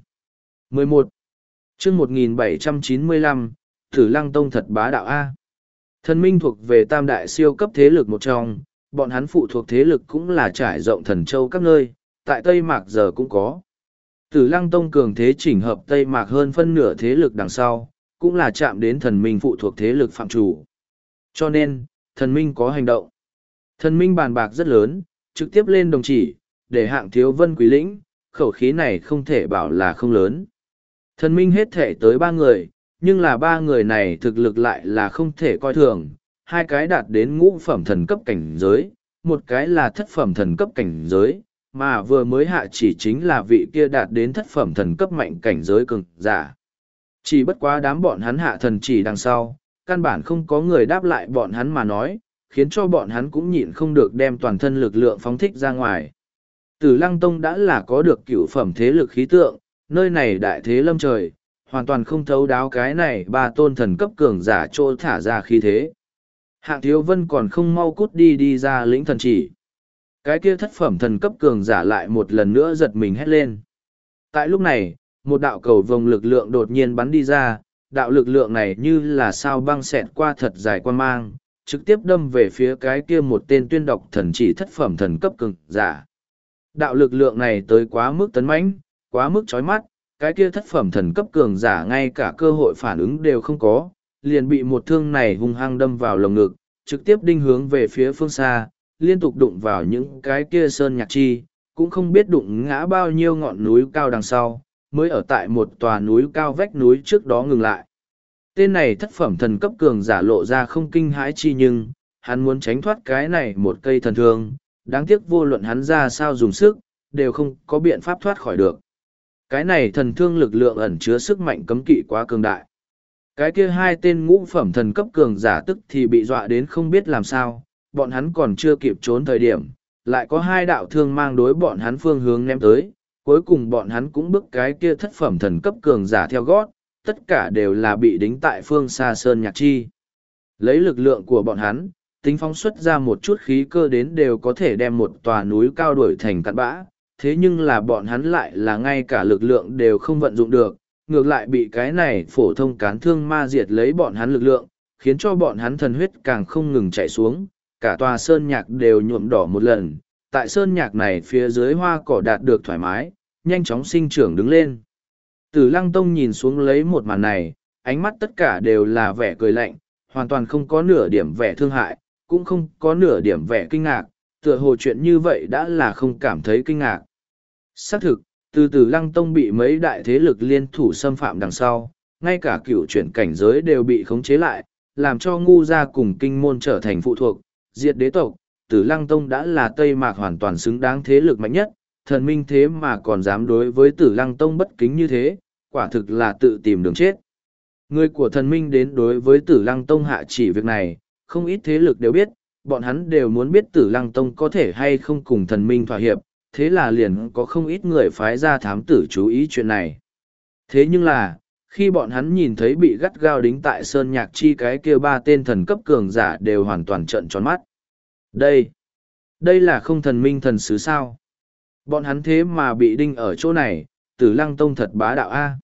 11. chương 1795, Tử Lăng Tông thật bá đạo A. Thần minh thuộc về tam đại siêu cấp thế lực một trong, bọn hắn phụ thuộc thế lực cũng là trải rộng thần châu các nơi, tại Tây Mạc giờ cũng có. Tử Lăng Tông cường thế chỉnh hợp Tây Mạc hơn phân nửa thế lực đằng sau, cũng là chạm đến thần minh phụ thuộc thế lực phạm chủ. Cho nên, thần minh có hành động. Thần minh bàn bạc rất lớn, trực tiếp lên đồng chỉ, để Hạng Thiếu Vân quý lĩnh, khẩu khí này không thể bảo là không lớn. Thần minh hết thể tới 3 người, nhưng là 3 người này thực lực lại là không thể coi thường. 2 cái đạt đến ngũ phẩm thần cấp cảnh giới, một cái là thất phẩm thần cấp cảnh giới, mà vừa mới hạ chỉ chính là vị kia đạt đến thất phẩm thần cấp mạnh cảnh giới cường giả. Chỉ bất quá đám bọn hắn hạ thần chỉ đằng sau, căn bản không có người đáp lại bọn hắn mà nói, khiến cho bọn hắn cũng nhịn không được đem toàn thân lực lượng phóng thích ra ngoài. Tử Lăng Tông đã là có được cửu phẩm thế lực khí tượng, nơi này đại thế lâm trời, hoàn toàn không thấu đáo cái này 3 tôn thần cấp cường giả trô thả ra khí thế. Hạng Thiếu Vân còn không mau cút đi ra lĩnh thần chỉ. Cái kia thất phẩm thần cấp cường giả lại một lần nữa giật mình hét lên. Tại lúc này, một đạo cầu vồng lực lượng đột nhiên bắn đi ra, đạo lực lượng này như là sao băng xẹt qua thật dài quan mang, trực tiếp đâm về phía cái kia một tên tuyên đọc thần chỉ thất phẩm thần cấp cường giả. Đạo lực lượng này tới quá mức tấn mãnh, quá mức chói mắt, cái kia thất phẩm thần cấp cường giả ngay cả cơ hội phản ứng đều không có, liền bị một thương này hung hăng đâm vào lồng ngực, trực tiếp đinh hướng về phía phương xa, liên tục đụng vào những cái kia sơn nhạc chi, cũng không biết đụng ngã bao nhiêu ngọn núi cao đằng sau, mới ở tại một tòa núi cao vách núi trước đó ngừng lại. Tên này thất phẩm thần cấp cường giả lộ ra không kinh hãi chi nhưng, hắn muốn tránh thoát cái này một cây thần thương, đáng tiếc vô luận hắn ra sao dùng sức, đều không có biện pháp thoát khỏi được. Cái này thần thương lực lượng ẩn chứa sức mạnh cấm kỵ quá cường đại. Cái kia hai tên ngũ phẩm thần cấp cường giả tức thì bị dọa đến không biết làm sao, bọn hắn còn chưa kịp trốn thời điểm, lại có hai đạo thương mang đối bọn hắn phương hướng ném tới, cuối cùng bọn hắn cũng bước cái kia thất phẩm thần cấp cường giả theo gót, tất cả đều là bị đính tại phương xa sơn nhạc chi. Lấy lực lượng của bọn hắn, tính phóng xuất ra một chút khí cơ đến đều có thể đem một tòa núi cao đuổi thành cặn bã, thế nhưng là bọn hắn lại là ngay cả lực lượng đều không vận dụng được, ngược lại bị cái này phổ thông cán thương ma diệt lấy bọn hắn lực lượng, khiến cho bọn hắn thần huyết càng không ngừng chạy xuống, cả tòa sơn nhạc đều nhuộm đỏ một lần, tại sơn nhạc này phía dưới hoa cỏ đạt được thoải mái, nhanh chóng sinh trưởng đứng lên. Tử Lăng Tông nhìn xuống lấy một màn này, ánh mắt tất cả đều là vẻ cười lạnh, hoàn toàn không có nửa điểm vẻ thương hại, cũng không có nửa điểm vẻ kinh ngạc, tựa hồ chuyện như vậy đã là không cảm thấy kinh ngạc. Xác thực, từ Tử Lăng Tông bị mấy đại thế lực liên thủ xâm phạm đằng sau, ngay cả cựu chuyển cảnh giới đều bị khống chế lại, làm cho ngu gia cùng kinh môn trở thành phụ thuộc, diệt đế tộc. Tử Lăng Tông đã là Tây Mạc hoàn toàn xứng đáng thế lực mạnh nhất, thần minh thế mà còn dám đối với Tử Lăng Tông bất kính như thế, quả thực là tự tìm đường chết. Người của thần minh đến đối với Tử Lăng Tông hạ chỉ việc này, không ít thế lực đều biết, bọn hắn đều muốn biết Tử Lăng Tông có thể hay không cùng thần minh thỏa hiệp, thế là liền có không ít người phái ra thám tử chú ý chuyện này. Thế nhưng là, khi bọn hắn nhìn thấy bị gắt gao đính tại Sơn Nhạc Chi cái kia ba tên thần cấp cường giả đều hoàn toàn trợn tròn mắt. Đây là không thần minh thần sứ sao? Bọn hắn thế mà bị đinh ở chỗ này, Tử Lăng Tông thật bá đạo a.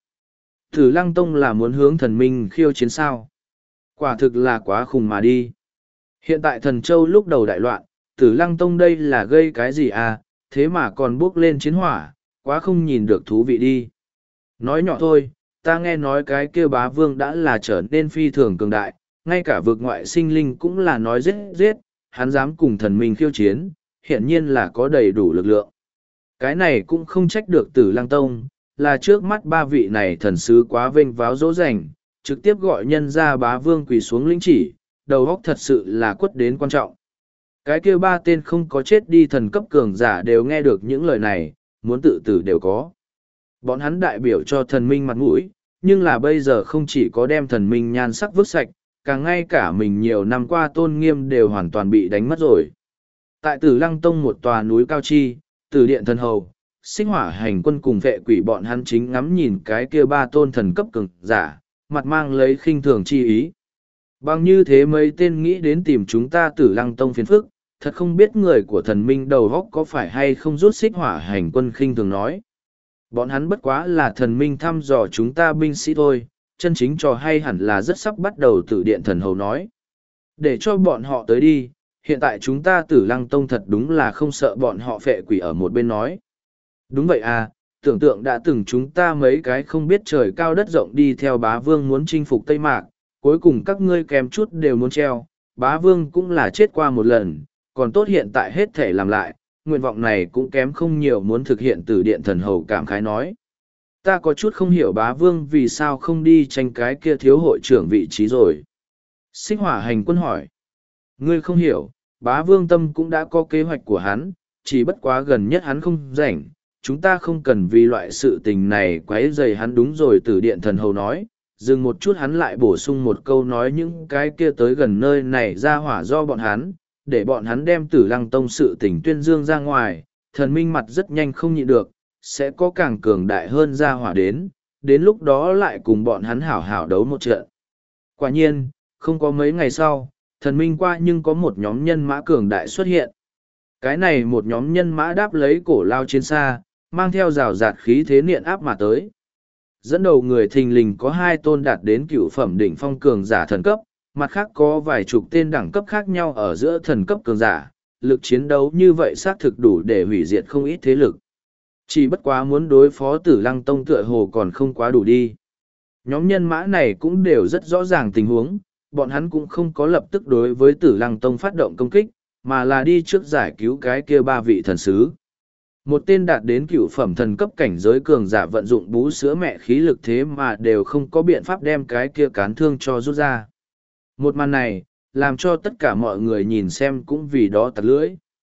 Tử Lăng Tông là muốn hướng thần minh khiêu chiến sao? Quả thực là quá khùng mà đi. Hiện tại thần châu lúc đầu đại loạn, Tử Lăng Tông đây là gây cái gì à, thế mà còn bước lên chiến hỏa, quá không nhìn được thú vị đi. Nói nhỏ thôi, ta nghe nói cái kia bá vương đã là trở nên phi thường cường đại, ngay cả vực ngoại sinh linh cũng là nói giết, hắn dám cùng thần minh khiêu chiến, hiển nhiên là có đầy đủ lực lượng. Cái này cũng không trách được Tử Lăng Tông, là trước mắt ba vị này thần sứ quá vênh váo dỗ dành, trực tiếp gọi nhân ra bá vương quỳ xuống lĩnh chỉ, đầu óc thật sự là quất đến quan trọng. Cái kia ba tên không có chết đi thần cấp cường giả đều nghe được những lời này, muốn tự tử đều có. Bọn hắn đại biểu cho thần minh mặt mũi, nhưng là bây giờ không chỉ có đem thần minh nhan sắc vứt sạch, càng ngay cả mình nhiều năm qua tôn nghiêm đều hoàn toàn bị đánh mất rồi. Tại Tử Lăng Tông một tòa núi cao chi, Tử Điện Thần Hầu, Xích Hỏa Hành Quân cùng vệ quỷ bọn hắn chính ngắm nhìn cái kia ba tôn thần cấp cường giả, mặt mang lấy khinh thường chi ý. Bằng như thế mấy tên nghĩ đến tìm chúng ta Tử Lăng Tông phiền phức, thật không biết người của thần minh đầu góc có phải hay không rút Xích Hỏa Hành Quân khinh thường nói. Bọn hắn bất quá là thần minh thăm dò chúng ta binh sĩ thôi, chân chính trò hay hẳn là rất sắp bắt đầu. Tử Điện Thần Hầu nói. Để cho bọn họ tới đi, hiện tại chúng ta Tử Lăng Tông thật đúng là không sợ bọn họ phệ quỷ ở một bên nói. Đúng vậy à, tưởng tượng đã từng chúng ta mấy cái không biết trời cao đất rộng đi theo bá vương muốn chinh phục Tây Mạc, cuối cùng các ngươi kèm chút đều muốn treo, bá vương cũng là chết qua một lần, còn tốt hiện tại hết thể làm lại, nguyện vọng này cũng kém không nhiều muốn thực hiện. Tử Điện Thần Hầu cảm khái nói. Ta có chút không hiểu bá vương vì sao không đi tranh cái kia thiếu hội trưởng vị trí rồi. Xích Hỏa Hành Quân hỏi. Ngươi không hiểu, bá vương tâm cũng đã có kế hoạch của hắn, chỉ bất quá gần nhất hắn không rảnh, chúng ta không cần vì loại sự tình này quấy rầy hắn. Đúng rồi. Tử Điện Thần Hầu nói, dừng một chút hắn lại bổ sung một câu nói những cái kia tới gần nơi này ra hỏa do bọn hắn, để bọn hắn đem Tử Lăng Tông sự tình tuyên dương ra ngoài, thần minh mặt rất nhanh không nhịn được, sẽ có càng cường đại hơn ra hỏa đến lúc đó lại cùng bọn hắn hảo hảo đấu một trận. Quả nhiên, không có mấy ngày sau, thần minh qua nhưng có một nhóm nhân mã cường đại xuất hiện. Cái này một nhóm nhân mã đáp lấy cổ lao chiến xa, mang theo rào rạt khí thế niện áp mà tới. Dẫn đầu người thình lình có hai tôn đạt đến cựu phẩm đỉnh phong cường giả thần cấp, mặt khác có vài chục tên đẳng cấp khác nhau ở giữa thần cấp cường giả, lực chiến đấu như vậy xác thực đủ để hủy diệt không ít thế lực. Chỉ bất quá muốn đối phó Tử Lăng Tông tựa hồ còn không quá đủ đi. Nhóm nhân mã này cũng đều rất rõ ràng tình huống, bọn hắn cũng không có lập tức đối với Tử Lăng Tông phát động công kích, mà là đi trước giải cứu cái kia ba vị thần sứ. Một tên đạt đến cựu phẩm thần cấp cảnh giới cường giả vận dụng bú sữa mẹ khí lực thế mà đều không có biện pháp đem cái kia cán thương cho rút ra. Một màn này, làm cho tất cả mọi người nhìn xem cũng vì đó tặc lưỡi.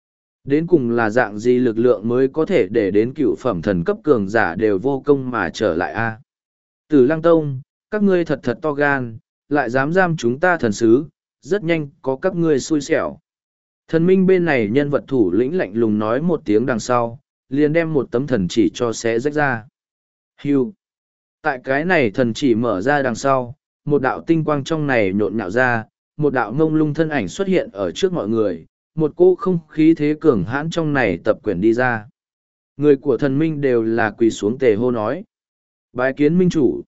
Đến cùng là dạng gì lực lượng mới có thể để đến cựu phẩm thần cấp cường giả đều vô công mà trở lại a? Tử Lăng Tông, các ngươi thật thật to gan, lại dám giam chúng ta thần sứ, rất nhanh có các ngươi xui xẻo. Thần minh bên này nhân vật thủ lĩnh lạnh lùng nói một tiếng đằng sau, liền đem một tấm thần chỉ cho xé rách ra. Hưu. Tại cái này thần chỉ mở ra đằng sau, một đạo tinh quang trong này nhộn nhạo ra, một đạo ngông lung thân ảnh xuất hiện ở trước mọi người, một cô không khí thế cường hãn trong này tập quyển đi ra. Người của thần minh đều là quỳ xuống tề hô nói. Bái kiến minh chủ.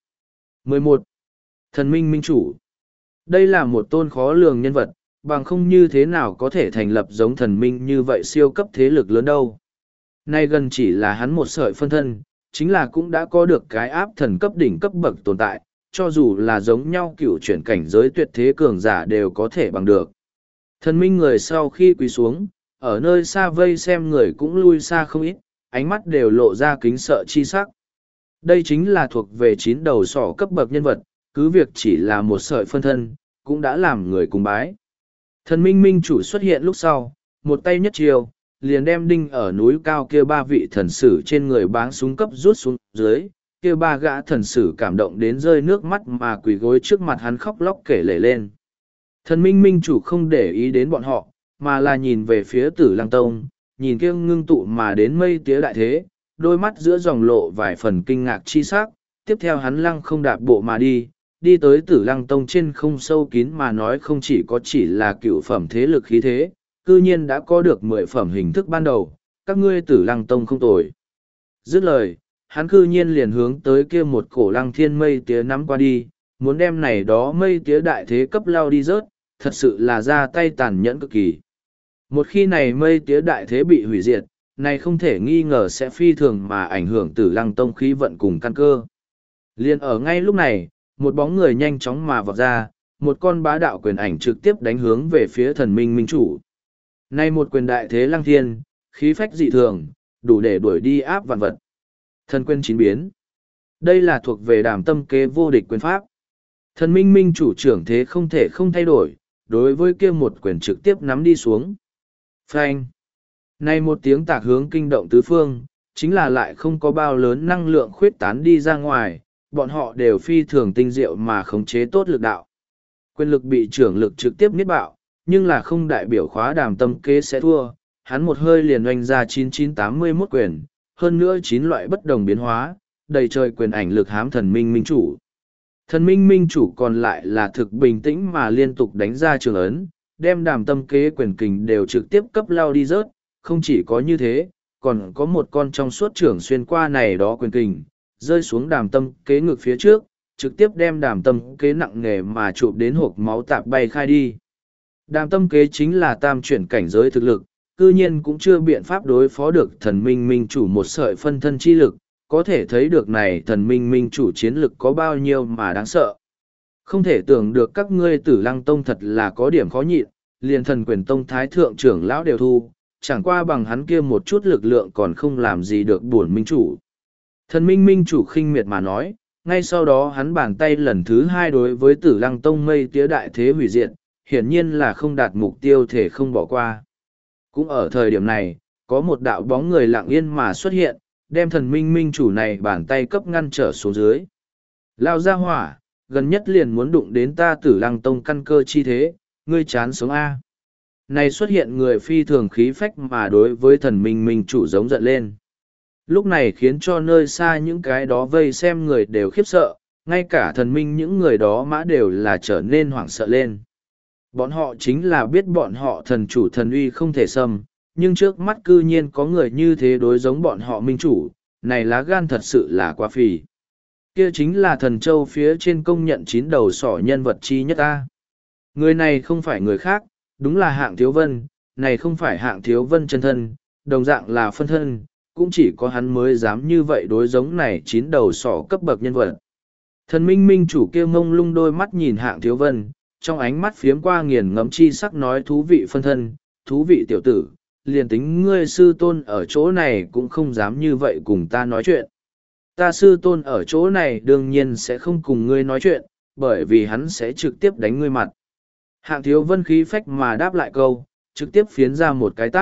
11. Thần minh minh chủ. Đây là một tôn khó lường nhân vật, bằng không như thế nào có thể thành lập giống thần minh như vậy siêu cấp thế lực lớn đâu. Nay gần chỉ là hắn một sợi phân thân, chính là cũng đã có được cái áp thần cấp đỉnh cấp bậc tồn tại, cho dù là giống nhau cựu chuyển cảnh giới tuyệt thế cường giả đều có thể bằng được. Thần minh người sau khi quỳ xuống, ở nơi xa vây xem người cũng lui xa không ít, ánh mắt đều lộ ra kính sợ chi sắc. Đây chính là thuộc về 9 đầu sỏ cấp bậc nhân vật, cứ việc chỉ là một sợi phân thân, cũng đã làm người cùng bái. Thần minh minh chủ xuất hiện lúc sau, một tay nhất chiều, liền đem đinh ở núi cao kia 3 vị thần sử trên người báng súng cấp rút xuống dưới, kia 3 gã thần sử cảm động đến rơi nước mắt mà quỳ gối trước mặt hắn khóc lóc kể lể lên. Thần minh minh chủ không để ý đến bọn họ, mà là nhìn về phía Tử Lăng Tông, nhìn kia ngưng tụ mà đến mây tía đại thế, đôi mắt giữa dòng lộ vài phần kinh ngạc chi sắc, tiếp theo hắn lăng không đạp bộ mà đi tới Tử Lăng Tông trên không sâu kín mà nói không chỉ là cựu phẩm thế lực khí thế, cư nhiên đã có được 10 phẩm hình thức ban đầu, các ngươi Tử Lăng Tông không tồi. Dứt lời, hắn cư nhiên liền hướng tới kia một cổ lăng thiên mây tía nắm qua đi, muốn đem này đó mây tía đại thế cấp lao đi rớt, thật sự là ra tay tàn nhẫn cực kỳ. Một khi này mây tía đại thế bị hủy diệt, này không thể nghi ngờ sẽ phi thường mà ảnh hưởng Tử Lăng Tông khí vận cùng căn cơ. Liên ở ngay lúc này, một bóng người nhanh chóng mà vọt ra, một con bá đạo quyền ảnh trực tiếp đánh hướng về phía thần minh minh chủ. Này một quyền đại thế lăng thiên, khí phách dị thường, đủ để đuổi đi áp vạn vật. Thần quyền chín biến. Đây là thuộc về Đàm Tâm Kế vô địch quyền pháp. Thần minh minh chủ trưởng thế không thể không thay đổi, đối với kia một quyền trực tiếp nắm đi xuống. Phanh. Này một tiếng tạc hướng kinh động tứ phương, chính là lại không có bao lớn năng lượng khuyết tán đi ra ngoài, bọn họ đều phi thường tinh diệu mà khống chế tốt lực đạo. Quyền lực bị trưởng lực trực tiếp niết bạo, nhưng là không đại biểu khóa Đàm Tâm Kế sẽ thua, hắn một hơi liền oanh ra 9981 quyền, hơn nữa 9 loại bất đồng biến hóa, đầy trời quyền ảnh lực hám thần minh minh chủ. Thần minh minh chủ còn lại là thực bình tĩnh mà liên tục đánh ra trường ấn, đem Đàm Tâm Kế quyền kình đều trực tiếp cấp lao đi rớt, không chỉ có như thế, còn có một con trong suốt trưởng xuyên qua này đó quyền kình, rơi xuống Đàm Tâm Kế ngực phía trước, trực tiếp đem Đàm Tâm Kế nặng nề mà chụp đến hộp máu tạp bay khai đi. Đàm Tâm Kế chính là tam chuyển cảnh giới thực lực, cư nhiên cũng chưa biện pháp đối phó được thần minh minh chủ một sợi phân thân chi lực, có thể thấy được này thần minh minh chủ chiến lực có bao nhiêu mà đáng sợ. Không thể tưởng được các ngươi Tử Lăng Tông thật là có điểm khó nhịn, liền thần quyền tông thái thượng trưởng lão đều thu, chẳng qua bằng hắn kia một chút lực lượng còn không làm gì được bổn minh chủ. Thần minh minh chủ khinh miệt mà nói, ngay sau đó hắn bàn tay lần thứ 2 đối với Tử Lăng Tông mây tía đại thế hủy diệt, hiển nhiên là không đạt mục tiêu thể không bỏ qua. Cũng ở thời điểm này, có một đạo bóng người lặng yên mà xuất hiện, đem thần minh minh chủ này bàn tay cấp ngăn trở xuống dưới. Lao ra hỏa, gần nhất liền muốn đụng đến ta Tử Lăng Tông căn cơ chi thế, ngươi chán sống A. Này xuất hiện người phi thường khí phách mà đối với thần minh minh chủ giống giận lên. Lúc này khiến cho nơi xa những cái đó vây xem người đều khiếp sợ, ngay cả thần minh những người đó mã đều là trở nên hoảng sợ lên. Bọn họ chính là biết bọn họ thần chủ thần uy không thể xâm, nhưng trước mắt cư nhiên có người như thế đối giống bọn họ minh chủ, này lá gan thật sự là quá phì. Kia chính là thần châu phía trên công nhận 9 đầu sỏ nhân vật chi nhất ta. Người này không phải người khác, đúng là Hạng Thiếu Vân, này không phải Hạng Thiếu Vân chân thân, đồng dạng là phân thân, cũng chỉ có hắn mới dám như vậy đối giống này 9 đầu sỏ cấp bậc nhân vật. Thần minh minh chủ kia mông lung đôi mắt nhìn Hạng Thiếu Vân, trong ánh mắt phiếm qua nghiền ngẫm chi sắc nói thú vị phân thân, thú vị tiểu tử, liền tính ngươi sư tôn ở chỗ này cũng không dám như vậy cùng ta nói chuyện. Ta sư tôn ở chỗ này đương nhiên sẽ không cùng ngươi nói chuyện, bởi vì hắn sẽ trực tiếp đánh ngươi mặt. Hạng Thiếu Vân khí phách mà đáp lại câu, trực tiếp phiến ra một cái tát,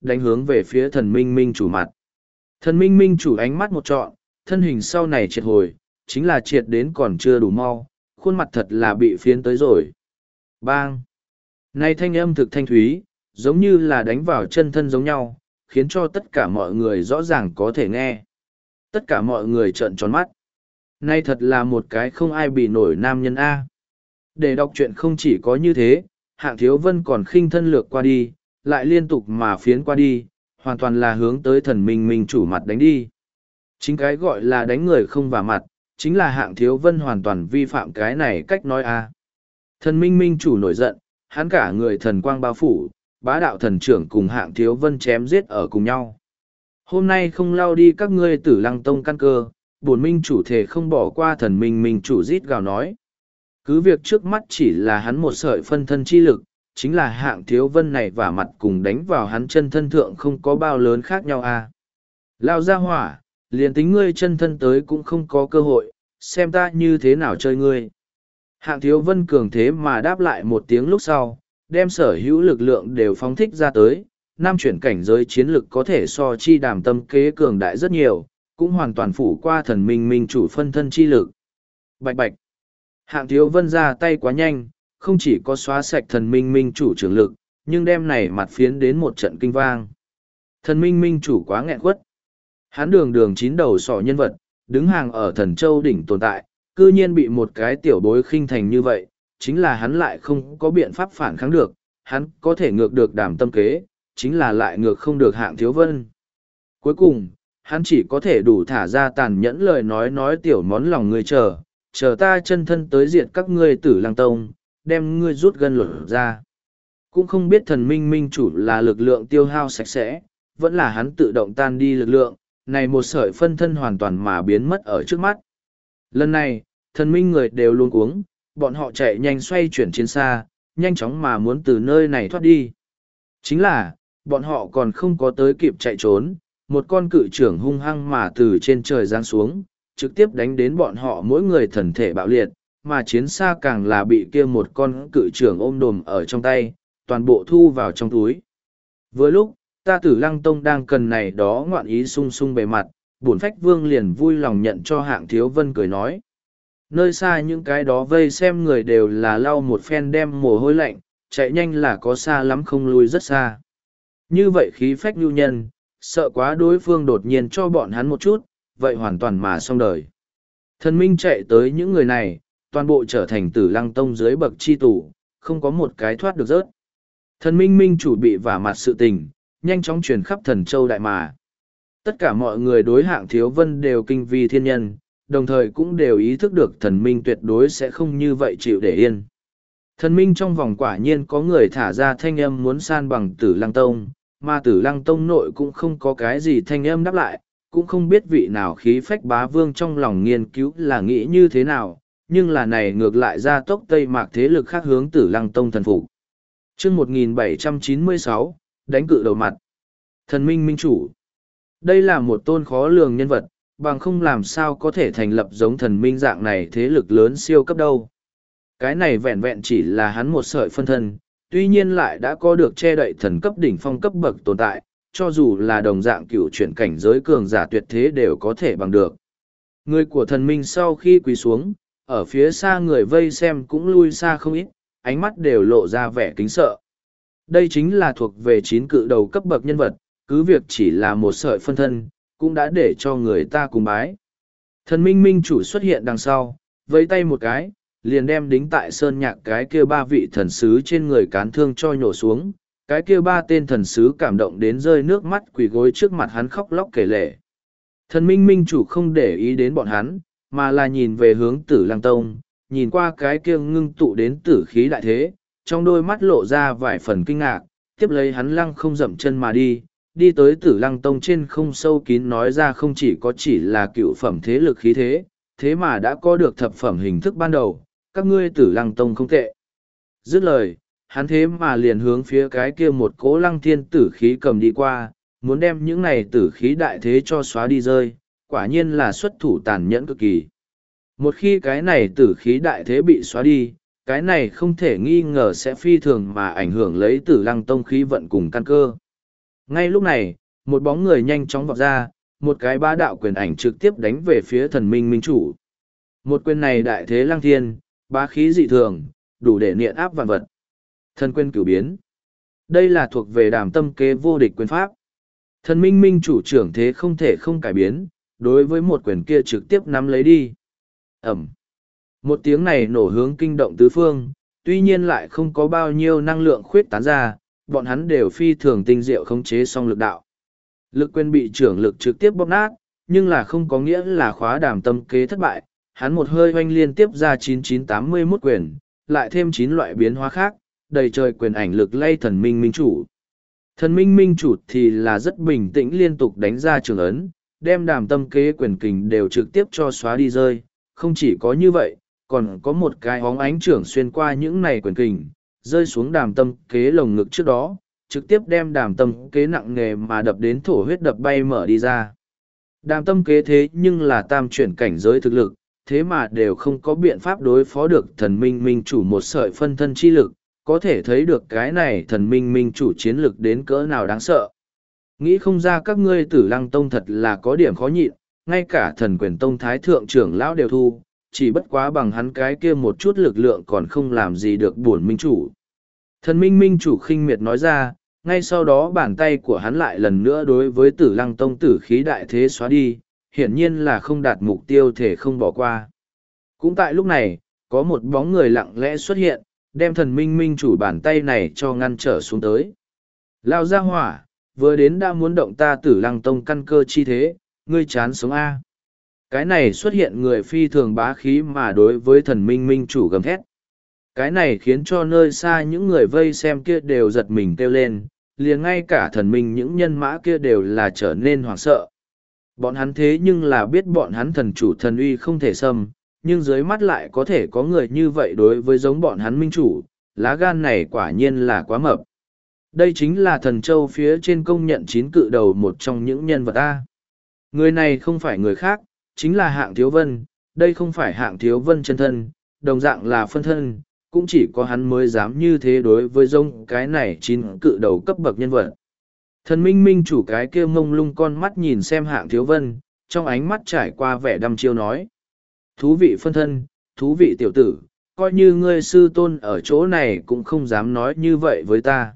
đánh hướng về phía thần minh minh chủ mặt. Thần minh minh chủ ánh mắt một trọn, thân hình sau này triệt hồi, chính là triệt đến còn chưa đủ mau, khuôn mặt thật là bị phiến tới rồi. Bang! Này thanh âm thực thanh thúy, giống như là đánh vào chân thân giống nhau, khiến cho tất cả mọi người rõ ràng có thể nghe. Tất cả mọi người trợn tròn mắt. Này thật là một cái không ai bị nổi nam nhân A. Để đọc truyện không chỉ có như thế, Hạng Thiếu Vân còn khinh thân lược qua đi, lại liên tục mà phiến qua đi, hoàn toàn là hướng tới thần minh minh chủ mặt đánh đi. Chính cái gọi là đánh người không vào mặt, chính là Hạng Thiếu Vân hoàn toàn vi phạm cái này cách nói A. Thần minh minh chủ nổi giận, hắn cả người thần quang bao phủ, bá đạo thần trưởng cùng Hạng Thiếu Vân chém giết ở cùng nhau. Hôm nay không lao đi các ngươi Tử Lăng Tông căn cơ, bổn minh chủ thể không bỏ qua thần minh minh chủ rít gào nói. Cứ việc trước mắt chỉ là hắn một sợi phân thân chi lực, chính là Hạng Thiếu Vân này vả mặt cùng đánh vào hắn chân thân thượng không có bao lớn khác nhau à. Lao ra hỏa, liền tính ngươi chân thân tới cũng không có cơ hội, xem ta như thế nào chơi ngươi. Hạng Thiếu Vân cường thế mà đáp lại một tiếng lúc sau, đem sở hữu lực lượng đều phóng thích ra tới, năm chuyển cảnh giới chiến lực có thể so chi đàm tâm kế cường đại rất nhiều, cũng hoàn toàn phủ qua thần minh minh chủ phân thân chi lực. Bạch bạch. Hạng Thiếu Vân ra tay quá nhanh, không chỉ có xóa sạch thần minh minh chủ trưởng lực, nhưng đem này mặt phiến đến một trận kinh vang. Thần minh minh chủ quá nghẹn quất. Hắn đường chín đầu sỏ nhân vật, đứng hàng ở thần châu đỉnh tồn tại, cư nhiên bị một cái tiểu bối khinh thành như vậy, chính là hắn lại không có biện pháp phản kháng được, hắn có thể ngược được đàm tâm kế, chính là lại ngược không được Hạng Thiếu Vân. Cuối cùng, hắn chỉ có thể đủ thả ra tàn nhẫn lời nói tiểu món lòng người chờ ta chân thân tới diệt các ngươi Tử Lăng Tông, đem ngươi rút gân lột ra. Cũng không biết thần minh minh chủ là lực lượng tiêu hao sạch sẽ, vẫn là hắn tự động tan đi lực lượng, này một sợi phân thân hoàn toàn mà biến mất ở trước mắt. Lần này, thần minh người đều luôn cuống, bọn họ chạy nhanh xoay chuyển chiến xa, nhanh chóng mà muốn từ nơi này thoát đi. Chính là, bọn họ còn không có tới kịp chạy trốn, một con cự trưởng hung hăng mà từ trên trời giáng xuống, trực tiếp đánh đến bọn họ mỗi người thần thể bạo liệt, mà chiến xa càng là bị kia một con cự trưởng ôm đồm ở trong tay, toàn bộ thu vào trong túi. Vừa lúc, ta Tử Lăng Tông đang cần này đó ngoạn ý sung sung bề mặt, bổn phách vương liền vui lòng nhận cho Hạng Thiếu Vân cười nói. Nơi xa những cái đó vây xem người đều là lau một phen đem mồ hôi lạnh, chạy nhanh là có xa lắm không lui rất xa. Như vậy khí phách nhu nhân, sợ quá đối phương đột nhiên cho bọn hắn một chút, vậy hoàn toàn mà xong đời. Thần minh chạy tới những người này, toàn bộ trở thành Tử Lăng Tông dưới bậc chi tủ, không có một cái thoát được rớt. Thần minh minh chủ bị vả mặt sự tình, nhanh chóng truyền khắp thần châu đại mà. Tất cả mọi người đối Hạng Thiếu Vân đều kinh vi thiên nhân, đồng thời cũng đều ý thức được thần minh tuyệt đối sẽ không như vậy chịu để yên. Thần minh trong vòng quả nhiên có người thả ra thanh âm muốn san bằng Tử Lăng Tông, mà Tử Lăng Tông nội cũng không có cái gì thanh âm đáp lại, cũng không biết vị nào khí phách bá vương trong lòng nghiên cứu là nghĩ như thế nào, nhưng là này ngược lại ra tốc Tây Mạc thế lực khác hướng Tử Lăng Tông thần phục. Chương 1796, đánh cự đầu mặt. Thần minh minh chủ. Đây là một tôn khó lường nhân vật, bằng không làm sao có thể thành lập giống thần minh dạng này thế lực lớn siêu cấp đâu. Cái này vẹn vẹn chỉ là hắn một sợi phân thân, tuy nhiên lại đã có được che đậy thần cấp đỉnh phong cấp bậc tồn tại, cho dù là đồng dạng cựu chuyển cảnh giới cường giả tuyệt thế đều có thể bằng được. Người của thần minh sau khi quỳ xuống, ở phía xa người vây xem cũng lui xa không ít, ánh mắt đều lộ ra vẻ kính sợ. Đây chính là thuộc về 9 cự đầu cấp bậc nhân vật, cứ việc chỉ là một sợi phân thân, cũng đã để cho người ta cùng bái. Thần minh minh chủ xuất hiện đằng sau, vẫy tay một cái, liền đem đính tại sơn nhạc cái kia 3 vị thần sứ trên người cán thương cho nhổ xuống. Cái kia 3 tên thần sứ cảm động đến rơi nước mắt quỳ gối trước mặt hắn khóc lóc kể lể. Thần minh minh chủ không để ý đến bọn hắn, mà là nhìn về hướng Tử Lăng Tông, nhìn qua cái kia ngưng tụ đến tử khí đại thế, trong đôi mắt lộ ra vài phần kinh ngạc, tiếp lấy hắn lăng không dậm chân mà đi tới Tử Lăng Tông trên không sâu kín nói ra không chỉ là cựu phẩm thế lực khí thế, thế mà đã có được thập phẩm hình thức ban đầu, các ngươi Tử Lăng Tông không tệ. Dứt lời, hắn thế mà liền hướng phía cái kia một cỗ lăng thiên tử khí cầm đi qua, muốn đem những này tử khí đại thế cho xóa đi rơi, quả nhiên là xuất thủ tàn nhẫn cực kỳ. Một khi cái này tử khí đại thế bị xóa đi, cái này không thể nghi ngờ sẽ phi thường mà ảnh hưởng lấy Tử Lăng Tông khí vận cùng căn cơ. Ngay lúc này, một bóng người nhanh chóng vọt ra, một cái bá đạo quyền ảnh trực tiếp đánh về phía thần minh minh chủ. Một quyền này đại thế lăng thiên, bá khí dị thường, đủ để niện áp vạn vật. Thần quyền cửu biến. Đây là thuộc về Đàm Tâm Kế vô địch quyền pháp. Thần minh minh chủ trưởng thế không thể không cải biến, đối với một quyền kia trực tiếp nắm lấy đi. Ẩm. Một tiếng này nổ hướng kinh động tứ phương, tuy nhiên lại không có bao nhiêu năng lượng khuyết tán ra, bọn hắn đều phi thường tinh diệu khống chế song lực đạo. Lực quyền bị trưởng lực trực tiếp bóp nát, nhưng là không có nghĩa là khóa Đàm Tâm Kế thất bại, hắn một hơi oanh liên tiếp ra 9981 quyền, lại thêm 9 loại biến hóa khác, đầy trời quyền ảnh lực lay thần minh minh chủ. Thần minh minh chủ thì là rất bình tĩnh liên tục đánh ra trường ấn, đem Đàm Tâm Kế quyền kình đều trực tiếp cho xóa đi rơi. Không chỉ có như vậy, còn có một cái óng ánh trưởng xuyên qua những này quyền kình, rơi xuống Đàm Tâm Kế lồng ngực trước đó, trực tiếp đem Đàm Tâm Kế nặng nề mà đập đến thổ huyết đập bay mở đi ra. Đàm Tâm Kế thế nhưng là tam chuyển cảnh giới thực lực, thế mà đều không có biện pháp đối phó được thần minh minh chủ một sợi phân thân chi lực, có thể thấy được cái này thần minh minh chủ chiến lực đến cỡ nào đáng sợ. Nghĩ không ra các ngươi Tử Lăng Tông thật là có điểm khó nhịn, ngay cả thần quyền tông thái thượng trưởng lão đều thu, chỉ bất quá bằng hắn cái kia một chút lực lượng còn không làm gì được bổn minh chủ. Thần minh minh chủ khinh miệt nói ra, ngay sau đó bàn tay của hắn lại lần nữa đối với Tử Lăng Tông tử khí đại thế xóa đi, hiển nhiên là không đạt mục tiêu thể không bỏ qua. Cũng tại lúc này, có một bóng người lặng lẽ xuất hiện, đem thần minh minh chủ bàn tay này cho ngăn trở xuống tới. Lao ra hỏa, vừa đến đã muốn động ta Tử Lăng Tông căn cơ chi thế, ngươi chán sống A. Cái này xuất hiện người phi thường bá khí mà đối với thần minh minh chủ gầm thét. Cái này khiến cho nơi xa những người vây xem kia đều giật mình kêu lên, liền ngay cả thần minh những nhân mã kia đều là trở nên hoảng sợ. Bọn hắn thế nhưng là biết bọn hắn thần chủ thần uy không thể xâm, nhưng dưới mắt lại có thể có người như vậy đối với giống bọn hắn minh chủ, lá gan này quả nhiên là quá mập. Đây chính là thần châu phía trên công nhận 9 cự đầu một trong những nhân vật A. Người này không phải người khác, chính là Hạng Thiếu Vân, đây không phải Hạng Thiếu Vân chân thân, đồng dạng là phân thân, cũng chỉ có hắn mới dám như thế đối với giống cái này 9 cự đầu cấp bậc nhân vật. Thần minh minh chủ cái kia mông lung con mắt nhìn xem Hạng Thiếu Vân, trong ánh mắt trải qua vẻ đăm chiêu nói. Thú vị phân thân, thú vị tiểu tử, coi như ngươi sư tôn ở chỗ này cũng không dám nói như vậy với ta.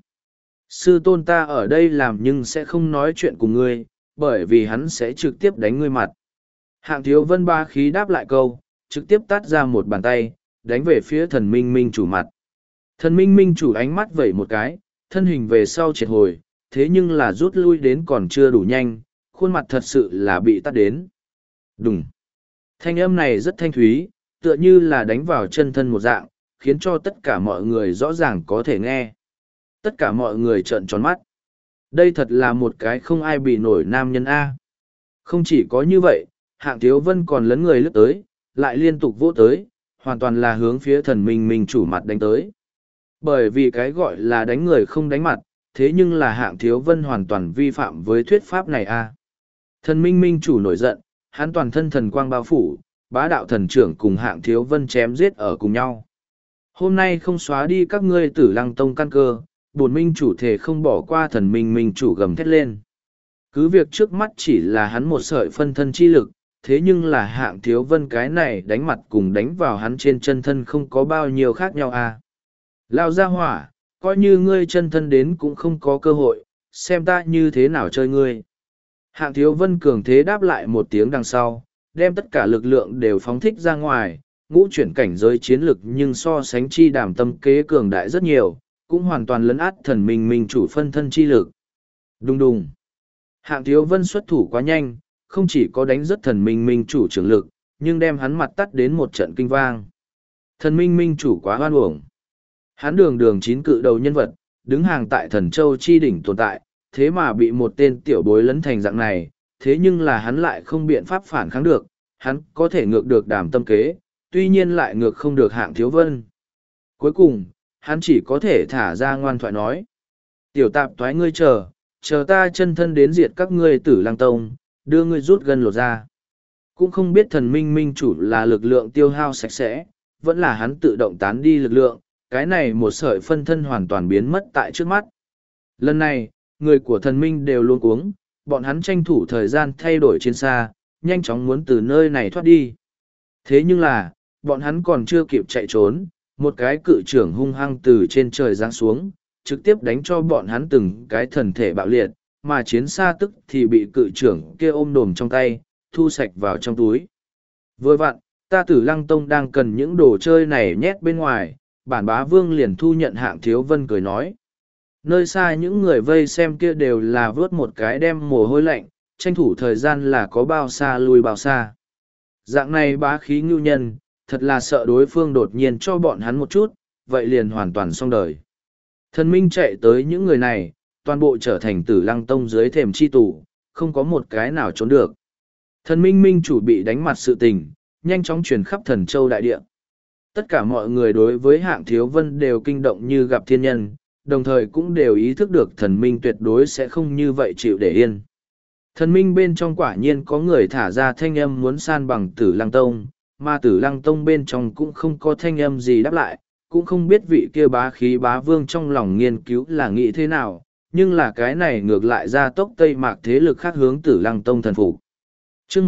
Sư tôn ta ở đây làm nhưng sẽ không nói chuyện cùng ngươi, bởi vì hắn sẽ trực tiếp đánh ngươi mặt. Hạng Thiếu Vân ba khí đáp lại câu, trực tiếp tát ra một bàn tay, đánh về phía thần minh minh chủ mặt. Thần minh minh chủ ánh mắt vẩy một cái, thân hình về sau triệt hồi, thế nhưng là rút lui đến còn chưa đủ nhanh, khuôn mặt thật sự là bị tát đến. Đùng. Thanh âm này rất thanh thúy, tựa như là đánh vào chân thân một dạng, khiến cho tất cả mọi người rõ ràng có thể nghe. Tất cả mọi người trợn tròn mắt. Đây thật là một cái không ai bị nổi nam nhân A. Không chỉ có như vậy, Hạng Thiếu Vân còn lấn người lướt tới, lại liên tục vỗ tới, hoàn toàn là hướng phía thần minh minh chủ mặt đánh tới. Bởi vì cái gọi là đánh người không đánh mặt, thế nhưng là Hạng Thiếu Vân hoàn toàn vi phạm với thuyết pháp này A. Thần minh minh chủ nổi giận, hắn toàn thân thần quang bao phủ, bá đạo thần trưởng cùng Hạng Thiếu Vân chém giết ở cùng nhau. Hôm nay không xóa đi các ngươi Tử Lăng Tông căn cơ, bổn minh chủ thể không bỏ qua thần minh minh chủ gầm thét lên. Cứ việc trước mắt chỉ là hắn một sợi phân thân chi lực, thế nhưng là Hạng Thiếu Vân cái này đánh mặt cùng đánh vào hắn trên chân thân không có bao nhiêu khác nhau à. Lao ra hỏa, coi như ngươi chân thân đến cũng không có cơ hội, xem ta như thế nào chơi ngươi. Hạng Thiếu Vân cường thế đáp lại một tiếng đằng sau, đem tất cả lực lượng đều phóng thích ra ngoài, ngũ chuyển cảnh giới chiến lực nhưng so sánh chi Đàm Tâm Kế cường đại rất nhiều, cũng hoàn toàn lấn át thần minh minh chủ phân thân chi lực. Đùng đùng. Hạng Thiếu Vân xuất thủ quá nhanh, không chỉ có đánh rất thần minh minh chủ trưởng lực, nhưng đem hắn mặt tắt đến một trận kinh vang. Thần minh minh chủ quá hoan uổng. Hắn đường đường 9 cự đầu nhân vật, đứng hàng tại thần châu chi đỉnh tồn tại, thế mà bị một tên tiểu bối lấn thành dạng này, thế nhưng là hắn lại không biện pháp phản kháng được, hắn có thể ngược được Đàm Tâm Kế, tuy nhiên lại ngược không được Hạng Thiếu Vân. Cuối cùng, hắn chỉ có thể thả ra ngoan thoại nói. Tiểu tạp thoái ngươi chờ ta chân thân đến diệt các ngươi Tử Lăng Tông, đưa ngươi rút gân lột ra. Cũng không biết thần minh minh chủ là lực lượng tiêu hao sạch sẽ, vẫn là hắn tự động tán đi lực lượng, cái này một sợi phân thân hoàn toàn biến mất tại trước mắt. Lần này, người của thần minh đều luống cuống, bọn hắn tranh thủ thời gian thay đổi chiến xa, nhanh chóng muốn từ nơi này thoát đi. Thế nhưng là, bọn hắn còn chưa kịp chạy trốn, một cái cự trưởng hung hăng từ trên trời giáng xuống, trực tiếp đánh cho bọn hắn từng cái thần thể bạo liệt, mà chiến xa tức thì bị cự trưởng kia ôm đồm trong tay, thu sạch vào trong túi. Vừa vặn, ta Tử Lăng Tông đang cần những đồ chơi này nhét bên ngoài, bản bá vương liền thu nhận Hạng Thiếu Vân cười nói. Nơi xa những người vây xem kia đều là vớt một cái đem mồ hôi lạnh, tranh thủ thời gian là có bao xa lui bao xa. Dạng này bá khí ngưu nhân, thật là sợ đối phương đột nhiên cho bọn hắn một chút, vậy liền hoàn toàn xong đời. Thần minh chạy tới những người này, toàn bộ trở thành Tử Lăng Tông dưới thềm chi tù, không có một cái nào trốn được. Thần minh minh chủ bị đánh mặt sự tình, nhanh chóng truyền khắp thần châu đại địa. Tất cả mọi người đối với Hạng Thiếu Vân đều kinh động như gặp thiên nhân, đồng thời cũng đều ý thức được thần minh tuyệt đối sẽ không như vậy chịu để yên. Thần minh bên trong quả nhiên có người thả ra thanh âm muốn san bằng Tử Lăng Tông, mà Tử Lăng Tông bên trong cũng không có thanh âm gì đáp lại, cũng không biết vị kia bá khí bá vương trong lòng nghiên cứu là nghĩ thế nào, nhưng là cái này ngược lại ra tốc Tây Mạc thế lực khác hướng Tử Lăng Tông thần phục. Chương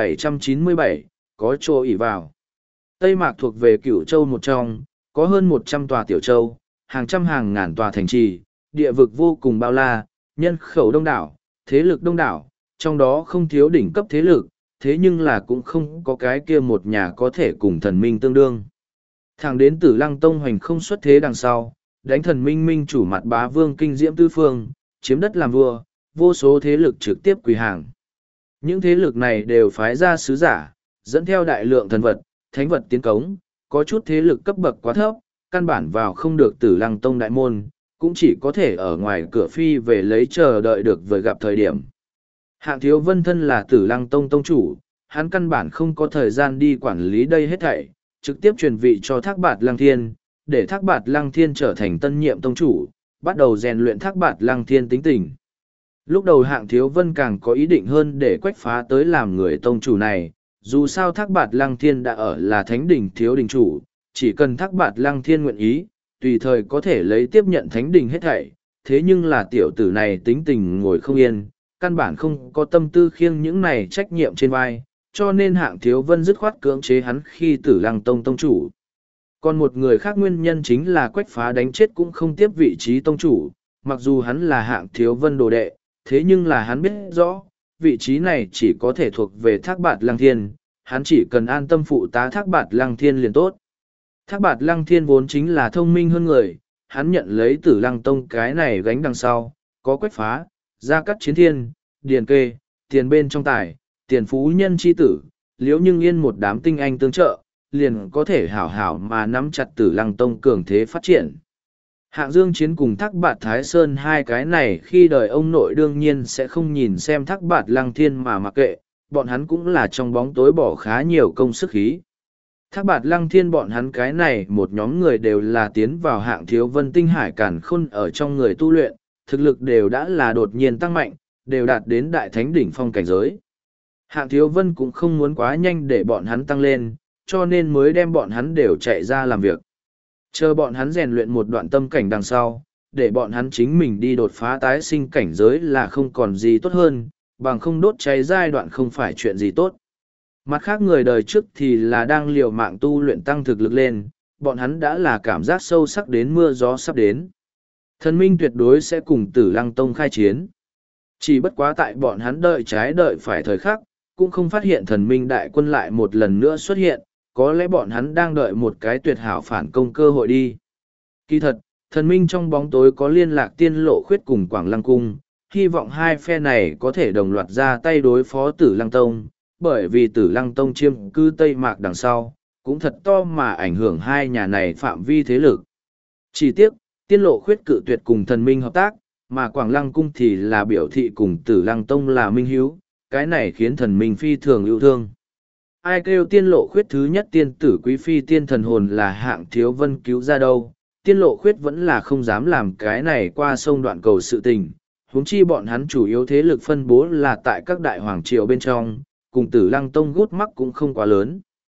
1797, có chỗ ỷ vào. Tây Mạc thuộc về Cửu Châu một trong, có hơn 100 tòa tiểu châu, hàng trăm hàng ngàn tòa thành trì, địa vực vô cùng bao la, nhân khẩu đông đảo, thế lực đông đảo, trong đó không thiếu đỉnh cấp thế lực, thế nhưng là cũng không có cái kia một nhà có thể cùng thần minh tương đương. Thẳng đến Tử Lăng Tông hoành không xuất thế đằng sau, đánh thần minh minh chủ mặt bá vương kinh diễm tư phương, chiếm đất làm vua, vô số thế lực trực tiếp quỳ hàng. Những thế lực này đều phái ra sứ giả, dẫn theo đại lượng thần vật, thánh vật tiến cống, có chút thế lực cấp bậc quá thấp, căn bản vào không được Tử Lăng Tông đại môn, cũng chỉ có thể ở ngoài cửa phi về lấy chờ đợi được vừa gặp thời điểm. Hạng Thiếu Vân thân là Tử Lăng Tông tông chủ, hắn căn bản không có thời gian đi quản lý đây hết thảy, trực tiếp truyền vị cho Thác Bạt Lăng Thiên, để Thác Bạt Lăng Thiên trở thành tân nhiệm tông chủ, bắt đầu rèn luyện Thác Bạt Lăng Thiên tính tình. Lúc đầu Hạng Thiếu Vân càng có ý định hơn để Quách Phá tới làm người tông chủ này, dù sao Thác Bạt Lăng Thiên đã ở là thánh đỉnh thiếu đình chủ, chỉ cần Thác Bạt Lăng Thiên nguyện ý, tùy thời có thể lấy tiếp nhận thánh đình hết thảy, thế nhưng là tiểu tử này tính tình ngồi không yên, căn bản không có tâm tư khiêng những này trách nhiệm trên vai, cho nên Hạng Thiếu Vân dứt khoát cưỡng chế hắn khi Tử Lăng Tông tông chủ. Còn một người khác nguyên nhân chính là Quách Phá đánh chết cũng không tiếp vị trí tông chủ, mặc dù hắn là Hạng Thiếu Vân đồ đệ, thế nhưng là hắn biết rõ, vị trí này chỉ có thể thuộc về Thác Bạt Lăng Thiên, hắn chỉ cần an tâm phụ tá Thác Bạt Lăng Thiên liền tốt. Thác Bạt Lăng Thiên vốn chính là thông minh hơn người, hắn nhận lấy Tử Lăng Tông cái này gánh đằng sau, có Quách Phá, Gia Cát Chiến Thiên, Điền Kê, tiền bên trong tài, tiền phú nhân chi tử, Liễu Nhưng Yên một đám tinh anh tương trợ, liền có thể hảo hảo mà nắm chặt Tử Lăng Tông cường thế phát triển. Hạng Dương Chiến cùng Thác Bạt Thái Sơn hai cái này khi đời ông nội đương nhiên sẽ không nhìn xem Thác Bạt Lăng Thiên mà mặc kệ, bọn hắn cũng là trong bóng tối bỏ khá nhiều công sức khí. Thác Bạt Lăng Thiên bọn hắn cái này một nhóm người đều là tiến vào Hạng Thiếu Vân tinh hải càn khôn ở trong người tu luyện, thực lực đều đã là đột nhiên tăng mạnh, đều đạt đến đại thánh đỉnh phong cảnh giới. Hạng Thiếu Vân cũng không muốn quá nhanh để bọn hắn tăng lên, cho nên mới đem bọn hắn đều chạy ra làm việc. Chờ bọn hắn rèn luyện một đoạn tâm cảnh đằng sau, để bọn hắn chính mình đi đột phá tái sinh cảnh giới là không còn gì tốt hơn, bằng không đốt cháy giai đoạn không phải chuyện gì tốt. Mặt khác người đời trước thì là đang liều mạng tu luyện tăng thực lực lên, bọn hắn đã là cảm giác sâu sắc đến mưa gió sắp đến. Thần minh tuyệt đối sẽ cùng Tử Lăng Tông khai chiến. Chỉ bất quá tại bọn hắn đợi trái đợi phải thời khắc, cũng không phát hiện thần minh đại quân lại một lần nữa xuất hiện, có lẽ bọn hắn đang đợi một cái tuyệt hảo phản công cơ hội đi. Kỳ thật, thần minh trong bóng tối có liên lạc Tiên Lộ Khuyết cùng Quảng Lăng Cung, hy vọng hai phe này có thể đồng loạt ra tay đối phó Tử Lăng Tông, bởi vì Tử Lăng Tông chiêm cư Tây Mạc đằng sau, cũng thật to mà ảnh hưởng hai nhà này phạm vi thế lực. Chỉ tiếc, Tiên Lộ Khuyết cự tuyệt cùng thần minh hợp tác, mà Quảng Lăng Cung thì là biểu thị cùng Tử Lăng Tông là minh hiếu, cái này khiến thần minh phi thường yêu thương. Ai kêu Tiên Lộ Khuyết thứ nhất tiên tử quý phi tiên thần hồn là Hạng Thiếu Vân cứu ra đâu, Tiên Lộ Khuyết vẫn là không dám làm cái này qua sông đoạn cầu sự tình, huống chi bọn hắn chủ yếu thế lực phân bố là tại các đại hoàng triều bên trong, cùng Tử Lăng Tông gút mắc cũng không quá lớn.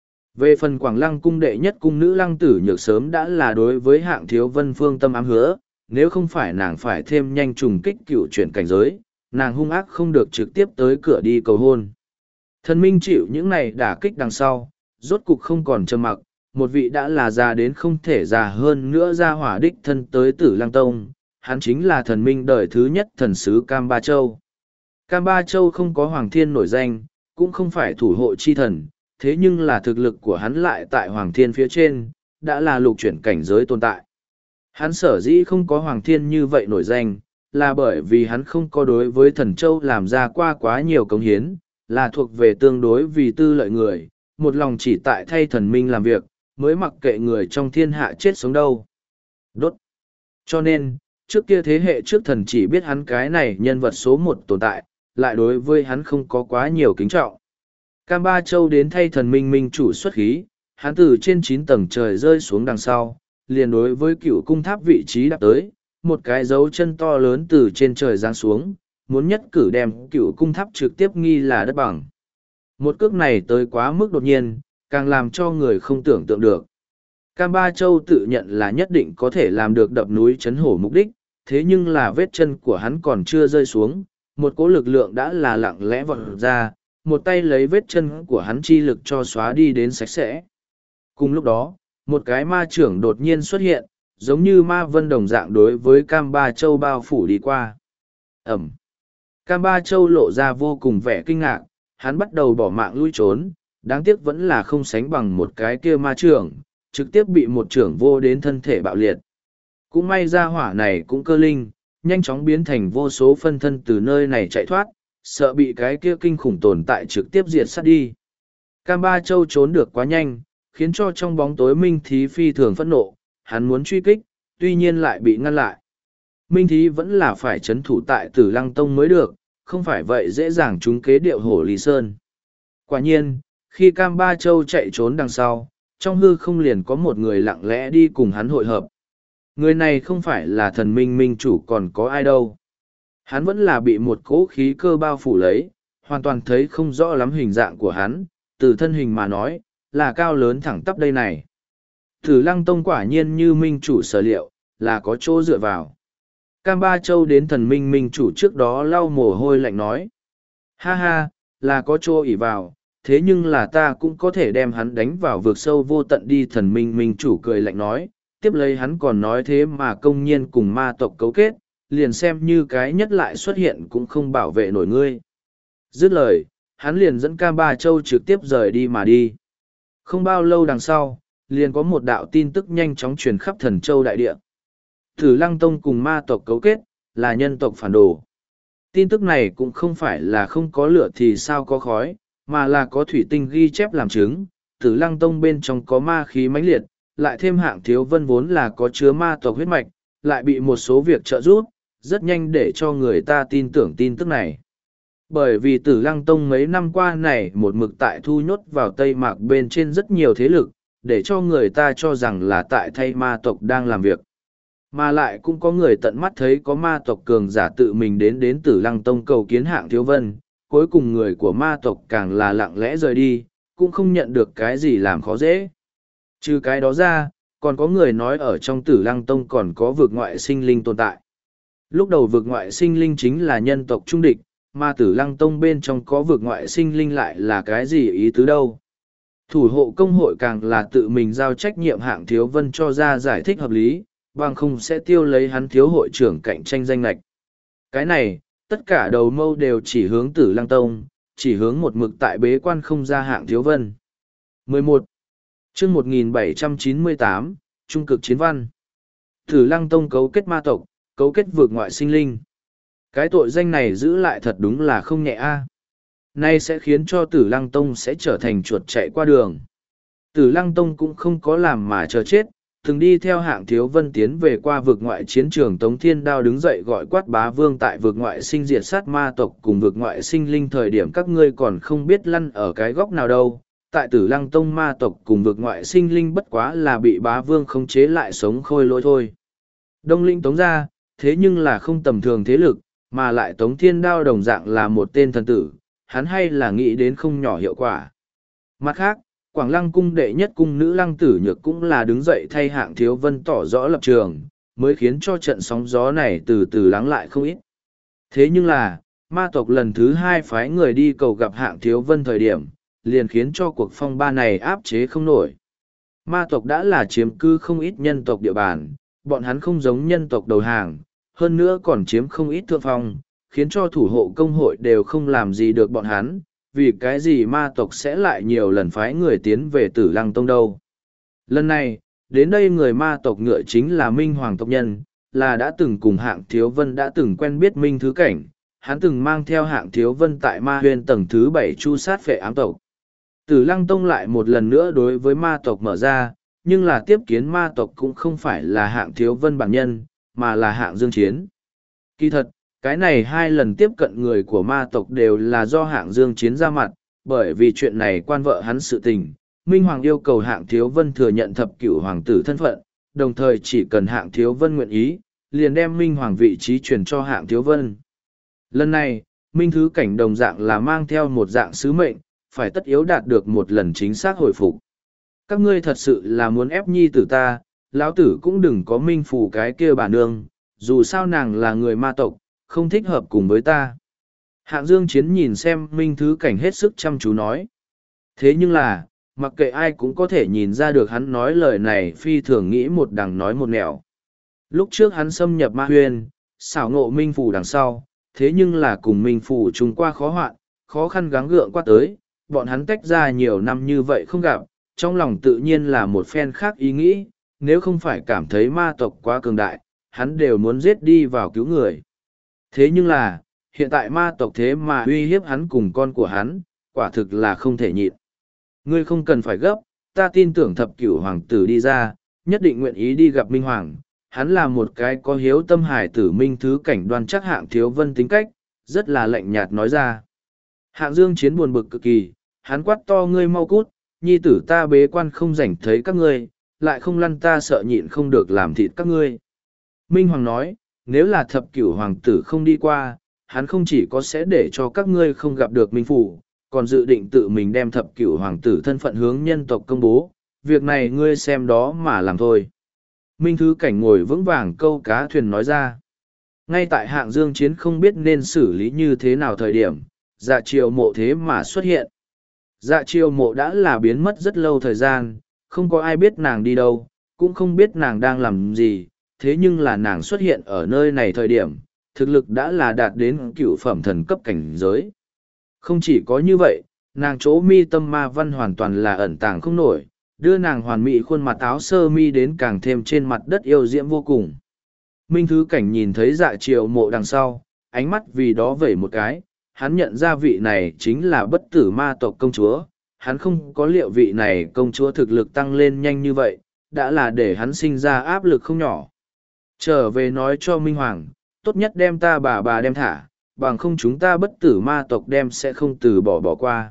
Về phần Quảng Lăng Cung đệ nhất cung nữ Lăng Tử Nhược sớm đã là đối với Hạng Thiếu Vân phương tâm ám hứa, nếu không phải nàng phải thêm nhanh trùng kích cựu chuyển cảnh giới, nàng hung ác không được trực tiếp tới cửa đi cầu hôn. Thần minh chịu những này đả kích đằng sau, rốt cục không còn trầm mặc, một vị đã là già đến không thể già hơn nữa ra hỏa đích thân tới Tử Lăng Tông, hắn chính là thần minh đời thứ nhất thần sứ Cam Ba Châu. Cam Ba Châu không có Hoàng Thiên nổi danh, cũng không phải thủ hộ chi thần, thế nhưng là thực lực của hắn lại tại Hoàng Thiên phía trên, đã là lục chuyển cảnh giới tồn tại. Hắn sở dĩ không có Hoàng Thiên như vậy nổi danh, là bởi vì hắn không có đối với thần châu làm ra qua quá nhiều công hiến, là thuộc về tương đối vì tư lợi người, một lòng chỉ tại thay thần minh làm việc, mới mặc kệ người trong thiên hạ chết sống đâu. Đốt. Cho nên, trước kia thế hệ trước thần chỉ biết hắn cái này nhân vật số một tồn tại, lại đối với hắn không có quá nhiều kính trọng. Cam Ba Châu đến thay thần minh minh chủ xuất khí, hắn từ trên 9 tầng trời rơi xuống đằng sau, liền đối với cựu cung tháp vị trí đạp tới, một cái dấu chân to lớn từ trên trời giáng xuống, muốn nhất cử đem cựu cung tháp trực tiếp nghi là đất bằng. Một cước này tới quá mức đột nhiên, càng làm cho người không tưởng tượng được. Cam Ba Châu tự nhận là nhất định có thể làm được đập núi chấn hổ mục đích, thế nhưng là vết chân của hắn còn chưa rơi xuống, một cỗ lực lượng đã là lặng lẽ vọt ra, một tay lấy vết chân của hắn chi lực cho xóa đi đến sạch sẽ. Cùng lúc đó, một cái ma trưởng đột nhiên xuất hiện, giống như ma vân đồng dạng đối với Cam Ba Châu bao phủ đi qua. Ẩm. Cam Ba Châu lộ ra vô cùng vẻ kinh ngạc, hắn bắt đầu bỏ mạng lui trốn, đáng tiếc vẫn là không sánh bằng một cái kia ma trưởng, trực tiếp bị một trưởng vô đến thân thể bạo liệt. Cũng may ra hỏa này cũng cơ linh, nhanh chóng biến thành vô số phân thân từ nơi này chạy thoát, sợ bị cái kia kinh khủng tồn tại trực tiếp diệt sát đi. Cam Ba Châu trốn được quá nhanh, khiến cho trong bóng tối Minh Thí phi thường phẫn nộ, hắn muốn truy kích, tuy nhiên lại bị ngăn lại. Minh Thí vẫn là phải trấn thủ tại Tử Lăng Tông mới được, không phải vậy dễ dàng trúng kế điệu hổ Lý Sơn. Quả nhiên, khi Cam Ba Châu chạy trốn đằng sau, trong hư không liền có một người lặng lẽ đi cùng hắn hội hợp. Người này không phải là thần minh minh chủ còn có ai đâu. Hắn vẫn là bị một cỗ khí cơ bao phủ lấy, hoàn toàn thấy không rõ lắm hình dạng của hắn, từ thân hình mà nói, là cao lớn thẳng tắp đây này. Tử Lăng Tông quả nhiên như minh chủ sở liệu, là có chỗ dựa vào. Cam Ba Châu đến thần minh minh chủ trước đó lau mồ hôi lạnh nói. Ha ha, là có chỗ ỷ vào, thế nhưng là ta cũng có thể đem hắn đánh vào vực sâu vô tận đi. Thần minh minh chủ cười lạnh nói, tiếp lấy hắn còn nói thế mà công nhiên cùng ma tộc cấu kết, liền xem như cái nhất lại xuất hiện cũng không bảo vệ nổi ngươi. Dứt lời, hắn liền dẫn Cam Ba Châu trực tiếp rời đi mà đi. Không bao lâu đằng sau, liền có một đạo tin tức nhanh chóng truyền khắp Thần Châu đại địa. Tử Lăng Tông cùng ma tộc cấu kết, là nhân tộc phản đồ. Tin tức này cũng không phải là không có lửa thì sao có khói, mà là có thủy tinh ghi chép làm chứng. Tử Lăng Tông bên trong có ma khí mãnh liệt, lại thêm Hạng Thiếu Vân vốn là có chứa ma tộc huyết mạch, lại bị một số việc trợ giúp, rất nhanh để cho người ta tin tưởng tin tức này. Bởi vì Tử Lăng Tông mấy năm qua này một mực tại thu nhốt vào Tây Mạc bên trên rất nhiều thế lực, để cho người ta cho rằng là tại thay ma tộc đang làm việc. Mà lại cũng có người tận mắt thấy có ma tộc cường giả tự mình đến Tử Lăng Tông cầu kiến Hạng Thiếu Vân, cuối cùng người của ma tộc càng là lặng lẽ rời đi, cũng không nhận được cái gì làm khó dễ. Trừ cái đó ra, còn có người nói ở trong Tử Lăng Tông còn có vực ngoại sinh linh tồn tại. Lúc đầu vực ngoại sinh linh chính là nhân tộc trung địch, mà Tử Lăng Tông bên trong có vực ngoại sinh linh lại là cái gì ý tứ đâu. Thủ hộ công hội càng là tự mình giao trách nhiệm Hạng Thiếu Vân cho ra giải thích hợp lý, bằng không sẽ tiêu lấy hắn thiếu hội trưởng cạnh tranh danh lệch. Cái này, tất cả đầu mâu đều chỉ hướng Tử Lăng Tông, chỉ hướng một mực tại bế quan không ra Hạng Thiếu Vân. 11. Chương 1798, Trung cực chiến văn. Tử Lăng Tông cấu kết ma tộc, cấu kết vượt ngoại sinh linh. Cái tội danh này giữ lại thật đúng là không nhẹ a. Nay sẽ khiến cho Tử Lăng Tông sẽ trở thành chuột chạy qua đường. Tử Lăng Tông cũng không có làm mà chờ chết, từng đi theo Hạng Thiếu Vân tiến về qua vực ngoại chiến trường. Tống Thiên Đao đứng dậy gọi quát bá vương tại vực ngoại sinh diệt sát ma tộc cùng vực ngoại sinh linh thời điểm các ngươi còn không biết lăn ở cái góc nào đâu. Tại Tử Lăng Tông ma tộc cùng vực ngoại sinh linh bất quá là bị bá vương khống chế lại sống khôi lỗi thôi. Đông Linh Tống ra, thế nhưng là không tầm thường thế lực, mà lại Tống Thiên Đao đồng dạng là một tên thần tử, hắn hay là nghĩ đến không nhỏ hiệu quả. Mặt khác, Quảng Lăng cung đệ nhất cung nữ Lăng Tử Nhược cũng là đứng dậy thay Hạng Thiếu Vân tỏ rõ lập trường, mới khiến cho trận sóng gió này từ từ lắng lại không ít. Thế nhưng là, ma tộc lần thứ hai phái người đi cầu gặp Hạng Thiếu Vân thời điểm, liền khiến cho cuộc phong ba này áp chế không nổi. Ma tộc đã là chiếm cư không ít nhân tộc địa bàn, bọn hắn không giống nhân tộc đầu hàng, hơn nữa còn chiếm không ít thượng phong, khiến cho thủ hộ công hội đều không làm gì được bọn hắn, vì cái gì ma tộc sẽ lại nhiều lần phái người tiến về Tử Lăng Tông đâu. Lần này, đến đây người ma tộc ngựa chính là Minh Hoàng tộc nhân, là đã từng cùng Hạng Thiếu Vân đã từng quen biết Minh Thứ Cảnh, hắn từng mang theo Hạng Thiếu Vân tại ma huyên tầng thứ 7 chu sát phệ ám tộc. Tử Lăng Tông lại một lần nữa đối với ma tộc mở ra, nhưng là tiếp kiến ma tộc cũng không phải là Hạng Thiếu Vân bản nhân, mà là Hạng Dương Chiến. Kỳ thật, cái này hai lần tiếp cận người của ma tộc đều là do Hạng Dương Chiến ra mặt, bởi vì chuyện này quan vợ hắn sự tình. Minh Hoàng yêu cầu Hạng Thiếu Vân thừa nhận thập cửu hoàng tử thân phận, đồng thời chỉ cần Hạng Thiếu Vân nguyện ý, liền đem Minh Hoàng vị trí truyền cho Hạng Thiếu Vân. Lần này, Minh Thứ Cảnh đồng dạng là mang theo một dạng sứ mệnh, phải tất yếu đạt được một lần chính xác hồi phục. Các ngươi thật sự là muốn ép nhi tử ta, lão tử cũng đừng có minh phủ cái kia bà nương, dù sao nàng là người ma tộc, không thích hợp cùng với ta. Hạng Dương Chiến nhìn xem Minh Thứ Cảnh hết sức chăm chú nói. Thế nhưng là, mặc kệ ai cũng có thể nhìn ra được hắn nói lời này phi thường nghĩ một đằng nói một nẻo. Lúc trước hắn xâm nhập ma huyên, xảo ngộ Minh Phủ đằng sau, thế nhưng là cùng Minh Phủ chung qua khó hoạn, khó khăn gắng gượng qua tới, bọn hắn tách ra nhiều năm như vậy không gặp, trong lòng tự nhiên là một phen khác ý nghĩ, nếu không phải cảm thấy ma tộc quá cường đại, hắn đều muốn giết đi vào cứu người. Thế nhưng là, hiện tại ma tộc thế mà uy hiếp hắn cùng con của hắn, quả thực là không thể nhịn. Ngươi không cần phải gấp, ta tin tưởng thập cửu hoàng tử đi ra, nhất định nguyện ý đi gặp Minh Hoàng. Hắn là một cái có hiếu tâm hải tử Minh Thứ Cảnh đoan chắc Hạng Thiếu Vân tính cách, rất là lạnh nhạt nói ra. Hạng Dương Chiến buồn bực cực kỳ, hắn quát to ngươi mau cút, nhi tử ta bế quan không rảnh thấy các ngươi, lại không lăn ta sợ nhịn không được làm thịt các ngươi. Minh Hoàng nói, nếu là thập cửu hoàng tử không đi qua, hắn không chỉ có sẽ để cho các ngươi không gặp được Minh Phủ, còn dự định tự mình đem thập cửu hoàng tử thân phận hướng nhân tộc công bố, việc này ngươi xem đó mà làm thôi. Minh Thứ Cảnh ngồi vững vàng câu cá thuyền nói ra. Ngay tại Hạng Dương Chiến không biết nên xử lý như thế nào thời điểm, Dạ Triều Mộ thế mà xuất hiện. Dạ Triều Mộ đã là biến mất rất lâu thời gian, không có ai biết nàng đi đâu, cũng không biết nàng đang làm gì, thế nhưng là nàng xuất hiện ở nơi này thời điểm, thực lực đã là đạt đến cựu phẩm thần cấp cảnh giới. Không chỉ có như vậy, nàng chỗ mi tâm ma văn hoàn toàn là ẩn tàng không nổi, đưa nàng hoàn mỹ khuôn mặt áo sơ mi đến càng thêm trên mặt đất yêu diễm vô cùng. Minh Thứ Cảnh nhìn thấy Dạ Triều Mộ đằng sau, ánh mắt vì đó vẩy một cái, hắn nhận ra vị này chính là bất tử ma tộc công chúa, hắn không có liệu vị này công chúa thực lực tăng lên nhanh như vậy, đã là để hắn sinh ra áp lực không nhỏ. Trở về nói cho Minh Hoàng, tốt nhất đem ta bà đem thả, bằng không chúng ta bất tử ma tộc đem sẽ không từ bỏ qua.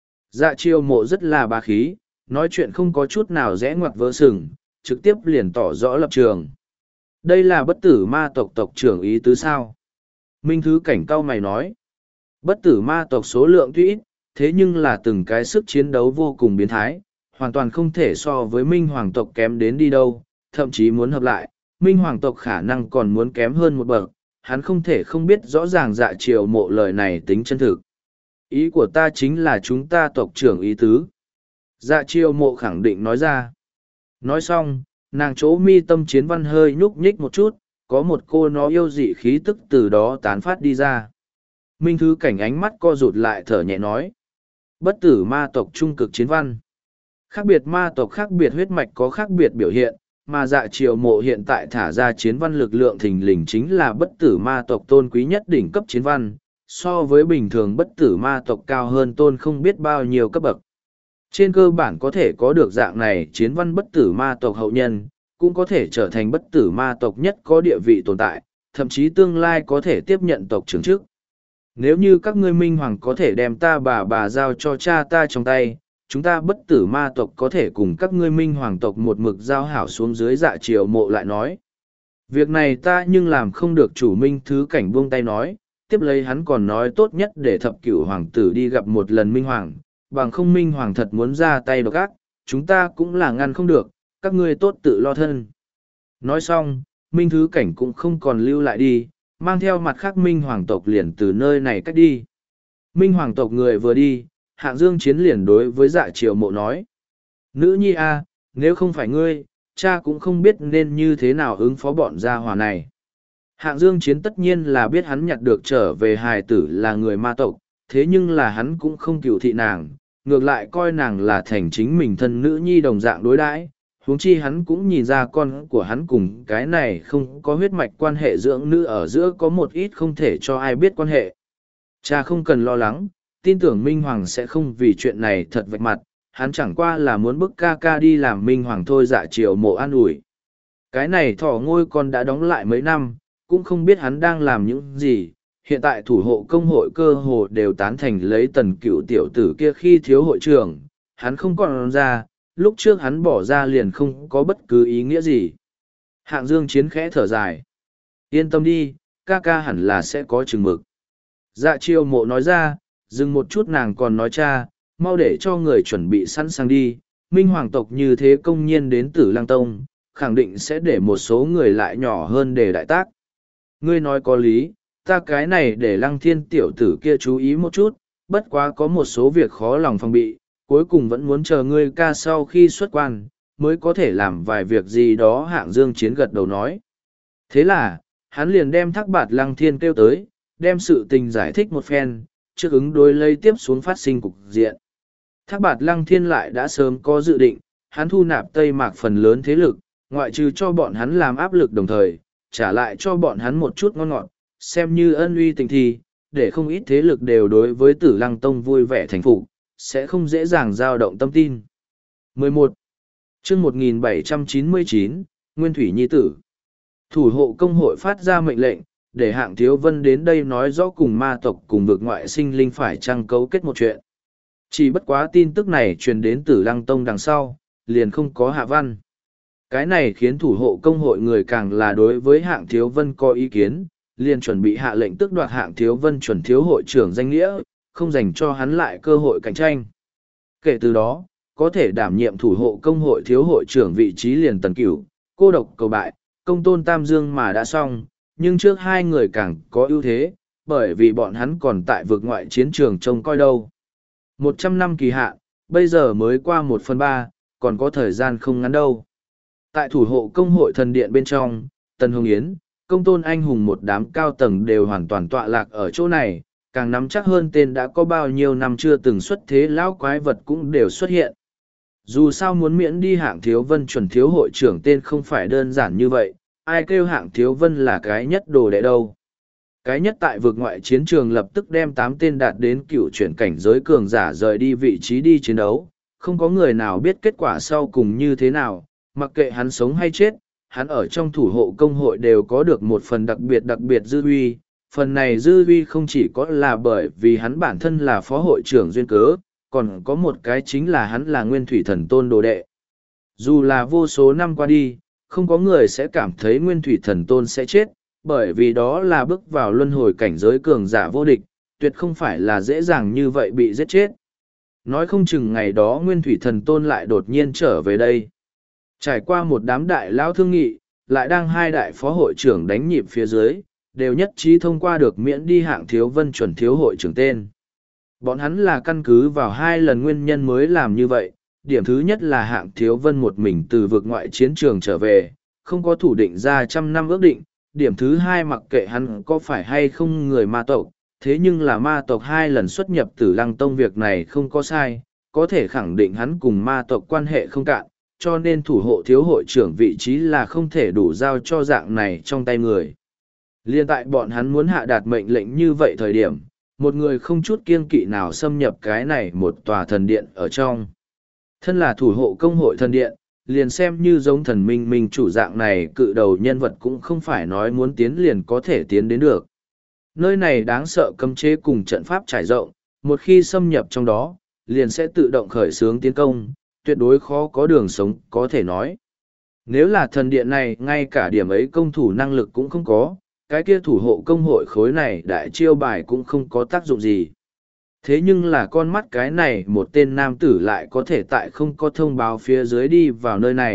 Dạ Triều Mộ rất là bá khí, nói chuyện không có chút nào rẽ ngoặt vớ sừng, trực tiếp liền tỏ rõ lập trường. Đây là bất tử ma tộc tộc trưởng ý tứ sao? Minh Thứ Cảnh cau mày nói. Bất tử ma tộc số lượng tuy ít, thế nhưng là từng cái sức chiến đấu vô cùng biến thái, hoàn toàn không thể so với Minh Hoàng tộc kém đến đi đâu, thậm chí muốn hợp lại, Minh Hoàng tộc khả năng còn muốn kém hơn một bậc, hắn không thể không biết rõ ràng Dạ Triều Mộ lời này tính chân thực. Ý của ta chính là chúng ta tộc trưởng ý tứ. Dạ Triều Mộ khẳng định nói ra. Nói xong, nàng chỗ mi tâm chiến văn hơi nhúc nhích một chút, có một cô nó yêu dị khí tức từ đó tán phát đi ra. Minh Thứ Cảnh ánh mắt co rụt lại thở nhẹ nói. Bất tử ma tộc trung cực chiến văn. Khác biệt ma tộc khác biệt huyết mạch có khác biệt biểu hiện, mà Dạ Triều Mộ hiện tại thả ra chiến văn lực lượng thình lình chính là bất tử ma tộc tôn quý nhất đỉnh cấp chiến văn, so với bình thường bất tử ma tộc cao hơn tôn không biết bao nhiêu cấp bậc. Trên cơ bản có thể có được dạng này chiến văn bất tử ma tộc hậu nhân, cũng có thể trở thành bất tử ma tộc nhất có địa vị tồn tại, thậm chí tương lai có thể tiếp nhận tộc trưởng chức. Nếu như các ngươi Minh Hoàng có thể đem ta bà giao cho cha ta trong tay, chúng ta bất tử ma tộc có thể cùng các ngươi Minh Hoàng tộc một mực giao hảo xuống dưới. Dạ Triều Mộ lại nói. Việc này ta nhưng làm không được. Chủ Minh Thứ Cảnh buông tay nói, tiếp lấy hắn còn nói tốt nhất để thập cửu hoàng tử đi gặp một lần Minh Hoàng, bằng không Minh Hoàng thật muốn ra tay độc ác, chúng ta cũng là ngăn không được, các ngươi tốt tự lo thân. Nói xong, Minh Thứ Cảnh cũng không còn lưu lại đi, mang theo mặt khác Minh Hoàng tộc liền từ nơi này cách đi. Minh Hoàng tộc người vừa đi, Hạng Dương Chiến liền đối với Dạ Triều Mộ nói. Nữ nhi a, nếu không phải ngươi, cha cũng không biết nên như thế nào ứng phó bọn gia hỏa này. Hạng Dương Chiến tất nhiên là biết hắn nhặt được trở về hài tử là người ma tộc, thế nhưng là hắn cũng không cựu thị nàng, ngược lại coi nàng là thành chính mình thân nữ nhi đồng dạng đối đãi. Huống chi hắn cũng nhìn ra con của hắn cùng cái này không có huyết mạch quan hệ dưỡng nữ ở giữa có một ít không thể cho ai biết quan hệ. Cha không cần lo lắng, tin tưởng Minh Hoàng sẽ không vì chuyện này thật vạch mặt, hắn chẳng qua là muốn bức ca ca đi làm Minh Hoàng thôi. Dạ Triều Mộ an ủi. Cái này thỏ ngôi con đã đóng lại mấy năm, cũng không biết hắn đang làm những gì. Hiện tại thủ hộ công hội cơ hồ đều tán thành lấy Tần Cựu tiểu tử kia khi thiếu hội trưởng, hắn không còn ra, lúc trước hắn bỏ ra liền không có bất cứ ý nghĩa gì. Hạng Dương Chiến khẽ thở dài. Yên tâm đi, ca ca hẳn là sẽ có chừng mực. Dạ Triều Mộ nói ra, dừng một chút nàng còn nói cha, mau để cho người chuẩn bị sẵn sàng đi. Minh Hoàng tộc như thế công nhiên đến Tử Lăng Tông, khẳng định sẽ để một số người lại nhỏ hơn để đại tác. Ngươi nói có lý, ta cái này để Lăng Thiên tiểu tử kia chú ý một chút, bất quá có một số việc khó lòng phòng bị, cuối cùng vẫn muốn chờ ngươi ca sau khi xuất quan, mới có thể làm vài việc gì đó. Hạng Dương Chiến gật đầu nói. Thế là, hắn liền đem Thác Bạt Lăng Thiên kêu tới, đem sự tình giải thích một phen, trước ứng đối lấy tiếp xuống phát sinh cục diện. Thác Bạt Lăng Thiên lại đã sớm có dự định, hắn thu nạp Tây Mạc phần lớn thế lực, ngoại trừ cho bọn hắn làm áp lực đồng thời, trả lại cho bọn hắn một chút ngon ngọt, xem như ân uy tình thi, để không ít thế lực đều đối với Tử Lăng Tông vui vẻ thành phục, sẽ không dễ dàng dao động tâm tin. 11. Chương 1799, Nguyên Thủy Nhi Tử. Thủ hộ công hội phát ra mệnh lệnh, để Hạng Thiếu Vân đến đây nói rõ cùng ma tộc cùng vực ngoại sinh linh phải chăng cấu kết một chuyện. Chỉ bất quá tin tức này truyền đến Tử Lăng Tông đằng sau, liền không có hạ văn. Cái này khiến thủ hộ công hội người càng là đối với Hạng Thiếu Vân có ý kiến, liền chuẩn bị hạ lệnh tước đoạt Hạng Thiếu Vân chuẩn thiếu hội trưởng danh nghĩa, không dành cho hắn lại cơ hội cạnh tranh. Kể từ đó, có thể đảm nhiệm thủ hộ công hội thiếu hội trưởng vị trí liền Tần Cửu, Cô Độc Cầu Bại, Công Tôn Tam Dương mà đã xong, nhưng trước hai người càng có ưu thế, bởi vì bọn hắn còn tại vực ngoại chiến trường trông coi đâu. 100 năm kỳ hạn, bây giờ mới qua 1/3, còn có thời gian không ngắn đâu. Tại thủ hộ công hội thần điện bên trong, Tần Hồng Yến, Công Tôn Anh Hùng một đám cao tầng đều hoàn toàn tọa lạc ở chỗ này, càng nắm chắc hơn tên đã có bao nhiêu năm chưa từng xuất thế lão quái vật cũng đều xuất hiện. Dù sao muốn miễn đi Hạng Thiếu Vân chuẩn thiếu hội trưởng tên không phải đơn giản như vậy, ai kêu Hạng Thiếu Vân là cái nhất đồ đệ đâu. Cái nhất tại vực ngoại chiến trường lập tức đem 8 tên đạt đến cựu chuyển cảnh giới cường giả rời đi vị trí đi chiến đấu, không có người nào biết kết quả sau cùng như thế nào, mặc kệ hắn sống hay chết, hắn ở trong thủ hộ công hội đều có được một phần đặc biệt dư uy. Phần này dư uy không chỉ có là bởi vì hắn bản thân là phó hội trưởng duyên cớ, còn có một cái chính là hắn là Nguyên Thủy Thần Tôn đồ đệ. Dù là vô số năm qua đi, không có người sẽ cảm thấy Nguyên Thủy Thần Tôn sẽ chết, bởi vì đó là bước vào luân hồi cảnh giới cường giả vô địch, tuyệt không phải là dễ dàng như vậy bị giết chết. Nói không chừng ngày đó Nguyên Thủy Thần Tôn lại đột nhiên trở về đây. Trải qua một đám đại lão thương nghị, lại đang hai đại phó hội trưởng đánh nhịp phía dưới, đều nhất trí thông qua được miễn đi Hạng Thiếu Vân chuẩn thiếu hội trưởng tên. Bọn hắn là căn cứ vào 2 lần nguyên nhân mới làm như vậy. Điểm thứ nhất là Hạng Thiếu Vân một mình từ vực ngoại chiến trường trở về, không có thủ định ra 100 năm ước định. Điểm thứ hai mặc kệ hắn có phải hay không người ma tộc, thế nhưng là ma tộc 2 lần xuất nhập Tử Lăng Tông việc này không có sai, có thể khẳng định hắn cùng ma tộc quan hệ không cạn, cho nên thủ hộ thiếu hội trưởng vị trí là không thể đủ giao cho dạng này trong tay người. Liên tại bọn hắn muốn hạ đạt mệnh lệnh như vậy thời điểm, một người không chút kiêng kỵ nào xâm nhập cái này một tòa thần điện ở trong. Thân là thủ hộ công hội thần điện, liền xem như giống thần minh chủ dạng này cự đầu nhân vật cũng không phải nói muốn tiến liền có thể tiến đến được. Nơi này đáng sợ cấm chế cùng trận pháp trải rộng, một khi xâm nhập trong đó, liền sẽ tự động khởi xướng tiến công, tuyệt đối khó có đường sống có thể nói. Nếu là thần điện này ngay cả điểm ấy công thủ năng lực cũng không có, cái kia thủ hộ công hội khối này đại chiêu bài cũng không có tác dụng gì. Thế nhưng là con mắt cái này một tên nam tử lại có thể tại không có thông báo phía dưới đi vào nơi này,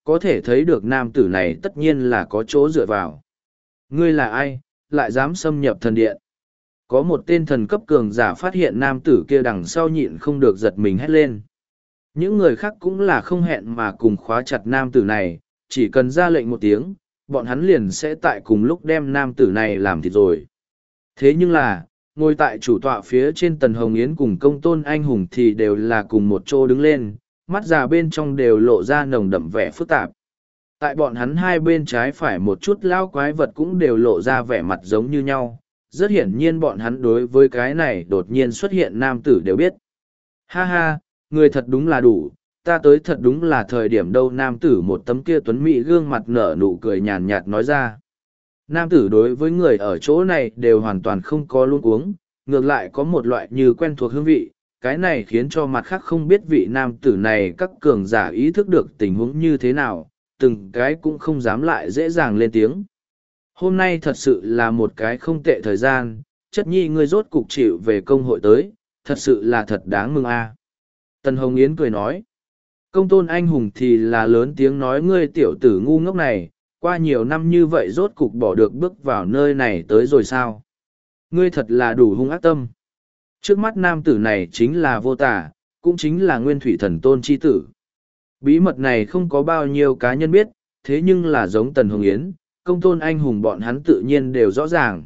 có thể thấy được nam tử này tất nhiên là có chỗ dựa vào. Ngươi là ai, lại dám xâm nhập thần điện? Có một tên thần cấp cường giả phát hiện nam tử kia đằng sau nhịn không được giật mình hét lên. Những người khác cũng là không hẹn mà cùng khóa chặt nam tử này, chỉ cần ra lệnh một tiếng, bọn hắn liền sẽ tại cùng lúc đem nam tử này làm thịt rồi. Thế nhưng là, ngồi tại chủ tọa phía trên Tần Hồng Yến cùng Công Tôn Anh Hùng thì đều là cùng một chỗ đứng lên, mắt già bên trong đều lộ ra nồng đậm vẻ phức tạp. Tại bọn hắn hai bên trái phải một chút lao quái vật cũng đều lộ ra vẻ mặt giống như nhau. Rất hiển nhiên bọn hắn đối với cái này đột nhiên xuất hiện nam tử đều biết. Ha ha, người thật đúng là đủ, ta tới thật đúng là thời điểm đâu. Nam tử một tấm kia tuấn mỹ gương mặt nở nụ cười nhàn nhạt nói ra. Nam tử đối với người ở chỗ này đều hoàn toàn không có luôn uống, ngược lại có một loại như quen thuộc hương vị. Cái này khiến cho mặt khác không biết vị nam tử này các cường giả ý thức được tình huống như thế nào, từng cái cũng không dám lại dễ dàng lên tiếng. Hôm nay thật sự là một cái không tệ thời gian, chất nhi ngươi rốt cục chịu về công hội tới, thật sự là thật đáng mừng a. Tần Hồng Yến cười nói. Công Tôn Anh Hùng thì là lớn tiếng nói, ngươi tiểu tử ngu ngốc này, qua nhiều năm như vậy rốt cục bỏ được bước vào nơi này tới rồi sao? Ngươi thật là đủ hung ác tâm. Trước mắt nam tử này chính là Vô Tà, cũng chính là Nguyên Thủy Thần Tôn chi tử. Bí mật này không có bao nhiêu cá nhân biết, thế nhưng là giống Tần Hồng Yến, Công Tôn Anh Hùng bọn hắn tự nhiên đều rõ ràng.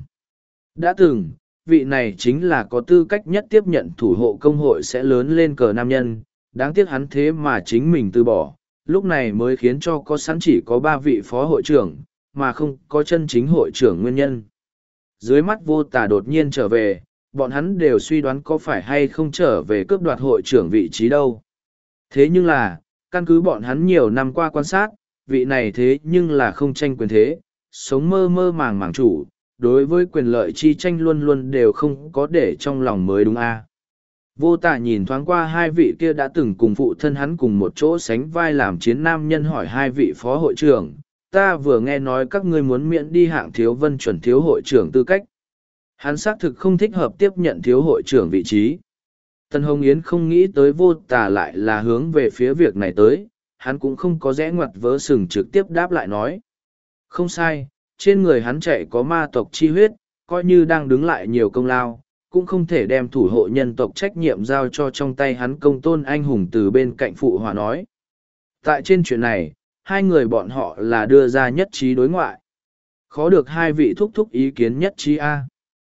Đã từng, vị này chính là có tư cách nhất tiếp nhận thủ hộ công hội sẽ lớn lên cờ nam nhân, đáng tiếc hắn thế mà chính mình từ bỏ, lúc này mới khiến cho có sẵn chỉ có 3 vị phó hội trưởng, mà không có chân chính hội trưởng nguyên nhân. Dưới mắt Vô Tà đột nhiên trở về, bọn hắn đều suy đoán có phải hay không trở về cướp đoạt hội trưởng vị trí đâu. Thế nhưng là, căn cứ bọn hắn nhiều năm qua quan sát, vị này thế nhưng là không tranh quyền thế, sống mơ mơ màng màng chủ, đối với quyền lợi chi tranh luôn luôn đều không có để trong lòng mới đúng a. Vô Tà nhìn thoáng qua hai vị kia đã từng cùng phụ thân hắn cùng một chỗ sánh vai làm chiến nam nhân, hỏi hai vị phó hội trưởng, ta vừa nghe nói các ngươi muốn miễn đi hạng thiếu vân chuẩn thiếu hội trưởng tư cách. Hắn xác thực không thích hợp tiếp nhận thiếu hội trưởng vị trí. Tần Hồng Yến không nghĩ tới Vô Tà lại là hướng về phía việc này tới, hắn cũng không có rẽ ngoặt vớ sừng trực tiếp đáp lại nói. Không sai, trên người hắn chạy có ma tộc chi huyết, coi như đang đứng lại nhiều công lao, cũng không thể đem thủ hộ nhân tộc trách nhiệm giao cho trong tay hắn. Công Tôn Anh Hùng từ bên cạnh phụ hòa nói. Tại trên chuyện này, hai người bọn họ là đưa ra nhất trí đối ngoại. Khó được hai vị thúc thúc ý kiến nhất trí A.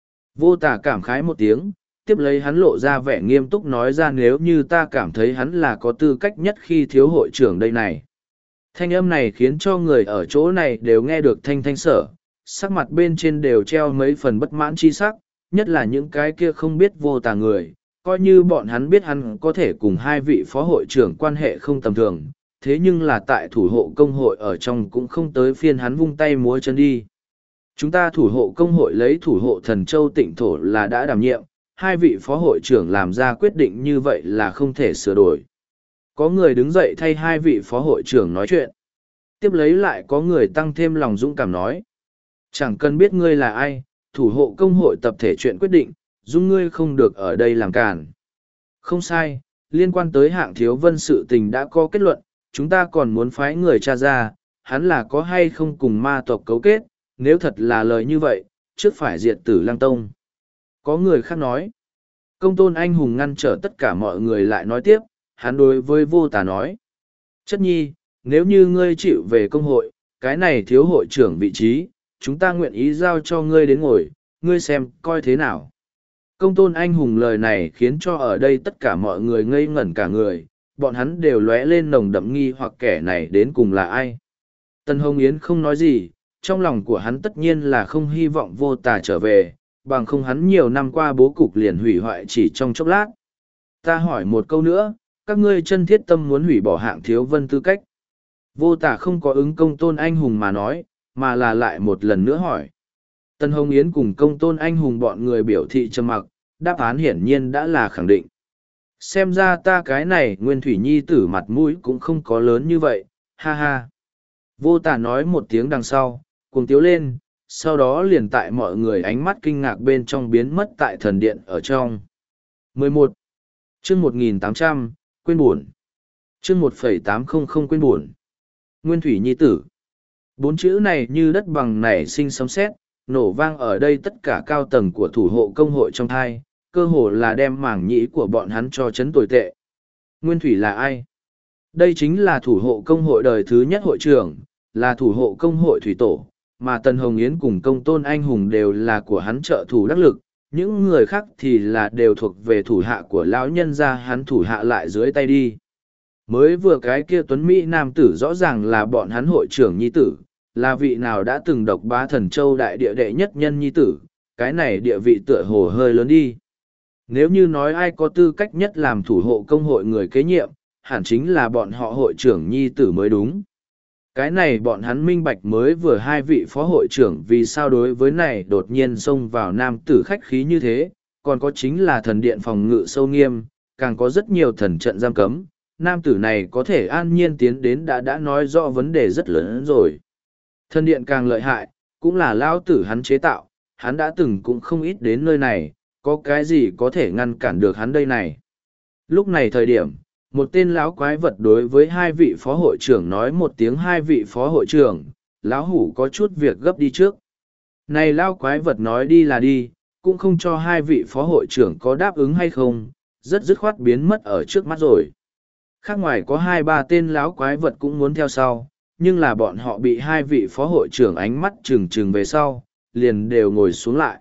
Vô Tà cảm khái một tiếng, tiếp lấy hắn lộ ra vẻ nghiêm túc nói ra, nếu như ta cảm thấy hắn là có tư cách nhất khi thiếu hội trưởng đây này. Thanh âm này khiến cho người ở chỗ này đều nghe được thanh thanh sở, sắc mặt bên trên đều treo mấy phần bất mãn chi sắc, nhất là những cái kia không biết Vô Tà người, coi như bọn hắn biết hắn có thể cùng hai vị phó hội trưởng quan hệ không tầm thường, thế nhưng là tại thủ hộ công hội ở trong cũng không tới phiên hắn vung tay múa chân đi. Chúng ta thủ hộ công hội lấy thủ hộ thần châu tịnh thổ là đã đảm nhiệm, hai vị phó hội trưởng làm ra quyết định như vậy là không thể sửa đổi. Có người đứng dậy thay hai vị phó hội trưởng nói chuyện. Tiếp lấy lại có người tăng thêm lòng dũng cảm nói. Chẳng cần biết ngươi là ai, thủ hộ công hội tập thể chuyện quyết định, dung ngươi không được ở đây làm cản. Không sai, liên quan tới hạng thiếu vân sự tình đã có kết luận, chúng ta còn muốn phái người tra ra, hắn là có hay không cùng ma tộc cấu kết, nếu thật là lời như vậy, trước phải diệt Tử Lăng Tông. Có người khác nói. Công Tôn Anh Hùng ngăn trở tất cả mọi người lại nói tiếp, hắn đối với Vô Tà nói. Chất nhi, nếu như ngươi chịu về công hội, cái này thiếu hội trưởng vị trí, chúng ta nguyện ý giao cho ngươi đến ngồi, ngươi xem coi thế nào. Công Tôn Anh Hùng lời này khiến cho ở đây tất cả mọi người ngây ngẩn cả người, bọn hắn đều lóe lên nồng đậm nghi hoặc kẻ này đến cùng là ai. Tần Hồng Yến không nói gì, trong lòng của hắn tất nhiên là không hy vọng Vô Tà trở về, bằng không hắn nhiều năm qua bố cục liền hủy hoại chỉ trong chốc lát. Ta hỏi một câu nữa, các ngươi chân thiết tâm muốn hủy bỏ hạng thiếu vân tư cách. Vô Tà không có ứng Công Tôn Anh Hùng mà nói, mà là lại một lần nữa hỏi. Tần Hồng Yến cùng Công Tôn Anh Hùng bọn người biểu thị trầm mặc, đáp án hiển nhiên đã là khẳng định. Xem ra ta cái này Nguyên Thủy Nhi tử mặt mũi cũng không có lớn như vậy, ha ha. Vô Tà nói một tiếng đằng sau, cuồng tiếu lên, sau đó liền tại mọi người ánh mắt kinh ngạc bên trong biến mất tại thần điện ở trong. 11. Chương 1800, quên buồn. Chương 1,800 quên buồn. Nguyên thủy nhi tử. Bốn chữ này như đất bằng nảy sinh sấm sét, nổ vang ở đây tất cả cao tầng của thủ hộ công hội trong thai, cơ hồ là đem mảng nhĩ của bọn hắn cho chấn tồi tệ. Nguyên thủy là ai? Đây chính là thủ hộ công hội đời thứ nhất hội trưởng, là thủ hộ công hội thủy tổ, mà Tần Hồng Yến cùng công tôn anh hùng đều là của hắn trợ thủ đắc lực, những người khác thì là đều thuộc về thủ hạ của lão nhân gia hắn thủ hạ lại dưới tay đi. Mới vừa cái kia tuấn Mỹ nam tử rõ ràng là bọn hắn hội trưởng nhi tử, là vị nào đã từng độc bá Thần Châu đại địa đệ nhất nhân nhi tử, cái này địa vị tựa hồ hơi lớn đi. Nếu như nói ai có tư cách nhất làm thủ hộ công hội người kế nhiệm, hẳn chính là bọn họ hội trưởng nhi tử mới đúng. Cái này bọn hắn minh bạch mới vừa hai vị phó hội trưởng vì sao đối với này đột nhiên xông vào nam tử khách khí như thế, còn có chính là thần điện phòng ngự sâu nghiêm, càng có rất nhiều thần trận giam cấm, nam tử này có thể an nhiên tiến đến đã nói rõ vấn đề rất lớn rồi. Thần điện càng lợi hại, cũng là lao tử hắn chế tạo, hắn đã từng cũng không ít đến nơi này, có cái gì có thể ngăn cản được hắn đây này. Lúc này thời điểm, một tên lão quái vật đối với hai vị phó hội trưởng nói một tiếng hai vị phó hội trưởng, lão hủ có chút việc gấp đi trước. Này lão quái vật nói đi là đi, cũng không cho hai vị phó hội trưởng có đáp ứng hay không, rất dứt khoát biến mất ở trước mắt rồi. Khác ngoài có hai ba tên lão quái vật cũng muốn theo sau, nhưng là bọn họ bị hai vị phó hội trưởng ánh mắt trừng trừng về sau, liền đều ngồi xuống lại.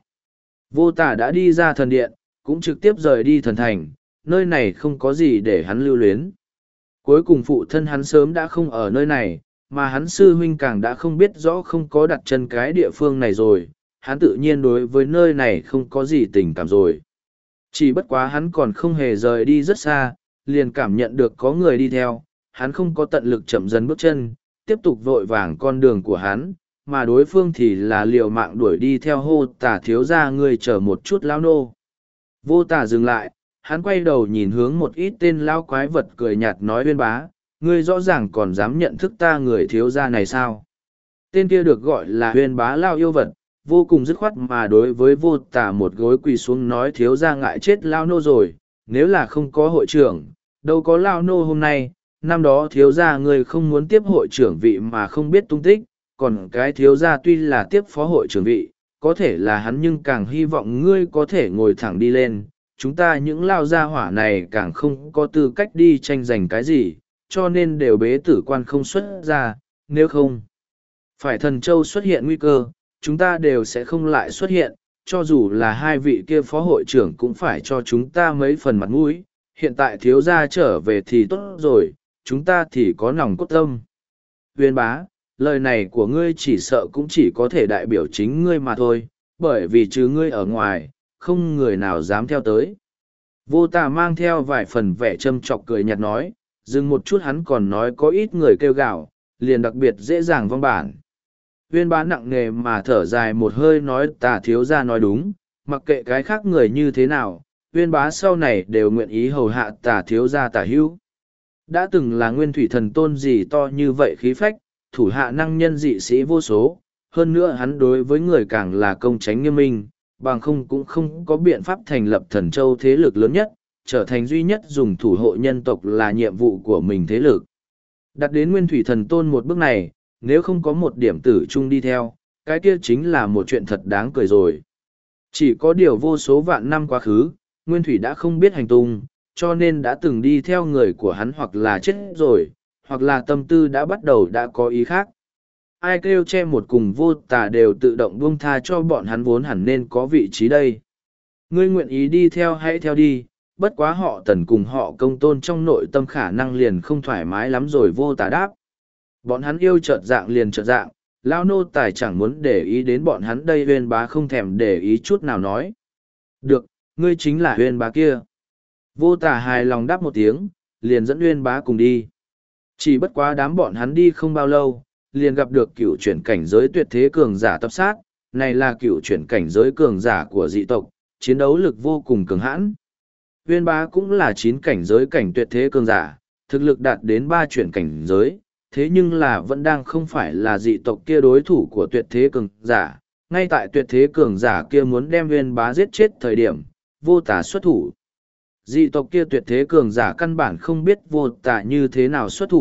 Vô Tả đã đi ra thần điện, cũng trực tiếp rời đi thần thành, nơi này không có gì để hắn lưu luyến. Cuối cùng phụ thân hắn sớm đã không ở nơi này, mà hắn sư huynh càng đã không biết rõ không có đặt chân cái địa phương này rồi, hắn tự nhiên đối với nơi này không có gì tình cảm rồi. Chỉ bất quá hắn còn không hề rời đi rất xa, liền cảm nhận được có người đi theo, hắn không có tận lực chậm dần bước chân, tiếp tục vội vàng con đường của hắn, mà đối phương thì là liều mạng đuổi đi theo hô Tả thiếu ra ngươi chờ một chút lao nô. Vô Tả dừng lại, hắn quay đầu nhìn hướng một ít tên lao quái vật cười nhạt nói Uyên bá, ngươi rõ ràng còn dám nhận thức ta người thiếu gia này sao? Tên kia được gọi là Uyên bá lao yêu vật, vô cùng dứt khoát mà đối với Vô Tả một gối quỳ xuống nói thiếu gia ngại chết lao nô rồi, nếu là không có hội trưởng, đâu có lao nô hôm nay, năm đó thiếu gia ngươi không muốn tiếp hội trưởng vị mà không biết tung tích, còn cái thiếu gia tuy là tiếp phó hội trưởng vị, có thể là hắn nhưng càng hy vọng ngươi có thể ngồi thẳng đi lên. Chúng ta những lao gia hỏa này càng không có tư cách đi tranh giành cái gì, cho nên đều bế tử quan không xuất ra, nếu không phải Thần Châu xuất hiện nguy cơ, chúng ta đều sẽ không lại xuất hiện, cho dù là hai vị kia phó hội trưởng cũng phải cho chúng ta mấy phần mặt mũi. Hiện tại thiếu gia trở về thì tốt rồi, chúng ta thì có lòng cốt tâm. Uyên bá, lời này của ngươi chỉ sợ cũng chỉ có thể đại biểu chính ngươi mà thôi, bởi vì trừ ngươi ở ngoài, không người nào dám theo tới. Vô Tả mang theo vài phần vẻ châm chọc cười nhạt nói, dừng một chút hắn còn nói có ít người kêu gào, liền đặc biệt dễ dàng vong bản. Uyên bá nặng nề mà thở dài một hơi nói Tả thiếu gia nói đúng, mặc kệ cái khác người như thế nào, Uyên bá sau này đều nguyện ý hầu hạ Tả thiếu gia Tả hữu. Đã từng là nguyên thủy thần tôn gì to như vậy khí phách, thủ hạ năng nhân dị sĩ vô số, hơn nữa hắn đối với người càng là công chánh nghiêm minh, bằng không cũng không có biện pháp thành lập Thần Châu thế lực lớn nhất, trở thành duy nhất dùng thủ hộ nhân tộc là nhiệm vụ của mình thế lực. Đặt đến nguyên thủy thần tôn một bước này, nếu không có một điểm tử chung đi theo, cái kia chính là một chuyện thật đáng cười rồi. Chỉ có điều vô số vạn năm quá khứ, nguyên thủy đã không biết hành tung, cho nên đã từng đi theo người của hắn hoặc là chết rồi, hoặc là tâm tư đã bắt đầu đã có ý khác. Ai kêu che một cùng Vô Tả đều tự động buông tha cho bọn hắn vốn hẳn nên có vị trí đây. Ngươi nguyện ý đi theo hãy theo đi, bất quá họ Tần cùng họ Công Tôn trong nội tâm khả năng liền không thoải mái lắm rồi. Vô Tả đáp. Bọn hắn yêu chợt dạng liền chợt dạng, lao nô tài chẳng muốn để ý đến bọn hắn đây. Uyên bá không thèm để ý chút nào nói. Được, ngươi chính là Uyên bá kia. Vô Tả hài lòng đáp một tiếng, liền dẫn Uyên bá cùng đi. Chỉ bất quá đám bọn hắn đi không bao lâu, liền gặp được cựu chuyển cảnh giới tuyệt thế cường giả tập sát, này là cựu chuyển cảnh giới cường giả của dị tộc, chiến đấu lực vô cùng cường hãn. Uyên bá cũng là 9 cảnh giới cảnh tuyệt thế cường giả, thực lực đạt đến 3 chuyển cảnh giới, thế nhưng là vẫn đang không phải là dị tộc kia đối thủ của tuyệt thế cường giả. Ngay tại tuyệt thế cường giả kia muốn đem Uyên bá giết chết thời điểm, Vô Tả xuất thủ. Dị tộc kia tuyệt thế cường giả căn bản không biết Vô Tả như thế nào xuất thủ,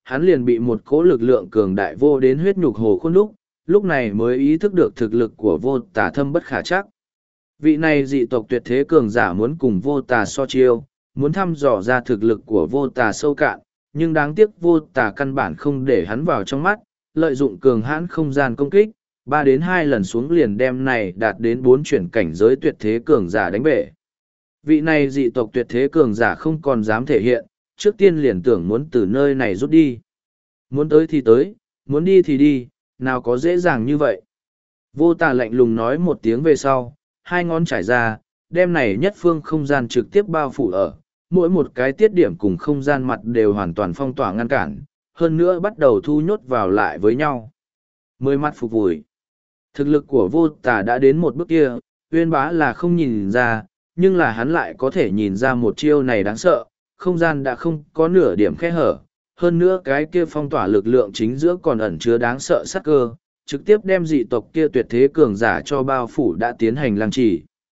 hắn liền bị một cỗ lực lượng cường đại vô đến huyết nhục hồ khuôn đúc, lúc này mới ý thức được thực lực của vô tà thâm bất khả chắc. Vị này dị tộc tuyệt thế cường giả muốn cùng vô tà so chiêu, muốn thăm dò ra thực lực của vô tà sâu cạn, nhưng đáng tiếc vô tà căn bản không để hắn vào trong mắt, lợi dụng cường hãn không gian công kích, 3 đến 2 lần xuống liền đem này đạt đến 4 chuyển cảnh giới tuyệt thế cường giả đánh bể. Vị này dị tộc tuyệt thế cường giả không còn dám thể hiện, trước tiên liền tưởng muốn từ nơi này rút đi. Muốn tới thì tới, muốn đi thì đi, nào có dễ dàng như vậy. Vô tà lạnh lùng nói một tiếng về sau, hai ngón trải ra, đem này nhất phương không gian trực tiếp bao phủ ở, mỗi một cái tiết điểm cùng không gian mặt đều hoàn toàn phong tỏa ngăn cản, hơn nữa bắt đầu thu nhốt vào lại với nhau. 10 mắt phục vùi. Thực lực của vô tà đã đến một bước kia, Uyên Bá là không nhìn ra, nhưng là hắn lại có thể nhìn ra một chiêu này đáng sợ, không gian đã không có nửa điểm khe hở, hơn nữa cái kia phong tỏa lực lượng chính giữa còn ẩn chứa đáng sợ sát cơ, trực tiếp đem dị tộc kia tuyệt thế cường giả cho bao phủ đã tiến hành lăng trì.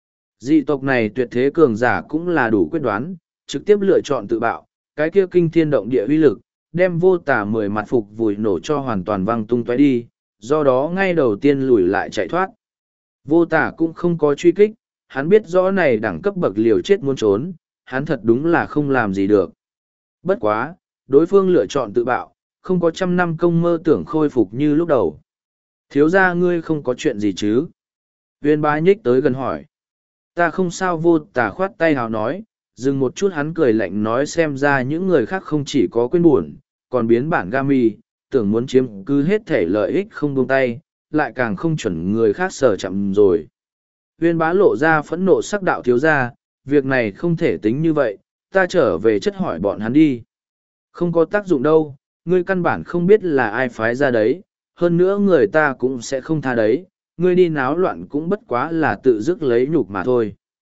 Dị tộc này tuyệt thế cường giả cũng là đủ quyết đoán, trực tiếp lựa chọn tự bạo, cái kia kinh thiên động địa uy lực, đem vô tà 10 mặt phục vùi nổ cho hoàn toàn văng tung tóe đi, do đó ngay đầu tiên lùi lại chạy thoát. Vô tà cũng không có truy kích, hắn biết rõ này đẳng cấp bậc liều chết muốn trốn, hắn thật đúng là không làm gì được. Bất quá, đối phương lựa chọn tự bạo, không có 100 năm công mơ tưởng khôi phục như lúc đầu. Thiếu gia ngươi không có chuyện gì chứ? Uyên Bá nhích tới gần hỏi. Ta không sao. Vô tà khoát tay hào nói, dừng một chút hắn cười lạnh nói xem ra những người khác không chỉ có quên buồn, còn biến bản Gami, tưởng muốn chiếm cứ hết thể lợi ích không buông tay, lại càng không chuẩn người khác sở chậm rồi. Uyên Bá lộ ra phẫn nộ sắc đạo thiếu gia, việc này không thể tính như vậy, ta trở về chất hỏi bọn hắn đi. Không có tác dụng đâu, ngươi căn bản không biết là ai phái ra đấy, hơn nữa người ta cũng sẽ không tha đấy, ngươi đi náo loạn cũng bất quá là tự dứt lấy nhục mà thôi.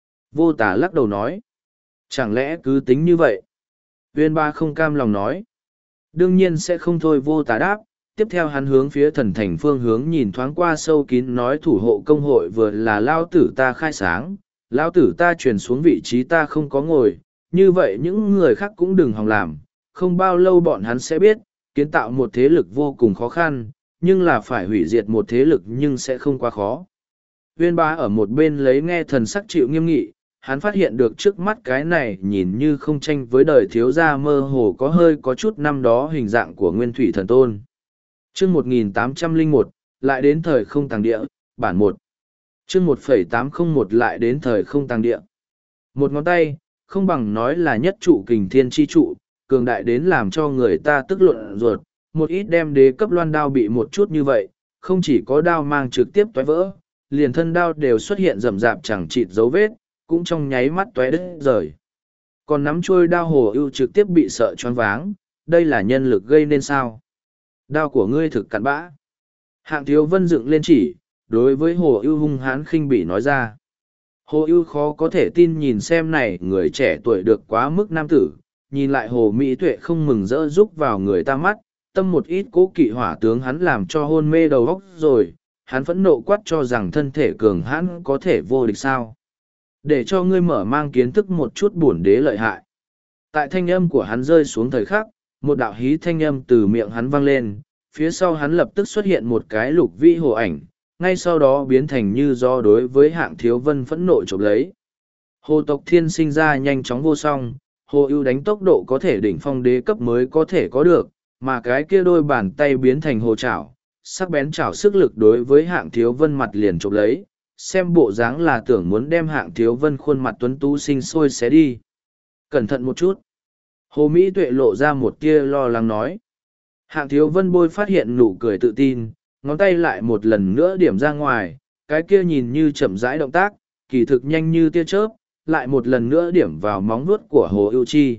Vô tà lắc đầu nói, chẳng lẽ cứ tính như vậy? Uyên Bá không cam lòng nói, đương nhiên sẽ không thôi. Vô tà đáp, tiếp theo hắn hướng phía thần thành phương hướng nhìn thoáng qua sâu kín nói thủ hộ công hội vừa là lao tử ta khai sáng, lao tử ta truyền xuống vị trí ta không có ngồi, như vậy những người khác cũng đừng hòng làm, không bao lâu bọn hắn sẽ biết, kiến tạo một thế lực vô cùng khó khăn, nhưng là phải hủy diệt một thế lực nhưng sẽ không quá khó. Uyên Bá ở một bên lấy nghe thần sắc chịu nghiêm nghị, hắn phát hiện được trước mắt cái này nhìn như không tranh với đời thiếu gia mơ hồ có hơi có chút năm đó hình dạng của Nguyên Thủy Thần Tôn. Chương 1801, lại đến thời không tàng địa, bản 1. Chương 1.801 lại đến thời không tàng địa. Một ngón tay, không bằng nói là nhất trụ kình thiên chi trụ, cường đại đến làm cho người ta tức luận ruột, một ít đem đế cấp loan đao bị một chút như vậy, không chỉ có đao mang trực tiếp toé vỡ, liền thân đao đều xuất hiện rầm rạp chẳng chịt dấu vết, cũng trong nháy mắt toé đứt rời. Còn nắm trôi đao Hồ Ưu trực tiếp bị sợ choáng váng, đây là nhân lực gây nên sao? Đao của ngươi thực cặn bã. Hạng Thiếu Vân dựng lên chỉ, đối với Hồ Ưu hung hãn khinh bỉ nói ra. Hồ Ưu khó có thể tin nhìn xem này người trẻ tuổi được quá mức nam tử, nhìn lại Hồ Mỹ Tuệ không mừng rỡ rúc vào người ta mắt, tâm một ít cố kỵ hỏa tướng hắn làm cho hôn mê đầu óc rồi, hắn phẫn nộ quát cho rằng thân thể cường hãn có thể vô địch sao. Để cho ngươi mở mang kiến thức một chút bổn đế lợi hại. Tại thanh âm của hắn rơi xuống thời khắc, một đạo hí thanh âm từ miệng hắn vang lên, phía sau hắn lập tức xuất hiện một cái lục vĩ hồ ảnh, ngay sau đó biến thành như do đối với Hạng Thiếu Vân phẫn nộ chụp lấy. Hồ tộc thiên sinh ra nhanh chóng vô song, Hồ Ưu đánh tốc độ có thể đỉnh phong đế cấp mới có thể có được, mà cái kia đôi bàn tay biến thành hồ chảo, sắc bén chảo sức lực đối với Hạng Thiếu Vân mặt liền chụp lấy, xem bộ dáng là tưởng muốn đem Hạng Thiếu Vân khuôn mặt tuấn tú sinh sôi xé đi. Cẩn thận một chút. Hồ Mỹ Tuệ lộ ra một tia lo lắng nói. Hạng Thiếu Vân bôi phát hiện nụ cười tự tin, ngón tay lại một lần nữa điểm ra ngoài, cái kia nhìn như chậm rãi động tác, kỳ thực nhanh như tia chớp, lại một lần nữa điểm vào móng vuốt của Hồ Ưu Chi.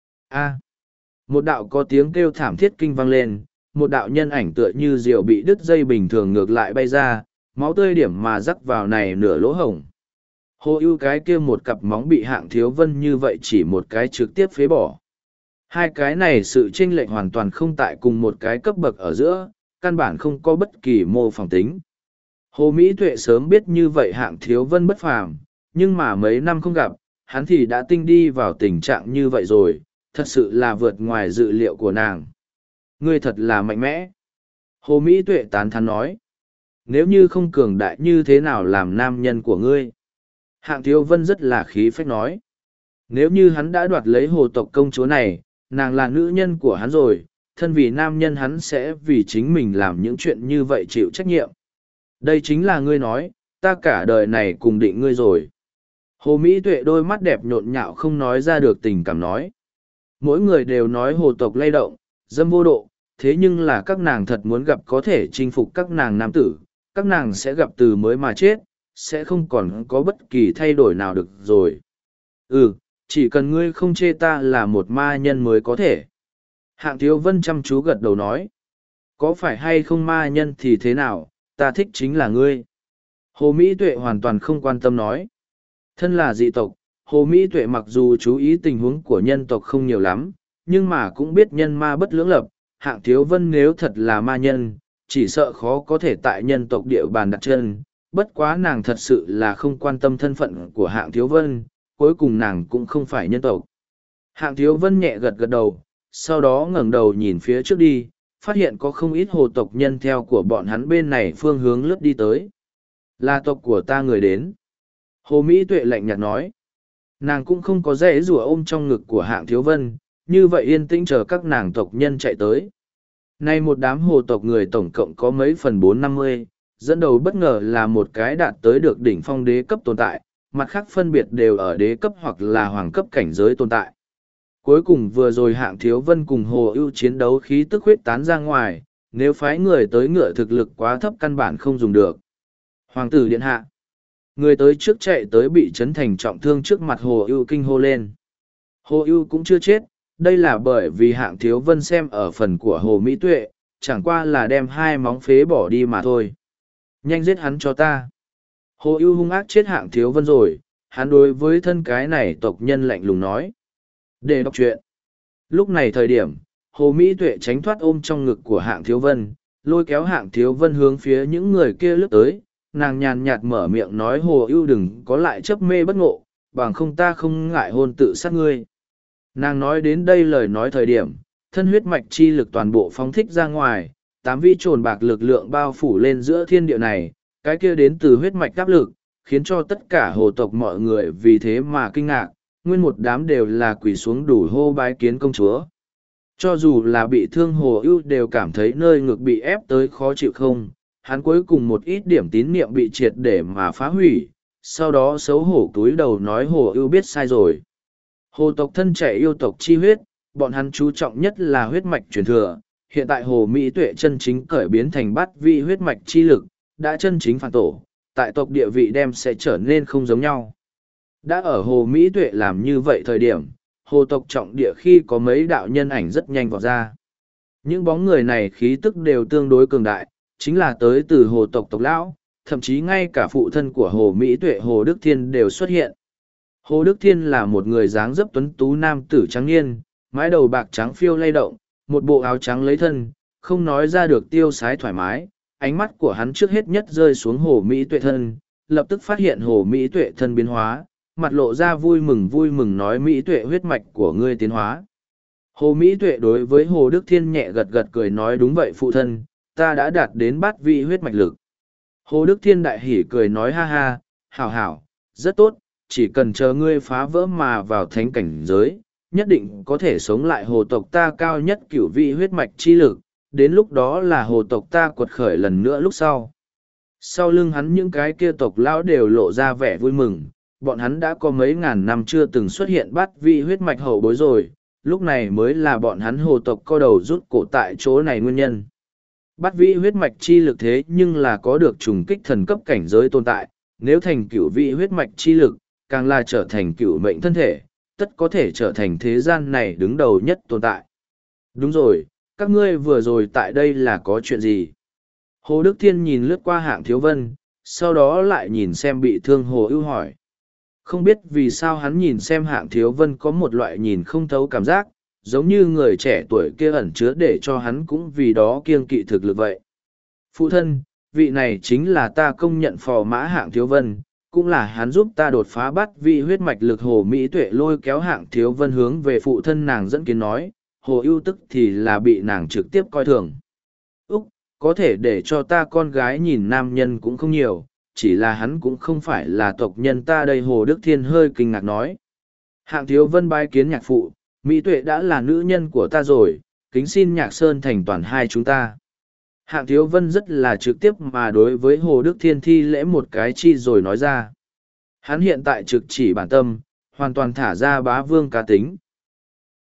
A. Một đạo có tiếng kêu thảm thiết kinh vang lên, một đạo nhân ảnh tựa như diều bị đứt dây bình thường ngược lại bay ra, máu tươi điểm mà rắc vào này nửa lỗ hổng. Hồ Ưu cái kia một cặp móng bị Hạng Thiếu Vân như vậy chỉ một cái trực tiếp phế bỏ. Hai cái này sự chênh lệch hoàn toàn không tại cùng một cái cấp bậc ở giữa, căn bản không có bất kỳ mô phỏng tính. Hồ Mỹ Tuệ sớm biết như vậy Hạng Thiếu Vân bất phàm, nhưng mà mấy năm không gặp, hắn thì đã tinh đi vào tình trạng như vậy rồi, thật sự là vượt ngoài dự liệu của nàng. Ngươi thật là mạnh mẽ. Hồ Mỹ Tuệ tán thán nói. Nếu như không cường đại như thế nào làm nam nhân của ngươi? Hạng Thiếu Vân rất là khí phách nói. Nếu như hắn đã đoạt lấy hồ tộc công chúa này, nàng là nữ nhân của hắn rồi, thân vì nam nhân hắn sẽ vì chính mình làm những chuyện như vậy chịu trách nhiệm. Đây chính là ngươi nói, ta cả đời này cùng định ngươi rồi. Hồ Mỹ Tuệ đôi mắt đẹp nhộn nhạo không nói ra được tình cảm nói. Mỗi người đều nói hồ tộc lay động, dâm vô độ, thế nhưng là các nàng thật muốn gặp có thể chinh phục các nàng nam tử, các nàng sẽ gặp từ mới mà chết, sẽ không còn có bất kỳ thay đổi nào được rồi. Ừ, chỉ cần ngươi không chê ta là một ma nhân mới có thể. Hạng Thiếu Vân chăm chú gật đầu nói. Có phải hay không ma nhân thì thế nào, ta thích chính là ngươi. Hồ Mỹ Tuệ hoàn toàn không quan tâm nói. Thân là dị tộc, Hồ Mỹ Tuệ mặc dù chú ý tình huống của nhân tộc không nhiều lắm, nhưng mà cũng biết nhân ma bất lưỡng lập. Hạng Thiếu Vân nếu thật là ma nhân, chỉ sợ khó có thể tại nhân tộc địa bàn đặt chân. Bất quá nàng thật sự là không quan tâm thân phận của Hạng Thiếu Vân, cuối cùng nàng cũng không phải nhân tộc. Hạng Thiếu Vân nhẹ gật gật đầu, sau đó ngẩng đầu nhìn phía trước đi, phát hiện có không ít hồ tộc nhân theo của bọn hắn bên này phương hướng lướt đi tới. Là tộc của ta người đến. Hồ Mỹ Tuệ lạnh nhạt nói. Nàng cũng không có dễ rùa ôm trong ngực của Hạng Thiếu Vân, như vậy yên tĩnh chờ các nàng tộc nhân chạy tới. Nay một đám hồ tộc người tổng cộng có mấy phần 450, dẫn đầu bất ngờ là một cái đạt tới được đỉnh phong đế cấp tồn tại, mặt khác phân biệt đều ở đế cấp hoặc là hoàng cấp cảnh giới tồn tại. Cuối cùng vừa rồi Hạng Thiếu Vân cùng Hồ Ưu chiến đấu khí tức huyết tán ra ngoài, nếu phái người tới ngựa thực lực quá thấp căn bản không dùng được. Hoàng tử điện hạ. Người tới trước chạy tới bị chấn thành trọng thương trước mặt Hồ Ưu kinh hô lên. Hồ Ưu cũng chưa chết, đây là bởi vì Hạng Thiếu Vân xem ở phần của Hồ Mỹ Tuệ, chẳng qua là đem hai móng phế bỏ đi mà thôi. Nhanh giết hắn cho ta. Hồ Ưu hung ác chết Hạng Thiếu Vân rồi, hắn đối với thân cái này tộc nhân lạnh lùng nói. Để đọc chuyện. Lúc này thời điểm, Hồ Mỹ Tuệ tránh thoát ôm trong ngực của Hạng Thiếu Vân, lôi kéo Hạng Thiếu Vân hướng phía những người kia lướt tới, nàng nhàn nhạt mở miệng nói Hồ Ưu đừng có lại chấp mê bất ngộ, bằng không ta không ngại hôn tự sát ngươi. Nàng nói đến đây lời nói thời điểm, thân huyết mạch chi lực toàn bộ phóng thích ra ngoài, 8 vi trồn bạc lực lượng bao phủ lên giữa thiên địa này, cái kia đến từ huyết mạch áp lực, khiến cho tất cả hồ tộc mọi người vì thế mà kinh ngạc, nguyên một đám đều là quỳ xuống đủ hô bái kiến công chúa. Cho dù là bị thương Hồ Ưu đều cảm thấy nơi ngực bị ép tới khó chịu không, hắn cuối cùng một ít điểm tín niệm bị triệt để mà phá hủy, sau đó xấu hổ túi đầu nói Hồ Ưu biết sai rồi. Hồ tộc thân chạy yêu tộc chi huyết, bọn hắn chú trọng nhất là huyết mạch truyền thừa, hiện tại Hồ Mỹ Tuệ chân chính cởi biến thành bát vị huyết mạch chi lực, đã chân chính phản tổ, tại tộc địa vị đem sẽ trở nên không giống nhau. Đã ở Hồ Mỹ Tuệ làm như vậy thời điểm, hồ tộc trọng địa khi có mấy đạo nhân ảnh rất nhanh vọt ra. Những bóng người này khí tức đều tương đối cường đại, chính là tới từ hồ tộc tộc lão, thậm chí ngay cả phụ thân của Hồ Mỹ Tuệ Hồ Đức Thiên đều xuất hiện. Hồ Đức Thiên là một người dáng dấp tuấn tú nam tử trắng niên, mái đầu bạc trắng phiêu lay động, một bộ áo trắng lấy thân, không nói ra được tiêu sái thoải mái, ánh mắt của hắn trước hết nhất rơi xuống Hồ Mỹ Tuệ thân, lập tức phát hiện Hồ Mỹ Tuệ thân biến hóa, mặt lộ ra vui mừng nói Mỹ Tuệ huyết mạch của ngươi tiến hóa. Hồ Mỹ Tuệ đối với Hồ Đức Thiên nhẹ gật gật cười nói đúng vậy phụ thân, ta đã đạt đến bát vị huyết mạch lực. Hồ Đức Thiên đại hỉ cười nói ha ha, hảo hảo, rất tốt, chỉ cần chờ ngươi phá vỡ mà vào thánh cảnh giới, nhất định có thể sống lại hồ tộc ta cao nhất cửu vị huyết mạch chi lực, đến lúc đó là hồ tộc ta quật khởi lần nữa lúc sau. Sau lưng hắn những cái kia tộc lão đều lộ ra vẻ vui mừng, bọn hắn đã có mấy ngàn năm chưa từng xuất hiện bát vị huyết mạch hậu bối rồi, lúc này mới là bọn hắn hồ tộc co đầu rút cổ tại chỗ này nguyên nhân. Bát vị huyết mạch chi lực thế nhưng là có được trùng kích thần cấp cảnh giới tồn tại, nếu thành cửu vị huyết mạch chi lực, càng là trở thành cửu mệnh thân thể, tất có thể trở thành thế gian này đứng đầu nhất tồn tại. Đúng rồi, các ngươi vừa rồi tại đây là có chuyện gì? Hồ Đức Thiên nhìn lướt qua Hạng Thiếu Vân, sau đó lại nhìn xem bị thương Hồ Ưu hỏi. Không biết vì sao hắn nhìn xem Hạng Thiếu Vân có một loại nhìn không thấu cảm giác, giống như người trẻ tuổi kia ẩn chứa để cho hắn cũng vì đó kiêng kỵ thực lực vậy. Phụ thân, vị này chính là ta công nhận phò mã Hạng Thiếu Vân, cũng là hắn giúp ta đột phá bắt vị huyết mạch lực. Hồ Mỹ Tuệ lôi kéo Hạng Thiếu Vân hướng về phụ thân nàng dẫn kiến nói, Hồ ưu tức thì là bị nàng trực tiếp coi thường. Úc, có thể để cho ta con gái nhìn nam nhân cũng không nhiều, chỉ là hắn cũng không phải là tộc nhân ta đây. Hồ Đức Thiên hơi kinh ngạc nói. Hạng Thiếu Vân bái kiến nhạc phụ, Mỹ Tuệ đã là nữ nhân của ta rồi, kính xin Nhạc Sơn thành toàn hai chúng ta. Hạng Thiếu Vân rất là trực tiếp mà đối với Hồ Đức Thiên thi lễ một cái chi rồi nói ra. Hắn hiện tại trực chỉ bản tâm, hoàn toàn thả ra bá vương cá tính,